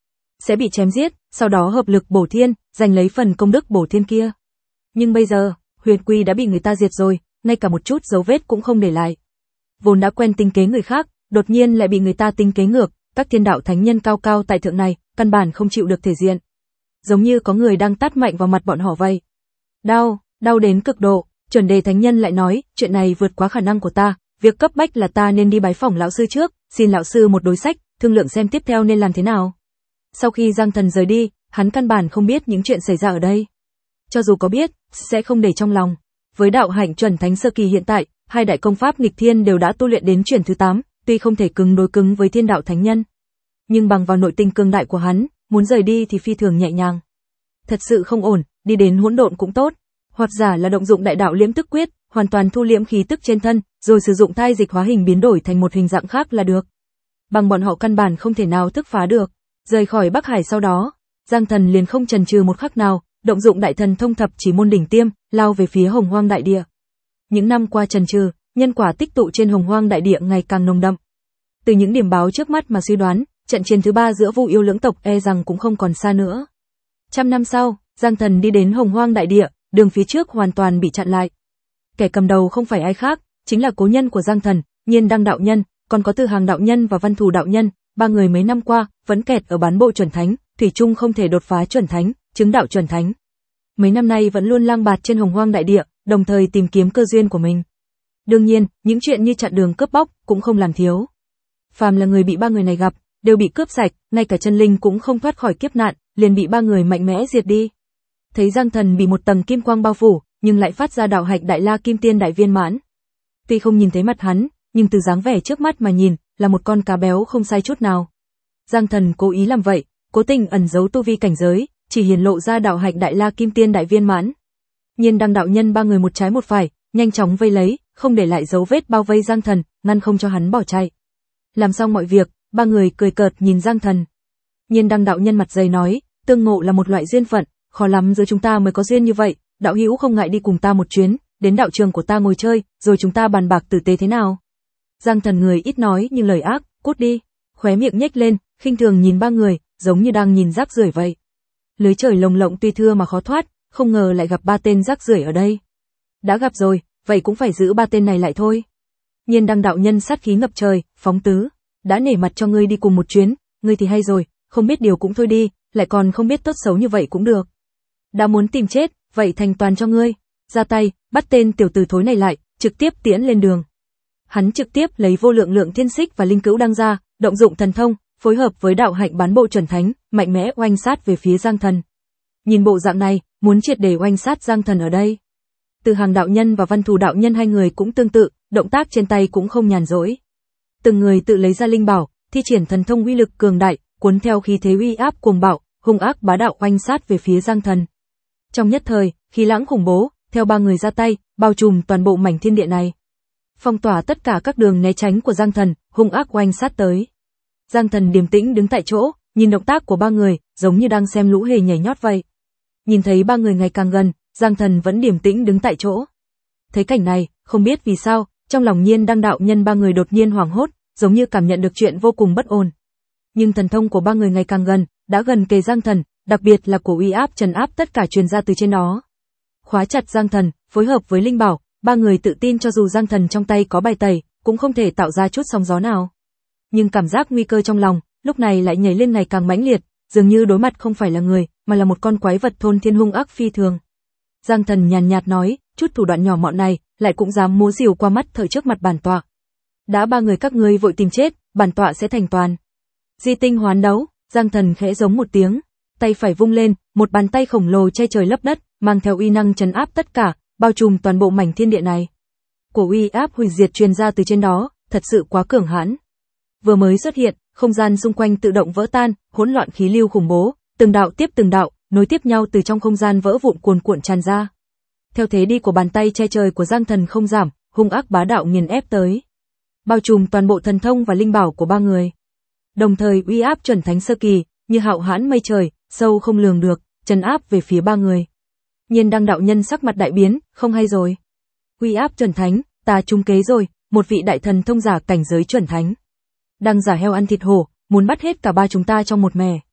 sẽ bị chém giết, sau đó hợp lực bổ thiên, giành lấy phần công đức bổ thiên kia. Nhưng bây giờ, Huyền Quy đã bị người ta diệt rồi, ngay cả một chút dấu vết cũng không để lại. Vốn đã quen tính kế người khác, đột nhiên lại bị người ta tính kế ngược, các thiên đạo thánh nhân cao cao tại thượng này, căn bản không chịu được thể diện. Giống như có người đang tát mạnh vào mặt bọn họ vậy. Đau, đau đến cực độ, Chuẩn Đề thánh nhân lại nói, chuyện này vượt quá khả năng của ta, việc cấp bách là ta nên đi bái phỏng lão sư trước, xin lão sư một đối sách, thương lượng xem tiếp theo nên làm thế nào. Sau khi Giang Thần rời đi, hắn căn bản không biết những chuyện xảy ra ở đây. Cho dù có biết, sẽ không để trong lòng. Với đạo hạnh chuẩn thánh sơ kỳ hiện tại, hai đại công pháp nghịch thiên đều đã tu luyện đến chuyển thứ tám, tuy không thể cứng đối cứng với thiên đạo thánh nhân, nhưng bằng vào nội tinh cường đại của hắn, muốn rời đi thì phi thường nhẹ nhàng. Thật sự không ổn, đi đến hỗn độn cũng tốt, hoặc giả là động dụng đại đạo liễm tức quyết, hoàn toàn thu liễm khí tức trên thân, rồi sử dụng thai dịch hóa hình biến đổi thành một hình dạng khác là được. Bằng bọn họ căn bản không thể nào thức phá được. Rời khỏi Bắc Hải sau đó, Giang Thần liền không chần chừ một khắc nào, động dụng đại thần thông thập chỉ môn đỉnh tiêm, lao về phía Hồng Hoang đại địa. Những năm qua chần chừ, nhân quả tích tụ trên Hồng Hoang đại địa ngày càng nồng đậm. Từ những điểm báo trước mắt mà suy đoán, trận chiến thứ ba giữa Vu Yêu lưỡng tộc e rằng cũng không còn xa nữa. Trăm năm sau, Giang Thần đi đến Hồng Hoang đại địa, đường phía trước hoàn toàn bị chặn lại. Kẻ cầm đầu không phải ai khác, chính là cố nhân của Giang Thần, Nhiên Đăng đạo nhân, còn có Từ Hàng đạo nhân và Văn Thù đạo nhân, ba người mấy năm qua vẫn kẹt ở bán bộ chuẩn thánh, thủy chung không thể đột phá chuẩn thánh, chứng đạo chuẩn thánh. Mấy năm nay vẫn luôn lang bạt trên Hồng Hoang đại địa, đồng thời tìm kiếm cơ duyên của mình. Đương nhiên, những chuyện như chặn đường cướp bóc cũng không làm thiếu. Phàm là người bị ba người này gặp, đều bị cướp sạch, ngay cả chân linh cũng không thoát khỏi kiếp nạn, liền bị ba người mạnh mẽ diệt đi. Thấy Giang Thần bị một tầng kim quang bao phủ, nhưng lại phát ra đạo hạnh đại la kim tiên đại viên mãn. Tuy không nhìn thấy mặt hắn, nhưng từ dáng vẻ trước mắt mà nhìn, là một con cá béo không sai chút nào. Giang Thần cố ý làm vậy, cố tình ẩn giấu tu vi cảnh giới, chỉ hiển lộ ra đạo hạnh đại la kim tiên đại viên mãn. Nhiên Đăng đạo nhân ba người một trái một phải, nhanh chóng vây lấy, không để lại dấu vết bao vây Giang Thần, ngăn không cho hắn bỏ chạy. Làm xong mọi việc, ba người cười cợt nhìn Giang Thần. Nhiên Đăng đạo nhân mặt dày nói, tương ngộ là một loại duyên phận, khó lắm giữa chúng ta mới có duyên như vậy, đạo hữu không ngại đi cùng ta một chuyến, đến đạo trường của ta ngồi chơi, rồi chúng ta bàn bạc tử tế thế nào. Giang Thần người ít nói nhưng lời ác, cút đi, khóe miệng nhếch lên, khinh thường nhìn ba người, giống như đang nhìn rác rưởi vậy. Lưới trời lồng lộng tuy thưa mà khó thoát, không ngờ lại gặp ba tên rác rưởi ở đây. Đã gặp rồi, vậy cũng phải giữ ba tên này lại thôi. Nhiên Đăng đạo nhân sát khí ngập trời, phóng tứ, đã nể mặt cho ngươi đi cùng một chuyến, ngươi thì hay rồi, không biết điều cũng thôi đi, lại còn không biết tốt xấu như vậy cũng được. Đã muốn tìm chết, vậy thành toàn cho ngươi, ra tay, bắt tên tiểu tử thối này lại, trực tiếp tiễn lên đường. Hắn trực tiếp lấy vô lượng lượng thiên xích và linh cữu đăng ra, động dụng thần thông, phối hợp với đạo hạnh bán bộ chuẩn thánh, mạnh mẽ oanh sát về phía Giang Thần. Nhìn bộ dạng này, muốn triệt để oanh sát Giang Thần ở đây. Từ Hàng đạo nhân và Văn Thù đạo nhân hai người cũng tương tự, động tác trên tay cũng không nhàn rỗi. Từng người tự lấy ra linh bảo, thi triển thần thông uy lực cường đại, cuốn theo khí thế uy áp cuồng bạo, hung ác bá đạo oanh sát về phía Giang Thần. Trong nhất thời, khí lãng khủng bố, theo ba người ra tay, bao trùm toàn bộ mảnh thiên địa này. Phong tỏa tất cả các đường né tránh của Giang Thần, hung ác oanh sát tới. Giang Thần điềm tĩnh đứng tại chỗ, nhìn động tác của ba người, giống như đang xem lũ hề nhảy nhót vậy. Nhìn thấy ba người ngày càng gần, Giang Thần vẫn điềm tĩnh đứng tại chỗ. Thấy cảnh này, không biết vì sao, trong lòng Nhiên Đăng đạo nhân ba người đột nhiên hoảng hốt, giống như cảm nhận được chuyện vô cùng bất ổn. Nhưng thần thông của ba người ngày càng gần, đã gần kề Giang Thần, đặc biệt là của uy áp trấn áp tất cả truyền ra từ trên đó. Khóa chặt Giang Thần, phối hợp với linh bảo, ba người tự tin cho dù Giang Thần trong tay có bài tẩy, cũng không thể tạo ra chút sóng gió nào. Nhưng cảm giác nguy cơ trong lòng, lúc này lại nhảy lên ngày càng mãnh liệt, dường như đối mặt không phải là người, mà là một con quái vật thôn thiên hung ác phi thường. Giang Thần nhàn nhạt nói, chút thủ đoạn nhỏ mọn này, lại cũng dám múa rìu qua mắt thời trước mặt bản tọa. Đã ba người các ngươi vội tìm chết, bản tọa sẽ thành toàn. Di tinh hoán đấu, Giang Thần khẽ giống một tiếng, tay phải vung lên, một bàn tay khổng lồ che trời lấp đất, mang theo uy năng trấn áp tất cả, bao trùm toàn bộ mảnh thiên địa này. Của uy áp hủy diệt truyền ra từ trên đó, thật sự quá cường hãn. Vừa mới xuất hiện, không gian xung quanh tự động vỡ tan, hỗn loạn khí lưu khủng bố, từng đạo tiếp từng đạo, nối tiếp nhau từ trong không gian vỡ vụn cuồn cuộn tràn ra. Theo thế đi của bàn tay che trời của Giang Thần không giảm, hung ác bá đạo nghiền ép tới, bao trùm toàn bộ thần thông và linh bảo của ba người. Đồng thời uy áp chuẩn thánh sơ kỳ, như hạo hãn mây trời, sâu không lường được, trấn áp về phía ba người. Nhiên Đăng đạo nhân sắc mặt đại biến, không hay rồi. Uy áp chuẩn thánh, ta trúng kế rồi, một vị đại thần thông giả cảnh giới chuẩn thánh. Đang giả heo ăn thịt hổ, muốn bắt hết cả ba chúng ta trong một mẻ.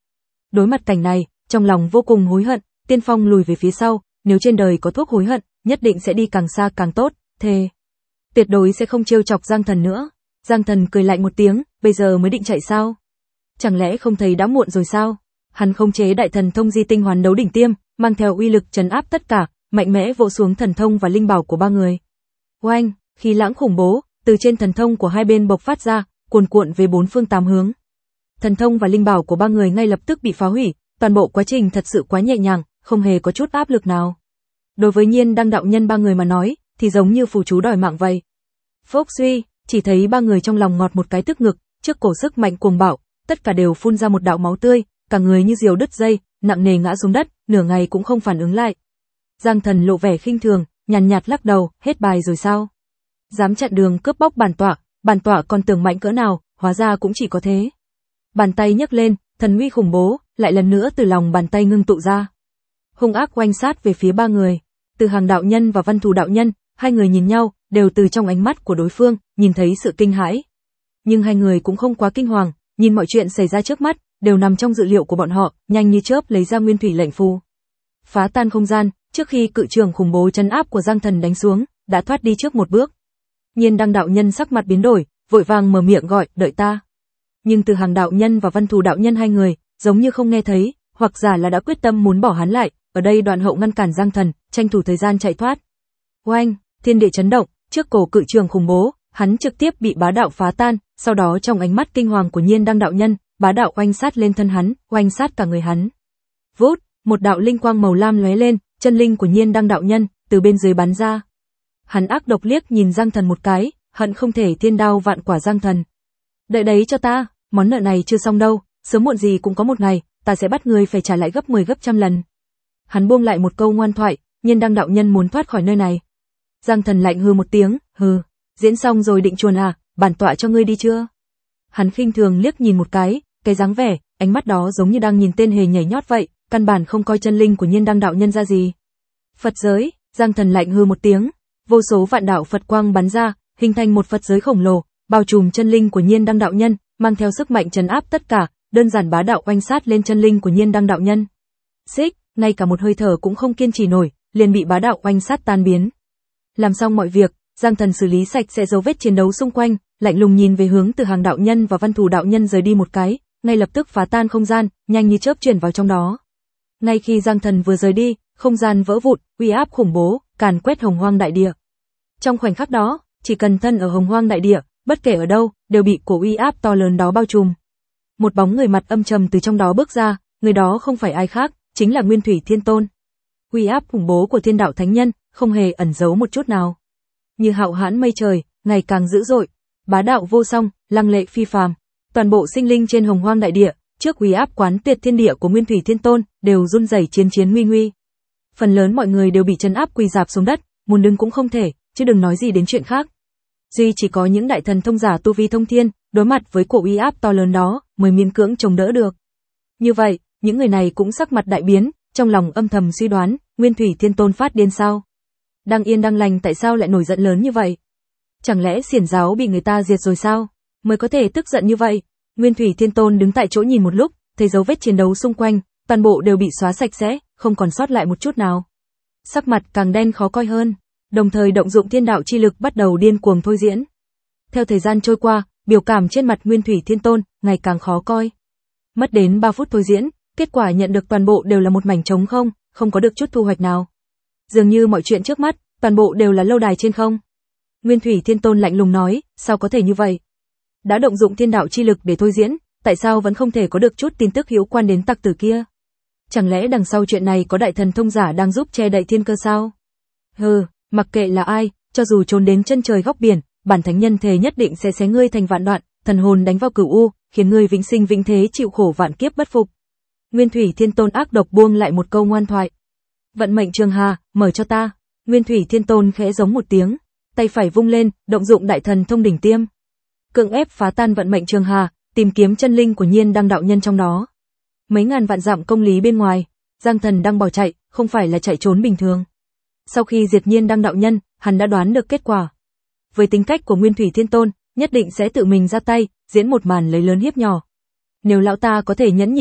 Đối mặt cảnh này, trong lòng vô cùng hối hận, Tiên Phong lùi về phía sau, nếu trên đời có thuốc hối hận, nhất định sẽ đi càng xa càng tốt, thề. Tuyệt đối sẽ không trêu chọc Giang Thần nữa. Giang Thần cười lạnh một tiếng, bây giờ mới định chạy sao? Chẳng lẽ không thấy đã muộn rồi sao? Hắn khống chế đại thần thông di tinh hoàn đấu đỉnh tiêm, mang theo uy lực trấn áp tất cả, mạnh mẽ vỗ xuống thần thông và linh bảo của ba người. Oanh, khí lãng khủng bố, từ trên thần thông của hai bên bộc phát ra, cuồn cuộn về bốn phương tám hướng. Thần thông và linh bảo của ba người ngay lập tức bị phá hủy, toàn bộ quá trình thật sự quá nhẹ nhàng, không hề có chút áp lực nào. Đối với Nhiên Đăng đạo nhân ba người mà nói, thì giống như phù chú đòi mạng vậy. Phốc suy, chỉ thấy ba người trong lòng ngọt một cái tức ngực, trước cổ sức mạnh cuồng bạo, tất cả đều phun ra một đạo máu tươi, cả người như diều đứt dây, nặng nề ngã xuống đất, nửa ngày cũng không phản ứng lại. Giang Thần lộ vẻ khinh thường, nhàn nhạt lắc đầu, hết bài rồi sao? Dám chặn đường cướp bóc bản tọa, bản tọa còn tưởng mạnh cỡ nào, hóa ra cũng chỉ có thế. Bàn tay nhấc lên, thần uy khủng bố, lại lần nữa từ lòng bàn tay ngưng tụ ra. Hung ác oanh sát về phía ba người. Từ Hàng đạo nhân và Văn Thù đạo nhân, hai người nhìn nhau, đều từ trong ánh mắt của đối phương, nhìn thấy sự kinh hãi. Nhưng hai người cũng không quá kinh hoàng, nhìn mọi chuyện xảy ra trước mắt, đều nằm trong dự liệu của bọn họ, nhanh như chớp lấy ra nguyên thủy lệnh phù. Phá tan không gian, trước khi cự trường khủng bố trấn áp của Giang Thần đánh xuống, đã thoát đi trước một bước. Nhiên Đăng đạo nhân sắc mặt biến đổi, vội vàng mở miệng gọi, đợi ta. Nhưng Từ Hàng đạo nhân và Văn Thù đạo nhân hai người, giống như không nghe thấy, hoặc giả là đã quyết tâm muốn bỏ hắn lại, ở đây Đoạn Hậu ngăn cản Giang Thần, tranh thủ thời gian chạy thoát. Oanh, thiên địa chấn động, trước cổ cự trường khủng bố, hắn trực tiếp bị bá đạo phá tan, sau đó trong ánh mắt kinh hoàng của Nhiên Đăng đạo nhân, bá đạo oanh sát lên thân hắn, oanh sát cả người hắn. Vút, một đạo linh quang màu lam lóe lên, chân linh của Nhiên Đăng đạo nhân từ bên dưới bắn ra. Hắn ác độc liếc nhìn Giang Thần một cái, hận không thể thiên đao vạn quả Giang Thần. Đợi đấy cho ta, món nợ này chưa xong đâu, sớm muộn gì cũng có một ngày, ta sẽ bắt ngươi phải trả lại gấp mười gấp trăm lần. Hắn buông lại một câu ngoan thoại, Nhiên Đăng đạo nhân muốn thoát khỏi nơi này. Giang Thần lạnh hừ một tiếng, hừ, diễn xong rồi định chuồn à, bản tọa cho ngươi đi chưa? Hắn khinh thường liếc nhìn một cái, cái dáng vẻ, ánh mắt đó giống như đang nhìn tên hề nhảy nhót vậy, căn bản không coi chân linh của Nhiên Đăng đạo nhân ra gì. Phật giới, Giang Thần lạnh hừ một tiếng, vô số vạn đạo Phật quang bắn ra, hình thành một Phật giới khổng lồ, bao trùm chân linh của Nhiên Đăng đạo nhân, mang theo sức mạnh trấn áp tất cả, đơn giản bá đạo oanh sát lên chân linh của Nhiên Đăng đạo nhân. Xích, ngay cả một hơi thở cũng không kiên trì nổi, liền bị bá đạo oanh sát tan biến. Làm xong mọi việc, Giang Thần xử lý sạch sẽ dấu vết chiến đấu xung quanh, lạnh lùng nhìn về hướng Từ Hàng đạo nhân và Văn Thù đạo nhân rời đi một cái, ngay lập tức phá tan không gian, nhanh như chớp chuyển vào trong đó. Ngay khi Giang Thần vừa rời đi, không gian vỡ vụn, uy áp khủng bố, càn quét hồng hoang đại địa. Trong khoảnh khắc đó, chỉ cần thân ở hồng hoang đại địa, bất kể ở đâu, đều bị cổ uy áp to lớn đó bao trùm. Một bóng người mặt âm trầm từ trong đó bước ra, người đó không phải ai khác, chính là Nguyên Thủy Thiên Tôn. Uy áp khủng bố của Thiên Đạo Thánh Nhân, không hề ẩn giấu một chút nào. Như hạo hãn mây trời, ngày càng dữ dội, bá đạo vô song, lăng lệ phi phàm. Toàn bộ sinh linh trên hồng hoang đại địa, trước uy áp quán tuyệt thiên địa của Nguyên Thủy Thiên Tôn, đều run rẩy chiến chiến nguy nguy. Phần lớn mọi người đều bị trấn áp quỳ rạp xuống đất, muốn đứng cũng không thể, chứ đừng nói gì đến chuyện khác. Duy chỉ có những đại thần thông giả tu vi thông thiên, đối mặt với cổ uy áp to lớn đó, mới miễn cưỡng chống đỡ được. Như vậy, những người này cũng sắc mặt đại biến, trong lòng âm thầm suy đoán, Nguyên Thủy Thiên Tôn phát điên sao? Đang yên đang lành tại sao lại nổi giận lớn như vậy? Chẳng lẽ xiển giáo bị người ta diệt rồi sao? Mới có thể tức giận như vậy. Nguyên Thủy Thiên Tôn đứng tại chỗ nhìn một lúc, thấy dấu vết chiến đấu xung quanh, toàn bộ đều bị xóa sạch sẽ, không còn sót lại một chút nào. Sắc mặt càng đen khó coi hơn, đồng thời động dụng thiên đạo chi lực bắt đầu điên cuồng thôi diễn. Theo thời gian trôi qua, biểu cảm trên mặt Nguyên Thủy Thiên Tôn ngày càng khó coi. Mất đến ba phút thôi diễn, kết quả nhận được toàn bộ đều là một mảnh trống không, không có được chút thu hoạch nào. Dường như mọi chuyện trước mắt, toàn bộ đều là lâu đài trên không. Nguyên Thủy Thiên Tôn lạnh lùng nói, sao có thể như vậy? Đã động dụng thiên đạo chi lực để thôi diễn, tại sao vẫn không thể có được chút tin tức hữu quan đến tặc tử kia? Chẳng lẽ đằng sau chuyện này có đại thần thông giả đang giúp che đậy thiên cơ sao? Hừ, mặc kệ là ai, cho dù trốn đến chân trời góc biển, bản thánh nhân thề nhất định sẽ xé ngươi thành vạn đoạn, thần hồn đánh vào cửu u, khiến ngươi vĩnh sinh vĩnh thế chịu khổ vạn kiếp bất phục. Nguyên Thủy Thiên Tôn ác độc buông lại một câu ngoan thoại. Vận mệnh trường hà, mở cho ta. Nguyên Thủy Thiên Tôn khẽ giống một tiếng, tay phải vung lên, động dụng đại thần thông đỉnh tiêm. Cưỡng ép phá tan vận mệnh trường hà, tìm kiếm chân linh của Nhiên Đăng đạo nhân trong đó. Mấy ngàn vạn dặm công lý bên ngoài, Giang Thần đang bỏ chạy, không phải là chạy trốn bình thường. Sau khi diệt Nhiên Đăng đạo nhân, hắn đã đoán được kết quả. Với tính cách của Nguyên Thủy Thiên Tôn, nhất định sẽ tự mình ra tay, diễn một màn lấy lớn hiếp nhỏ. Nếu lão ta có thể nhẫn nhịn được,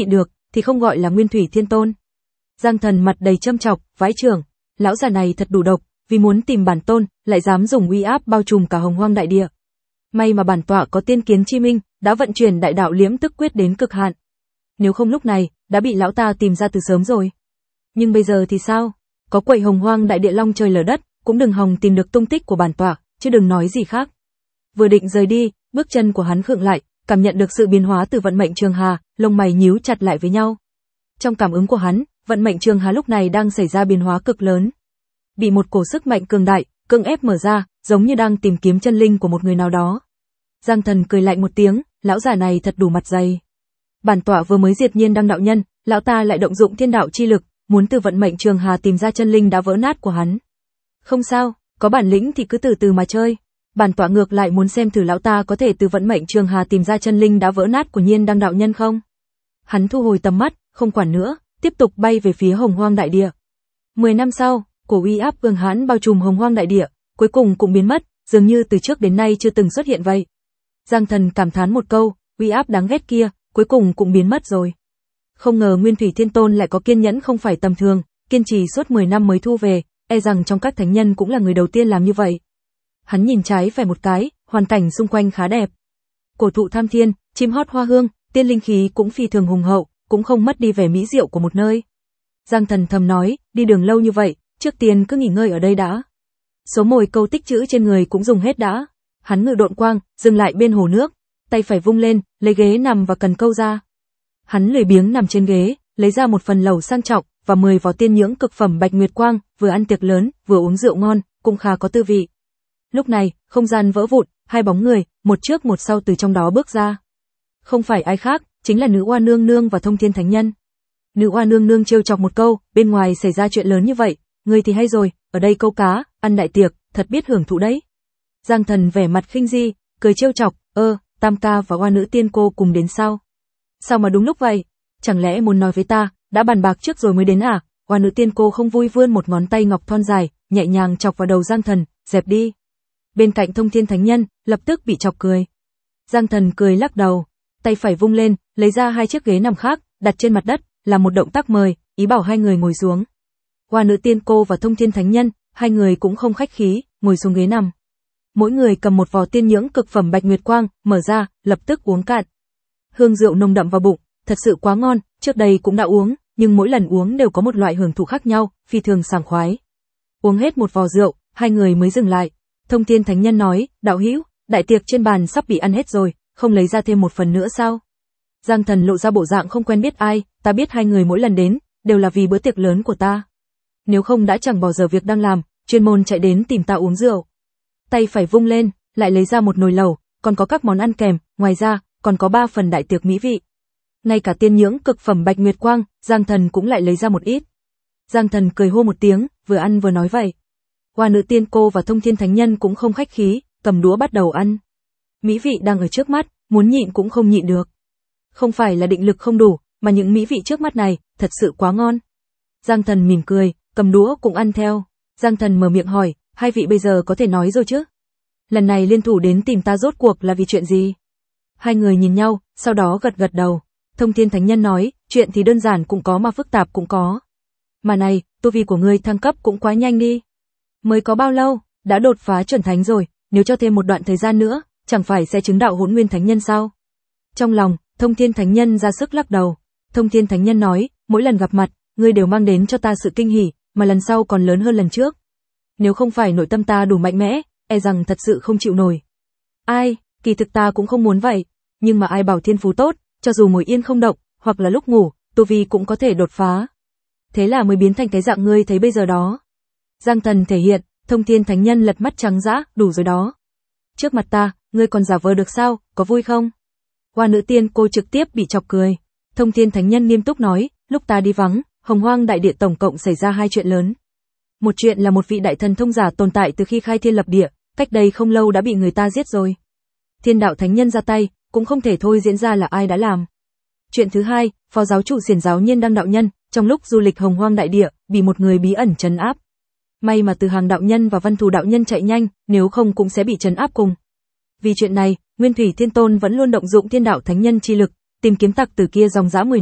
thì không gọi là Nguyên Thủy Thiên Tôn. Giang Thần mặt đầy châm chọc, vãi chưởng, lão già này thật đủ độc, vì muốn tìm bản tôn, lại dám dùng uy áp bao trùm cả hồng hoang đại địa. May mà bản tọa có tiên kiến chi minh, đã vận chuyển đại đạo liễm tức quyết đến cực hạn. Nếu không lúc này, đã bị lão ta tìm ra từ sớm rồi. Nhưng bây giờ thì sao? Có quậy hồng hoang đại địa long trời lở đất, cũng đừng hòng tìm được tung tích của bản tọa, chứ đừng nói gì khác. Vừa định rời đi, bước chân của hắn khựng lại, cảm nhận được sự biến hóa từ vận mệnh Trường Hà, lông mày nhíu chặt lại với nhau. Trong cảm ứng của hắn, vận mệnh Trường Hà lúc này đang xảy ra biến hóa cực lớn. Bị một cổ sức mạnh cường đại, cưỡng ép mở ra, giống như đang tìm kiếm chân linh của một người nào đó. Giang Thần cười lạnh một tiếng, lão già này thật đủ mặt dày. Bản tọa vừa mới diệt Nhiên Đăng đạo nhân, lão ta lại động dụng thiên đạo chi lực, muốn từ vận mệnh Trường Hà tìm ra chân linh đã vỡ nát của hắn. Không sao, có bản lĩnh thì cứ từ từ mà chơi. Bản tọa ngược lại muốn xem thử lão ta có thể từ vận mệnh Trường Hà tìm ra chân linh đã vỡ nát của Nhiên Đăng đạo nhân không. Hắn thu hồi tầm mắt, không quản nữa, tiếp tục bay về phía hồng hoang đại địa. Mười năm sau, cổ uy áp cường hãn bao trùm hồng hoang đại địa, cuối cùng cũng biến mất, dường như từ trước đến nay chưa từng xuất hiện vậy. Giang Thần cảm thán một câu, uy áp đáng ghét kia, cuối cùng cũng biến mất rồi. Không ngờ Nguyên Thủy Thiên Tôn lại có kiên nhẫn không phải tầm thường, kiên trì suốt mười năm mới thu về, e rằng trong các thánh nhân cũng là người đầu tiên làm như vậy. Hắn nhìn trái phải một cái, hoàn cảnh xung quanh khá đẹp. Cổ thụ tham thiên, chim hót hoa hương, tiên linh khí cũng phi thường hùng hậu, cũng không mất đi vẻ mỹ diệu của một nơi. Giang Thần thầm nói, đi đường lâu như vậy, trước tiên cứ nghỉ ngơi ở đây đã. Số mồi câu tích trữ trên người cũng dùng hết đã. Hắn ngự độn quang, dừng lại bên hồ nước, tay phải vung lên, lấy ghế nằm và cần câu ra. Hắn lười biếng nằm trên ghế, lấy ra một phần lẩu sang trọng và mười vỏ tiên nhưỡng cực phẩm bạch nguyệt quang, vừa ăn tiệc lớn, vừa uống rượu ngon, cũng khá có tư vị. Lúc này, không gian vỡ vụn, hai bóng người, một trước một sau từ trong đó bước ra. Không phải ai khác, chính là Nữ Oa Nương Nương và Thông Thiên Thánh Nhân. Nữ Oa Nương Nương trêu chọc một câu, bên ngoài xảy ra chuyện lớn như vậy, ngươi thì hay rồi, ở đây câu cá, ăn đại tiệc, thật biết hưởng thụ đấy. Giang Thần vẻ mặt khinh di, cười trêu chọc, ơ, Tam ca và Oa Nữ Tiên cô cùng đến sao? Sao mà đúng lúc vậy? Chẳng lẽ muốn nói với ta, đã bàn bạc trước rồi mới đến à? Oa Nữ Tiên cô không vui vươn một ngón tay ngọc thon dài, nhẹ nhàng chọc vào đầu Giang Thần, dẹp đi. Bên cạnh Thông Thiên Thánh Nhân, lập tức bị chọc cười. Giang Thần cười lắc đầu, tay phải vung lên, lấy ra hai chiếc ghế nằm khác, đặt trên mặt đất, làm một động tác mời, ý bảo hai người ngồi xuống. Oa Nữ Tiên cô và Thông Thiên Thánh Nhân, hai người cũng không khách khí, ngồi xuống ghế nằm. Mỗi người cầm một vò tiên nhưỡng cực phẩm bạch nguyệt quang, mở ra, lập tức uống cạn. Hương rượu nồng đậm vào bụng, thật sự quá ngon, trước đây cũng đã uống, nhưng mỗi lần uống đều có một loại hưởng thụ khác nhau, phi thường sảng khoái. Uống hết một vò rượu, hai người mới dừng lại. Thông Thiên Thánh Nhân nói, đạo hữu, đại tiệc trên bàn sắp bị ăn hết rồi, không lấy ra thêm một phần nữa sao? Giang Thần lộ ra bộ dạng không quen biết ai, ta biết hai người mỗi lần đến, đều là vì bữa tiệc lớn của ta. Nếu không đã chẳng bỏ giờ việc đang làm, chuyên môn chạy đến tìm ta uống rượu. Tay phải vung lên, lại lấy ra một nồi lẩu, còn có các món ăn kèm, ngoài ra, còn có ba phần đại tiệc mỹ vị. Ngay cả tiên nhưỡng cực phẩm bạch nguyệt quang, Giang Thần cũng lại lấy ra một ít. Giang Thần cười hô một tiếng, vừa ăn vừa nói vậy. Oa Nữ Tiên cô và Thông Thiên Thánh Nhân cũng không khách khí, cầm đũa bắt đầu ăn. Mỹ vị đang ở trước mắt, muốn nhịn cũng không nhịn được. Không phải là định lực không đủ, mà những mỹ vị trước mắt này, thật sự quá ngon. Giang Thần mỉm cười, cầm đũa cũng ăn theo. Giang Thần mở miệng hỏi, hai vị bây giờ có thể nói rồi chứ? Lần này liên thủ đến tìm ta rốt cuộc là vì chuyện gì? Hai người nhìn nhau, sau đó gật gật đầu. Thông Thiên Thánh Nhân nói, chuyện thì đơn giản cũng có mà phức tạp cũng có. Mà này, tu vi của ngươi thăng cấp cũng quá nhanh đi. Mới có bao lâu, đã đột phá chuẩn thánh rồi, nếu cho thêm một đoạn thời gian nữa, chẳng phải sẽ chứng đạo Hỗn Nguyên Thánh Nhân sao? Trong lòng, Thông Thiên Thánh Nhân ra sức lắc đầu. Thông Thiên Thánh Nhân nói, mỗi lần gặp mặt, ngươi đều mang đến cho ta sự kinh hỉ, mà lần sau còn lớn hơn lần trước. Nếu không phải nội tâm ta đủ mạnh mẽ, e rằng thật sự không chịu nổi. Ai, kỳ thực ta cũng không muốn vậy, nhưng mà ai bảo thiên phú tốt, cho dù ngồi yên không động, hoặc là lúc ngủ, tu vi cũng có thể đột phá. Thế là mới biến thành cái dạng ngươi thấy bây giờ đó. Giang Thần thể hiện, Thông Thiên Thánh Nhân lật mắt trắng dã, đủ rồi đó. Trước mặt ta, ngươi còn giả vờ được sao, có vui không? Oa Nữ Tiên cô trực tiếp bị chọc cười. Thông Thiên Thánh Nhân nghiêm túc nói, lúc ta đi vắng, hồng hoang đại địa tổng cộng xảy ra hai chuyện lớn. Một chuyện là một vị đại thần thông giả tồn tại từ khi khai thiên lập địa, cách đây không lâu đã bị người ta giết rồi. Thiên đạo thánh nhân ra tay, cũng không thể thôi diễn ra là ai đã làm. Chuyện thứ hai, phó giáo chủ Xiển giáo Nhiên Đăng đạo nhân, trong lúc du lịch hồng hoang đại địa, bị một người bí ẩn trấn áp. May mà Từ Hàng đạo nhân và Văn Thù đạo nhân chạy nhanh, nếu không cũng sẽ bị trấn áp cùng. Vì chuyện này, Nguyên Thủy Thiên Tôn vẫn luôn động dụng thiên đạo thánh nhân chi lực, tìm kiếm tặc tử kia dòng dã mười năm,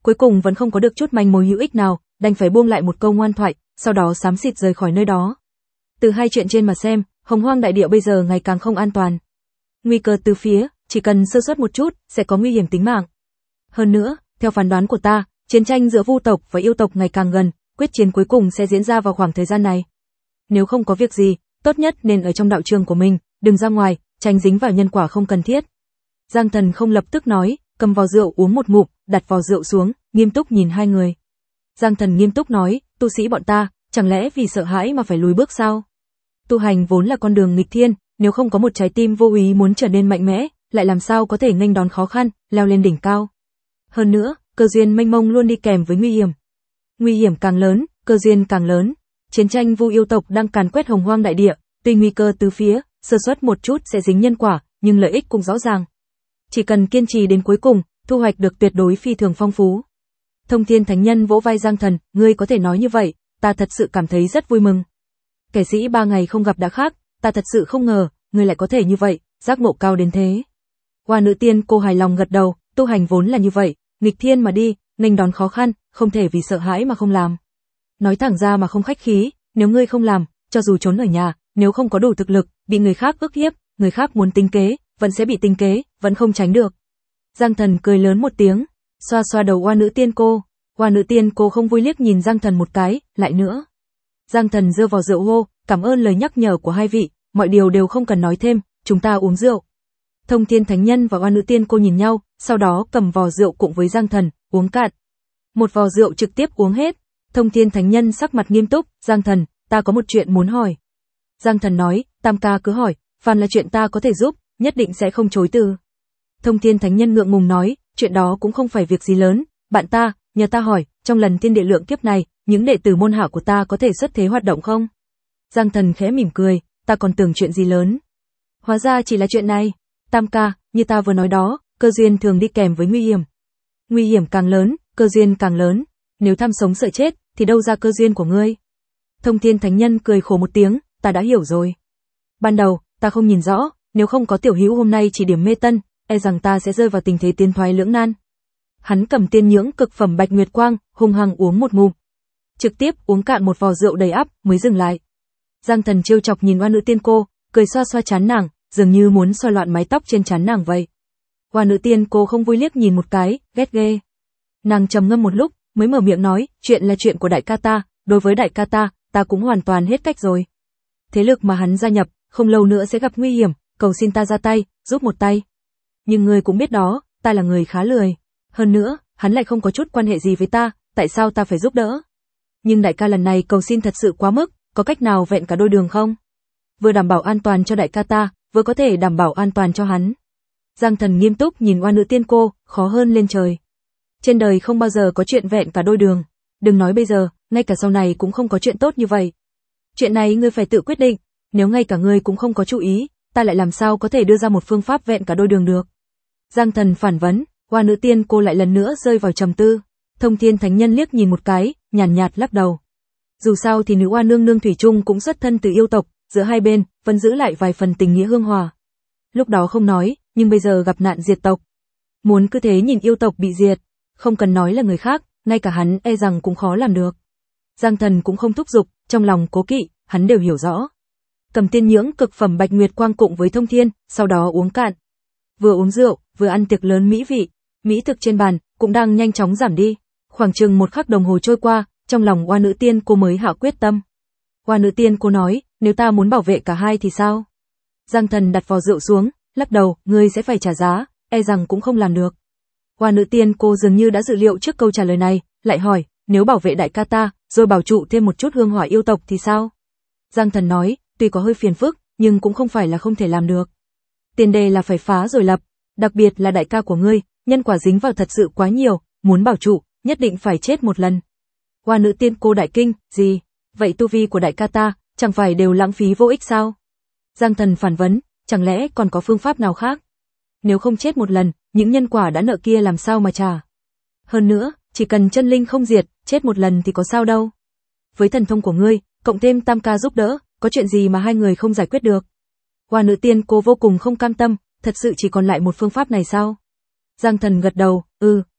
cuối cùng vẫn không có được chút manh mối hữu ích nào, đành phải buông lại một câu ngoan thoại, sau đó xám xịt rời khỏi nơi đó. Từ hai chuyện trên mà xem, Hồng Hoang đại địa bây giờ ngày càng không an toàn. Nguy cơ từ phía, chỉ cần sơ suất một chút, sẽ có nguy hiểm tính mạng. Hơn nữa, theo phán đoán của ta, chiến tranh giữa Vu tộc và yêu tộc ngày càng gần, quyết chiến cuối cùng sẽ diễn ra vào khoảng thời gian này. Nếu không có việc gì, tốt nhất nên ở trong đạo trường của mình, đừng ra ngoài, tránh dính vào nhân quả không cần thiết. Giang Thần không lập tức nói, cầm vò rượu uống một ngụm, đặt vò rượu xuống, nghiêm túc nhìn hai người. Giang Thần nghiêm túc nói, tu sĩ bọn ta, chẳng lẽ vì sợ hãi mà phải lùi bước sao? Tu hành vốn là con đường nghịch thiên, nếu không có một trái tim vô ý muốn trở nên mạnh mẽ, lại làm sao có thể nghênh đón khó khăn, leo lên đỉnh cao. Hơn nữa, cơ duyên mênh mông luôn đi kèm với nguy hiểm. Nguy hiểm càng lớn, cơ duyên càng lớn. Chiến tranh Vu yêu tộc đang càn quét Hồng Hoang đại địa, tuy nguy cơ từ phía, sơ suất một chút sẽ dính nhân quả, nhưng lợi ích cũng rõ ràng. Chỉ cần kiên trì đến cuối cùng, thu hoạch được tuyệt đối phi thường phong phú. Thông Thiên Thánh Nhân vỗ vai Giang Thần, ngươi có thể nói như vậy, ta thật sự cảm thấy rất vui mừng. Kẻ sĩ ba ngày không gặp đã khác, ta thật sự không ngờ, ngươi lại có thể như vậy, giác ngộ cao đến thế. Hoa Nữ Tiên cô hài lòng gật đầu, tu hành vốn là như vậy, nghịch thiên mà đi, nghênh đón khó khăn, không thể vì sợ hãi mà không làm. Nói thẳng ra mà không khách khí, nếu ngươi không làm, cho dù trốn ở nhà, nếu không có đủ thực lực, bị người khác ức hiếp, người khác muốn tính kế, vẫn sẽ bị tính kế, vẫn không tránh được. Giang Thần cười lớn một tiếng, xoa xoa đầu Hoa Nữ Tiên cô. Hoa Nữ Tiên cô không vui liếc nhìn Giang Thần một cái, lại nữa. Giang Thần giơ vào rượu hô, cảm ơn lời nhắc nhở của hai vị, mọi điều đều không cần nói thêm, chúng ta uống rượu. Thông Thiên Thánh Nhân và Hoa Nữ Tiên cô nhìn nhau, sau đó cầm vò rượu cùng với Giang Thần, uống cạn. Một vò rượu trực tiếp uống hết. Thông Thiên Thánh Nhân sắc mặt nghiêm túc, Giang Thần, ta có một chuyện muốn hỏi. Giang Thần nói, Tam ca cứ hỏi, phàm là chuyện ta có thể giúp, nhất định sẽ không chối từ. Thông Thiên Thánh Nhân ngượng ngùng nói, chuyện đó cũng không phải việc gì lớn, bạn ta, nhờ ta hỏi, trong lần thiên địa lượng kiếp này, những đệ tử môn hạ của ta có thể xuất thế hoạt động không? Giang Thần khẽ mỉm cười, ta còn tưởng chuyện gì lớn. Hóa ra chỉ là chuyện này. Tam ca, như ta vừa nói đó, cơ duyên thường đi kèm với nguy hiểm. Nguy hiểm càng lớn, cơ duyên càng lớn. Nếu tham sống sợ chết, thì đâu ra cơ duyên của ngươi? Thông Thiên Thánh Nhân cười khổ một tiếng, ta đã hiểu rồi. Ban đầu, ta không nhìn rõ, nếu không có tiểu hữu hôm nay chỉ điểm mê tân, e rằng ta sẽ rơi vào tình thế tiến thoái lưỡng nan. Hắn cầm tiên nhưỡng cực phẩm Bạch Nguyệt Quang, hung hăng uống một ngụm. Trực tiếp uống cạn một vò rượu đầy ắp, mới dừng lại. Giang Thần trêu chọc nhìn Hoa Nữ Tiên cô, cười xoa xoa trán nàng, dường như muốn xoa loạn mái tóc trên trán nàng vậy. Hoa Nữ Tiên cô không vui liếc nhìn một cái, ghét ghê. Nàng trầm ngâm một lúc, mới mở miệng nói, chuyện là chuyện của đại ca ta, đối với đại ca ta, ta cũng hoàn toàn hết cách rồi. Thế lực mà hắn gia nhập, không lâu nữa sẽ gặp nguy hiểm, cầu xin ta ra tay, giúp một tay. Nhưng ngươi cũng biết đó, ta là người khá lười. Hơn nữa, hắn lại không có chút quan hệ gì với ta, tại sao ta phải giúp đỡ? Nhưng đại ca lần này cầu xin thật sự quá mức, có cách nào vẹn cả đôi đường không? Vừa đảm bảo an toàn cho đại ca ta, vừa có thể đảm bảo an toàn cho hắn. Giang Thần nghiêm túc nhìn Hoa Nữ Tiên cô, khó hơn lên trời. Trên đời không bao giờ có chuyện vẹn cả đôi đường. Đừng nói bây giờ, ngay cả sau này cũng không có chuyện tốt như vậy. Chuyện này ngươi phải tự quyết định, nếu ngay cả ngươi cũng không có chú ý, ta lại làm sao có thể đưa ra một phương pháp vẹn cả đôi đường được. Giang Thần phản vấn, Hoa Nữ Tiên cô lại lần nữa rơi vào trầm tư. Thông Thiên Thánh Nhân liếc nhìn một cái, nhàn nhạt lắc đầu. Dù sao thì nữ oa nương nương thủy chung cũng xuất thân từ yêu tộc, giữa hai bên vẫn giữ lại vài phần tình nghĩa hương hòa. Lúc đó không nói, nhưng bây giờ gặp nạn diệt tộc, muốn cứ thế nhìn yêu tộc bị diệt, không cần nói là người khác, ngay cả hắn e rằng cũng khó làm được. Giang Thần cũng không thúc giục, trong lòng cố kỵ, hắn đều hiểu rõ. Cầm tiên nhưỡng cực phẩm Bạch Nguyệt Quang cùng với Thông Thiên, sau đó uống cạn. Vừa uống rượu, vừa ăn tiệc lớn mỹ vị, mỹ thực trên bàn cũng đang nhanh chóng giảm đi. Khoảng chừng một khắc đồng hồ trôi qua, trong lòng Hoa Nữ Tiên cô mới hạ quyết tâm. Hoa Nữ Tiên cô nói, nếu ta muốn bảo vệ cả hai thì sao? Giang Thần đặt vò rượu xuống, lắc đầu, ngươi sẽ phải trả giá, e rằng cũng không làm được. Hoa Nữ Tiên cô dường như đã dự liệu trước câu trả lời này, lại hỏi, nếu bảo vệ đại ca ta, rồi bảo trụ thêm một chút hương hỏa yêu tộc thì sao? Giang Thần nói, tuy có hơi phiền phức, nhưng cũng không phải là không thể làm được. Tiền đề là phải phá rồi lập, đặc biệt là đại ca của ngươi, nhân quả dính vào thật sự quá nhiều, muốn bảo trụ, nhất định phải chết một lần. Hoa Nữ Tiên cô đại kinh, gì? Vậy tu vi của đại ca ta, chẳng phải đều lãng phí vô ích sao? Giang Thần phản vấn, chẳng lẽ còn có phương pháp nào khác? Nếu không chết một lần, những nhân quả đã nợ kia làm sao mà trả? Hơn nữa, chỉ cần chân linh không diệt, chết một lần thì có sao đâu. Với thần thông của ngươi, cộng thêm Tam ca giúp đỡ, có chuyện gì mà hai người không giải quyết được? Hoa Nữ Tiên cô vô cùng không cam tâm, thật sự chỉ còn lại một phương pháp này sao? Giang Thần gật đầu, ừ,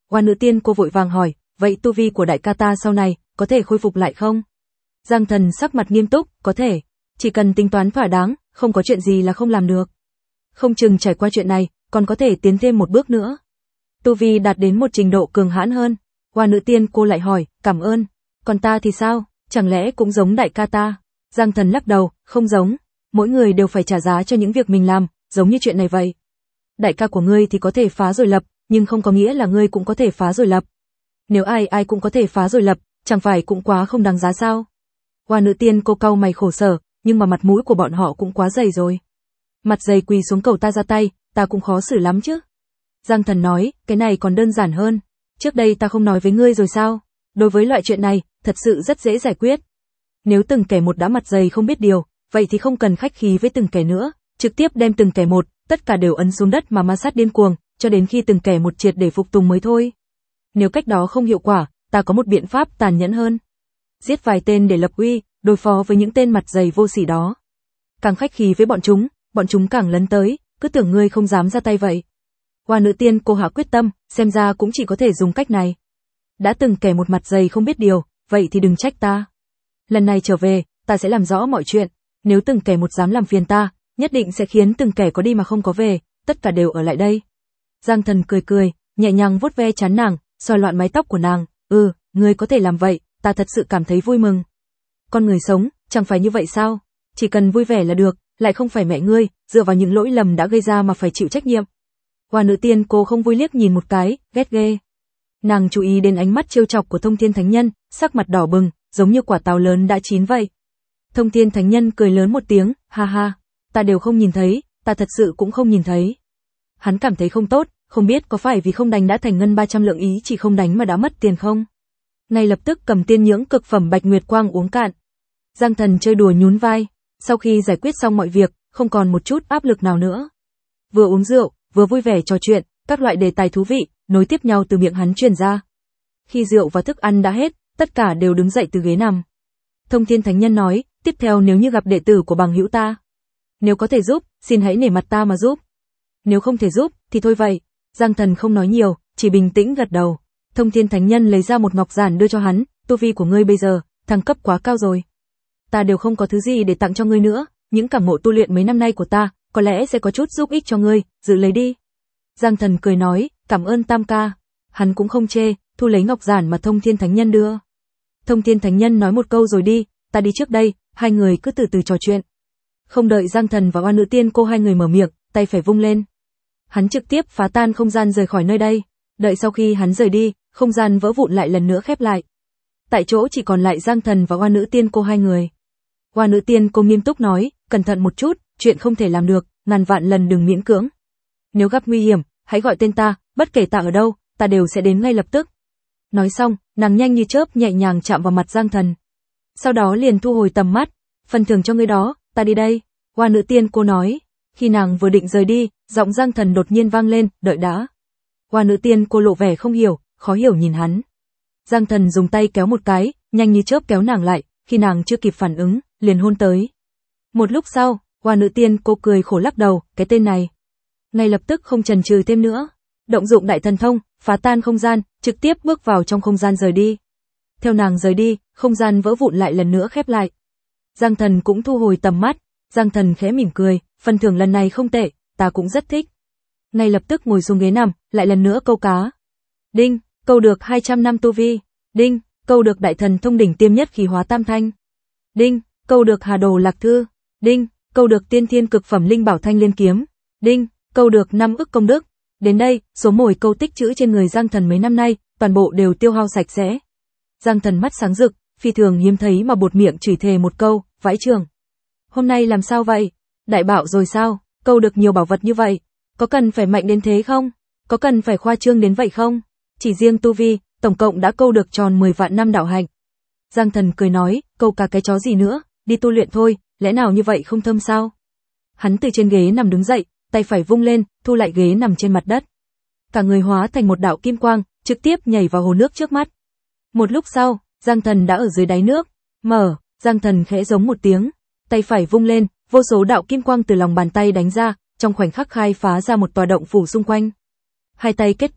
Hoa nữ tiên cô vội vàng hỏi, vậy tu vi của đại ca ta sau này, có thể khôi phục lại không? Giang Thần sắc mặt nghiêm túc, có thể. Chỉ cần tính toán thỏa đáng, không có chuyện gì là không làm được. Không chừng trải qua chuyện này, còn có thể tiến thêm một bước nữa. Tu vi đạt đến một trình độ cường hãn hơn. Hoa nữ tiên cô lại hỏi, cảm ơn. Còn ta thì sao, chẳng lẽ cũng giống đại ca ta? Giang Thần lắc đầu, không giống. Mỗi người đều phải trả giá cho những việc mình làm, giống như chuyện này vậy. Đại ca của ngươi thì có thể phá rồi lập, nhưng không có nghĩa là ngươi cũng có thể phá rồi lập. Nếu ai ai cũng có thể phá rồi lập, chẳng phải cũng quá không đáng giá sao? Hoa nữ tiên cô cau mày khổ sở, nhưng mà mặt mũi của bọn họ cũng quá dày rồi. Mặt dày quỳ xuống cầu ta ra tay, ta cũng khó xử lắm chứ. Giang Thần nói, cái này còn đơn giản hơn. Trước đây ta không nói với ngươi rồi sao? Đối với loại chuyện này, thật sự rất dễ giải quyết. Nếu từng kẻ một đã mặt dày không biết điều, vậy thì không cần khách khí với từng kẻ nữa, trực tiếp đem từng kẻ một, tất cả đều ấn xuống đất mà ma sát điên cuồng, cho đến khi từng kẻ một triệt để phục tùng mới thôi. Nếu cách đó không hiệu quả, ta có một biện pháp tàn nhẫn hơn. Giết vài tên để lập uy, đối phó với những tên mặt dày vô sỉ đó. Càng khách khí với bọn chúng, bọn chúng càng lấn tới, cứ tưởng ngươi không dám ra tay vậy. Hoa nữ tiên cô hạ quyết tâm, xem ra cũng chỉ có thể dùng cách này. Đã từng kẻ một mặt dày không biết điều, vậy thì đừng trách ta. Lần này trở về, ta sẽ làm rõ mọi chuyện, nếu từng kẻ một dám làm phiền ta, nhất định sẽ khiến từng kẻ có đi mà không có về, tất cả đều ở lại đây. Giang Thần cười cười, nhẹ nhàng vuốt ve trán nàng, xoa loạn mái tóc của nàng, ừ, ngươi có thể làm vậy, ta thật sự cảm thấy vui mừng. Con người sống, chẳng phải như vậy sao? Chỉ cần vui vẻ là được, lại không phải mẹ ngươi, dựa vào những lỗi lầm đã gây ra mà phải chịu trách nhiệm. Hoa nữ tiên cô không vui liếc nhìn một cái, ghét ghê. Nàng chú ý đến ánh mắt trêu chọc của Thông Thiên Thánh Nhân, sắc mặt đỏ bừng, giống như quả táo lớn đã chín vậy. Thông Thiên Thánh Nhân cười lớn một tiếng, ha ha, ta đều không nhìn thấy, ta thật sự cũng không nhìn thấy. Hắn cảm thấy không tốt, không biết có phải vì không đánh đã thành ngân ba trăm lượng ý chỉ không đánh mà đã mất tiền không? Ngay lập tức cầm tiên nhưỡng cực phẩm Bạch Nguyệt Quang uống cạn. Giang Thần chơi đùa nhún vai, sau khi giải quyết xong mọi việc, không còn một chút áp lực nào nữa. Vừa uống rượu, vừa vui vẻ trò chuyện, các loại đề tài thú vị, nối tiếp nhau từ miệng hắn truyền ra. Khi rượu và thức ăn đã hết, tất cả đều đứng dậy từ ghế nằm. Thông Thiên Thánh Nhân nói, tiếp theo nếu như gặp đệ tử của bằng hữu ta, nếu có thể giúp, xin hãy nể mặt ta mà giúp. Nếu không thể giúp, thì thôi vậy. Giang Thần không nói nhiều, chỉ bình tĩnh gật đầu. Thông Thiên Thánh Nhân lấy ra một ngọc giản đưa cho hắn, tu vi của ngươi bây giờ, thăng cấp quá cao rồi. Ta đều không có thứ gì để tặng cho ngươi nữa, những cảm ngộ tu luyện mấy năm nay của ta, có lẽ sẽ có chút giúp ích cho ngươi, giữ lấy đi. Giang Thần cười nói, cảm ơn Tam ca. Hắn cũng không chê, thu lấy ngọc giản mà Thông Thiên Thánh Nhân đưa. Thông Thiên Thánh Nhân nói một câu rồi đi, ta đi trước đây, hai người cứ từ từ trò chuyện. Không đợi Giang Thần và Hoa nữ tiên cô hai người mở miệng, tay phải vung lên. Hắn trực tiếp phá tan không gian rời khỏi nơi đây. Đợi sau khi hắn rời đi, không gian vỡ vụn lại lần nữa khép lại. Tại chỗ chỉ còn lại Giang Thần và Hoa nữ tiên cô hai người. Hoa nữ tiên cô nghiêm túc nói, cẩn thận một chút, chuyện không thể làm được, ngàn vạn lần đừng miễn cưỡng. Nếu gặp nguy hiểm, hãy gọi tên ta, bất kể ta ở đâu, ta đều sẽ đến ngay lập tức. Nói xong, nàng nhanh như chớp nhẹ nhàng chạm vào mặt Giang Thần. Sau đó liền thu hồi tầm mắt, phần thưởng cho ngươi đó, ta đi đây. Hoa nữ tiên cô nói, khi nàng vừa định rời đi, giọng Giang Thần đột nhiên vang lên, đợi đã. Hoa nữ tiên cô lộ vẻ không hiểu, khó hiểu nhìn hắn. Giang Thần dùng tay kéo một cái, nhanh như chớp kéo nàng lại, khi nàng chưa kịp phản ứng, liền hôn tới. Một lúc sau, Hoa nữ tiên cô cười khổ lắc đầu, cái tên này. Ngay lập tức không chần chừ thêm nữa, động dụng đại thần thông, phá tan không gian, trực tiếp bước vào trong không gian rời đi. Theo nàng rời đi, không gian vỡ vụn lại lần nữa khép lại. Giang Thần cũng thu hồi tầm mắt, Giang Thần khẽ mỉm cười, phần thưởng lần này không tệ, ta cũng rất thích. Ngay lập tức ngồi xuống ghế nằm, lại lần nữa câu cá. Đinh, câu được hai trăm năm tu vi. Đinh, câu được đại thần thông đỉnh tiêm nhất khí hóa tam thanh. Đinh, câu được hà đồ lạc thư. Đinh, câu được tiên thiên cực phẩm linh bảo thanh liên kiếm. Đinh, câu được năm ức công đức. Đến đây, số mồi câu tích trữ trên người Giang Thần mấy năm nay, toàn bộ đều tiêu hao sạch sẽ. Giang Thần mắt sáng rực, phi thường hiếm thấy mà buột miệng chửi thề một câu, vãi chưởng. Hôm nay làm sao vậy? Đại bạo rồi sao? Câu được nhiều bảo vật như vậy, có cần phải mạnh đến thế không? Có cần phải khoa trương đến vậy không? Chỉ riêng tu vi, tổng cộng đã câu được tròn mười vạn năm đạo hạnh. Giang Thần cười nói, câu cả cái chó gì nữa, đi tu luyện thôi, lẽ nào như vậy không thơm sao? Hắn từ trên ghế nằm đứng dậy, tay phải vung lên, thu lại ghế nằm trên mặt đất. Cả người hóa thành một đạo kim quang, trực tiếp nhảy vào hồ nước trước mắt. Một lúc sau, Giang Thần đã ở dưới đáy nước. Mở, Giang Thần khẽ giống một tiếng, tay phải vung lên, vô số đạo kim quang từ lòng bàn tay đánh ra, trong khoảnh khắc khai phá ra một tòa động phủ xung quanh. Hai tay kết quyết,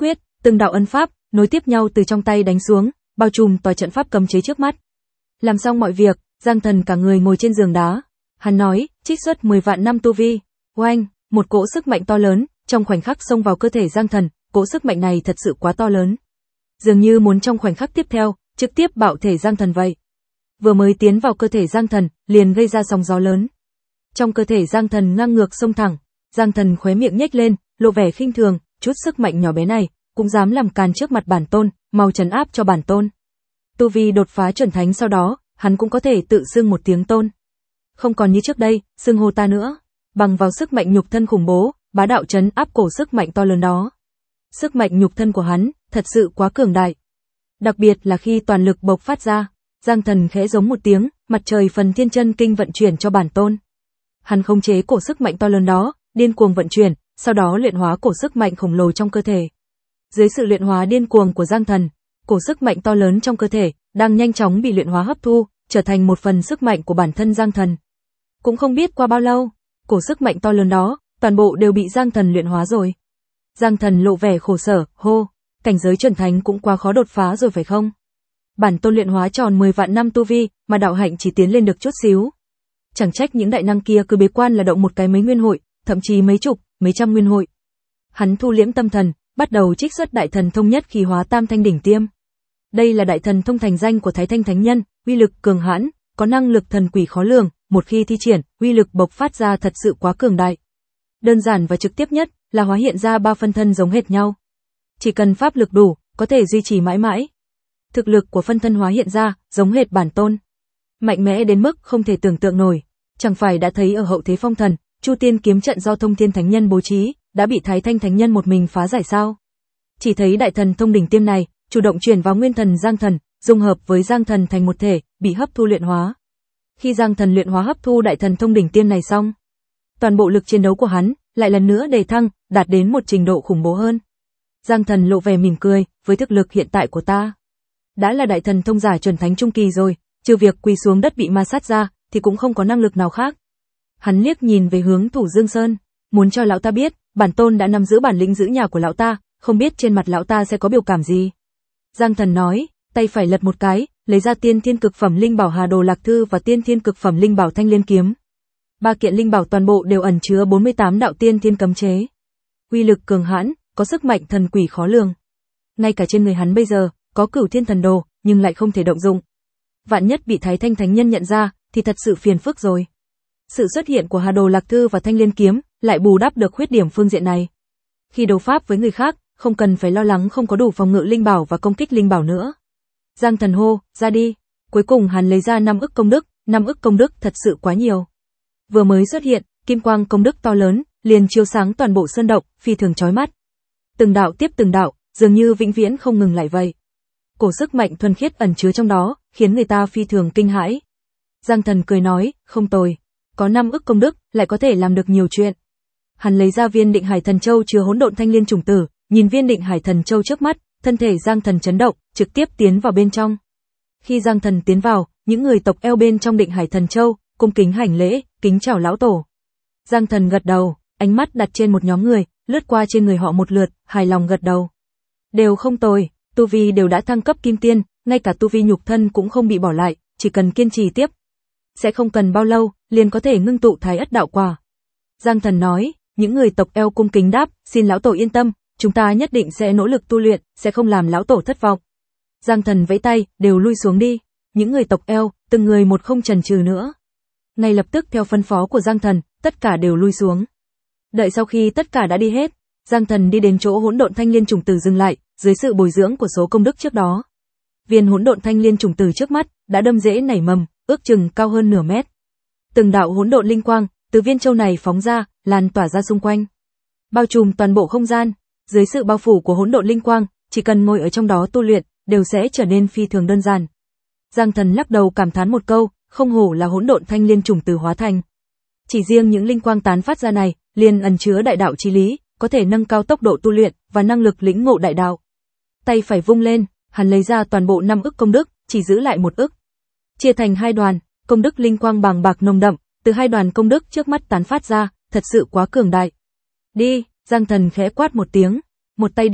Từng đạo ấn pháp nối tiếp nhau từ trong tay đánh xuống, bao trùm tòa trận pháp cấm chế trước mắt. Làm xong mọi việc, Giang Thần cả người ngồi trên giường đá. Hắn nói, trích xuất mười vạn năm tu vi. Oanh, một cỗ sức mạnh to lớn trong khoảnh khắc xông vào cơ thể Giang Thần, cỗ sức mạnh này thật sự quá to lớn. Dường như muốn trong khoảnh khắc tiếp theo, trực tiếp bạo thể Giang Thần vậy. Vừa mới tiến vào cơ thể Giang Thần, liền gây ra sóng gió lớn. Trong cơ thể Giang Thần ngang ngược xông thẳng, Giang Thần khóe miệng nhếch lên, lộ vẻ khinh thường, chút sức mạnh nhỏ bé này cũng dám làm càn trước mặt bản tôn, mau trấn áp cho bản tôn. Tu vi đột phá chuẩn thánh sau đó, hắn cũng có thể tự xưng một tiếng tôn. Không còn như trước đây, xưng hô ta nữa, bằng vào sức mạnh nhục thân khủng bố, bá đạo trấn áp cổ sức mạnh to lớn đó. Sức mạnh nhục thân của hắn thật sự quá cường đại. Đặc biệt là khi toàn lực bộc phát ra, Giang Thần khẽ giống một tiếng, mặt trời phần thiên chân kinh vận chuyển cho bản tôn. Hắn khống chế cổ sức mạnh to lớn đó, điên cuồng vận chuyển, sau đó luyện hóa cổ sức mạnh khổng lồ trong cơ thể. Dưới sự luyện hóa điên cuồng của Giang Thần, cổ sức mạnh to lớn trong cơ thể đang nhanh chóng bị luyện hóa hấp thu, trở thành một phần sức mạnh của bản thân Giang Thần. Cũng không biết qua bao lâu, cổ sức mạnh to lớn đó toàn bộ đều bị Giang Thần luyện hóa rồi. Giang Thần lộ vẻ khổ sở, hô, cảnh giới chuẩn thánh cũng quá khó đột phá rồi phải không? Bản tôn luyện hóa tròn mười vạn năm tu vi, mà đạo hạnh chỉ tiến lên được chút xíu. Chẳng trách những đại năng kia cứ bế quan là động một cái mấy nguyên hội, thậm chí mấy chục, mấy trăm nguyên hội. Hắn thu liễm tâm thần, bắt đầu trích xuất đại thần thông nhất khí hóa tam thanh đỉnh tiêm. Đây là đại thần thông thành danh của Thái Thanh Thánh Nhân, uy lực cường hãn, có năng lực thần quỷ khó lường, một khi thi triển, uy lực bộc phát ra thật sự quá cường đại. Đơn giản và trực tiếp nhất là hóa hiện ra ba phân thân giống hệt nhau. Chỉ cần pháp lực đủ, có thể duy trì mãi mãi. Thực lực của phân thân hóa hiện ra giống hệt bản tôn, mạnh mẽ đến mức không thể tưởng tượng nổi. Chẳng phải đã thấy ở hậu thế phong thần, Chu Tiên kiếm trận do Thông Thiên Thánh Nhân bố trí, đã bị Thái Thanh Thánh Nhân một mình phá giải sao? Chỉ thấy đại thần thông đỉnh tiêm này, chủ động chuyển vào nguyên thần Giang Thần, dung hợp với Giang Thần thành một thể, bị hấp thu luyện hóa. Khi Giang Thần luyện hóa hấp thu đại thần thông đỉnh tiêm này xong, toàn bộ lực chiến đấu của hắn lại lần nữa đề thăng, đạt đến một trình độ khủng bố hơn. Giang Thần lộ vẻ mỉm cười, với thực lực hiện tại của ta, đã là đại thần thông giả chuẩn thánh trung kỳ rồi, trừ việc quỳ xuống đất bị ma sát ra, thì cũng không có năng lực nào khác. Hắn liếc nhìn về hướng Thủ Dương Sơn, muốn cho lão ta biết, bản tôn đã nắm giữ bản lĩnh giữ nhà của lão ta, không biết trên mặt lão ta sẽ có biểu cảm gì. Giang Thần nói, tay phải lật một cái, lấy ra tiên thiên cực phẩm linh bảo Hà Đồ Lạc Thư và tiên thiên cực phẩm linh bảo Thanh Liên Kiếm. Ba kiện linh bảo toàn bộ đều ẩn chứa bốn mươi tám đạo tiên thiên cấm chế. Uy lực cường hãn, có sức mạnh thần quỷ khó lường. Ngay cả trên người hắn bây giờ, có Cửu Thiên Thần Đồ, nhưng lại không thể động dụng. Vạn nhất bị Thái Thanh Thánh Nhân nhận ra, thì thật sự phiền phức rồi. Sự xuất hiện của Hà Đồ Lạc Thư và Thanh Liên Kiếm lại bù đắp được khuyết điểm phương diện này. Khi đấu pháp với người khác, không cần phải lo lắng không có đủ phòng ngự linh bảo và công kích linh bảo nữa. Giang Thần hô, ra đi. Cuối cùng hắn lấy ra năm ức công đức, năm ức công đức thật sự quá nhiều. Vừa mới xuất hiện, kim quang công đức to lớn, liền chiếu sáng toàn bộ sơn động, phi thường chói mắt. Từng đạo tiếp từng đạo, dường như vĩnh viễn không ngừng lại vậy. Cổ sức mạnh thuần khiết ẩn chứa trong đó, khiến người ta phi thường kinh hãi. Giang Thần cười nói, không tồi, có năm ức công đức, lại có thể làm được nhiều chuyện. Hắn lấy ra viên Định Hải Thần Châu chứa hỗn độn thanh liên chủng tử, nhìn viên Định Hải Thần Châu trước mắt, thân thể Giang Thần chấn động, trực tiếp tiến vào bên trong. Khi Giang Thần tiến vào, những người tộc eo bên trong Định Hải Thần Châu cung kính hành lễ, kính chào lão tổ. Giang Thần gật đầu, ánh mắt đặt trên một nhóm người, lướt qua trên người họ một lượt, hài lòng gật đầu. Đều không tồi, tu vi đều đã thăng cấp kim tiên, ngay cả tu vi nhục thân cũng không bị bỏ lại, chỉ cần kiên trì tiếp, sẽ không cần bao lâu, liền có thể ngưng tụ Thái Ất đạo quả. Giang Thần nói, những người tộc eo cung kính đáp, xin lão tổ yên tâm, chúng ta nhất định sẽ nỗ lực tu luyện, sẽ không làm lão tổ thất vọng. Giang Thần vẫy tay, đều lui xuống đi. Những người tộc eo, từng người một không chần chừ nữa. Ngay lập tức theo phân phó của Giang Thần, tất cả đều lui xuống. Đợi sau khi tất cả đã đi hết, Giang Thần đi đến chỗ hỗn độn thanh liên chủng tử dừng lại, dưới sự bồi dưỡng của số công đức trước đó. Viên hỗn độn thanh liên chủng tử trước mắt đã đâm rễ nảy mầm, ước chừng cao hơn nửa mét. Từng đạo hỗn độn linh quang từ viên châu này phóng ra, lan tỏa ra xung quanh, bao trùm toàn bộ không gian. Dưới sự bao phủ của hỗn độn linh quang, chỉ cần ngồi ở trong đó tu luyện, đều sẽ trở nên phi thường đơn giản. Giang Thần lắc đầu cảm thán một câu, không hổ là hỗn độn thanh liên chủng tử hóa thành. Chỉ riêng những linh quang tán phát ra này, liền ẩn chứa đại đạo chí lý, có thể nâng cao tốc độ tu luyện và năng lực lĩnh ngộ đại đạo. Tay phải vung lên, hắn lấy ra toàn bộ năm ức công đức, chỉ giữ lại một ức. Chia thành hai đoàn, công đức linh quang bàng bạc nồng đậm, từ hai đoàn công đức trước mắt tán phát ra, thật sự quá cường đại. Đi, Giang Thần khẽ quát một tiếng, một tay điểm,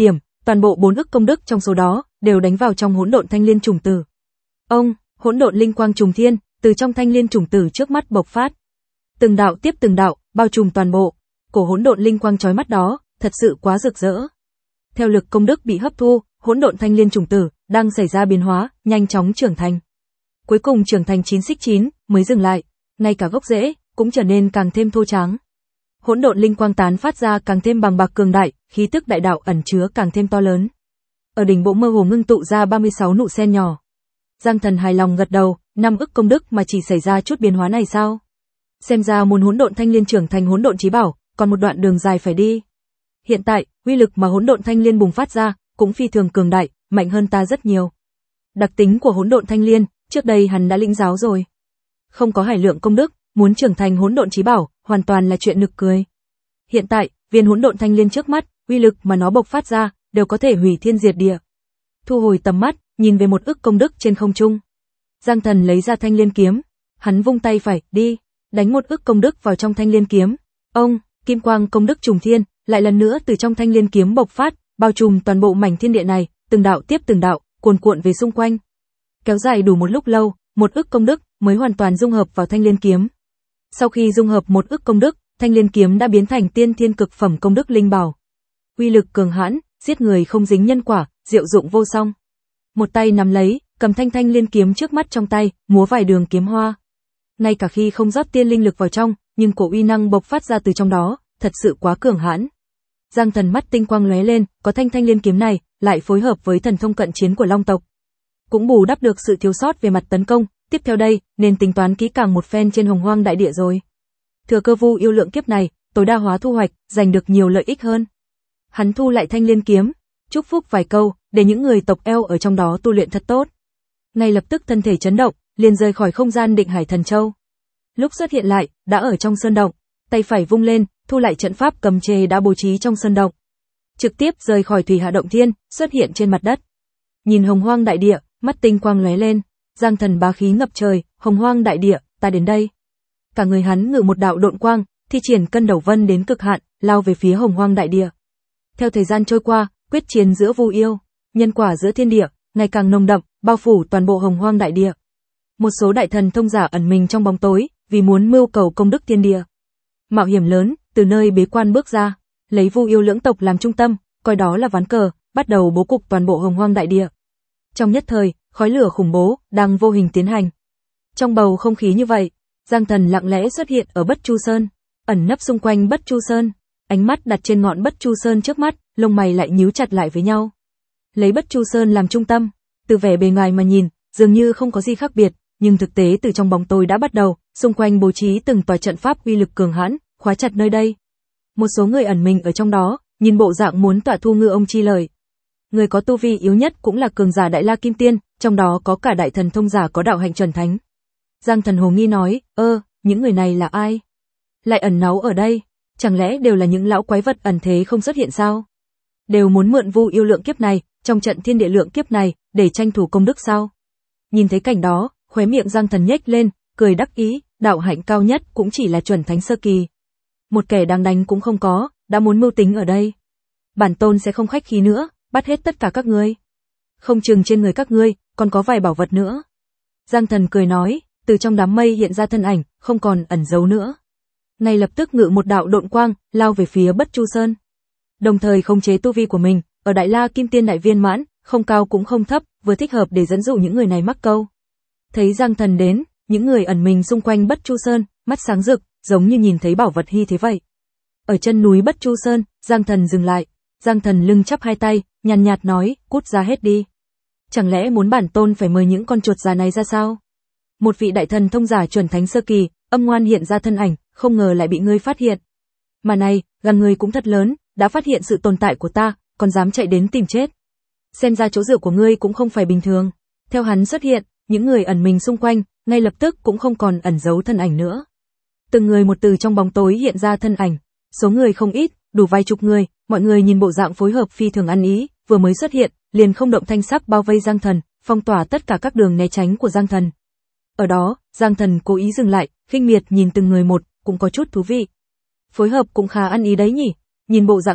toàn bộ bốn ức công đức trong số đó đều đánh vào trong hỗn độn thanh liên trùng tử. Ông, hỗn độn linh quang trùng thiên, từ trong thanh liên trùng tử trước mắt bộc phát. Từng đạo tiếp từng đạo, bao trùm toàn bộ. Cổ hỗn độn linh quang chói mắt đó, thật sự quá rực rỡ. Theo lực công đức bị hấp thu, hỗn độn thanh liên trùng tử đang xảy ra biến hóa, nhanh chóng trưởng thành. Cuối cùng trưởng thành chín xích chín mới dừng lại, ngay cả gốc rễ cũng trở nên càng thêm thô tráng. Hỗn độn linh quang tán phát ra càng thêm bằng bạc cường đại, khí tức đại đạo ẩn chứa càng thêm to lớn. Ở đỉnh bộ mơ hồ ngưng tụ ra ba mươi sáu nụ sen nhỏ. Giang Thần hài lòng gật đầu, năm ức công đức mà chỉ xảy ra chút biến hóa này sao? Xem ra muốn hỗn độn thanh liên trưởng thành hỗn độn chí bảo, còn một đoạn đường dài phải đi. Hiện tại, uy lực mà hỗn độn thanh liên bùng phát ra cũng phi thường cường đại, mạnh hơn ta rất nhiều. Đặc tính của hỗn độn thanh liên, trước đây hắn đã lĩnh giáo rồi. Không có hải lượng công đức, muốn trưởng thành hỗn độn chí bảo, hoàn toàn là chuyện nực cười. Hiện tại, viên hỗn độn thanh liên trước mắt, uy lực mà nó bộc phát ra, đều có thể hủy thiên diệt địa. Thu hồi tầm mắt, nhìn về một ức công đức trên không trung. Giang Thần lấy ra thanh liên kiếm, hắn vung tay phải, đi, đánh một ức công đức vào trong thanh liên kiếm. Ông, kim quang công đức trùng thiên, lại lần nữa từ trong thanh liên kiếm bộc phát, bao trùm toàn bộ mảnh thiên địa này, từng đạo tiếp từng đạo, cuồn cuộn về xung quanh. Kéo dài đủ một lúc lâu, một ức công đức mới hoàn toàn dung hợp vào thanh liên kiếm. Sau khi dung hợp một ức công đức, thanh liên kiếm đã biến thành tiên thiên cực phẩm công đức linh bảo. Uy lực cường hãn, giết người không dính nhân quả, diệu dụng vô song. Một tay nắm lấy, cầm thanh thanh liên kiếm trước mắt trong tay, múa vài đường kiếm hoa. Ngay cả khi không rót tiên linh lực vào trong, nhưng cổ uy năng bộc phát ra từ trong đó, thật sự quá cường hãn. Giang Thần mắt tinh quang lóe lên, có thanh thanh liên kiếm này, lại phối hợp với thần thông cận chiến của Long tộc, cũng bù đắp được sự thiếu sót về mặt tấn công. Tiếp theo đây, nên tính toán kỹ càng một phen trên Hồng Hoang đại địa rồi. Thừa cơ vu yêu lượng kiếp này, tối đa hóa thu hoạch, giành được nhiều lợi ích hơn. Hắn thu lại thanh liên kiếm, chúc phúc vài câu, để những người tộc eo ở trong đó tu luyện thật tốt. Ngay lập tức thân thể chấn động, liền rời khỏi không gian Định Hải Thần Châu. Lúc xuất hiện lại, đã ở trong sơn động, tay phải vung lên, thu lại trận pháp cầm chê đã bố trí trong sơn động. Trực tiếp rời khỏi Thủy Hạ Động Thiên, xuất hiện trên mặt đất. Nhìn Hồng Hoang đại địa, mắt tinh quang lóe lên, Giang Thần bá khí ngập trời, Hồng Hoang đại địa, ta đến đây. Cả người hắn ngự một đạo độn quang, thi triển cân đầu vân đến cực hạn, lao về phía Hồng Hoang đại địa. Theo thời gian trôi qua, quyết chiến giữa vu yêu, nhân quả giữa thiên địa, ngày càng nồng đậm, bao phủ toàn bộ Hồng Hoang đại địa. Một số đại thần thông giả ẩn mình trong bóng tối, vì muốn mưu cầu công đức thiên địa. Mạo hiểm lớn, từ nơi bế quan bước ra, lấy vu yêu lưỡng tộc làm trung tâm, coi đó là ván cờ, bắt đầu bố cục toàn bộ Hồng Hoang đại địa. Trong nhất thời, khói lửa khủng bố đang vô hình tiến hành. Trong bầu không khí như vậy, Giang Thần lặng lẽ xuất hiện ở Bất Chu Sơn, ẩn nấp xung quanh Bất Chu Sơn, ánh mắt đặt trên ngọn Bất Chu Sơn trước mắt, lông mày lại nhíu chặt lại với nhau. Lấy Bất Chu Sơn làm trung tâm, từ vẻ bề ngoài mà nhìn, dường như không có gì khác biệt, nhưng thực tế từ trong bóng tối đã bắt đầu, xung quanh bố trí từng tòa trận pháp uy lực cường hãn, khóa chặt nơi đây. Một số người ẩn mình ở trong đó, nhìn bộ dạng muốn tọa thu ngư ông chi lợi. Người có tu vi yếu nhất cũng là cường giả Đại La Kim Tiên, trong đó có cả đại thần thông giả có đạo hạnh chuẩn thánh. Giang Thần hồ nghi nói, ơ, những người này là ai? Lại ẩn náu ở đây, chẳng lẽ đều là những lão quái vật ẩn thế không xuất hiện sao? Đều muốn mượn vu yêu lượng kiếp này, trong trận thiên địa lượng kiếp này, để tranh thủ công đức sao? Nhìn thấy cảnh đó, khóe miệng Giang Thần nhếch lên, cười đắc ý, đạo hạnh cao nhất cũng chỉ là chuẩn thánh sơ kỳ. Một kẻ đang đánh cũng không có, đã muốn mưu tính ở đây. Bản tôn sẽ không khách khí nữa, bắt hết tất cả các ngươi. Không chừng trên người các ngươi, còn có vài bảo vật nữa. Giang Thần cười nói, từ trong đám mây hiện ra thân ảnh, không còn ẩn giấu nữa. Ngay lập tức ngự một đạo độn quang, lao về phía Bất Chu Sơn. Đồng thời khống chế tu vi của mình, ở Đại La Kim Tiên đại viên mãn, không cao cũng không thấp, vừa thích hợp để dẫn dụ những người này mắc câu. Thấy Giang Thần đến, những người ẩn mình xung quanh Bất Chu Sơn, mắt sáng rực, giống như nhìn thấy bảo vật hy thế vậy. Ở chân núi Bất Chu Sơn, Giang Thần dừng lại. Giang Thần lưng chắp hai tay, nhàn nhạt nói, cút ra hết đi. Chẳng lẽ muốn bản tôn phải mời những con chuột già này ra sao? Một vị đại thần thông giả chuẩn thánh sơ kỳ, âm ngoan hiện ra thân ảnh, không ngờ lại bị ngươi phát hiện. Mà này, gan ngươi cũng thật lớn, đã phát hiện sự tồn tại của ta, còn dám chạy đến tìm chết. Xem ra chỗ dựa của ngươi cũng không phải bình thường. Theo hắn xuất hiện, những người ẩn mình xung quanh, ngay lập tức cũng không còn ẩn giấu thân ảnh nữa. Từng người một từ trong bóng tối hiện ra thân ảnh, số người không ít, đủ vài chục người, mọi người nhìn bộ dạng phối hợp phi thường ăn ý, vừa mới xuất hiện, liền không động thanh sắc bao vây Giang Thần, phong tỏa tất cả các đường né tránh của Giang Thần. Ở đó, Giang Thần cố ý dừng lại, khinh miệt nhìn từng người một, cũng có chút thú vị. Phối hợp cũng khá ăn ý đấy nhỉ, nhìn bộ dạng này,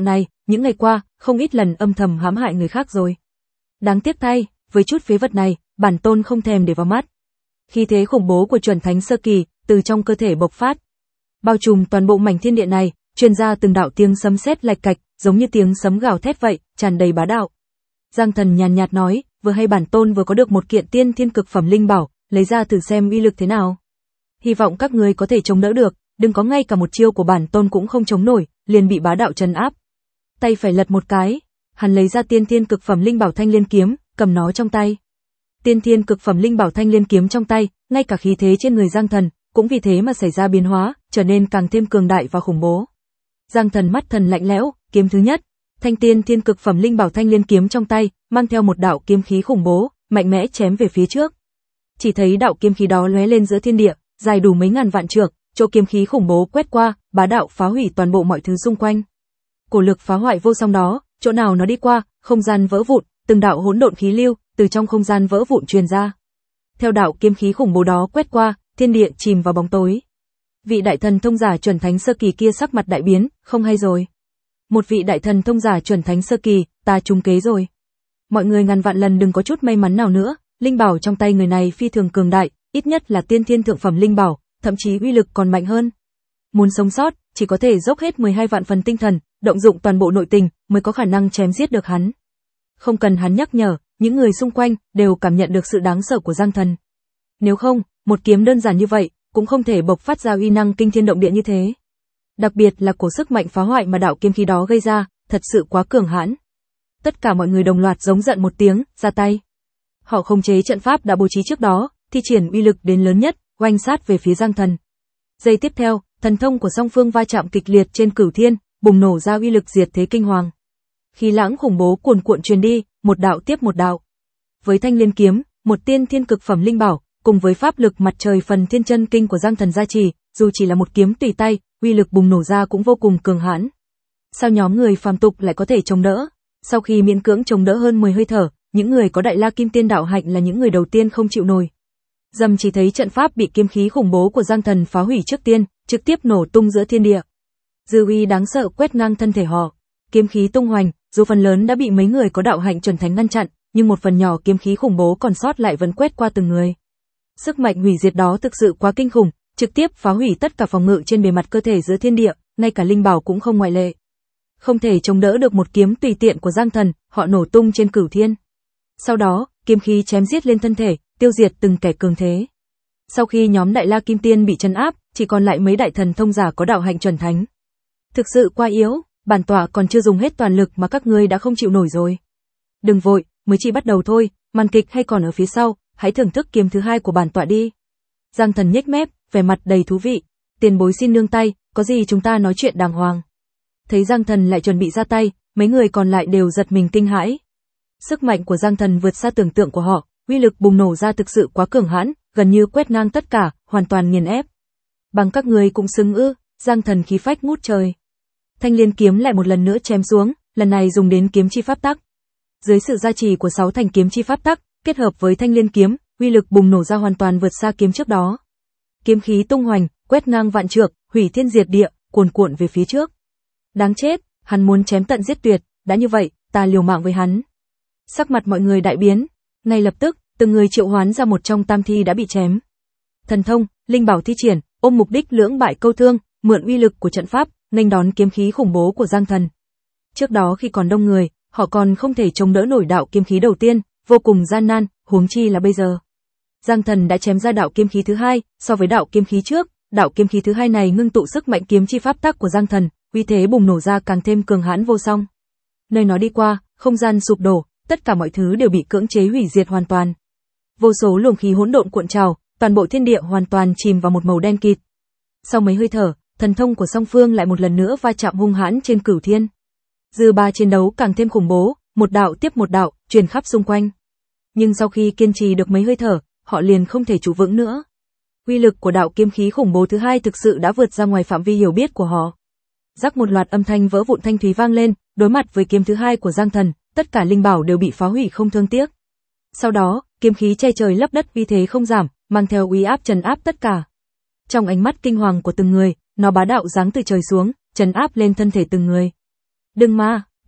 những ngày qua, không ít lần âm thầm hãm hại người khác rồi. Đáng tiếc thay, với chút phế vật này, bản tôn không thèm để vào mắt. Khí thế khủng bố của chuẩn thánh sơ kỳ, từ trong cơ thể bộc phát. Bao trùm toàn bộ mảnh thiên địa này, truyền ra từng đạo tiếng sấm sét lạch cạch, giống như tiếng sấm gào thét vậy, tràn đầy bá đạo. Giang Thần nhàn nhạt nói, vừa hay bản tôn vừa có được một kiện tiên thiên cực phẩm linh bảo, lấy ra thử xem uy lực thế nào. Hy vọng các ngươi có thể chống đỡ được, đừng có ngay cả một chiêu của bản tôn cũng không chống nổi, liền bị bá đạo trấn áp. Tay phải lật một cái, hắn lấy ra tiên thiên cực phẩm linh bảo Thanh Liên kiếm, cầm nó trong tay. Tiên thiên cực phẩm linh bảo Thanh Liên kiếm trong tay, ngay cả khí thế trên người Giang Thần cũng vì thế mà xảy ra biến hóa, trở nên càng thêm cường đại và khủng bố. Giang Thần mắt thần lạnh lẽo, kiếm thứ nhất, Thanh tiên thiên cực phẩm linh bảo Thanh Liên kiếm trong tay, mang theo một đạo kiếm khí khủng bố, mạnh mẽ chém về phía trước. Chỉ thấy đạo kiếm khí đó lóe lên giữa thiên địa, dài đủ mấy ngàn vạn trượng, chỗ kiếm khí khủng bố quét qua, bá đạo phá hủy toàn bộ mọi thứ xung quanh. Cổ lực phá hoại vô song đó, chỗ nào nó đi qua, không gian vỡ vụn, từng đạo hỗn độn khí lưu từ trong không gian vỡ vụn truyền ra. Theo đạo kiếm khí khủng bố đó quét qua, thiên địa chìm vào bóng tối. Vị đại thần thông giả chuẩn thánh sơ kỳ kia sắc mặt đại biến, không hay rồi. Một vị đại thần thông giả chuẩn thánh sơ kỳ, ta trúng kế rồi. Mọi người ngàn vạn lần đừng có chút may mắn nào nữa, linh bảo trong tay người này phi thường cường đại, ít nhất là tiên thiên thượng phẩm linh bảo, thậm chí uy lực còn mạnh hơn. Muốn sống sót, chỉ có thể dốc hết mười hai vạn phần tinh thần, động dụng toàn bộ nội tình mới có khả năng chém giết được hắn. Không cần hắn nhắc nhở, những người xung quanh đều cảm nhận được sự đáng sợ của Giang Thần. Nếu không, một kiếm đơn giản như vậy cũng không thể bộc phát ra uy năng kinh thiên động địa như thế. Đặc biệt là cổ sức mạnh phá hoại mà đạo kiếm khí đó gây ra, thật sự quá cường hãn. Tất cả mọi người đồng loạt giống giận một tiếng, ra tay. Họ khống chế trận pháp đã bố trí trước đó, thi triển uy lực đến lớn nhất, oanh sát về phía Giang Thần. Giây tiếp theo, thần thông của song phương va chạm kịch liệt trên cửu thiên, bùng nổ ra uy lực diệt thế kinh hoàng. Khí lãng khủng bố cuồn cuộn truyền đi, một đạo tiếp một đạo. Với Thanh Liên kiếm, một tiên thiên cực phẩm linh bảo, cùng với pháp lực mặt trời phần thiên chân kinh của Giang Thần gia trì, dù chỉ là một kiếm tùy tay, uy lực bùng nổ ra cũng vô cùng cường hãn. Sao nhóm người phàm tục lại có thể chống đỡ? Sau khi miễn cưỡng chống đỡ hơn mười hơi thở, những người có đại la kim tiên đạo hạnh là những người đầu tiên không chịu nổi. Dầm chỉ thấy trận pháp bị kiếm khí khủng bố của Giang Thần phá hủy trước tiên, trực tiếp nổ tung giữa thiên địa. Dư uy đáng sợ quét ngang thân thể họ. Kiếm khí tung hoành, dù phần lớn đã bị mấy người có đạo hạnh chuẩn thánh ngăn chặn, nhưng một phần nhỏ kiếm khí khủng bố còn sót lại vẫn quét qua từng người. Sức mạnh hủy diệt đó thực sự quá kinh khủng, trực tiếp phá hủy tất cả phòng ngự trên bề mặt cơ thể giữa thiên địa, ngay cả linh bảo cũng không ngoại lệ. Không thể chống đỡ được một kiếm tùy tiện của Giang Thần, họ nổ tung trên cửu thiên. Sau đó, kiếm khí chém giết lên thân thể, tiêu diệt từng kẻ cường thế. Sau khi nhóm đại la kim tiên bị trấn áp, chỉ còn lại mấy đại thần thông giả có đạo hạnh chuẩn thánh. Thực sự quá yếu, bản tọa còn chưa dùng hết toàn lực mà các ngươi đã không chịu nổi rồi. Đừng vội, mới chỉ bắt đầu thôi, màn kịch hay còn ở phía sau, hãy thưởng thức kiếm thứ hai của bản tọa đi. Giang Thần nhếch mép, vẻ mặt đầy thú vị. Tiền bối xin nương tay, có gì chúng ta nói chuyện đàng hoàng. Thấy Giang Thần lại chuẩn bị ra tay, mấy người còn lại đều giật mình kinh hãi. Sức mạnh của Giang Thần vượt xa tưởng tượng của họ, uy lực bùng nổ ra thực sự quá cường hãn, gần như quét ngang tất cả, hoàn toàn nghiền ép. Bằng các người cũng xứng ư? Giang Thần khí phách ngút trời. Thanh Liên kiếm lại một lần nữa chém xuống, lần này dùng đến kiếm chi pháp tắc. Dưới sự gia trì của sáu thành kiếm chi pháp tắc, kết hợp với Thanh Liên kiếm, uy lực bùng nổ ra hoàn toàn vượt xa kiếm trước đó. Kiếm khí tung hoành, quét ngang vạn trượng, hủy thiên diệt địa, cuồn cuộn về phía trước. Đáng chết, hắn muốn chém tận giết tuyệt, đã như vậy, ta liều mạng với hắn. Sắc mặt mọi người đại biến, ngay lập tức, từng người triệu hoán ra một trong tam thi đã bị chém. Thần thông, linh bảo thi triển, ôm mục đích lưỡng bại câu thương, mượn uy lực của trận pháp, nghênh đón kiếm khí khủng bố của Giang Thần. Trước đó khi còn đông người, họ còn không thể chống đỡ nổi đạo kiếm khí đầu tiên, vô cùng gian nan, huống chi là bây giờ. Giang Thần đã chém ra đạo kiếm khí thứ hai, so với đạo kiếm khí trước, đạo kiếm khí thứ hai này ngưng tụ sức mạnh kiếm chi pháp tắc của Giang Thần, uy thế bùng nổ ra càng thêm cường hãn vô song. Nơi nó đi qua, không gian sụp đổ, tất cả mọi thứ đều bị cưỡng chế hủy diệt hoàn toàn. Vô số luồng khí hỗn độn cuộn trào, toàn bộ thiên địa hoàn toàn chìm vào một màu đen kịt. Sau mấy hơi thở, thần thông của song phương lại một lần nữa va chạm hung hãn trên cửu thiên. Dư ba chiến đấu càng thêm khủng bố, một đạo tiếp một đạo, truyền khắp xung quanh. Nhưng sau khi kiên trì được mấy hơi thở, họ liền không thể trụ vững nữa. Uy lực của đạo kiếm khí khủng bố thứ hai thực sự đã vượt ra ngoài phạm vi hiểu biết của họ. Rắc một loạt âm thanh vỡ vụn thanh thúy vang lên, đối mặt với kiếm thứ hai của Giang Thần, tất cả linh bảo đều bị phá hủy không thương tiếc. Sau đó, kiếm khí che trời lấp đất uy thế không giảm, mang theo uy áp trấn áp tất cả. Trong ánh mắt kinh hoàng của từng người, nó bá đạo giáng từ trời xuống, trấn áp lên thân thể từng người. Đừng mà,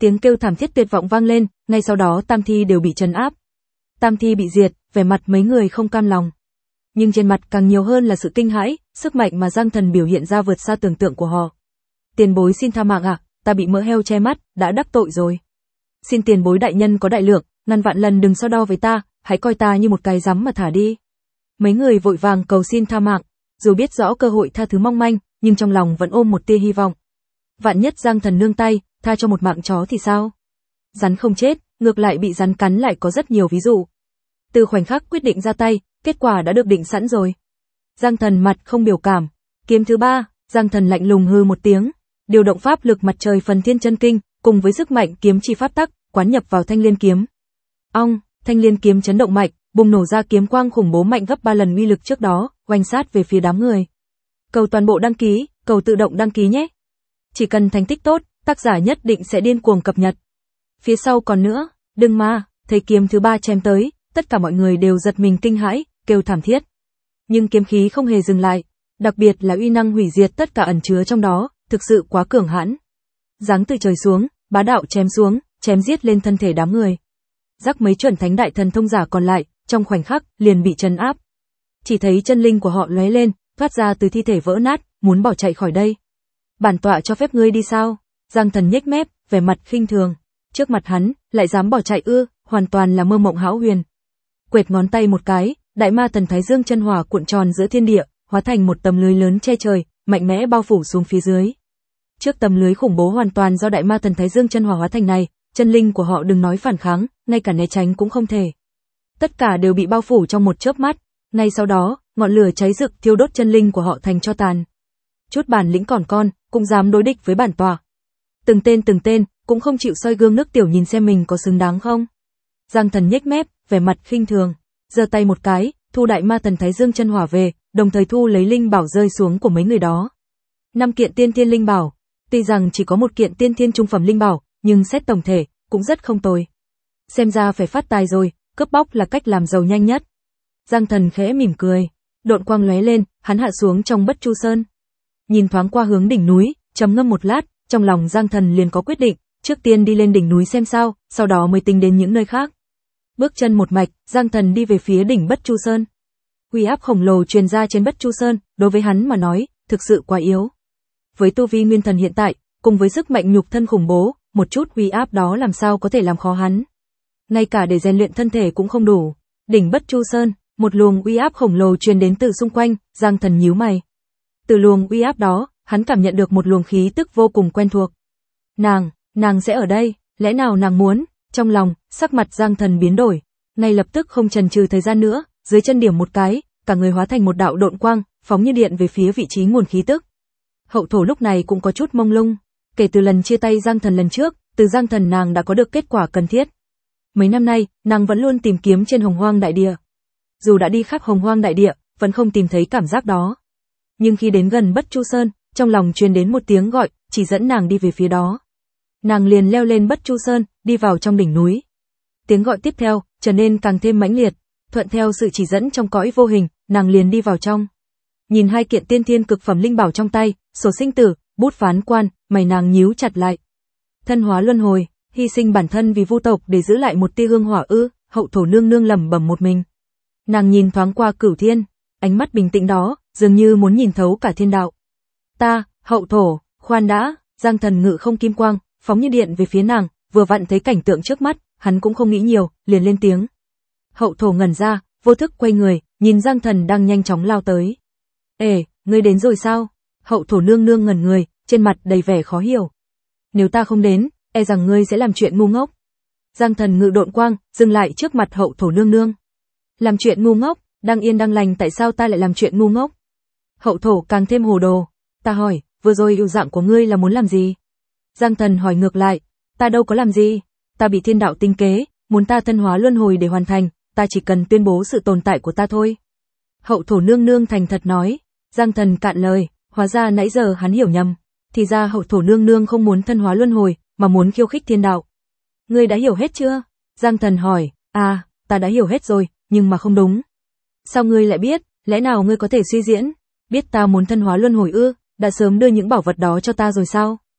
Tiếng kêu thảm thiết tuyệt vọng vang lên, ngay sau đó tam thi đều bị trấn áp. Tam thi bị diệt, vẻ mặt mấy người không cam lòng. Nhưng trên mặt càng nhiều hơn là sự kinh hãi, sức mạnh mà Giang Thần biểu hiện ra vượt xa tưởng tượng của họ. Tiền bối xin tha mạng ạ, à, ta bị mỡ heo che mắt, đã đắc tội rồi. Xin tiền bối đại nhân có đại lượng, ngàn vạn lần đừng so đo với ta, hãy coi ta như một cái rắm mà thả đi. Mấy người vội vàng cầu xin tha mạng, dù biết rõ cơ hội tha thứ mong manh, nhưng trong lòng vẫn ôm một tia hy vọng. Vạn nhất Giang Thần nương tay, tha cho một mạng chó thì sao? Rắn không chết, ngược lại bị rắn cắn lại có rất nhiều ví dụ. Từ khoảnh khắc quyết định ra tay, kết quả đã được định sẵn rồi. Giang Thần mặt không biểu cảm. Kiếm thứ ba, Giang Thần lạnh lùng hư một tiếng, điều động pháp lực mặt trời phần thiên chân kinh, cùng với sức mạnh kiếm chi pháp tắc, quán nhập vào thanh liên kiếm. Ong, thanh liên kiếm chấn động mạnh, bùng nổ ra kiếm quang khủng bố mạnh gấp ba lần uy lực trước đó, oanh sát về phía đám người. Cầu toàn bộ đăng ký, cầu tự động đăng ký nhé. Chỉ cần thành tích tốt, tác giả nhất định sẽ điên cuồng cập nhật. Phía sau còn nữa, đừng mà, thấy kiếm thứ ba chém tới, tất cả mọi người đều giật mình kinh hãi, kêu thảm thiết. Nhưng kiếm khí không hề dừng lại, đặc biệt là uy năng hủy diệt tất cả ẩn chứa trong đó, thực sự quá cường hãn. Giáng từ trời xuống, bá đạo chém xuống, chém giết lên thân thể đám người. Rắc mấy chuẩn thánh đại thần thông giả còn lại, trong khoảnh khắc liền bị trấn áp. Chỉ thấy chân linh của họ lóe lên, thoát ra từ thi thể vỡ nát, muốn bỏ chạy khỏi đây. Bản tọa cho phép ngươi đi sao? Giang Thần nhếch mép, vẻ mặt khinh thường. Trước mặt hắn, lại dám bỏ chạy ư, hoàn toàn là mơ mộng hão huyền. Quệt ngón tay một cái, đại ma thần Thái Dương chân hỏa cuộn tròn giữa thiên địa, hóa thành một tấm lưới lớn che trời, mạnh mẽ bao phủ xuống phía dưới. Trước tấm lưới khủng bố hoàn toàn do đại ma thần Thái Dương chân hỏa hóa thành này, chân linh của họ đừng nói phản kháng, ngay cả né tránh cũng không thể. Tất cả đều bị bao phủ trong một chớp mắt, ngay sau đó, ngọn lửa cháy rực thiêu đốt chân linh của họ thành tro tàn. Chút bản lĩnh còn con, cũng dám đối địch với bản tọa. Từng tên từng tên, cũng không chịu soi gương nước tiểu nhìn xem mình có xứng đáng không. Giang Thần nhếch mép, vẻ mặt khinh thường, giơ tay một cái, thu đại ma thần Thái Dương chân hỏa về, đồng thời thu lấy linh bảo rơi xuống của mấy người đó. Năm kiện tiên thiên linh bảo, tuy rằng chỉ có một kiện tiên thiên trung phẩm linh bảo, nhưng xét tổng thể, cũng rất không tồi. Xem ra phải phát tài rồi, cướp bóc là cách làm giàu nhanh nhất. Giang Thần khẽ mỉm cười, độn quang lóe lên, hắn hạ xuống trong Bất Chu Sơn. Nhìn thoáng qua hướng đỉnh núi, trầm ngâm một lát, trong lòng Giang Thần liền có quyết định, trước tiên đi lên đỉnh núi xem sao, sau đó mới tính đến những nơi khác. Bước chân một mạch, Giang Thần đi về phía đỉnh Bất Chu Sơn. Uy áp khổng lồ truyền ra trên Bất Chu Sơn, đối với hắn mà nói, thực sự quá yếu. Với tu vi nguyên thần hiện tại, cùng với sức mạnh nhục thân khủng bố, một chút uy áp đó làm sao có thể làm khó hắn. Ngay cả để rèn luyện thân thể cũng không đủ. Đỉnh Bất Chu Sơn, một luồng uy áp khổng lồ truyền đến từ xung quanh, Giang Thần nhíu mày. Từ luồng uy áp đó, hắn cảm nhận được một luồng khí tức vô cùng quen thuộc. Nàng, nàng sẽ ở đây, lẽ nào nàng muốn? Trong lòng, sắc mặt Giang Thần biến đổi, ngay lập tức không chần chừ thời gian nữa, dưới chân điểm một cái, cả người hóa thành một đạo độn quang, phóng như điện về phía vị trí nguồn khí tức. Hậu thổ lúc này cũng có chút mông lung, kể từ lần chia tay Giang Thần lần trước, từ Giang Thần nàng đã có được kết quả cần thiết. Mấy năm nay, nàng vẫn luôn tìm kiếm trên Hồng Hoang đại địa. Dù đã đi khắp Hồng Hoang đại địa, vẫn không tìm thấy cảm giác đó. Nhưng khi đến gần Bất Chu Sơn, trong lòng truyền đến một tiếng gọi, chỉ dẫn nàng đi về phía đó. Nàng liền leo lên Bất Chu Sơn, đi vào trong đỉnh núi. Tiếng gọi tiếp theo, trở nên càng thêm mãnh liệt, thuận theo sự chỉ dẫn trong cõi vô hình, nàng liền đi vào trong. Nhìn hai kiện tiên thiên cực phẩm linh bảo trong tay, sổ sinh tử, bút phán quan, mày nàng nhíu chặt lại. Thân hóa luân hồi, hy sinh bản thân vì vu tộc để giữ lại một tia hương hỏa ư? Hậu thổ nương nương lẩm bẩm một mình. Nàng nhìn thoáng qua Cửu Thiên, ánh mắt bình tĩnh đó, dường như muốn nhìn thấu cả thiên đạo. Ta, hậu thổ, khoan đã, Giang Thần ngự không kim quang, phóng như điện về phía nàng, vừa vặn thấy cảnh tượng trước mắt, hắn cũng không nghĩ nhiều, liền lên tiếng. Hậu thổ ngẩn ra, vô thức quay người, nhìn Giang Thần đang nhanh chóng lao tới. Ê, ngươi đến rồi sao? Hậu thổ nương nương ngẩn người, trên mặt đầy vẻ khó hiểu. Nếu ta không đến, e rằng ngươi sẽ làm chuyện ngu ngốc. Giang Thần ngự độn quang, dừng lại trước mặt hậu thổ nương nương. Làm chuyện ngu ngốc, đang yên đang lành tại sao ta lại làm chuyện ngu ngốc? Hậu thổ càng thêm hồ đồ. Ta hỏi, vừa rồi yêu dạng của ngươi là muốn làm gì? Giang Thần hỏi ngược lại, ta đâu có làm gì, ta bị thiên đạo tinh kế, muốn ta thân hóa luân hồi để hoàn thành, ta chỉ cần tuyên bố sự tồn tại của ta thôi. Hậu thổ nương nương thành thật nói. Giang Thần cạn lời, hóa ra nãy giờ hắn hiểu nhầm, thì ra hậu thổ nương nương không muốn thân hóa luân hồi, mà muốn khiêu khích thiên đạo. Ngươi đã hiểu hết chưa? Giang Thần hỏi, à, ta đã hiểu hết rồi, nhưng mà không đúng. Sao ngươi lại biết, lẽ nào ngươi có thể suy diễn, biết ta muốn thân hóa luân hồi ư, đã sớm đưa những bảo vật đó cho ta rồi sao?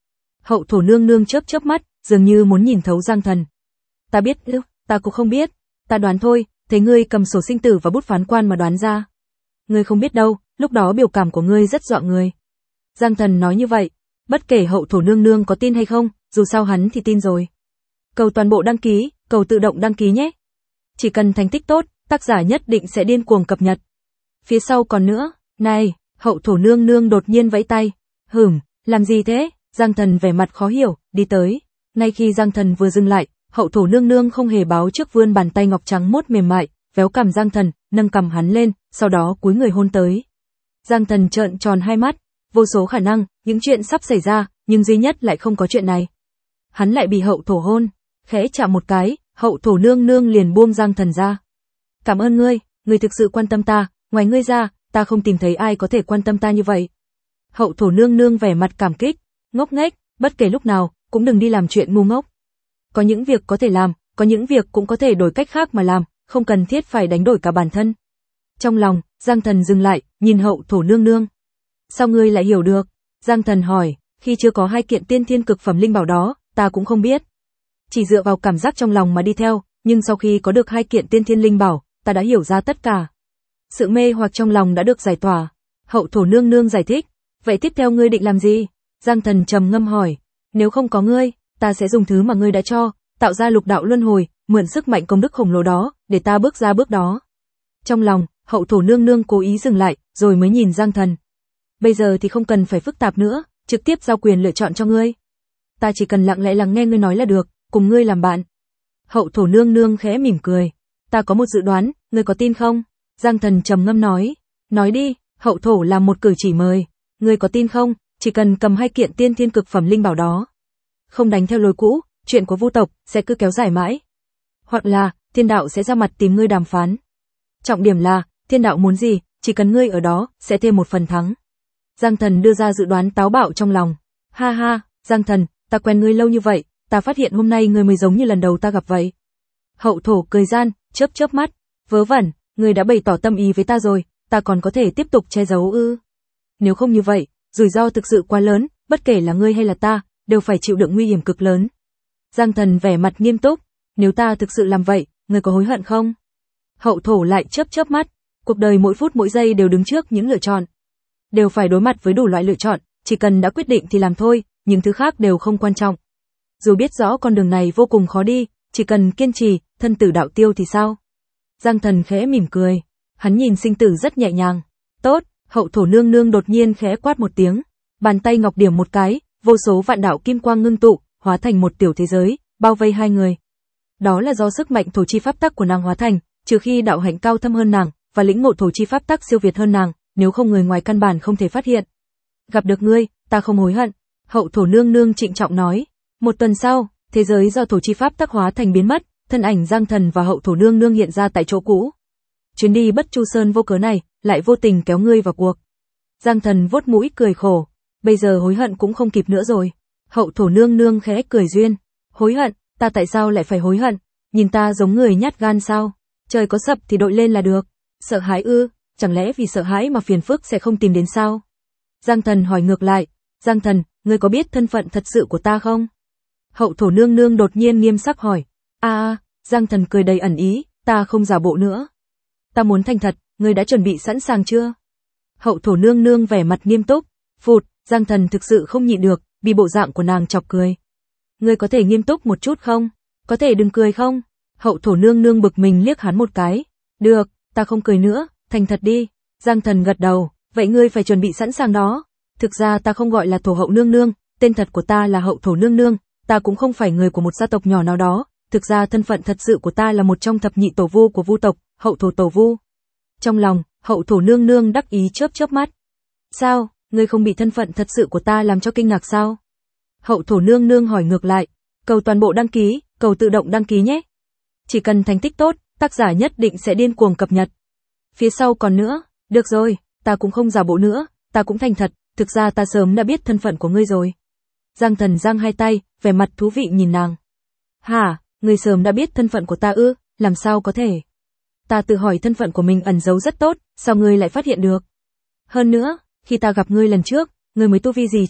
Hậu thổ nương nương chớp chớp mắt, dường như muốn nhìn thấu Giang Thần. Ta biết, ta cũng không biết, ta đoán thôi, thấy ngươi cầm sổ sinh tử và bút phán quan mà đoán ra. Ngươi không biết đâu, lúc đó biểu cảm của ngươi rất dọa người. Giang Thần nói như vậy, bất kể hậu thổ nương nương có tin hay không, dù sao hắn thì tin rồi. Cầu toàn bộ đăng ký, cầu tự động đăng ký nhé. Chỉ cần thành tích tốt, tác giả nhất định sẽ điên cuồng cập nhật. Phía sau còn nữa, này, hậu thổ nương nương đột nhiên vẫy tay. Hửm, làm gì thế? Giang Thần vẻ mặt khó hiểu, đi tới. Ngay khi Giang Thần vừa dừng lại, hậu thổ nương nương không hề báo trước vươn bàn tay ngọc trắng mốt mềm mại, véo cằm Giang Thần, nâng cằm hắn lên, sau đó cúi người hôn tới. Giang Thần trợn tròn hai mắt, vô số khả năng, những chuyện sắp xảy ra, nhưng duy nhất lại không có chuyện này. Hắn lại bị hậu thổ hôn, khẽ chạm một cái, hậu thổ nương nương liền buông Giang Thần ra. Cảm ơn ngươi, ngươi thực sự quan tâm ta, ngoài ngươi ra, ta không tìm thấy ai có thể quan tâm ta như vậy. Hậu thổ nương nương vẻ mặt cảm kích, ngốc nghếch, bất kể lúc nào, cũng đừng đi làm chuyện ngu ngốc. Có những việc có thể làm, có những việc cũng có thể đổi cách khác mà làm, không cần thiết phải đánh đổi cả bản thân. Trong lòng, Giang Thần dừng lại, nhìn hậu thổ nương nương. Sao ngươi lại hiểu được? Giang Thần hỏi, khi chưa có hai kiện tiên thiên cực phẩm linh bảo đó, ta cũng không biết. Chỉ dựa vào cảm giác trong lòng mà đi theo, nhưng sau khi có được hai kiện tiên thiên linh bảo, ta đã hiểu ra tất cả. Sự mê hoặc trong lòng đã được giải tỏa. Hậu thổ nương nương giải thích, vậy tiếp theo ngươi định làm gì? Giang Thần trầm ngâm hỏi, nếu không có ngươi, ta sẽ dùng thứ mà ngươi đã cho, tạo ra lục đạo luân hồi, mượn sức mạnh công đức khổng lồ đó, để ta bước ra bước đó. Trong lòng, hậu thổ nương nương cố ý dừng lại, rồi mới nhìn Giang Thần. Bây giờ thì không cần phải phức tạp nữa, trực tiếp giao quyền lựa chọn cho ngươi. Ta chỉ cần lặng lẽ lắng nghe ngươi nói là được, cùng ngươi làm bạn. Hậu thổ nương nương khẽ mỉm cười. Ta có một dự đoán, ngươi có tin không? Giang Thần trầm ngâm nói. Nói đi, hậu thổ làm một cử chỉ mời. Ngươi có tin không? Chỉ cần cầm hai kiện tiên thiên cực phẩm linh bảo đó. Không đánh theo lối cũ, chuyện của Vu tộc sẽ cứ kéo dài mãi. Hoặc là, thiên đạo sẽ ra mặt tìm ngươi đàm phán. Trọng điểm là, thiên đạo muốn gì, chỉ cần ngươi ở đó, sẽ thêm một phần thắng. Giang Thần đưa ra dự đoán táo bạo trong lòng. Ha ha, Giang Thần, ta quen ngươi lâu như vậy, ta phát hiện hôm nay ngươi mới giống như lần đầu ta gặp vậy. Hậu thổ cười gian, chớp chớp mắt. Vớ vẩn, ngươi đã bày tỏ tâm ý với ta rồi, ta còn có thể tiếp tục che giấu ư? Nếu không như vậy, rủi ro thực sự quá lớn, bất kể là ngươi hay là ta, đều phải chịu đựng nguy hiểm cực lớn. Giang Thần vẻ mặt nghiêm túc. Nếu ta thực sự làm vậy, ngươi có hối hận không? Hậu thổ lại chớp chớp mắt. Cuộc đời mỗi phút mỗi giây đều đứng trước những lựa chọn. Đều phải đối mặt với đủ loại lựa chọn, chỉ cần đã quyết định thì làm thôi, những thứ khác đều không quan trọng. Dù biết rõ con đường này vô cùng khó đi, chỉ cần kiên trì, thân tử đạo tiêu thì sao? Giang Thần khẽ mỉm cười. Hắn nhìn sinh tử rất nhẹ nhàng. Tốt, hậu thổ nương nương đột nhiên khẽ quát một tiếng. Bàn tay ngọc điểm một cái, vô số vạn đạo kim quang ngưng tụ, hóa thành một tiểu thế giới, bao vây hai người. Đó là do sức mạnh thổ chi pháp tắc của nàng hóa thành, trừ khi đạo hạnh cao thâm hơn nàng, và lĩnh ngộ thổ chi pháp tắc siêu việt hơn nàng, nếu không người ngoài căn bản không thể phát hiện. Gặp được ngươi, ta không hối hận. Hậu thổ nương nương trịnh trọng nói. Một tuần sau, thế giới do thổ chi pháp tắc hóa thành biến mất, thân ảnh Giang Thần và hậu thổ nương nương hiện ra tại chỗ cũ. Chuyến đi bất chu sơn vô cớ này, lại vô tình kéo ngươi vào cuộc. Giang Thần vuốt mũi cười khổ. Bây giờ hối hận cũng không kịp nữa rồi. Hậu thổ nương nương khẽ cười duyên. Hối hận, ta tại sao lại phải hối hận? Nhìn ta giống người nhát gan sao? Trời có sập thì đội lên là được. Sợ hãi ư? Chẳng lẽ vì sợ hãi mà phiền phức sẽ không tìm đến sao? Giang Thần hỏi ngược lại. Giang Thần, ngươi có biết thân phận thật sự của ta không? Hậu thổ nương nương đột nhiên nghiêm sắc hỏi. A à, Giang Thần cười đầy ẩn ý, ta không giả bộ nữa. Ta muốn thành thật, ngươi đã chuẩn bị sẵn sàng chưa? Hậu thổ nương nương vẻ mặt nghiêm túc. Phụt, Giang Thần thực sự không nhịn được, bị bộ dạng của nàng chọc cười. Ngươi có thể nghiêm túc một chút không? Có thể đừng cười không? Hậu thổ nương nương bực mình liếc hắn một cái. Được, ta không cười nữa, thành thật đi. Giang Thần gật đầu, vậy ngươi phải chuẩn bị sẵn sàng đó. Thực ra ta không gọi là thổ hậu nương nương, tên thật của ta là hậu thổ nương nương, ta cũng không phải người của một gia tộc nhỏ nào đó. Thực ra thân phận thật sự của ta là một trong thập nhị tổ vu của Vu tộc, hậu thổ tổ vu. Trong lòng, hậu thổ nương nương đắc ý chớp chớp mắt. Sao, ngươi không bị thân phận thật sự của ta làm cho kinh ngạc sao? Hậu thổ nương nương hỏi ngược lại. Cầu toàn bộ đăng ký, cầu tự động đăng ký nhé. Chỉ cần thành tích tốt, tác giả nhất định sẽ điên cuồng cập nhật. Phía sau còn nữa, được rồi, ta cũng không giả bộ nữa, ta cũng thành thật, thực ra ta sớm đã biết thân phận của ngươi rồi. Giang Thần giang hai tay, vẻ mặt thú vị nhìn nàng. Hả, ngươi sớm đã biết thân phận của ta ư, làm sao có thể? Ta tự hỏi thân phận của mình ẩn giấu rất tốt, sao ngươi lại phát hiện được? Hơn nữa, khi ta gặp ngươi lần trước, ngươi mới tu vi gì chứ,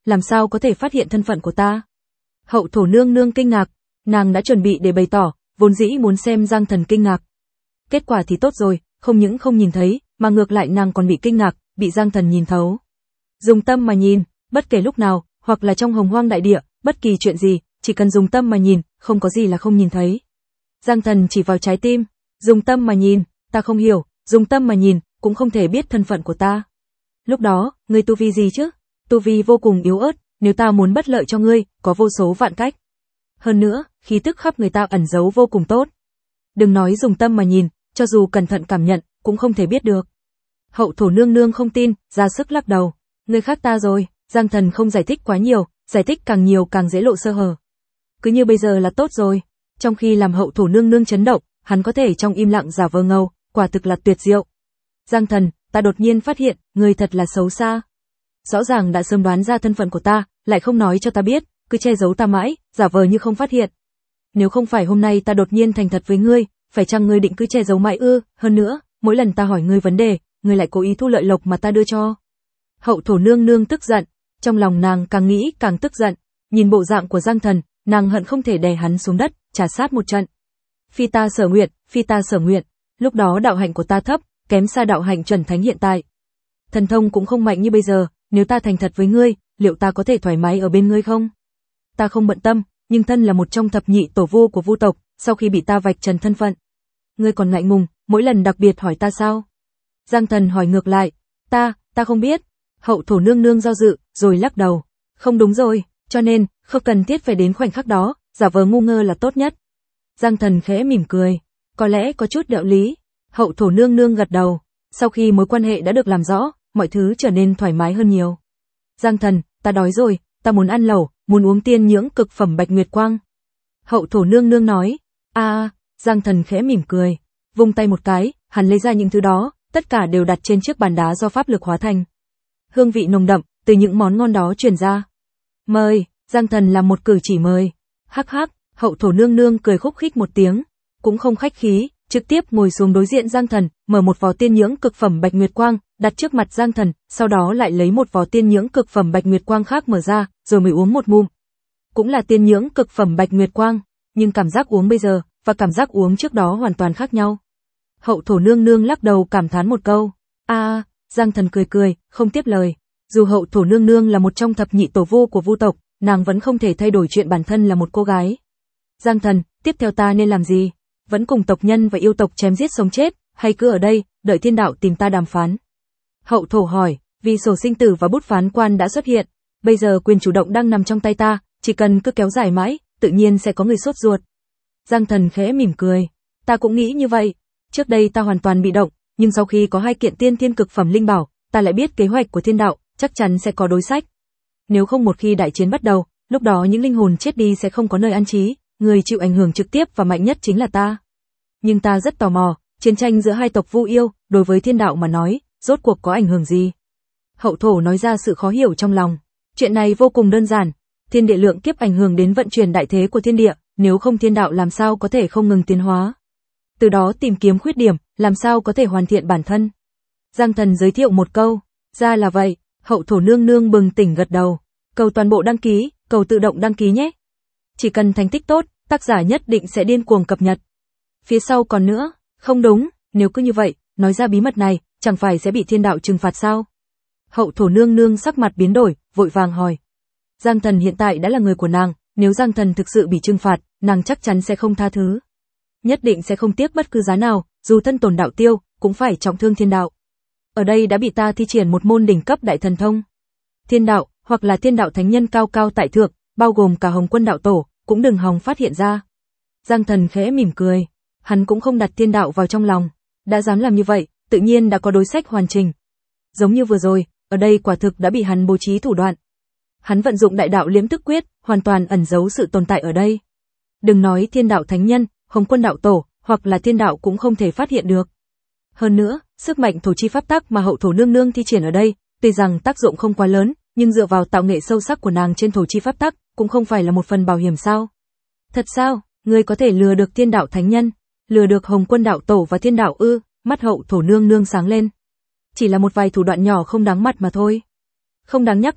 làm sao có thể phát hiện thân phận của ta? Hậu thổ nương nương kinh ngạc, nàng đã chuẩn bị để bày tỏ, vốn dĩ muốn xem Giang Thần kinh ngạc. Kết quả thì tốt rồi, không những không nhìn thấy, mà ngược lại nàng còn bị kinh ngạc, bị Giang Thần nhìn thấu. Dùng tâm mà nhìn, bất kể lúc nào, hoặc là trong hồng hoang đại địa, bất kỳ chuyện gì, chỉ cần dùng tâm mà nhìn, không có gì là không nhìn thấy. Giang Thần chỉ vào trái tim, dùng tâm mà nhìn, ta không hiểu, dùng tâm mà nhìn, cũng không thể biết thân phận của ta. Lúc đó, ngươi tu vi gì chứ? Tu vi vô cùng yếu ớt, nếu ta muốn bất lợi cho ngươi, có vô số vạn cách. Hơn nữa, khí tức khắp người ta ẩn giấu vô cùng tốt. Đừng nói dùng tâm mà nhìn, cho dù cẩn thận cảm nhận, cũng không thể biết được. Hậu thổ nương nương không tin, ra sức lắc đầu. Ngươi khác ta rồi, Giang Thần không giải thích quá nhiều, giải thích càng nhiều càng dễ lộ sơ hở. Cứ như bây giờ là tốt rồi. Trong khi làm hậu thổ nương nương chấn động, hắn có thể trong im lặng giả vờ ngầu, quả thực là tuyệt diệu. Giang Thần, ta đột nhiên phát hiện, ngươi thật là xấu xa. Rõ ràng đã sớm đoán ra thân phận của ta, lại không nói cho ta biết, cứ che giấu ta mãi, giả vờ như không phát hiện. Nếu không phải hôm nay ta đột nhiên thành thật với ngươi, phải chăng ngươi định cứ che giấu mãi ư? Hơn nữa, mỗi lần ta hỏi ngươi vấn đề, ngươi lại cố ý thu lợi lộc mà ta đưa cho. Hậu thổ nương nương tức giận, trong lòng nàng càng nghĩ càng tức giận, nhìn bộ dạng của Giang Thần, nàng hận không thể đè hắn xuống đất, trả sát một trận. Phi ta sở nguyện, phi ta sở nguyện, lúc đó đạo hạnh của ta thấp, kém xa đạo hạnh chuẩn thánh hiện tại. Thần thông cũng không mạnh như bây giờ, nếu ta thành thật với ngươi, liệu ta có thể thoải mái ở bên ngươi không? Ta không bận tâm, nhưng thân là một trong thập nhị tổ vu của Vu tộc, sau khi bị ta vạch trần thân phận, ngươi còn ngại ngùng, mỗi lần đặc biệt hỏi ta sao? Giang Thần hỏi ngược lại, ta, ta không biết. Hậu thổ nương nương do dự, rồi lắc đầu, không đúng rồi, cho nên, không cần thiết phải đến khoảnh khắc đó, giả vờ ngu ngơ là tốt nhất. Giang Thần khẽ mỉm cười, có lẽ có chút đạo lý. Hậu thổ nương nương gật đầu, sau khi mối quan hệ đã được làm rõ, mọi thứ trở nên thoải mái hơn nhiều. Giang Thần, ta đói rồi, ta muốn ăn lẩu, muốn uống tiên nhưỡng cực phẩm Bạch Nguyệt Quang. Hậu thổ nương nương nói, a, à, Giang Thần khẽ mỉm cười, vung tay một cái, hắn lấy ra những thứ đó, tất cả đều đặt trên chiếc bàn đá do pháp lực hóa thành. Hương vị nồng đậm, từ những món ngon đó truyền ra. Mời, Giang Thần làm một cử chỉ mời. Hắc hắc, hậu thổ nương nương cười khúc khích một tiếng, cũng không khách khí, trực tiếp ngồi xuống đối diện Giang Thần, mở một vò tiên nhưỡng cực phẩm Bạch Nguyệt Quang, đặt trước mặt Giang Thần, sau đó lại lấy một vò tiên nhưỡng cực phẩm Bạch Nguyệt Quang khác mở ra, rồi mới uống một ngụm. Cũng là tiên nhưỡng cực phẩm Bạch Nguyệt Quang, nhưng cảm giác uống bây giờ và cảm giác uống trước đó hoàn toàn khác nhau. Hậu thổ nương nương lắc đầu cảm thán một câu, a, à, Giang Thần cười cười, không tiếp lời. Dù hậu thổ nương nương là một trong thập nhị tổ vu của Vu tộc, nàng vẫn không thể thay đổi chuyện bản thân là một cô gái. Giang Thần, tiếp theo ta nên làm gì? Vẫn cùng tộc nhân và yêu tộc chém giết sống chết, hay cứ ở đây, đợi thiên đạo tìm ta đàm phán? Hậu thổ hỏi, vì sổ sinh tử và bút phán quan đã xuất hiện, bây giờ quyền chủ động đang nằm trong tay ta, chỉ cần cứ kéo dài mãi, tự nhiên sẽ có người sốt ruột. Giang Thần khẽ mỉm cười, ta cũng nghĩ như vậy, trước đây ta hoàn toàn bị động, nhưng sau khi có hai kiện tiên thiên cực phẩm linh bảo, ta lại biết kế hoạch của thiên đạo, chắc chắn sẽ có đối sách. Nếu không một khi đại chiến bắt đầu, lúc đó những linh hồn chết đi sẽ không có nơi an trí, người chịu ảnh hưởng trực tiếp và mạnh nhất chính là ta. Nhưng ta rất tò mò, chiến tranh giữa hai tộc Vu yêu, đối với thiên đạo mà nói, rốt cuộc có ảnh hưởng gì? Hậu thổ nói ra sự khó hiểu trong lòng. Chuyện này vô cùng đơn giản, thiên địa lượng kiếp ảnh hưởng đến vận chuyển đại thế của thiên địa, nếu không thiên đạo làm sao có thể không ngừng tiến hóa. Từ đó tìm kiếm khuyết điểm, làm sao có thể hoàn thiện bản thân. Giang Thần giới thiệu một câu, ra là vậy, hậu thổ nương nương bừng tỉnh gật đầu, cầu toàn bộ đăng ký, cầu tự động đăng ký nhé. Chỉ cần thành tích tốt, tác giả nhất định sẽ điên cuồng cập nhật. Phía sau còn nữa, không đúng, nếu cứ như vậy, nói ra bí mật này, chẳng phải sẽ bị thiên đạo trừng phạt sao? Hậu thổ nương nương sắc mặt biến đổi, vội vàng hỏi. Giang Thần hiện tại đã là người của nàng, nếu Giang Thần thực sự bị trừng phạt, nàng chắc chắn sẽ không tha thứ. Nhất định sẽ không tiếc bất cứ giá nào, dù thân tổn đạo tiêu, cũng phải trọng thương thiên đạo. Ở đây đã bị ta thi triển một môn đỉnh cấp đại thần thông. Thiên đạo, hoặc là thiên đạo thánh nhân cao cao tại thượng, bao gồm cả Hồng Quân đạo tổ, cũng đừng hòng phát hiện ra. Giang Thần khẽ mỉm cười, hắn cũng không đặt thiên đạo vào trong lòng, đã dám làm như vậy, tự nhiên đã có đối sách hoàn chỉnh. Giống như vừa rồi, ở đây quả thực đã bị hắn bố trí thủ đoạn. Hắn vận dụng đại đạo liễm tức quyết, hoàn toàn ẩn giấu sự tồn tại ở đây. Đừng nói thiên đạo thánh nhân, Hồng Quân đạo tổ, hoặc là thiên đạo cũng không thể phát hiện được. Hơn nữa, sức mạnh thổ chi pháp tắc mà hậu thổ nương nương thi triển ở đây, tuy rằng tác dụng không quá lớn, nhưng dựa vào tạo nghệ sâu sắc của nàng trên thổ chi pháp tắc, cũng không phải là một phần bảo hiểm sao? Thật sao, ngươi có thể lừa được thiên đạo thánh nhân, lừa được Hồng Quân đạo tổ và thiên đạo ư? Mắt hậu thổ nương nương sáng lên. Chỉ là một vài thủ đoạn nhỏ không đáng mặt mà thôi. Không đáng nhắc đến,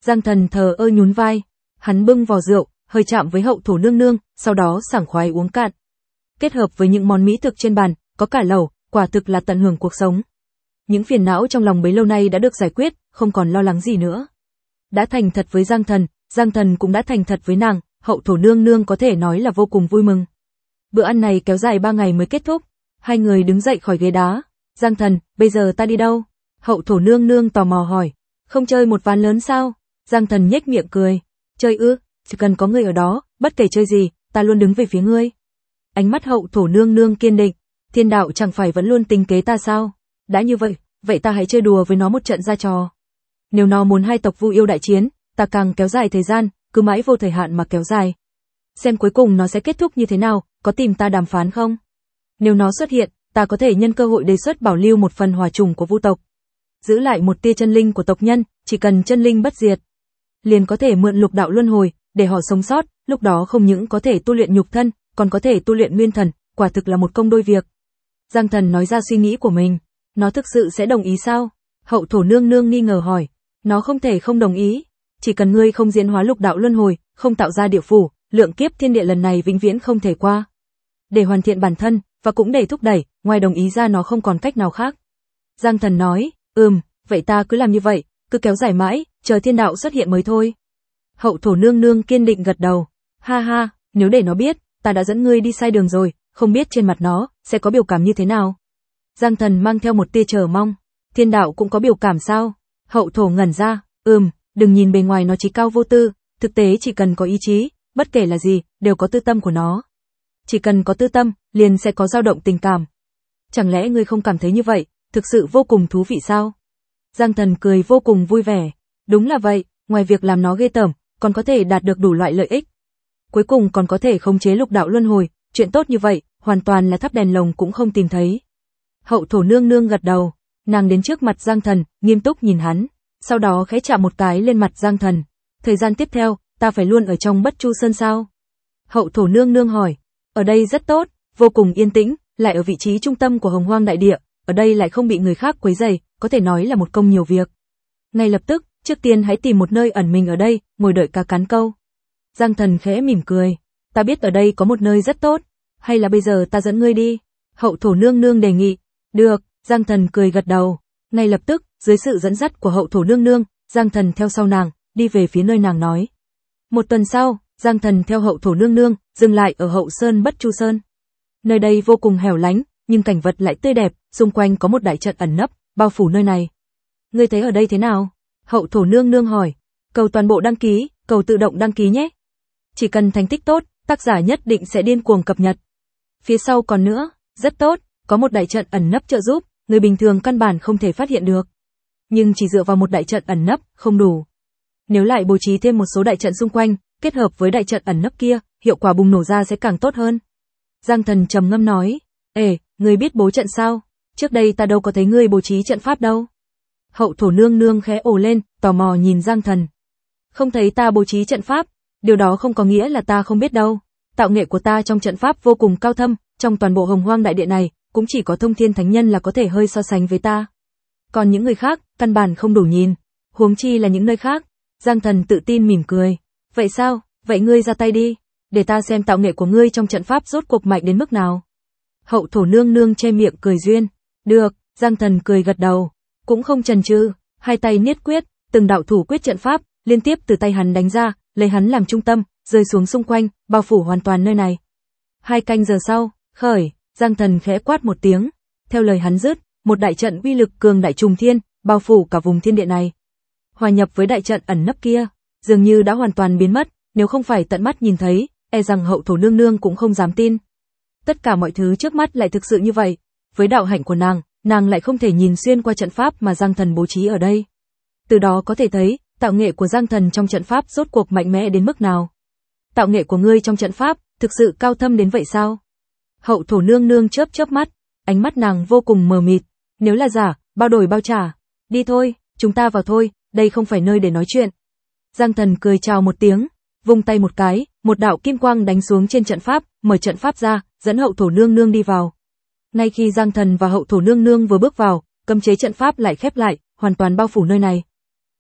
Giang Thần thờ ơ nhún vai, hắn bưng vò rượu, hơi chạm với hậu thổ nương nương, sau đó sảng khoái uống cạn. Kết hợp với những món mỹ thực trên bàn, có cả lẩu, quả thực là tận hưởng cuộc sống. Những phiền não trong lòng bấy lâu nay đã được giải quyết, không còn lo lắng gì nữa. Đã thành thật với Giang Thần, Giang Thần cũng đã thành thật với nàng, hậu thổ nương nương có thể nói là vô cùng vui mừng. Bữa ăn này kéo dài ba ngày mới kết thúc, hai người đứng dậy khỏi ghế đá. Giang Thần, bây giờ ta đi đâu? Hậu thổ nương nương tò mò hỏi. Không chơi một ván lớn sao? Giang Thần nhếch miệng cười. Chơi ư, chỉ cần có người ở đó, bất kể chơi gì, ta luôn đứng về phía ngươi. Ánh mắt hậu thổ nương nương kiên định. Thiên đạo chẳng phải vẫn luôn tính kế ta sao? Đã như vậy, vậy ta hãy chơi đùa với nó một trận ra trò. Nếu nó muốn hai tộc Vu Yêu đại chiến, ta càng kéo dài thời gian, cứ mãi vô thời hạn mà kéo dài. Xem cuối cùng nó sẽ kết thúc như thế nào, có tìm ta đàm phán không? Nếu nó xuất hiện, ta có thể nhân cơ hội đề xuất bảo lưu một phần hỏa trùng của Vu tộc. Giữ lại một tia chân linh của tộc nhân, chỉ cần chân linh bất diệt. Liền có thể mượn lục đạo luân hồi, để họ sống sót, lúc đó không những có thể tu luyện nhục thân, còn có thể tu luyện nguyên thần, quả thực là một công đôi việc. Giang Thần nói ra suy nghĩ của mình. Nó thực sự sẽ đồng ý sao? Hậu thổ nương nương nghi ngờ hỏi. Nó không thể không đồng ý. Chỉ cần ngươi không diễn hóa lục đạo luân hồi, không tạo ra địa phủ, lượng kiếp thiên địa lần này vĩnh viễn không thể qua. Để hoàn thiện bản thân, và cũng để thúc đẩy, ngoài đồng ý ra nó không còn cách nào khác. Giang Thần nói, ừm, vậy ta cứ làm như vậy, cứ kéo dài mãi, chờ thiên đạo xuất hiện mới thôi. Hậu thổ nương nương kiên định gật đầu. Ha ha, nếu để nó biết, ta đã dẫn ngươi đi sai đường rồi, không biết trên mặt nó, sẽ có biểu cảm như thế nào. Giang Thần mang theo một tia chờ mong. Thiên đạo cũng có biểu cảm sao? Hậu thổ ngẩn ra, ừm, đừng nhìn bề ngoài nó trí cao vô tư, thực tế chỉ cần có ý chí, bất kể là gì, đều có tư tâm của nó. Chỉ cần có tư tâm, liền sẽ có dao động tình cảm. Chẳng lẽ ngươi không cảm thấy như vậy, thực sự vô cùng thú vị sao? Giang Thần cười vô cùng vui vẻ. Đúng là vậy, ngoài việc làm nó ghê tởm, còn có thể đạt được đủ loại lợi ích. Cuối cùng còn có thể khống chế lục đạo luân hồi, chuyện tốt như vậy, hoàn toàn là thắp đèn lồng cũng không tìm thấy. Hậu thổ nương nương gật đầu, nàng đến trước mặt Giang Thần, nghiêm túc nhìn hắn, sau đó khẽ chạm một cái lên mặt Giang Thần. Thời gian tiếp theo, ta phải luôn ở trong Bất Chu Sơn sao? Hậu thổ nương nương hỏi. Ở đây rất tốt, vô cùng yên tĩnh, lại ở vị trí trung tâm của Hồng Hoang đại địa, ở đây lại không bị người khác quấy rầy, có thể nói là một công nhiều việc. Ngay lập tức, trước tiên hãy tìm một nơi ẩn mình ở đây, ngồi đợi cá cắn câu. Giang Thần khẽ mỉm cười. Ta biết ở đây có một nơi rất tốt, hay là bây giờ ta dẫn ngươi đi? Hậu thổ nương nương đề nghị. Được, Giang Thần cười gật đầu. Ngay lập tức, dưới sự dẫn dắt của hậu thổ nương nương, Giang Thần theo sau nàng, đi về phía nơi nàng nói. Một tuần sau, Giang Thần theo hậu thổ nương nương, dừng lại ở hậu sơn Bất Chu Sơn. Nơi đây vô cùng hẻo lánh, nhưng cảnh vật lại tươi đẹp, xung quanh có một đại trận ẩn nấp, bao phủ nơi này. Ngươi thấy ở đây thế nào? Hậu thổ nương nương hỏi. Cầu toàn bộ đăng ký, cầu tự động đăng ký nhé. Chỉ cần thành tích tốt, tác giả nhất định sẽ điên cuồng cập nhật. Phía sau còn nữa, rất tốt, có một đại trận ẩn nấp trợ giúp, người bình thường căn bản không thể phát hiện được. Nhưng chỉ dựa vào một đại trận ẩn nấp, không đủ. Nếu lại bố trí thêm một số đại trận xung quanh, kết hợp với đại trận ẩn nấp kia, hiệu quả bùng nổ ra sẽ càng tốt hơn. Giang Thần trầm ngâm nói, ê, ngươi biết bố trận sao? Trước đây ta đâu có thấy ngươi bố trí trận pháp đâu. Hậu thổ nương nương khẽ ồ lên, tò mò nhìn Giang Thần. Không thấy ta bố trí trận pháp, điều đó không có nghĩa là ta không biết đâu. Tạo nghệ của ta trong trận pháp vô cùng cao thâm, trong toàn bộ Hồng Hoang đại địa này, cũng chỉ có Thông Thiên Thánh Nhân là có thể hơi so sánh với ta. Còn những người khác, căn bản không đủ nhìn, huống chi là những nơi khác. Giang Thần tự tin mỉm cười. Vậy sao, vậy ngươi ra tay đi, để ta xem tạo nghệ của ngươi trong trận pháp rốt cuộc mạnh đến mức nào. Hậu thổ nương nương che miệng cười duyên. Được, Giang Thần cười gật đầu, cũng không chần chừ, hai tay niết quyết, từng đạo thủ quyết trận pháp, liên tiếp từ tay hắn đánh ra, lấy hắn làm trung tâm, rơi xuống xung quanh, bao phủ hoàn toàn nơi này. Hai canh giờ sau, khởi, Giang Thần khẽ quát một tiếng, theo lời hắn dứt, một đại trận uy lực cường đại trùng thiên, bao phủ cả vùng thiên địa này. Hòa nhập với đại trận ẩn nấp kia, dường như đã hoàn toàn biến mất, nếu không phải tận mắt nhìn thấy, e rằng hậu thổ nương nương cũng không dám tin. Tất cả mọi thứ trước mắt lại thực sự như vậy, với đạo hạnh của nàng, nàng lại không thể nhìn xuyên qua trận pháp mà Giang Thần bố trí ở đây. Từ đó có thể thấy, tạo nghệ của Giang Thần trong trận pháp rốt cuộc mạnh mẽ đến mức nào. Tạo nghệ của ngươi trong trận pháp, thực sự cao thâm đến vậy sao? Hậu thổ nương nương chớp chớp mắt, ánh mắt nàng vô cùng mờ mịt. Nếu là giả, bao đổi bao trả. Đi thôi, chúng ta vào thôi, đây không phải nơi để nói chuyện. Giang Thần cười chào một tiếng, vung tay một cái, một đạo kim quang đánh xuống trên trận pháp, mở trận pháp ra, dẫn hậu thổ nương nương đi vào. Ngay khi Giang Thần và hậu thổ nương nương vừa bước vào, cấm chế trận pháp lại khép lại, hoàn toàn bao phủ nơi này.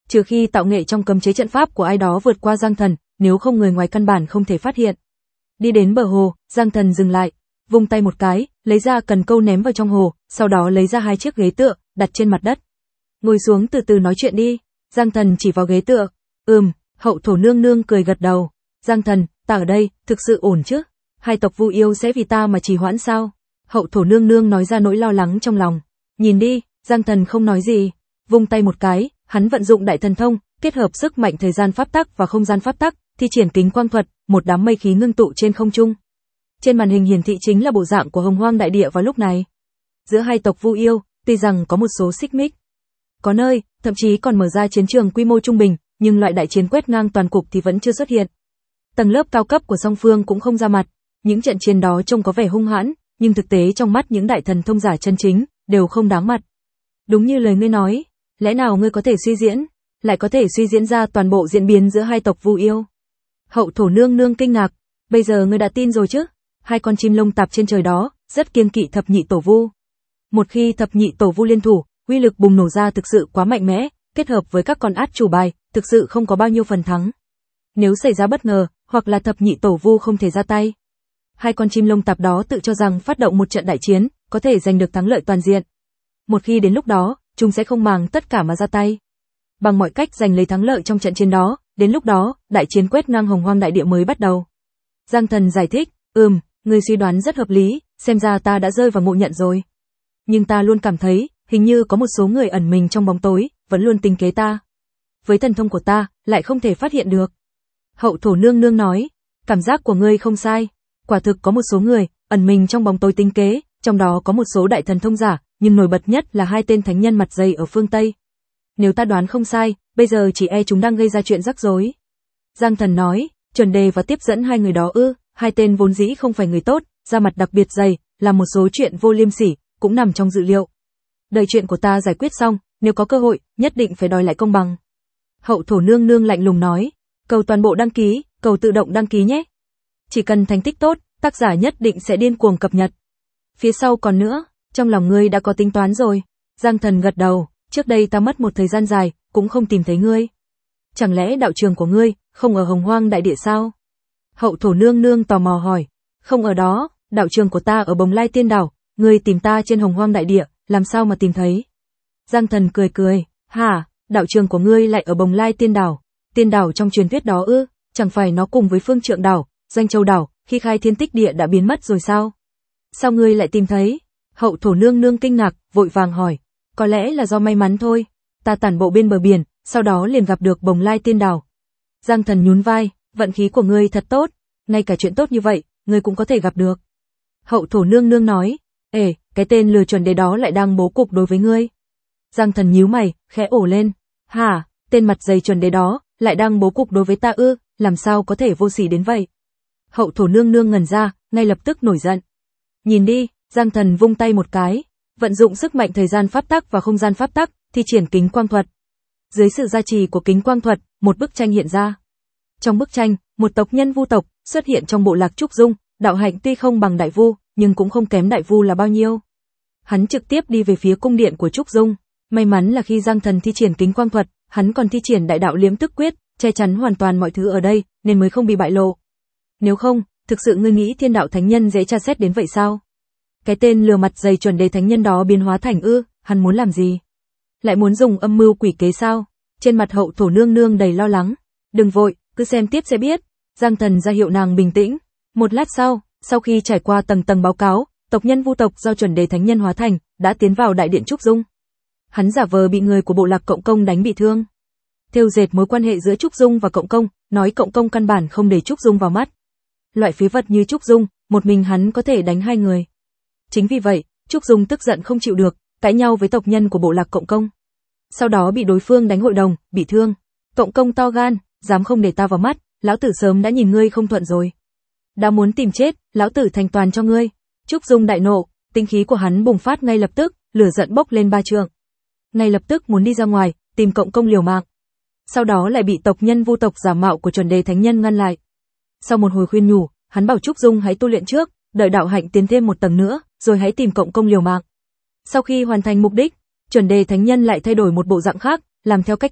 trừ khi tạo nghệ trong cấm chế trận pháp của ai đó vượt qua Giang Thần, nếu không người ngoài căn bản không thể phát hiện. Đi đến bờ hồ, Giang Thần dừng lại, vung tay một cái, lấy ra cần câu ném vào trong hồ, sau đó lấy ra hai chiếc ghế tựa, đặt trên mặt đất. Ngồi xuống từ từ nói chuyện đi. Giang Thần chỉ vào ghế tựa. Ừm, Hậu thổ nương nương cười gật đầu. Giang Thần, ta ở đây, thực sự ổn chứ? Hai tộc Vu Yêu sẽ vì ta mà trì hoãn sao? Hậu thổ nương nương nói ra nỗi lo lắng trong lòng. Nhìn đi, Giang Thần không nói gì. Vung tay một cái, hắn vận dụng đại thần thông, kết hợp sức mạnh thời gian pháp tắc và không gian pháp tắc, thi triển kính quang thuật, một đám mây khí ngưng tụ trên không trung. Trên màn hình hiển thị chính là bộ dạng của Hồng Hoang đại địa vào lúc này. Giữa hai tộc Vu Yêu, tuy rằng có một số xích mích, có nơi, thậm chí còn mở ra chiến trường quy mô trung bình, nhưng loại đại chiến quét ngang toàn cục thì vẫn chưa xuất hiện. Tầng lớp cao cấp của song phương cũng không ra mặt, những trận chiến đó trông có vẻ hung hãn, nhưng thực tế trong mắt những đại thần thông giả chân chính, đều không đáng mặt. Đúng như lời ngươi nói, lẽ nào ngươi có thể suy diễn, lại có thể suy diễn ra toàn bộ diễn biến giữa hai tộc Vu Yêu? Hậu thổ nương nương kinh ngạc, bây giờ ngươi đã tin rồi chứ? Hai con chim lông tạp trên trời đó, rất kiêng kỵ thập nhị tổ Vu. Một khi thập nhị tổ Vu liên thủ, uy lực bùng nổ ra thực sự quá mạnh mẽ, kết hợp với các con át chủ bài, thực sự không có bao nhiêu phần thắng. Nếu xảy ra bất ngờ, hoặc là thập nhị tổ Vu không thể ra tay, hai con chim lông tạp đó tự cho rằng phát động một trận đại chiến, có thể giành được thắng lợi toàn diện. Một khi đến lúc đó, chúng sẽ không màng tất cả mà ra tay, bằng mọi cách giành lấy thắng lợi trong trận chiến đó, đến lúc đó, đại chiến quét ngang Hồng Hoang đại địa mới bắt đầu. Giang Thần giải thích, ừm, người suy đoán rất hợp lý, xem ra ta đã rơi vào ngộ nhận rồi. Nhưng ta luôn cảm thấy, hình như có một số người ẩn mình trong bóng tối, vẫn luôn tính kế ta. Với thần thông của ta, lại không thể phát hiện được. Hậu thổ nương nương nói, cảm giác của ngươi không sai. Quả thực có một số người, ẩn mình trong bóng tối tính kế, trong đó có một số đại thần thông giả, nhưng nổi bật nhất là hai tên thánh nhân mặt dày ở phương Tây. Nếu ta đoán không sai, bây giờ chỉ e chúng đang gây ra chuyện rắc rối. Giang Thần nói, chuẩn đề và tiếp dẫn hai người đó ư, hai tên vốn dĩ không phải người tốt, da mặt đặc biệt dày, làm một số chuyện vô liêm sỉ, cũng nằm trong dự liệu. Đợi chuyện của ta giải quyết xong, nếu có cơ hội, nhất định phải đòi lại công bằng. Hậu thổ nương nương lạnh lùng nói, cầu toàn bộ đăng ký, cầu tự động đăng ký nhé. Chỉ cần thành tích tốt, tác giả nhất định sẽ điên cuồng cập nhật. Phía sau còn nữa, trong lòng ngươi đã có tính toán rồi. Giang Thần gật đầu, trước đây ta mất một thời gian dài, cũng không tìm thấy ngươi. Chẳng lẽ đạo trường của ngươi, không ở Hồng Hoang đại địa sao? Hậu thổ nương nương tò mò hỏi, không ở đó, đạo trường của ta ở Bồng Lai Tiên Đảo, ngươi tìm ta trên Hồng Hoang đại địa, làm sao mà tìm thấy? Giang Thần cười cười, hả, đạo trường của ngươi lại ở Bồng Lai Tiên Đảo, tiên đảo trong truyền thuyết đó ư, chẳng phải nó cùng với Phương Trượng Đảo, Doanh Châu Đảo, khi khai thiên tích địa đã biến mất rồi sao? Sao ngươi lại tìm thấy? Hậu thổ nương nương kinh ngạc, vội vàng hỏi, có lẽ là do may mắn thôi, ta tản bộ bên bờ biển, sau đó liền gặp được Bồng Lai Tiên Đảo. Giang Thần nhún vai, vận khí của ngươi thật tốt, ngay cả chuyện tốt như vậy, ngươi cũng có thể gặp được. Hậu thổ nương nương nói, ê, cái tên lừa chuẩn đề đó lại đang bố cục đối với ngươi. Giang Thần nhíu mày, khẽ ổ lên, hả, tên mặt dày chuẩn đề đó, lại đang bố cục đối với ta ư, làm sao có thể vô sỉ đến vậy? Hậu thổ nương nương ngẩn ra, ngay lập tức nổi giận. Nhìn đi, Giang Thần vung tay một cái, vận dụng sức mạnh thời gian pháp tắc và không gian pháp tắc, thi triển kính quang thuật. Dưới sự gia trì của kính quang thuật, một bức tranh hiện ra. Trong bức tranh, một tộc nhân Vu tộc xuất hiện trong bộ lạc Trúc Dung, đạo hạnh tuy không bằng Đại Vu, nhưng cũng không kém Đại Vu là bao nhiêu. Hắn trực tiếp đi về phía cung điện của Trúc Dung. May mắn là khi Giang Thần thi triển kính quang thuật, hắn còn thi triển đại đạo liễm tức quyết, che chắn hoàn toàn mọi thứ ở đây, nên mới không bị bại lộ. Nếu không, thực sự ngươi nghĩ Thiên Đạo Thánh Nhân dễ tra xét đến vậy sao? Cái tên lừa mặt dày chuẩn đề thánh nhân đó biến hóa thành ư, hắn muốn làm gì? Lại muốn dùng âm mưu quỷ kế sao? Trên mặt hậu thổ nương nương đầy lo lắng. Đừng vội, cứ xem tiếp sẽ biết. Giang Thần ra hiệu nàng bình tĩnh. Một lát sau, sau khi trải qua tầng tầng báo cáo, tộc nhân Vu tộc do chuẩn đề thánh nhân hóa thành, đã tiến vào đại điện Trúc Dung. Hắn giả vờ bị người của bộ lạc Cộng Công đánh bị thương. Thêu dệt mối quan hệ giữa Trúc Dung và Cộng Công, nói Cộng Công căn bản không để Trúc Dung vào mắt. Loại phế vật như Trúc Dung, một mình hắn có thể đánh hai người. Chính vì vậy, Trúc Dung tức giận không chịu được, cãi nhau với tộc nhân của bộ lạc Cộng Công. Sau đó bị đối phương đánh hội đồng, bị thương. Cộng Công to gan, dám không để ta vào mắt, lão tử sớm đã nhìn ngươi không thuận rồi. Đã muốn tìm chết, lão tử thành toàn cho ngươi. Trúc Dung đại nộ, tinh khí của hắn bùng phát ngay lập tức, lửa giận bốc lên ba trượng. Ngay lập tức muốn đi ra ngoài, tìm Cộng Công liều mạng. Sau đó lại bị tộc nhân Vu tộc giả mạo của chuẩn đề thánh nhân ngăn lại. Sau một hồi khuyên nhủ, hắn bảo Trúc Dung hãy tu luyện trước, đợi đạo hạnh tiến thêm một tầng nữa, rồi hãy tìm Cộng Công liều mạng. Sau khi hoàn thành mục đích, chuẩn đề thánh nhân lại thay đổi một bộ dạng khác, làm theo cách cũ,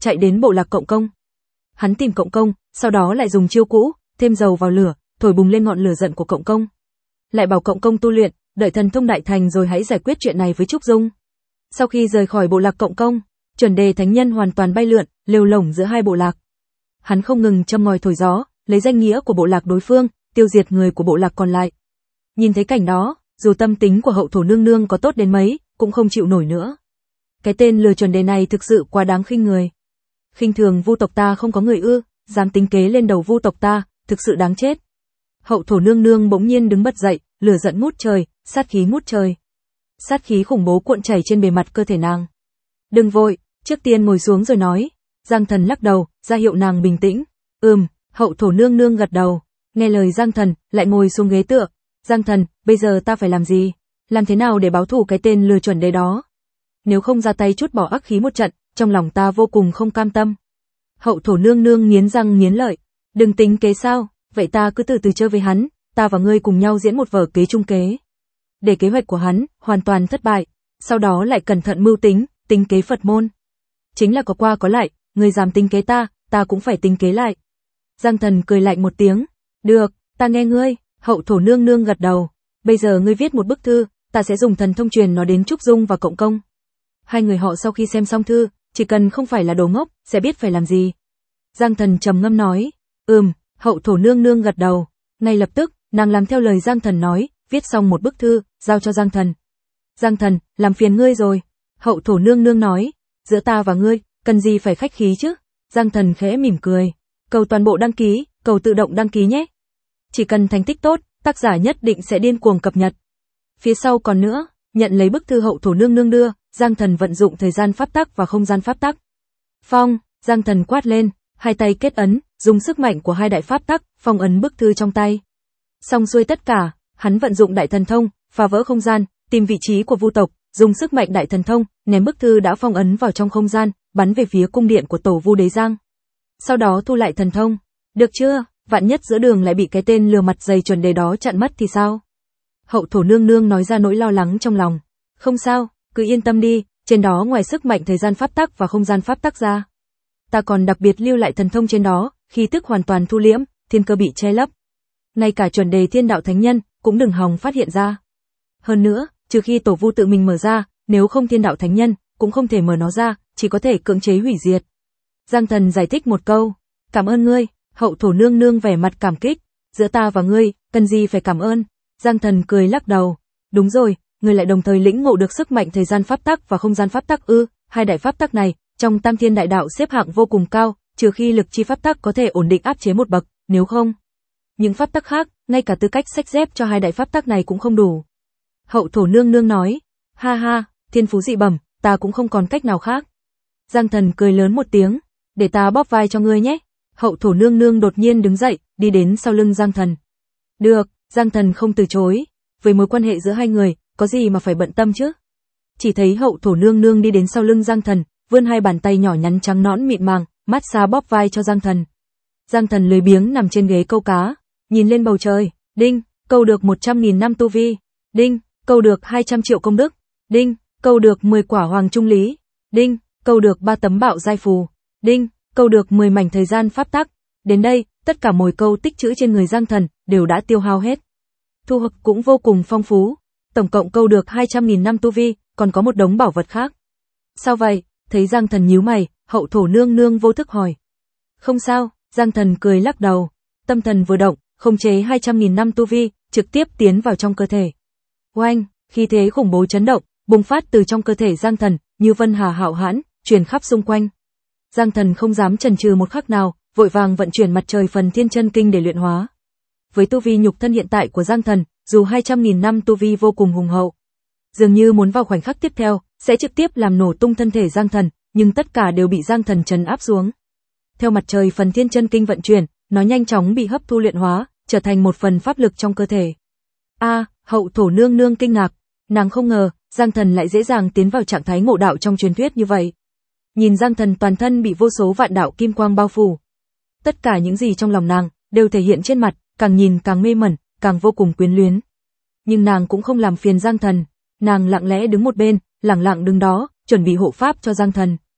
chạy đến bộ lạc Cộng Công. Hắn tìm Cộng Công, sau đó lại dùng chiêu cũ, thêm dầu vào lửa, thổi bùng lên ngọn lửa giận của Cộng Công. Lại bảo Cộng Công tu luyện, đợi thần thông đại thành rồi hãy giải quyết chuyện này với Trúc Dung. Sau khi rời khỏi bộ lạc Cộng Công, Chuẩn Đề thánh nhân hoàn toàn bay lượn, lêu lổng giữa hai bộ lạc. Hắn không ngừng châm ngòi thổi gió, lấy danh nghĩa của bộ lạc đối phương, tiêu diệt người của bộ lạc còn lại. Nhìn thấy cảnh đó, dù tâm tính của Hậu Thổ nương nương có tốt đến mấy, cũng không chịu nổi nữa. Cái tên lừa Chuẩn Đề này thực sự quá đáng khinh người. Khinh thường Vu tộc ta không có người ư, dám tính kế lên đầu Vu tộc ta, thực sự đáng chết. Hậu Thổ nương nương bỗng nhiên đứng bật dậy, lửa giận ngút trời, sát khí ngút trời. Sát khí khủng bố cuộn chảy trên bề mặt cơ thể nàng. Đừng vội, trước tiên ngồi xuống rồi nói. Giang Thần lắc đầu, ra hiệu nàng bình tĩnh. Ừm, Hậu Thổ nương nương gật đầu. Nghe lời Giang Thần, lại ngồi xuống ghế tựa. Giang Thần, bây giờ ta phải làm gì? Làm thế nào để báo thù cái tên lừa Chuẩn Đề đó? Nếu không ra tay chút bỏ ác khí một trận, trong lòng ta vô cùng không cam tâm. Hậu Thổ nương nương nghiến răng nghiến lợi. Đừng tính kế sao, vậy ta cứ từ từ chơi với hắn, ta và ngươi cùng nhau diễn một vở kế chung kế. Để kế hoạch của hắn hoàn toàn thất bại, sau đó lại cẩn thận mưu tính, tính kế Phật môn. Chính là có qua có lại, ngươi dám tính kế ta, ta cũng phải tính kế lại. Giang Thần cười lạnh một tiếng. Được, ta nghe ngươi. Hậu Thổ nương nương gật đầu. Bây giờ ngươi viết một bức thư, ta sẽ dùng thần thông truyền nó đến Trúc Dung và Cộng Công. Hai người họ sau khi xem xong thư, chỉ cần không phải là đồ ngốc, sẽ biết phải làm gì. Giang Thần trầm ngâm nói. Ừm, Hậu Thổ nương nương gật đầu. Ngay lập tức, nàng làm theo lời Giang Thần nói, viết xong một bức thư, giao cho Giang Thần. Giang Thần, làm phiền ngươi rồi. Hậu Thổ nương nương nói. Giữa ta và ngươi, cần gì phải khách khí chứ? Giang Thần khẽ mỉm cười. Cầu toàn bộ đăng ký, cầu tự động đăng ký nhé. Chỉ cần thành tích tốt, tác giả nhất định sẽ điên cuồng cập nhật. Phía sau còn nữa, nhận lấy bức thư Hậu Thổ nương nương đưa, Giang Thần vận dụng thời gian pháp tắc và không gian pháp tắc. Phong, Giang Thần quát lên, hai tay kết ấn, dùng sức mạnh của hai đại pháp tắc, phong ấn bức thư trong tay. Xong xuôi tất cả, hắn vận dụng đại thần thông, phá vỡ không gian, tìm vị trí của Vu tộc, dùng sức mạnh đại thần thông, ném bức thư đã phong ấn vào trong không gian, bắn về phía cung điện của tổ Vu Đế Giang. Sau đó thu lại thần thông. Được chưa? Vạn nhất giữa đường lại bị cái tên lừa mặt dày Chuẩn Đề đó chặn mất thì sao? Hậu Thổ nương nương nói ra nỗi lo lắng trong lòng. Không sao, cứ yên tâm đi, trên đó ngoài sức mạnh thời gian pháp tắc và không gian pháp tắc ra, ta còn đặc biệt lưu lại thần thông trên đó, khí tức hoàn toàn thu liễm, thiên cơ bị che lấp. Ngay cả Chuẩn Đề Thiên Đạo Thánh Nhân cũng đừng hòng phát hiện ra. Hơn nữa, trừ khi tổ Vu tự mình mở ra, nếu không Thiên Đạo Thánh Nhân cũng không thể mở nó ra, chỉ có thể cưỡng chế hủy diệt. Giang Thần giải thích một câu. Cảm ơn ngươi. Hậu Thổ nương nương vẻ mặt cảm kích. Giữa ta và ngươi, cần gì phải cảm ơn? Giang Thần cười lắc đầu. Đúng rồi, ngươi lại đồng thời lĩnh ngộ được sức mạnh thời gian pháp tắc và không gian pháp tắc ư? Hai đại pháp tắc này, trong Tam Thiên Đại Đạo xếp hạng vô cùng cao, trừ khi lực chi pháp tắc có thể ổn định áp chế một bậc, nếu không, những pháp tắc khác, ngay cả tư cách sách dép cho hai đại pháp tắc này cũng không đủ. Hậu Thổ nương nương nói. Ha ha, thiên phú dị bẩm, ta cũng không còn cách nào khác. Giang Thần cười lớn một tiếng. Để ta bóp vai cho ngươi nhé. Hậu Thổ nương nương đột nhiên đứng dậy, đi đến sau lưng Giang Thần. Được, Giang Thần không từ chối. Với mối quan hệ giữa hai người, có gì mà phải bận tâm chứ? Chỉ thấy Hậu Thổ nương nương đi đến sau lưng Giang Thần, vươn hai bàn tay nhỏ nhắn trắng nõn mịn màng, mát xa bóp vai cho Giang Thần. Giang Thần lười biếng nằm trên ghế câu cá, nhìn lên bầu trời. Đinh, câu được một trăm nghìn năm tu vi. Đinh, câu được hai trăm triệu công đức. Đinh, câu được mười quả hoàng trung lý. Đinh, câu được ba tấm bạo giai phù. Đinh, câu được mười mảnh thời gian pháp tắc. Đến đây, tất cả mồi câu tích trữ trên người Giang Thần đều đã tiêu hao hết. Thu hoạch cũng vô cùng phong phú. Tổng cộng câu được hai trăm nghìn năm tu vi, còn có một đống bảo vật khác. Sao vậy? Thấy Giang Thần nhíu mày, Hậu Thổ nương nương vô thức hỏi. Không sao, Giang Thần cười lắc đầu. Tâm thần vừa động, khống chế hai trăm nghìn năm tu vi, trực tiếp tiến vào trong cơ thể. Oanh, khí thế khủng bố chấn động, bùng phát từ trong cơ thể Giang Thần, như vân hà hạo hãn, truyền khắp xung quanh. Giang Thần không dám chần chừ một khắc nào, vội vàng vận chuyển mặt trời phần thiên chân kinh để luyện hóa. Với tu vi nhục thân hiện tại của Giang Thần, dù hai trăm nghìn năm tu vi vô cùng hùng hậu, dường như muốn vào khoảnh khắc tiếp theo, sẽ trực tiếp làm nổ tung thân thể Giang Thần, nhưng tất cả đều bị Giang Thần trấn áp xuống. Theo mặt trời phần thiên chân kinh vận chuyển, nó nhanh chóng bị hấp thu luyện hóa, trở thành một phần pháp lực trong cơ thể. A, à, Hậu Thổ nương nương kinh ngạc, nàng không ngờ, Giang Thần lại dễ dàng tiến vào trạng thái ngộ đạo trong truyền thuyết như vậy. Nhìn Giang Thần toàn thân bị vô số vạn đạo kim quang bao phủ. Tất cả những gì trong lòng nàng, đều thể hiện trên mặt, càng nhìn càng mê mẩn, càng vô cùng quyến luyến. Nhưng nàng cũng không làm phiền Giang Thần, nàng lặng lẽ đứng một bên, lặng lặng đứng đó, chuẩn bị hộ pháp cho Giang Thần.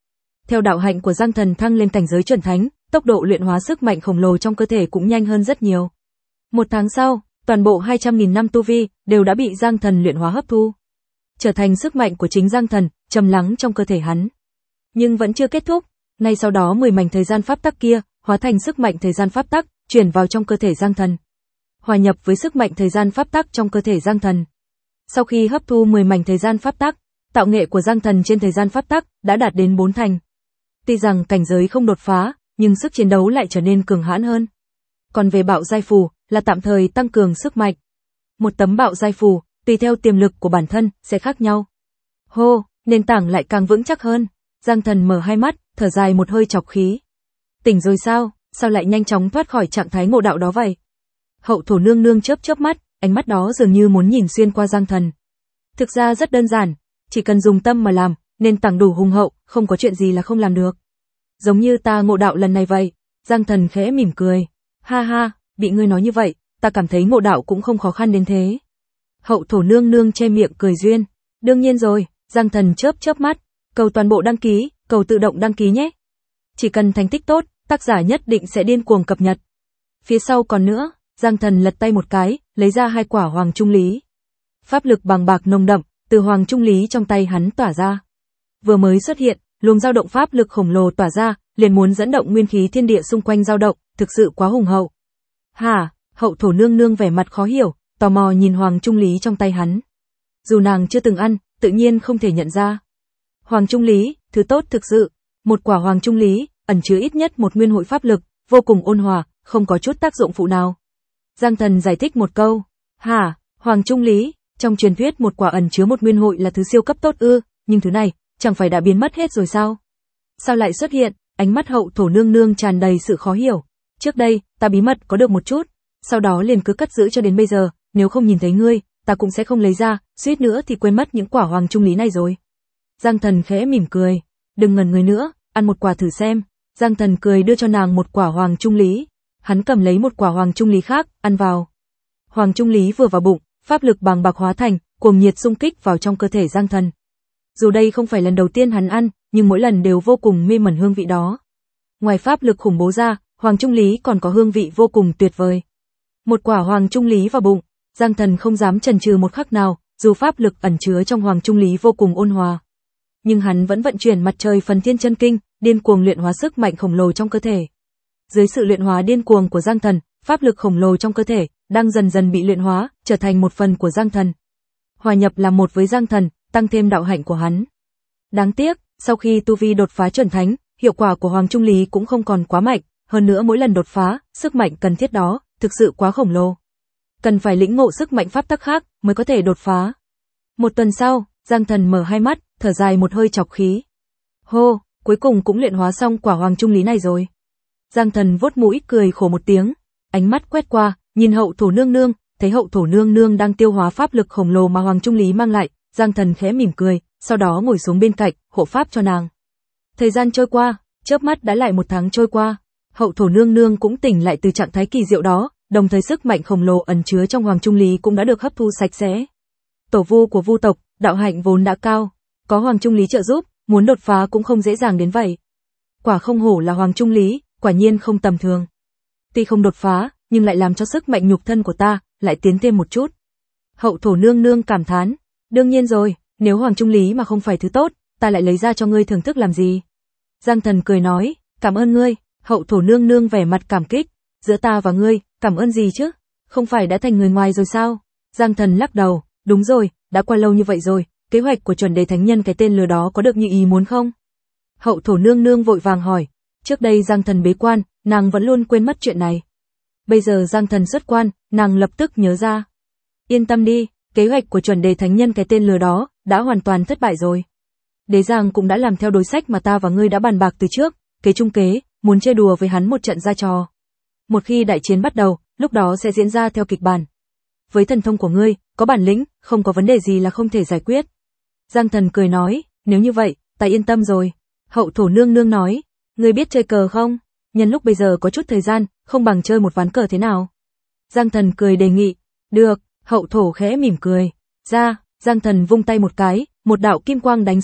Theo đạo hạnh của Giang Thần thăng lên cảnh giới chuẩn thánh, tốc độ luyện hóa sức mạnh khổng lồ trong cơ thể cũng nhanh hơn rất nhiều. Một tháng sau, toàn bộ hai trăm nghìn năm tu vi đều đã bị Giang Thần luyện hóa hấp thu, trở thành sức mạnh của chính Giang Thần, trầm lắng trong cơ thể hắn. Nhưng vẫn chưa kết thúc, ngay sau đó mười mảnh thời gian pháp tắc kia hóa thành sức mạnh thời gian pháp tắc, chuyển vào trong cơ thể Giang Thần, hòa nhập với sức mạnh thời gian pháp tắc trong cơ thể Giang Thần. Sau khi hấp thu mười mảnh thời gian pháp tắc, tạo nghệ của Giang Thần trên thời gian pháp tắc đã đạt đến bốn thành. Tuy rằng cảnh giới không đột phá, nhưng sức chiến đấu lại trở nên cường hãn hơn. Còn về bạo giai phù, là tạm thời tăng cường sức mạnh. Một tấm bạo giai phù, tùy theo tiềm lực của bản thân, sẽ khác nhau. Hô, nền tảng lại càng vững chắc hơn. Giang Thần mở hai mắt, thở dài một hơi trọc khí. Tỉnh rồi sao, sao lại nhanh chóng thoát khỏi trạng thái ngộ đạo đó vậy? Hậu thổ nương nương chớp chớp mắt, ánh mắt đó dường như muốn nhìn xuyên qua Giang Thần. Thực ra rất đơn giản, chỉ cần dùng tâm mà làm, nền tảng đủ hùng hậu, không có chuyện gì là không làm được. Giống như ta ngộ đạo lần này vậy. Giang Thần khẽ mỉm cười. Ha ha, bị ngươi nói như vậy, ta cảm thấy ngộ đạo cũng không khó khăn đến thế. Hậu thổ nương nương che miệng cười duyên. Đương nhiên rồi, Giang Thần chớp chớp mắt. Cầu toàn bộ đăng ký, cầu tự động đăng ký nhé. Chỉ cần thành tích tốt, tác giả nhất định sẽ điên cuồng cập nhật. Phía sau còn nữa, Giang Thần lật tay một cái, lấy ra hai quả hoàng trung lý. Pháp lực bằng bạc nồng đậm, từ hoàng trung lý trong tay hắn tỏa ra. Vừa mới xuất hiện, luồng dao động pháp lực khổng lồ tỏa ra, liền muốn dẫn động nguyên khí thiên địa xung quanh dao động, thực sự quá hùng hậu. Hả? Hậu thổ nương nương vẻ mặt khó hiểu, tò mò nhìn hoàng trung lý trong tay hắn. Dù nàng chưa từng ăn, tự nhiên không thể nhận ra. Hoàng trung lý, thứ tốt thực sự. Một quả hoàng trung lý, ẩn chứa ít nhất một nguyên hội pháp lực, vô cùng ôn hòa, không có chút tác dụng phụ nào. Giang Thần giải thích một câu. Hả? Hoàng trung lý, trong truyền thuyết một quả ẩn chứa một nguyên hội là thứ siêu cấp tốt ư, nhưng thứ này, chẳng phải đã biến mất hết rồi sao? Sao lại xuất hiện? Ánh mắt hậu thổ nương nương tràn đầy sự khó hiểu. Trước đây, ta bí mật có được một chút, sau đó liền cứ cất giữ cho đến bây giờ, nếu không nhìn thấy ngươi, ta cũng sẽ không lấy ra, suýt nữa thì quên mất những quả hoàng trung lý này rồi. Giang Thần khẽ mỉm cười. Đừng ngẩn người nữa, ăn một quả thử xem. Giang Thần cười đưa cho nàng một quả hoàng trung lý. Hắn cầm lấy một quả hoàng trung lý khác, ăn vào. Hoàng trung lý vừa vào bụng, pháp lực bàng bạc hóa thành, cuồng nhiệt xung kích vào trong cơ thể Giang Thần. Dù đây không phải lần đầu tiên hắn ăn, nhưng mỗi lần đều vô cùng mê mẩn hương vị đó. Ngoài pháp lực khủng bố ra, hoàng trung lý còn có hương vị vô cùng tuyệt vời. Một quả hoàng trung lý vào bụng, Giang Thần không dám chần chừ một khắc nào, dù pháp lực ẩn chứa trong hoàng trung lý vô cùng ôn hòa. Nhưng hắn vẫn vận chuyển mặt trời phần thiên chân kinh, điên cuồng luyện hóa sức mạnh khổng lồ trong cơ thể. Dưới sự luyện hóa điên cuồng của Giang Thần, pháp lực khổng lồ trong cơ thể đang dần dần bị luyện hóa, trở thành một phần của Giang Thần. Hòa nhập làm một với Giang Thần, tăng thêm đạo hạnh của hắn. Đáng tiếc, sau khi tu vi đột phá chuẩn thánh, hiệu quả của hoàng trung lý cũng không còn quá mạnh, hơn nữa mỗi lần đột phá, sức mạnh cần thiết đó thực sự quá khổng lồ. Cần phải lĩnh ngộ sức mạnh pháp tắc khác mới có thể đột phá. Một tuần sau, Giang Thần mở hai mắt, thở dài một hơi trọc khí. Hô, cuối cùng cũng luyện hóa xong quả hoàng trung lý này rồi. Giang Thần vuốt mũi cười khổ một tiếng, ánh mắt quét qua, nhìn hậu thổ nương nương, thấy hậu thổ nương nương đang tiêu hóa pháp lực khổng lồ mà hoàng trung lý mang lại, Giang Thần khẽ mỉm cười, sau đó ngồi xuống bên cạnh, hộ pháp cho nàng. Thời gian trôi qua, chớp mắt đã lại một tháng trôi qua, hậu thổ nương nương cũng tỉnh lại từ trạng thái kỳ diệu đó, đồng thời sức mạnh khổng lồ ẩn chứa trong hoàng trung lý cũng đã được hấp thu sạch sẽ. Tổ vu của Vu tộc, đạo hạnh vốn đã cao, có hoàng trung lý trợ giúp, muốn đột phá cũng không dễ dàng đến vậy. Quả không hổ là hoàng trung lý, quả nhiên không tầm thường. Tuy không đột phá, nhưng lại làm cho sức mạnh nhục thân của ta lại tiến thêm một chút. Hậu thổ nương nương cảm thán, đương nhiên rồi, nếu hoàng trung lý mà không phải thứ tốt, ta lại lấy ra cho ngươi thưởng thức làm gì? Giang Thần cười nói, cảm ơn ngươi. Hậu thổ nương nương vẻ mặt cảm kích, giữa ta và ngươi, cảm ơn gì chứ? Không phải đã thành người ngoài rồi sao? Giang Thần lắc đầu, đúng rồi, đã qua lâu như vậy rồi, kế hoạch của chuẩn đề thánh nhân cái tên lừa đó có được như ý muốn không? Hậu thổ nương nương vội vàng hỏi, trước đây Giang Thần bế quan, nàng vẫn luôn quên mất chuyện này. Bây giờ Giang Thần xuất quan, nàng lập tức nhớ ra. Yên tâm đi, kế hoạch của chuẩn đề thánh nhân cái tên lừa đó đã hoàn toàn thất bại rồi. Đế Giang cũng đã làm theo đối sách mà ta và ngươi đã bàn bạc từ trước, kế trung kế, muốn chơi đùa với hắn một trận ra trò. Một khi đại chiến bắt đầu, lúc đó sẽ diễn ra theo kịch bản. Với thần thông của ngươi, có bản lĩnh, không có vấn đề gì là không thể giải quyết. Giang Thần cười nói, nếu như vậy, ta yên tâm rồi. Hậu thổ nương nương nói, ngươi biết chơi cờ không? Nhân lúc bây giờ có chút thời gian, không bằng chơi một ván cờ thế nào? Giang Thần cười đề nghị, được. Hậu thổ khẽ mỉm cười. Ra, Giang Thần vung tay một cái, một đạo kim quang đánh xuống,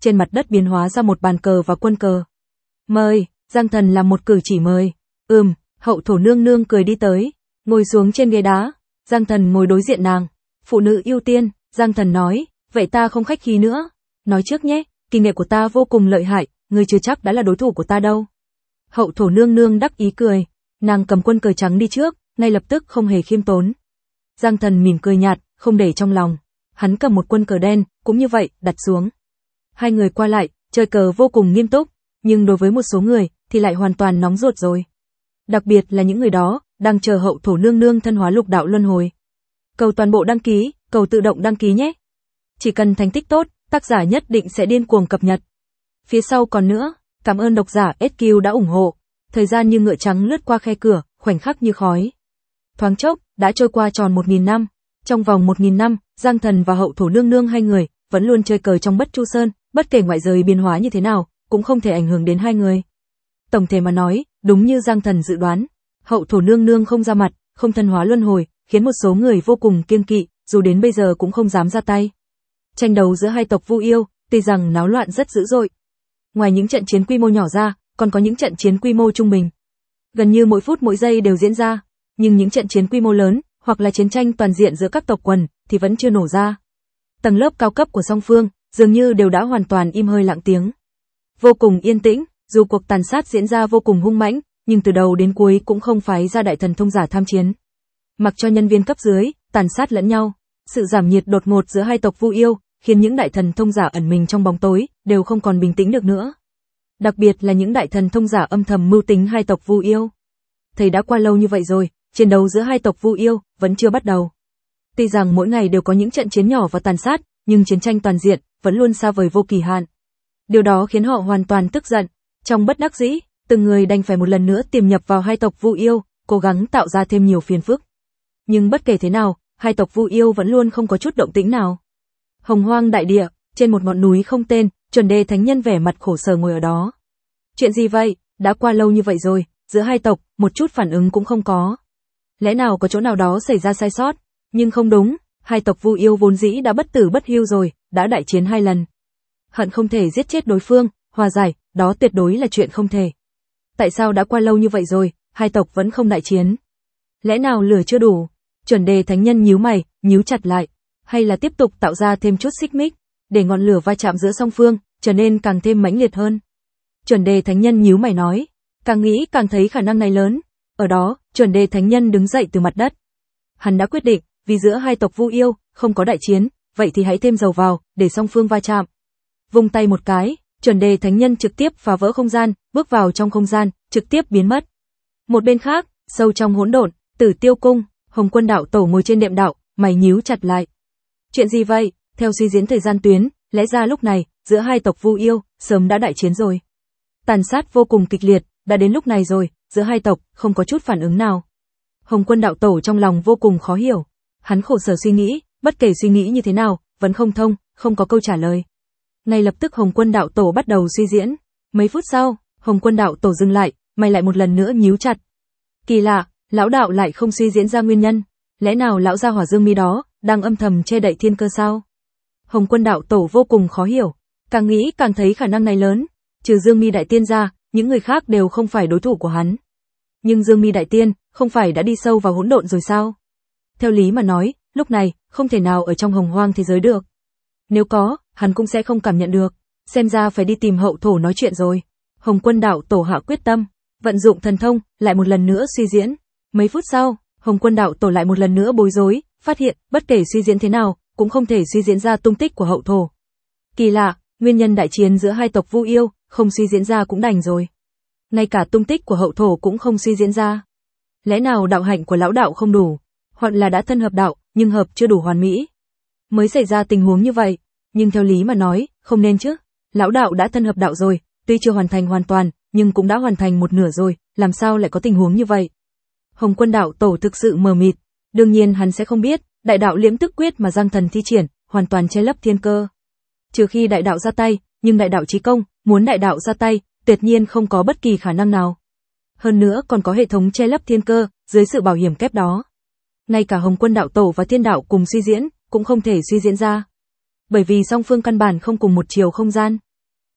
trên mặt đất biến hóa ra một bàn cờ và quân cờ. Mời, Giang Thần làm một cử chỉ mời. Ừm, hậu thổ nương nương cười đi tới, ngồi xuống trên ghế đá. Giang Thần ngồi đối diện nàng. Phụ nữ ưu tiên, Giang Thần nói, vậy ta không khách khí nữa. Nói trước nhé, kỳ nghệ của ta vô cùng lợi hại, ngươi chưa chắc đã là đối thủ của ta đâu. Hậu thổ nương nương đắc ý cười, nàng cầm quân cờ trắng đi trước, ngay lập tức không hề khiêm tốn. Giang Thần mỉm cười nhạt, không để trong lòng. Hắn cầm một quân cờ đen, cũng như vậy, đặt xuống. Hai người qua lại, chơi cờ vô cùng nghiêm túc, nhưng đối với một số người, thì lại hoàn toàn nóng ruột rồi. Đặc biệt là những người đó, đang chờ hậu thổ nương nương thân hóa lục đạo luân hồi. Cầu toàn bộ đăng ký, cầu tự động đăng ký nhé. Chỉ cần thành tích tốt, tác giả nhất định sẽ điên cuồng cập nhật. Phía sau còn nữa, cảm ơn độc giả ét quy đã ủng hộ. Thời gian như ngựa trắng lướt qua khe cửa, khoảnh khắc như khói. Thoáng chốc, đã trôi qua tròn một nghìn năm. Trong vòng một nghìn năm, Giang Thần và hậu thổ nương nương hai người, vẫn luôn chơi cờ trong Bất Chu Sơn, bất kể ngoại giới biến hóa như thế nào, cũng không thể ảnh hưởng đến hai người. Tổng thể mà nói, đúng như Giang Thần dự đoán, hậu thổ nương nương không ra mặt, không thân hóa luân hồi, khiến một số người vô cùng kiêng kỵ, dù đến bây giờ cũng không dám ra tay. Tranh đấu giữa hai tộc Vu Yêu, tuy rằng náo loạn rất dữ dội. Ngoài những trận chiến quy mô nhỏ ra, còn có những trận chiến quy mô trung bình. Gần như mỗi phút mỗi giây đều diễn ra, nhưng những trận chiến quy mô lớn, hoặc là chiến tranh toàn diện giữa các tộc quần, thì vẫn chưa nổ ra. Tầng lớp cao cấp của song phương, dường như đều đã hoàn toàn im hơi lặng tiếng. Vô cùng yên tĩnh, dù cuộc tàn sát diễn ra vô cùng hung mãnh, nhưng từ đầu đến cuối cũng không phái ra đại thần thông giả tham chiến. Mặc cho nhân viên cấp dưới, tàn sát lẫn nhau, sự giảm nhiệt đột ngột giữa hai tộc Vu Yêu, khiến những đại thần thông giả ẩn mình trong bóng tối, đều không còn bình tĩnh được nữa. Đặc biệt là những đại thần thông giả âm thầm mưu tính hai tộc Vu Yêu. Thầy đã qua lâu như vậy rồi, chiến đấu giữa hai tộc Vu Yêu, vẫn chưa bắt đầu. Tuy rằng mỗi ngày đều có những trận chiến nhỏ và tàn sát, nhưng chiến tranh toàn diện, vẫn luôn xa vời vô kỳ hạn. Điều đó khiến họ hoàn toàn tức giận. Trong bất đắc dĩ, từng người đành phải một lần nữa tiềm nhập vào hai tộc Vu Yêu, cố gắng tạo ra thêm nhiều phiền phức. Nhưng bất kể thế nào, hai tộc Vu Yêu vẫn luôn không có chút động tĩnh nào. Hồng Hoang đại địa, trên một ngọn núi không tên, Chuẩn Đề Thánh Nhân vẻ mặt khổ sở ngồi ở đó. Chuyện gì vậy? Đã qua lâu như vậy rồi, giữa hai tộc, một chút phản ứng cũng không có. Lẽ nào có chỗ nào đó xảy ra sai sót? Nhưng không đúng, hai tộc Vu Yêu vốn dĩ đã bất tử bất hưu rồi, đã đại chiến hai lần. Hận không thể giết chết đối phương, hòa giải, đó tuyệt đối là chuyện không thể. Tại sao đã qua lâu như vậy rồi, hai tộc vẫn không đại chiến? Lẽ nào lửa chưa đủ? Chuẩn Đề Thánh Nhân nhíu mày, nhíu chặt lại, hay là tiếp tục tạo ra thêm chút xích mích, để ngọn lửa va chạm giữa song phương trở nên càng thêm mãnh liệt hơn. Chuẩn Đề Thánh Nhân nhíu mày nói, càng nghĩ càng thấy khả năng này lớn. Ở đó, Chuẩn Đề Thánh Nhân đứng dậy từ mặt đất. Hắn đã quyết định, vì giữa hai tộc Vu Yêu không có đại chiến, vậy thì hãy thêm dầu vào, để song phương va chạm. Vung tay một cái, Chuẩn Đề Thánh Nhân trực tiếp phá vỡ không gian, bước vào trong không gian, trực tiếp biến mất. Một bên khác, sâu trong hỗn độn, Tử Tiêu Cung, Hồng Quân đạo tổ ngồi trên đệm đạo, mày nhíu chặt lại. Chuyện gì vậy? Theo suy diễn thời gian tuyến, lẽ ra lúc này, giữa hai tộc Vu Yêu, sớm đã đại chiến rồi. Tàn sát vô cùng kịch liệt, đã đến lúc này rồi, giữa hai tộc, không có chút phản ứng nào. Hồng Quân đạo tổ trong lòng vô cùng khó hiểu. Hắn khổ sở suy nghĩ, bất kể suy nghĩ như thế nào, vẫn không thông, không có câu trả lời. Ngay lập tức Hồng Quân đạo tổ bắt đầu suy diễn. Mấy phút sau, Hồng Quân đạo tổ dừng lại, mày lại một lần nữa nhíu chặt. Kỳ lạ, lão đạo lại không suy diễn ra nguyên nhân. Lẽ nào lão gia hỏa Dương Mi đó, đang âm thầm che đậy thiên cơ sao? Hồng Quân đạo tổ vô cùng khó hiểu. Càng nghĩ càng thấy khả năng này lớn. Trừ Dương Mi đại tiên ra, những người khác đều không phải đối thủ của hắn. Nhưng Dương Mi đại tiên, không phải đã đi sâu vào hỗn độn rồi sao? Theo lý mà nói, lúc này, không thể nào ở trong hồng hoang thế giới được. Nếu có, hắn cũng sẽ không cảm nhận được. Xem ra phải đi tìm hậu thổ nói chuyện rồi. Hồng Quân đạo tổ hạ quyết tâm, vận dụng thần thông, lại một lần nữa suy diễn. Mấy phút sau, Hồng Quân đạo tổ lại một lần nữa bối rối, phát hiện, bất kể suy diễn thế nào, cũng không thể suy diễn ra tung tích của hậu thổ. Kỳ lạ, nguyên nhân đại chiến giữa hai tộc Vu Yêu, không suy diễn ra cũng đành rồi. Ngay cả tung tích của hậu thổ cũng không suy diễn ra. Lẽ nào đạo hạnh của lão đạo không đủ, hoặc là đã thân hợp đạo, nhưng hợp chưa đủ hoàn mỹ, mới xảy ra tình huống như vậy. Nhưng theo lý mà nói, không nên chứ. Lão đạo đã thân hợp đạo rồi, tuy chưa hoàn thành hoàn toàn, nhưng cũng đã hoàn thành một nửa rồi, làm sao lại có tình huống như vậy? Hồng Quân đạo tổ thực sự mờ mịt. Đương nhiên hắn sẽ không biết, đại đạo liễm tức quyết mà Giang Thần thi triển, hoàn toàn che lấp thiên cơ. Trừ khi đại đạo ra tay, nhưng đại đạo chí công, muốn đại đạo ra tay, tuyệt nhiên không có bất kỳ khả năng nào. Hơn nữa còn có hệ thống che lấp thiên cơ, dưới sự bảo hiểm kép đó. Ngay cả Hồng Quân đạo tổ và thiên đạo cùng suy diễn, cũng không thể suy diễn ra. Bởi vì song phương căn bản không cùng một chiều không gian.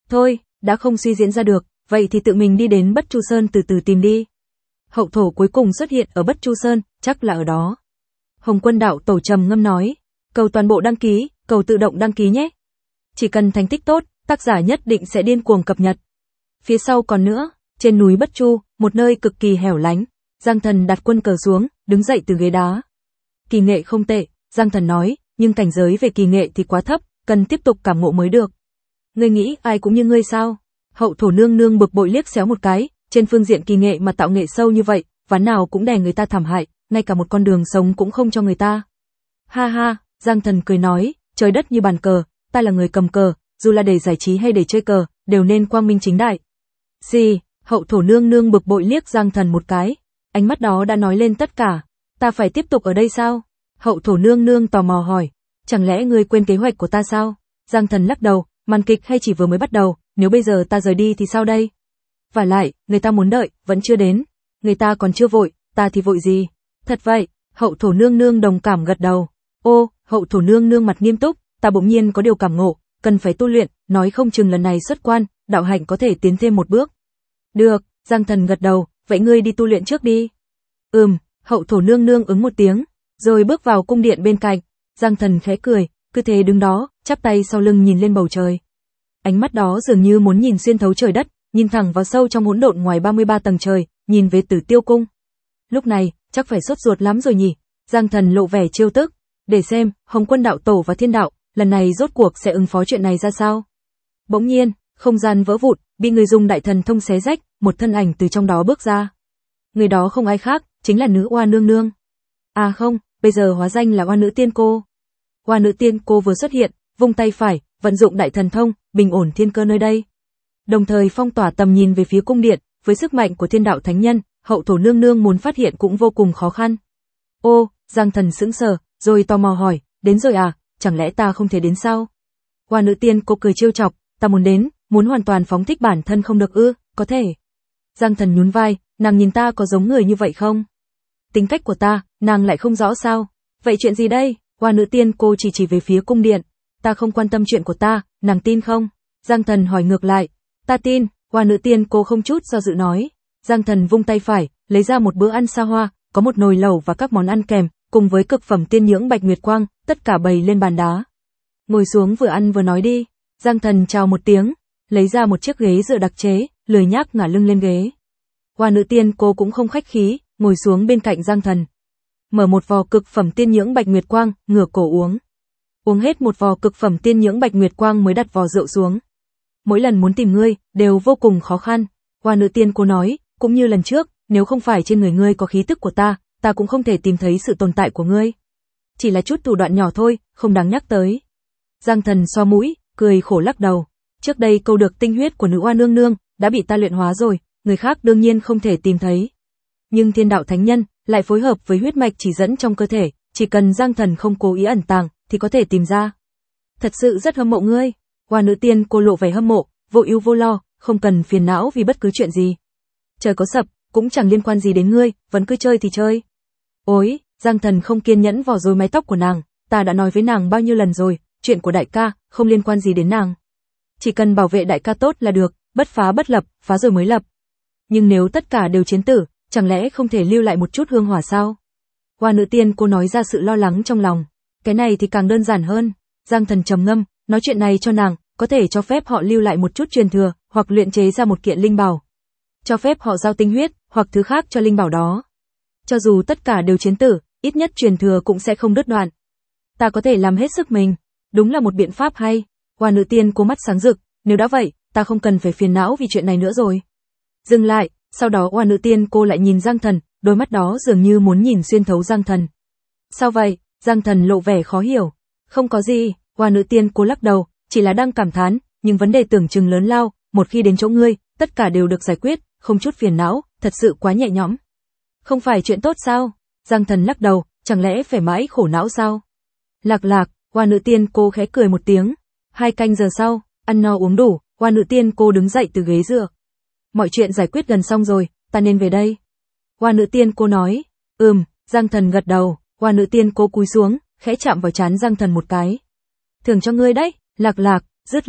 Thôi, đã không suy diễn ra được, vậy thì tự mình đi đến Bất Chu Sơn từ từ tìm đi. Hậu thổ cuối cùng xuất hiện ở Bất Chu Sơn, chắc là ở đó. Hồng Quân đạo tổ trầm ngâm nói, cầu toàn bộ đăng ký, cầu tự động đăng ký nhé. Chỉ cần thành tích tốt, tác giả nhất định sẽ điên cuồng cập nhật. Phía sau còn nữa, trên núi Bất Chu, một nơi cực kỳ hẻo lánh, Giang Thần đặt quân cờ xuống, đứng dậy từ ghế đá. Kỳ nghệ không tệ, Giang Thần nói, nhưng cảnh giới về kỳ nghệ thì quá thấp, cần tiếp tục cảm ngộ mới được. Ngươi nghĩ ai cũng như ngươi sao? Hậu thổ nương nương bực bội liếc xéo một cái, trên phương diện kỳ nghệ mà tạo nghệ sâu như vậy, ván nào cũng đè người ta thảm hại, ngay cả một con đường sống cũng không cho người ta. Ha ha, Giang Thần cười nói, trời đất như bàn cờ, ta là người cầm cờ, dù là để giải trí hay để chơi cờ, đều nên quang minh chính đại. Gì? Hậu thổ nương nương bực bội liếc Giang Thần một cái, ánh mắt đó đã nói lên tất cả. Ta phải tiếp tục ở đây sao? Hậu thổ nương nương tò mò hỏi, chẳng lẽ ngươi quên kế hoạch của ta sao? Giang Thần lắc đầu, màn kịch hay chỉ vừa mới bắt đầu, nếu bây giờ ta rời đi thì sao đây? Và lại, người ta muốn đợi, vẫn chưa đến. Người ta còn chưa vội, ta thì vội gì? Thật vậy, hậu thổ nương nương đồng cảm gật đầu. Ô, hậu thổ nương nương mặt nghiêm túc, ta bỗng nhiên có điều cảm ngộ, cần phải tu luyện, nói không chừng lần này xuất quan, đạo hạnh có thể tiến thêm một bước. Được, Giang Thần gật đầu, vậy ngươi đi tu luyện trước đi. Ừm, hậu thổ nương nương ứng một tiếng, rồi bước vào cung điện bên cạnh. Giang Thần khẽ cười, cứ thế đứng đó, chắp tay sau lưng nhìn lên bầu trời. Ánh mắt đó dường như muốn nhìn xuyên thấu trời đất, nhìn thẳng vào sâu trong hỗn độn ngoài ba mươi ba tầng trời, nhìn về Tử Tiêu cung. Lúc này, chắc phải sốt ruột lắm rồi nhỉ? Giang Thần lộ vẻ trêu tức, để xem, Hồng Quân đạo tổ và Thiên đạo, lần này rốt cuộc sẽ ứng phó chuyện này ra sao? Bỗng nhiên, không gian vỡ vụn, bị người dùng đại thần thông xé rách, một thân ảnh từ trong đó bước ra. Người đó không ai khác, chính là nữ oa nương nương. À không, bây giờ hóa danh là oa nữ tiên cô. Oa nữ tiên cô vừa xuất hiện, vung tay phải, vận dụng đại thần thông, bình ổn thiên cơ nơi đây. Đồng thời phong tỏa tầm nhìn về phía cung điện, với sức mạnh của thiên đạo thánh nhân, hậu thổ nương nương muốn phát hiện cũng vô cùng khó khăn. Ô, Giang Thần sững sờ, rồi tò mò hỏi, đến rồi à, chẳng lẽ ta không thể đến sao? Oa nữ tiên cô cười trêu chọc, ta muốn đến, muốn hoàn toàn phóng thích bản thân không được ư, có thể. Giang Thần nhún vai, nàng nhìn ta có giống người như vậy không? Tính cách của ta, nàng lại không rõ sao? Vậy chuyện gì đây? Oa nữ tiên cô chỉ chỉ về phía cung điện. Ta không quan tâm chuyện của ta, nàng tin không? Giang Thần hỏi ngược lại. Ta tin, Oa nữ tiên cô không chút do dự nói. Giang Thần vung tay phải, lấy ra một bữa ăn xa hoa, có một nồi lẩu và các món ăn kèm, cùng với cực phẩm tiên nhưỡng bạch nguyệt quang, tất cả bày lên bàn đá. Ngồi xuống vừa ăn vừa nói đi. Giang Thần chào một tiếng, lấy ra một chiếc ghế dựa đặc chế, lười nhác ngả lưng lên ghế. Oa nữ tiên cô cũng không khách khí, ngồi xuống bên cạnh Giang Thần. Mở một vò cực phẩm tiên nhưỡng bạch nguyệt quang, ngửa cổ uống. Uống hết một vò cực phẩm tiên nhưỡng bạch nguyệt quang mới đặt vò rượu xuống. Mỗi lần muốn tìm ngươi, đều vô cùng khó khăn. Oa nữ tiên cô nói, cũng như lần trước, nếu không phải trên người ngươi có khí tức của ta, ta cũng không thể tìm thấy sự tồn tại của ngươi. Chỉ là chút thủ đoạn nhỏ thôi, không đáng nhắc tới. Giang Thần xoa mũi, cười khổ lắc đầu. Trước đây câu được tinh huyết của nữ oa nương nương, đã bị ta luyện hóa rồi, người khác đương nhiên không thể tìm thấy. Nhưng thiên đạo thánh nhân, lại phối hợp với huyết mạch chỉ dẫn trong cơ thể, chỉ cần Giang Thần không cố ý ẩn tàng, thì có thể tìm ra. Thật sự rất hâm mộ ngươi. Oa nữ tiên cô lộ vẻ hâm mộ, vô ưu vô lo, không cần phiền não vì bất cứ chuyện gì. Trời có sập, cũng chẳng liên quan gì đến ngươi, vẫn cứ chơi thì chơi. Ôi, Giang Thần không kiên nhẫn vò rối mái tóc của nàng, ta đã nói với nàng bao nhiêu lần rồi, chuyện của đại ca, không liên quan gì đến nàng. Chỉ cần bảo vệ đại ca tốt là được, bất phá bất lập, phá rồi mới lập. Nhưng nếu tất cả đều chiến tử, chẳng lẽ không thể lưu lại một chút hương hỏa sao? Oa nữ tiên cô nói ra sự lo lắng trong lòng. Cái này thì càng đơn giản hơn. Giang Thần trầm ngâm, nói chuyện này cho nàng, có thể cho phép họ lưu lại một chút truyền thừa, hoặc luyện chế ra một kiện linh bảo. Cho phép họ giao tinh huyết, hoặc thứ khác cho linh bảo đó. Cho dù tất cả đều chiến tử, ít nhất truyền thừa cũng sẽ không đứt đoạn. Ta có thể làm hết sức mình. Đúng là một biện pháp hay. Oa nữ tiên cô mắt sáng rực, nếu đã vậy, ta không cần phải phiền não vì chuyện này nữa rồi. Dừng lại, sau đó oa nữ tiên cô lại nhìn Giang Thần, đôi mắt đó dường như muốn nhìn xuyên thấu Giang Thần. Sao vậy? Giang Thần lộ vẻ khó hiểu. Không có gì, oa nữ tiên cô lắc đầu, chỉ là đang cảm thán, nhưng vấn đề tưởng chừng lớn lao, một khi đến chỗ ngươi, tất cả đều được giải quyết, không chút phiền não, thật sự quá nhẹ nhõm. Không phải chuyện tốt sao? Giang Thần lắc đầu, chẳng lẽ phải mãi khổ não sao? Lạc lạc, oa nữ tiên cô khẽ cười một tiếng. Hai canh giờ sau, ăn no uống đủ, oa nữ tiên cô đứng dậy từ ghế dựa. Mọi chuyện giải quyết gần xong rồi, ta nên về đây. Oa nữ tiên cô nói. Ừm, Giang Thần gật đầu, oa nữ tiên cô cúi xuống, khẽ chạm vào trán Giang Thần một cái. Thưởng cho ngươi đấy, lạc lạc, dứt lời,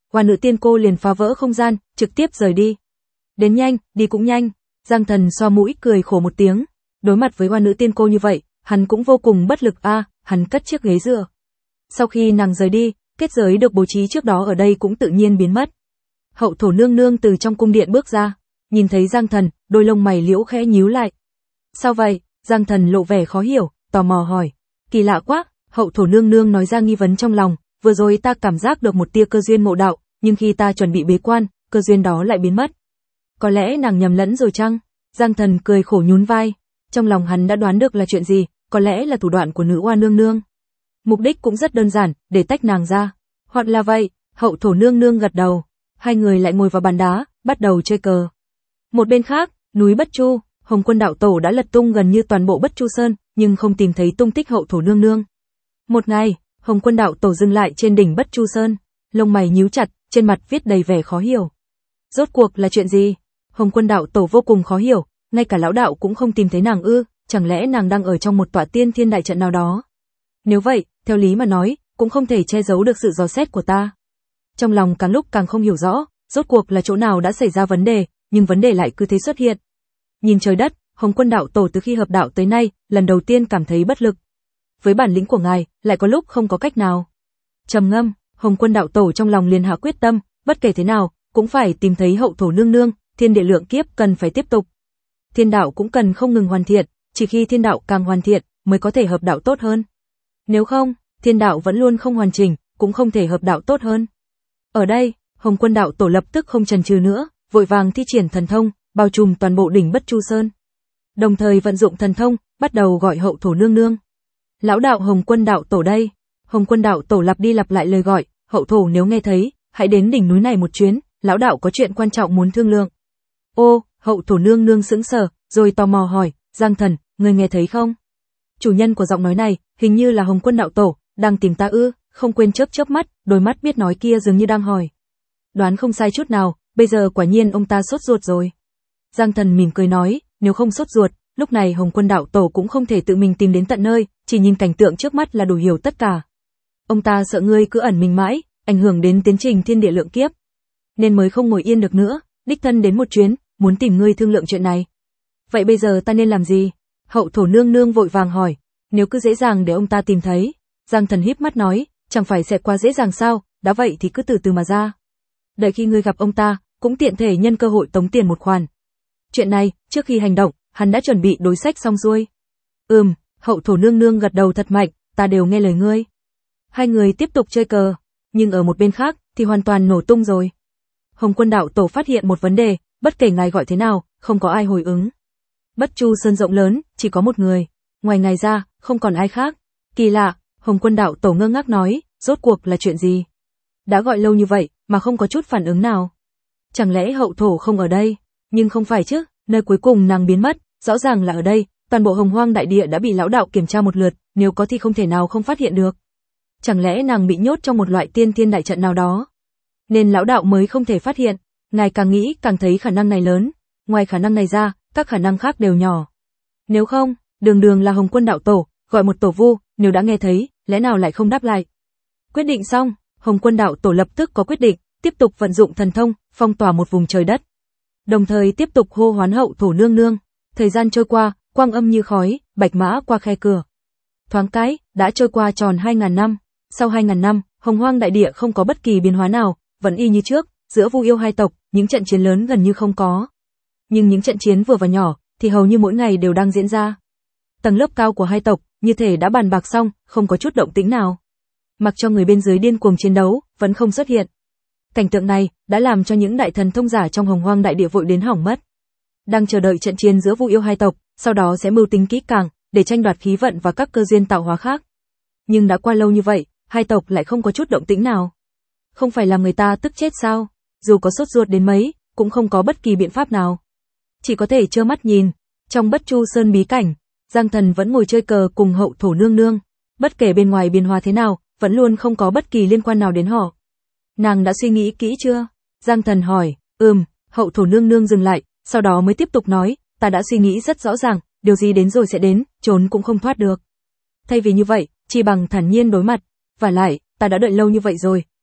Hoa nữ tiên cô liền phá vỡ không gian, trực tiếp rời đi. Đến nhanh, đi cũng nhanh. Giang Thần xoa mũi cười khổ một tiếng. Đối mặt với hoa nữ tiên cô như vậy, hắn cũng vô cùng bất lực a, à, hắn cất chiếc ghế dựa. Sau khi nàng rời đi, kết giới được bố trí trước đó ở đây cũng tự nhiên biến mất. Hậu thổ nương nương từ trong cung điện bước ra, nhìn thấy Giang Thần, đôi lông mày liễu khẽ nhíu lại. Sao vậy? Giang Thần lộ vẻ khó hiểu, tò mò hỏi. Kỳ lạ quá, hậu thổ nương nương nói ra nghi vấn trong lòng, vừa rồi ta cảm giác được một tia cơ duyên ngộ đạo, nhưng khi ta chuẩn bị bế quan, cơ duyên đó lại biến mất. Có lẽ nàng nhầm lẫn rồi chăng? Giang Thần cười khổ nhún vai, trong lòng hắn đã đoán được là chuyện gì, có lẽ là thủ đoạn của nữ oa nương nương. Mục đích cũng rất đơn giản, để tách nàng ra. Hoặc là vậy, hậu thổ nương nương gật đầu. Hai người lại ngồi vào bàn đá, bắt đầu chơi cờ. Một bên khác, núi Bất Chu, Hồng Quân đạo tổ đã lật tung gần như toàn bộ Bất Chu Sơn, nhưng không tìm thấy tung tích hậu thổ nương nương. Một ngày, Hồng Quân đạo tổ dừng lại trên đỉnh Bất Chu Sơn, lông mày nhíu chặt, trên mặt viết đầy vẻ khó hiểu. Rốt cuộc là chuyện gì? Hồng Quân đạo tổ vô cùng khó hiểu, ngay cả lão đạo cũng không tìm thấy nàng ư, chẳng lẽ nàng đang ở trong một tọa tiên thiên đại trận nào đó? Nếu vậy, theo lý mà nói, cũng không thể che giấu được sự dò xét của ta. Trong lòng càng lúc càng không hiểu rõ, rốt cuộc là chỗ nào đã xảy ra vấn đề, nhưng vấn đề lại cứ thế xuất hiện. Nhìn trời đất, Hồng Quân đạo tổ từ khi hợp đạo tới nay, lần đầu tiên cảm thấy bất lực. Với bản lĩnh của ngài, lại có lúc không có cách nào. Trầm ngâm, Hồng Quân đạo tổ trong lòng liền hạ quyết tâm, bất kể thế nào, cũng phải tìm thấy hậu thổ nương nương, thiên địa lượng kiếp cần phải tiếp tục. Thiên đạo cũng cần không ngừng hoàn thiện, chỉ khi thiên đạo càng hoàn thiện, mới có thể hợp đạo tốt hơn. Nếu không, thiên đạo vẫn luôn không hoàn chỉnh, cũng không thể hợp đạo tốt hơn. Ở đây, Hồng Quân đạo tổ lập tức không chần chừ nữa, vội vàng thi triển thần thông, bao trùm toàn bộ đỉnh Bất Chu Sơn. Đồng thời vận dụng thần thông, bắt đầu gọi hậu thổ nương nương. Lão đạo Hồng Quân đạo tổ đây. Hồng Quân đạo tổ lặp đi lặp lại lời gọi, hậu thổ nếu nghe thấy, hãy đến đỉnh núi này một chuyến, lão đạo có chuyện quan trọng muốn thương lượng. Ô, hậu thổ nương nương sững sờ, rồi tò mò hỏi, Giang Thần, ngươi nghe thấy không? Chủ nhân của giọng nói này, hình như là Hồng Quân đạo tổ, đang tìm ta ư? Không quên chớp chớp mắt, đôi mắt biết nói kia dường như đang hỏi. Đoán không sai chút nào, bây giờ quả nhiên ông ta sốt ruột rồi. Giang Thần mỉm cười nói, nếu không sốt ruột, lúc này Hồng Quân đạo tổ cũng không thể tự mình tìm đến tận nơi, chỉ nhìn cảnh tượng trước mắt là đủ hiểu tất cả. Ông ta sợ ngươi cứ ẩn mình mãi, ảnh hưởng đến tiến trình thiên địa lượng kiếp, nên mới không ngồi yên được nữa, đích thân đến một chuyến, muốn tìm ngươi thương lượng chuyện này. Vậy bây giờ ta nên làm gì? Hậu thổ nương nương vội vàng hỏi. Nếu cứ dễ dàng để ông ta tìm thấy, Giang Thần híp mắt nói, chẳng phải sẽ quá dễ dàng sao? Đã vậy thì cứ từ từ mà ra. Đợi khi ngươi gặp ông ta, cũng tiện thể nhân cơ hội tống tiền một khoản. Chuyện này, trước khi hành động, hắn đã chuẩn bị đối sách xong xuôi. Ừm, hậu thổ nương nương gật đầu thật mạnh, ta đều nghe lời ngươi. Hai người tiếp tục chơi cờ, nhưng ở một bên khác thì hoàn toàn nổ tung rồi. Hồng Quân đạo tổ phát hiện một vấn đề, bất kể ngài gọi thế nào, không có ai hồi ứng. Bất Chu Sơn rộng lớn, chỉ có một người, ngoài ngài ra, không còn ai khác. Kỳ lạ, Hồng Quân đạo tổ ngơ ngác nói, rốt cuộc là chuyện gì? Đã gọi lâu như vậy mà không có chút phản ứng nào. Chẳng lẽ hậu thổ không ở đây? Nhưng không phải chứ, nơi cuối cùng nàng biến mất, rõ ràng là ở đây, toàn bộ Hồng Hoang đại địa đã bị lão đạo kiểm tra một lượt, nếu có thì không thể nào không phát hiện được. Chẳng lẽ nàng bị nhốt trong một loại tiên thiên đại trận nào đó, nên lão đạo mới không thể phát hiện? Ngài càng nghĩ càng thấy khả năng này lớn, ngoài khả năng này ra, các khả năng khác đều nhỏ. Nếu không, đường đường là Hồng Quân đạo tổ, gọi một tổ vu, nếu đã nghe thấy, lẽ nào lại không đáp lại? Quyết định xong, Hồng Quân đạo tổ lập tức có quyết định, tiếp tục vận dụng thần thông, phong tỏa một vùng trời đất. Đồng thời tiếp tục hô hoán hậu thổ nương nương. Thời gian trôi qua, quang âm như khói, bạch mã qua khe cửa. Thoáng cái, đã trôi qua tròn hai ngàn năm. Sau hai ngàn năm, Hồng Hoang đại địa không có bất kỳ biến hóa nào, vẫn y như trước, giữa Vu Yêu hai tộc, những trận chiến lớn gần như không có. Nhưng những trận chiến vừa và nhỏ, thì hầu như mỗi ngày đều đang diễn ra. Tầng lớp cao của hai tộc, như thể đã bàn bạc xong, không có chút động tĩnh nào. Mặc cho người bên dưới điên cuồng chiến đấu, vẫn không xuất hiện. Cảnh tượng này, đã làm cho những đại thần thông giả trong Hồng Hoang đại địa vội đến hỏng mất. Đang chờ đợi trận chiến giữa Vu Yêu hai tộc, sau đó sẽ mưu tính kỹ càng, để tranh đoạt khí vận và các cơ duyên tạo hóa khác. Nhưng đã qua lâu như vậy, hai tộc lại không có chút động tĩnh nào. Không phải làm người ta tức chết sao? Dù có sốt ruột đến mấy, cũng không có bất kỳ biện pháp nào. Chỉ có thể trơ mắt nhìn. Trong Bất Chu Sơn bí cảnh, Giang Thần vẫn ngồi chơi cờ cùng hậu thổ nương nương. Bất kể bên ngoài biến hóa thế nào, vẫn luôn không có bất kỳ liên quan nào đến họ. Nàng đã suy nghĩ kỹ chưa? Giang Thần hỏi. Ừm, hậu thổ nương nương dừng lại, sau đó mới tiếp tục nói, ta đã suy nghĩ rất rõ ràng, điều gì đến rồi sẽ đến, trốn cũng không thoát được. Thay vì như vậy, chỉ bằng thản nhiên đối mặt. Và lại, ta đã đợi lâu như vậy rồi,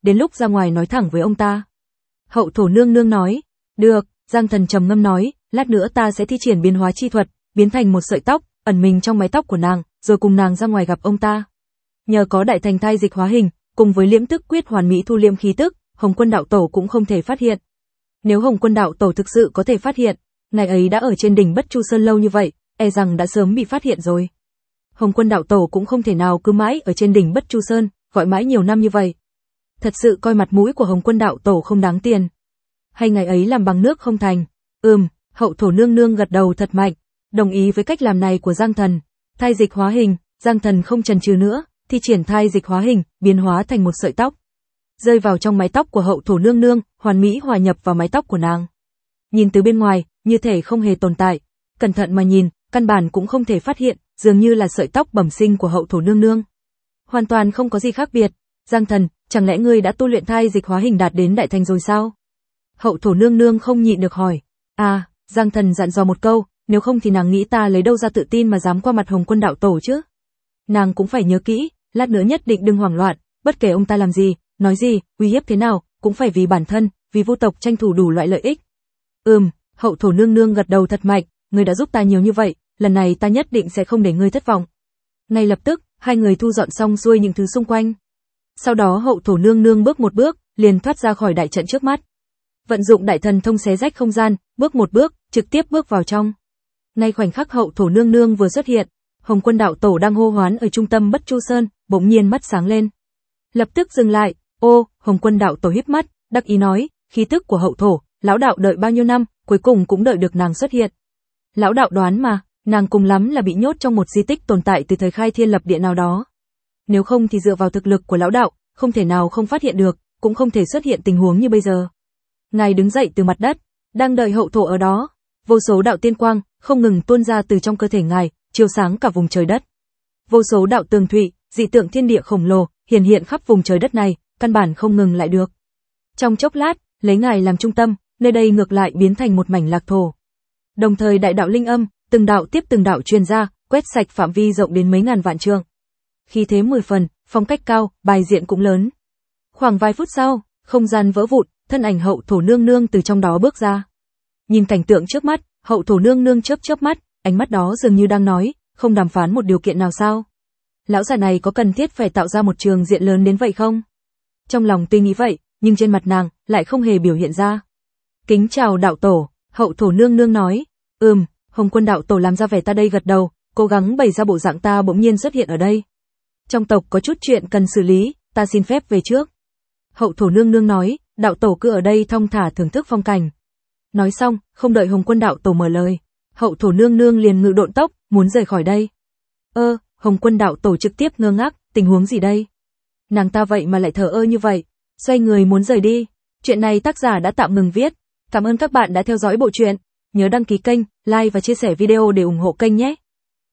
đến lúc ra ngoài nói thẳng với ông ta. Hậu thổ nương nương nói, được, Giang Thần trầm ngâm nói, lát nữa ta sẽ thi triển biến hóa chi thuật, biến thành một sợi tóc, ẩn mình trong mái tóc của nàng, rồi cùng nàng ra ngoài gặp ông ta. Nhờ có đại thành thai dịch hóa hình, cùng với liễm tức quyết hoàn mỹ thu liễm khí tức, Hồng Quân đạo tổ cũng không thể phát hiện. Nếu Hồng Quân đạo tổ thực sự có thể phát hiện, ngày ấy đã ở trên đỉnh Bất Chu Sơn lâu như vậy, e rằng đã sớm bị phát hiện rồi. Hồng Quân đạo tổ cũng không thể nào cứ mãi ở trên đỉnh Bất Chu Sơn, gọi mãi nhiều năm như vậy. Thật sự coi mặt mũi của Hồng Quân đạo tổ không đáng tiền. Hay ngày ấy làm bằng nước không thành? Ừm, Hậu thổ nương nương gật đầu thật mạnh, đồng ý với cách làm này của Giang Thần. Thai dịch hóa hình, Giang Thần không chần chừ nữa, thi triển thai dịch hóa hình, biến hóa thành một sợi tóc, rơi vào trong mái tóc của Hậu thổ nương nương, hoàn mỹ hòa nhập vào mái tóc của nàng. Nhìn từ bên ngoài, như thể không hề tồn tại, cẩn thận mà nhìn, căn bản cũng không thể phát hiện, dường như là sợi tóc bẩm sinh của Hậu thổ nương nương. Hoàn toàn không có gì khác biệt. Giang Thần, chẳng lẽ ngươi đã tu luyện thai dịch hóa hình đạt đến đại thành rồi sao? Hậu thổ nương nương không nhịn được hỏi. À, Giang Thần dặn dò một câu, nếu không thì nàng nghĩ ta lấy đâu ra tự tin mà dám qua mặt Hồng Quân đạo tổ chứ? Nàng cũng phải nhớ kỹ, lát nữa nhất định đừng hoảng loạn, bất kể ông ta làm gì, nói gì, uy hiếp thế nào, cũng phải vì bản thân, vì Vu tộc tranh thủ đủ loại lợi ích. Ừm, Hậu thổ nương nương gật đầu thật mạnh, ngươi đã giúp ta nhiều như vậy, lần này ta nhất định sẽ không để ngươi thất vọng. Ngay lập tức, hai người thu dọn xong xuôi những thứ xung quanh. Sau đó Hậu thổ nương nương bước một bước, liền thoát ra khỏi đại trận trước mắt. Vận dụng đại thần thông xé rách không gian, bước một bước, trực tiếp bước vào trong. Ngay khoảnh khắc Hậu thổ nương nương vừa xuất hiện, Hồng Quân đạo tổ đang hô hoán ở trung tâm Bất Chu Sơn, bỗng nhiên mắt sáng lên. Lập tức dừng lại, ô, Hồng Quân đạo tổ híp mắt, đắc ý nói, khí tức của Hậu thổ, lão đạo đợi bao nhiêu năm, cuối cùng cũng đợi được nàng xuất hiện. Lão đạo đoán mà, nàng cùng lắm là bị nhốt trong một di tích tồn tại từ thời khai thiên lập địa nào đó. Nếu không thì dựa vào thực lực của lão đạo, không thể nào không phát hiện được, cũng không thể xuất hiện tình huống như bây giờ. Ngài đứng dậy từ mặt đất, đang đợi Hậu thổ ở đó. Vô số đạo tiên quang không ngừng tuôn ra từ trong cơ thể ngài, chiếu sáng cả vùng trời đất. Vô số đạo tường thụy, dị tượng thiên địa khổng lồ hiển hiện khắp vùng trời đất này, căn bản không ngừng lại được. Trong chốc lát, lấy ngài làm trung tâm, nơi đây ngược lại biến thành một mảnh lạc thổ. Đồng thời đại đạo linh âm, từng đạo tiếp từng đạo truyền ra, quét sạch phạm vi rộng đến mấy ngàn vạn trượng. Khí thế mười phần, phong cách cao, bài diện cũng lớn. Khoảng vài phút sau, không gian vỡ vụn, thân ảnh Hậu thổ nương nương từ trong đó bước ra. Nhìn cảnh tượng trước mắt, Hậu thổ nương nương chớp chớp mắt, ánh mắt đó dường như đang nói, không đàm phán một điều kiện nào sao? Lão già này có cần thiết phải tạo ra một trường diện lớn đến vậy không? Trong lòng tuy nghĩ vậy, nhưng trên mặt nàng lại không hề biểu hiện ra. Kính chào đạo tổ, Hậu thổ nương nương nói. Ừm, Hồng Quân đạo tổ làm ra vẻ ta đây gật đầu, cố gắng bày ra bộ dạng ta bỗng nhiên xuất hiện ở đây. Trong tộc có chút chuyện cần xử lý, ta xin phép về trước. Hậu thổ nương nương nói, đạo tổ cứ ở đây thong thả thưởng thức phong cảnh. Nói xong, không đợi Hồng Quân đạo tổ mở lời, Hậu thổ nương nương liền ngự độn tốc, muốn rời khỏi đây. Ơ, Hồng Quân đạo tổ trực tiếp ngơ ngác, tình huống gì đây? Nàng ta vậy mà lại thờ ơ như vậy, xoay người muốn rời đi. Chuyện này tác giả đã tạm ngừng viết. Cảm ơn các bạn đã theo dõi bộ truyện. Nhớ đăng ký kênh, like và chia sẻ video để ủng hộ kênh nhé.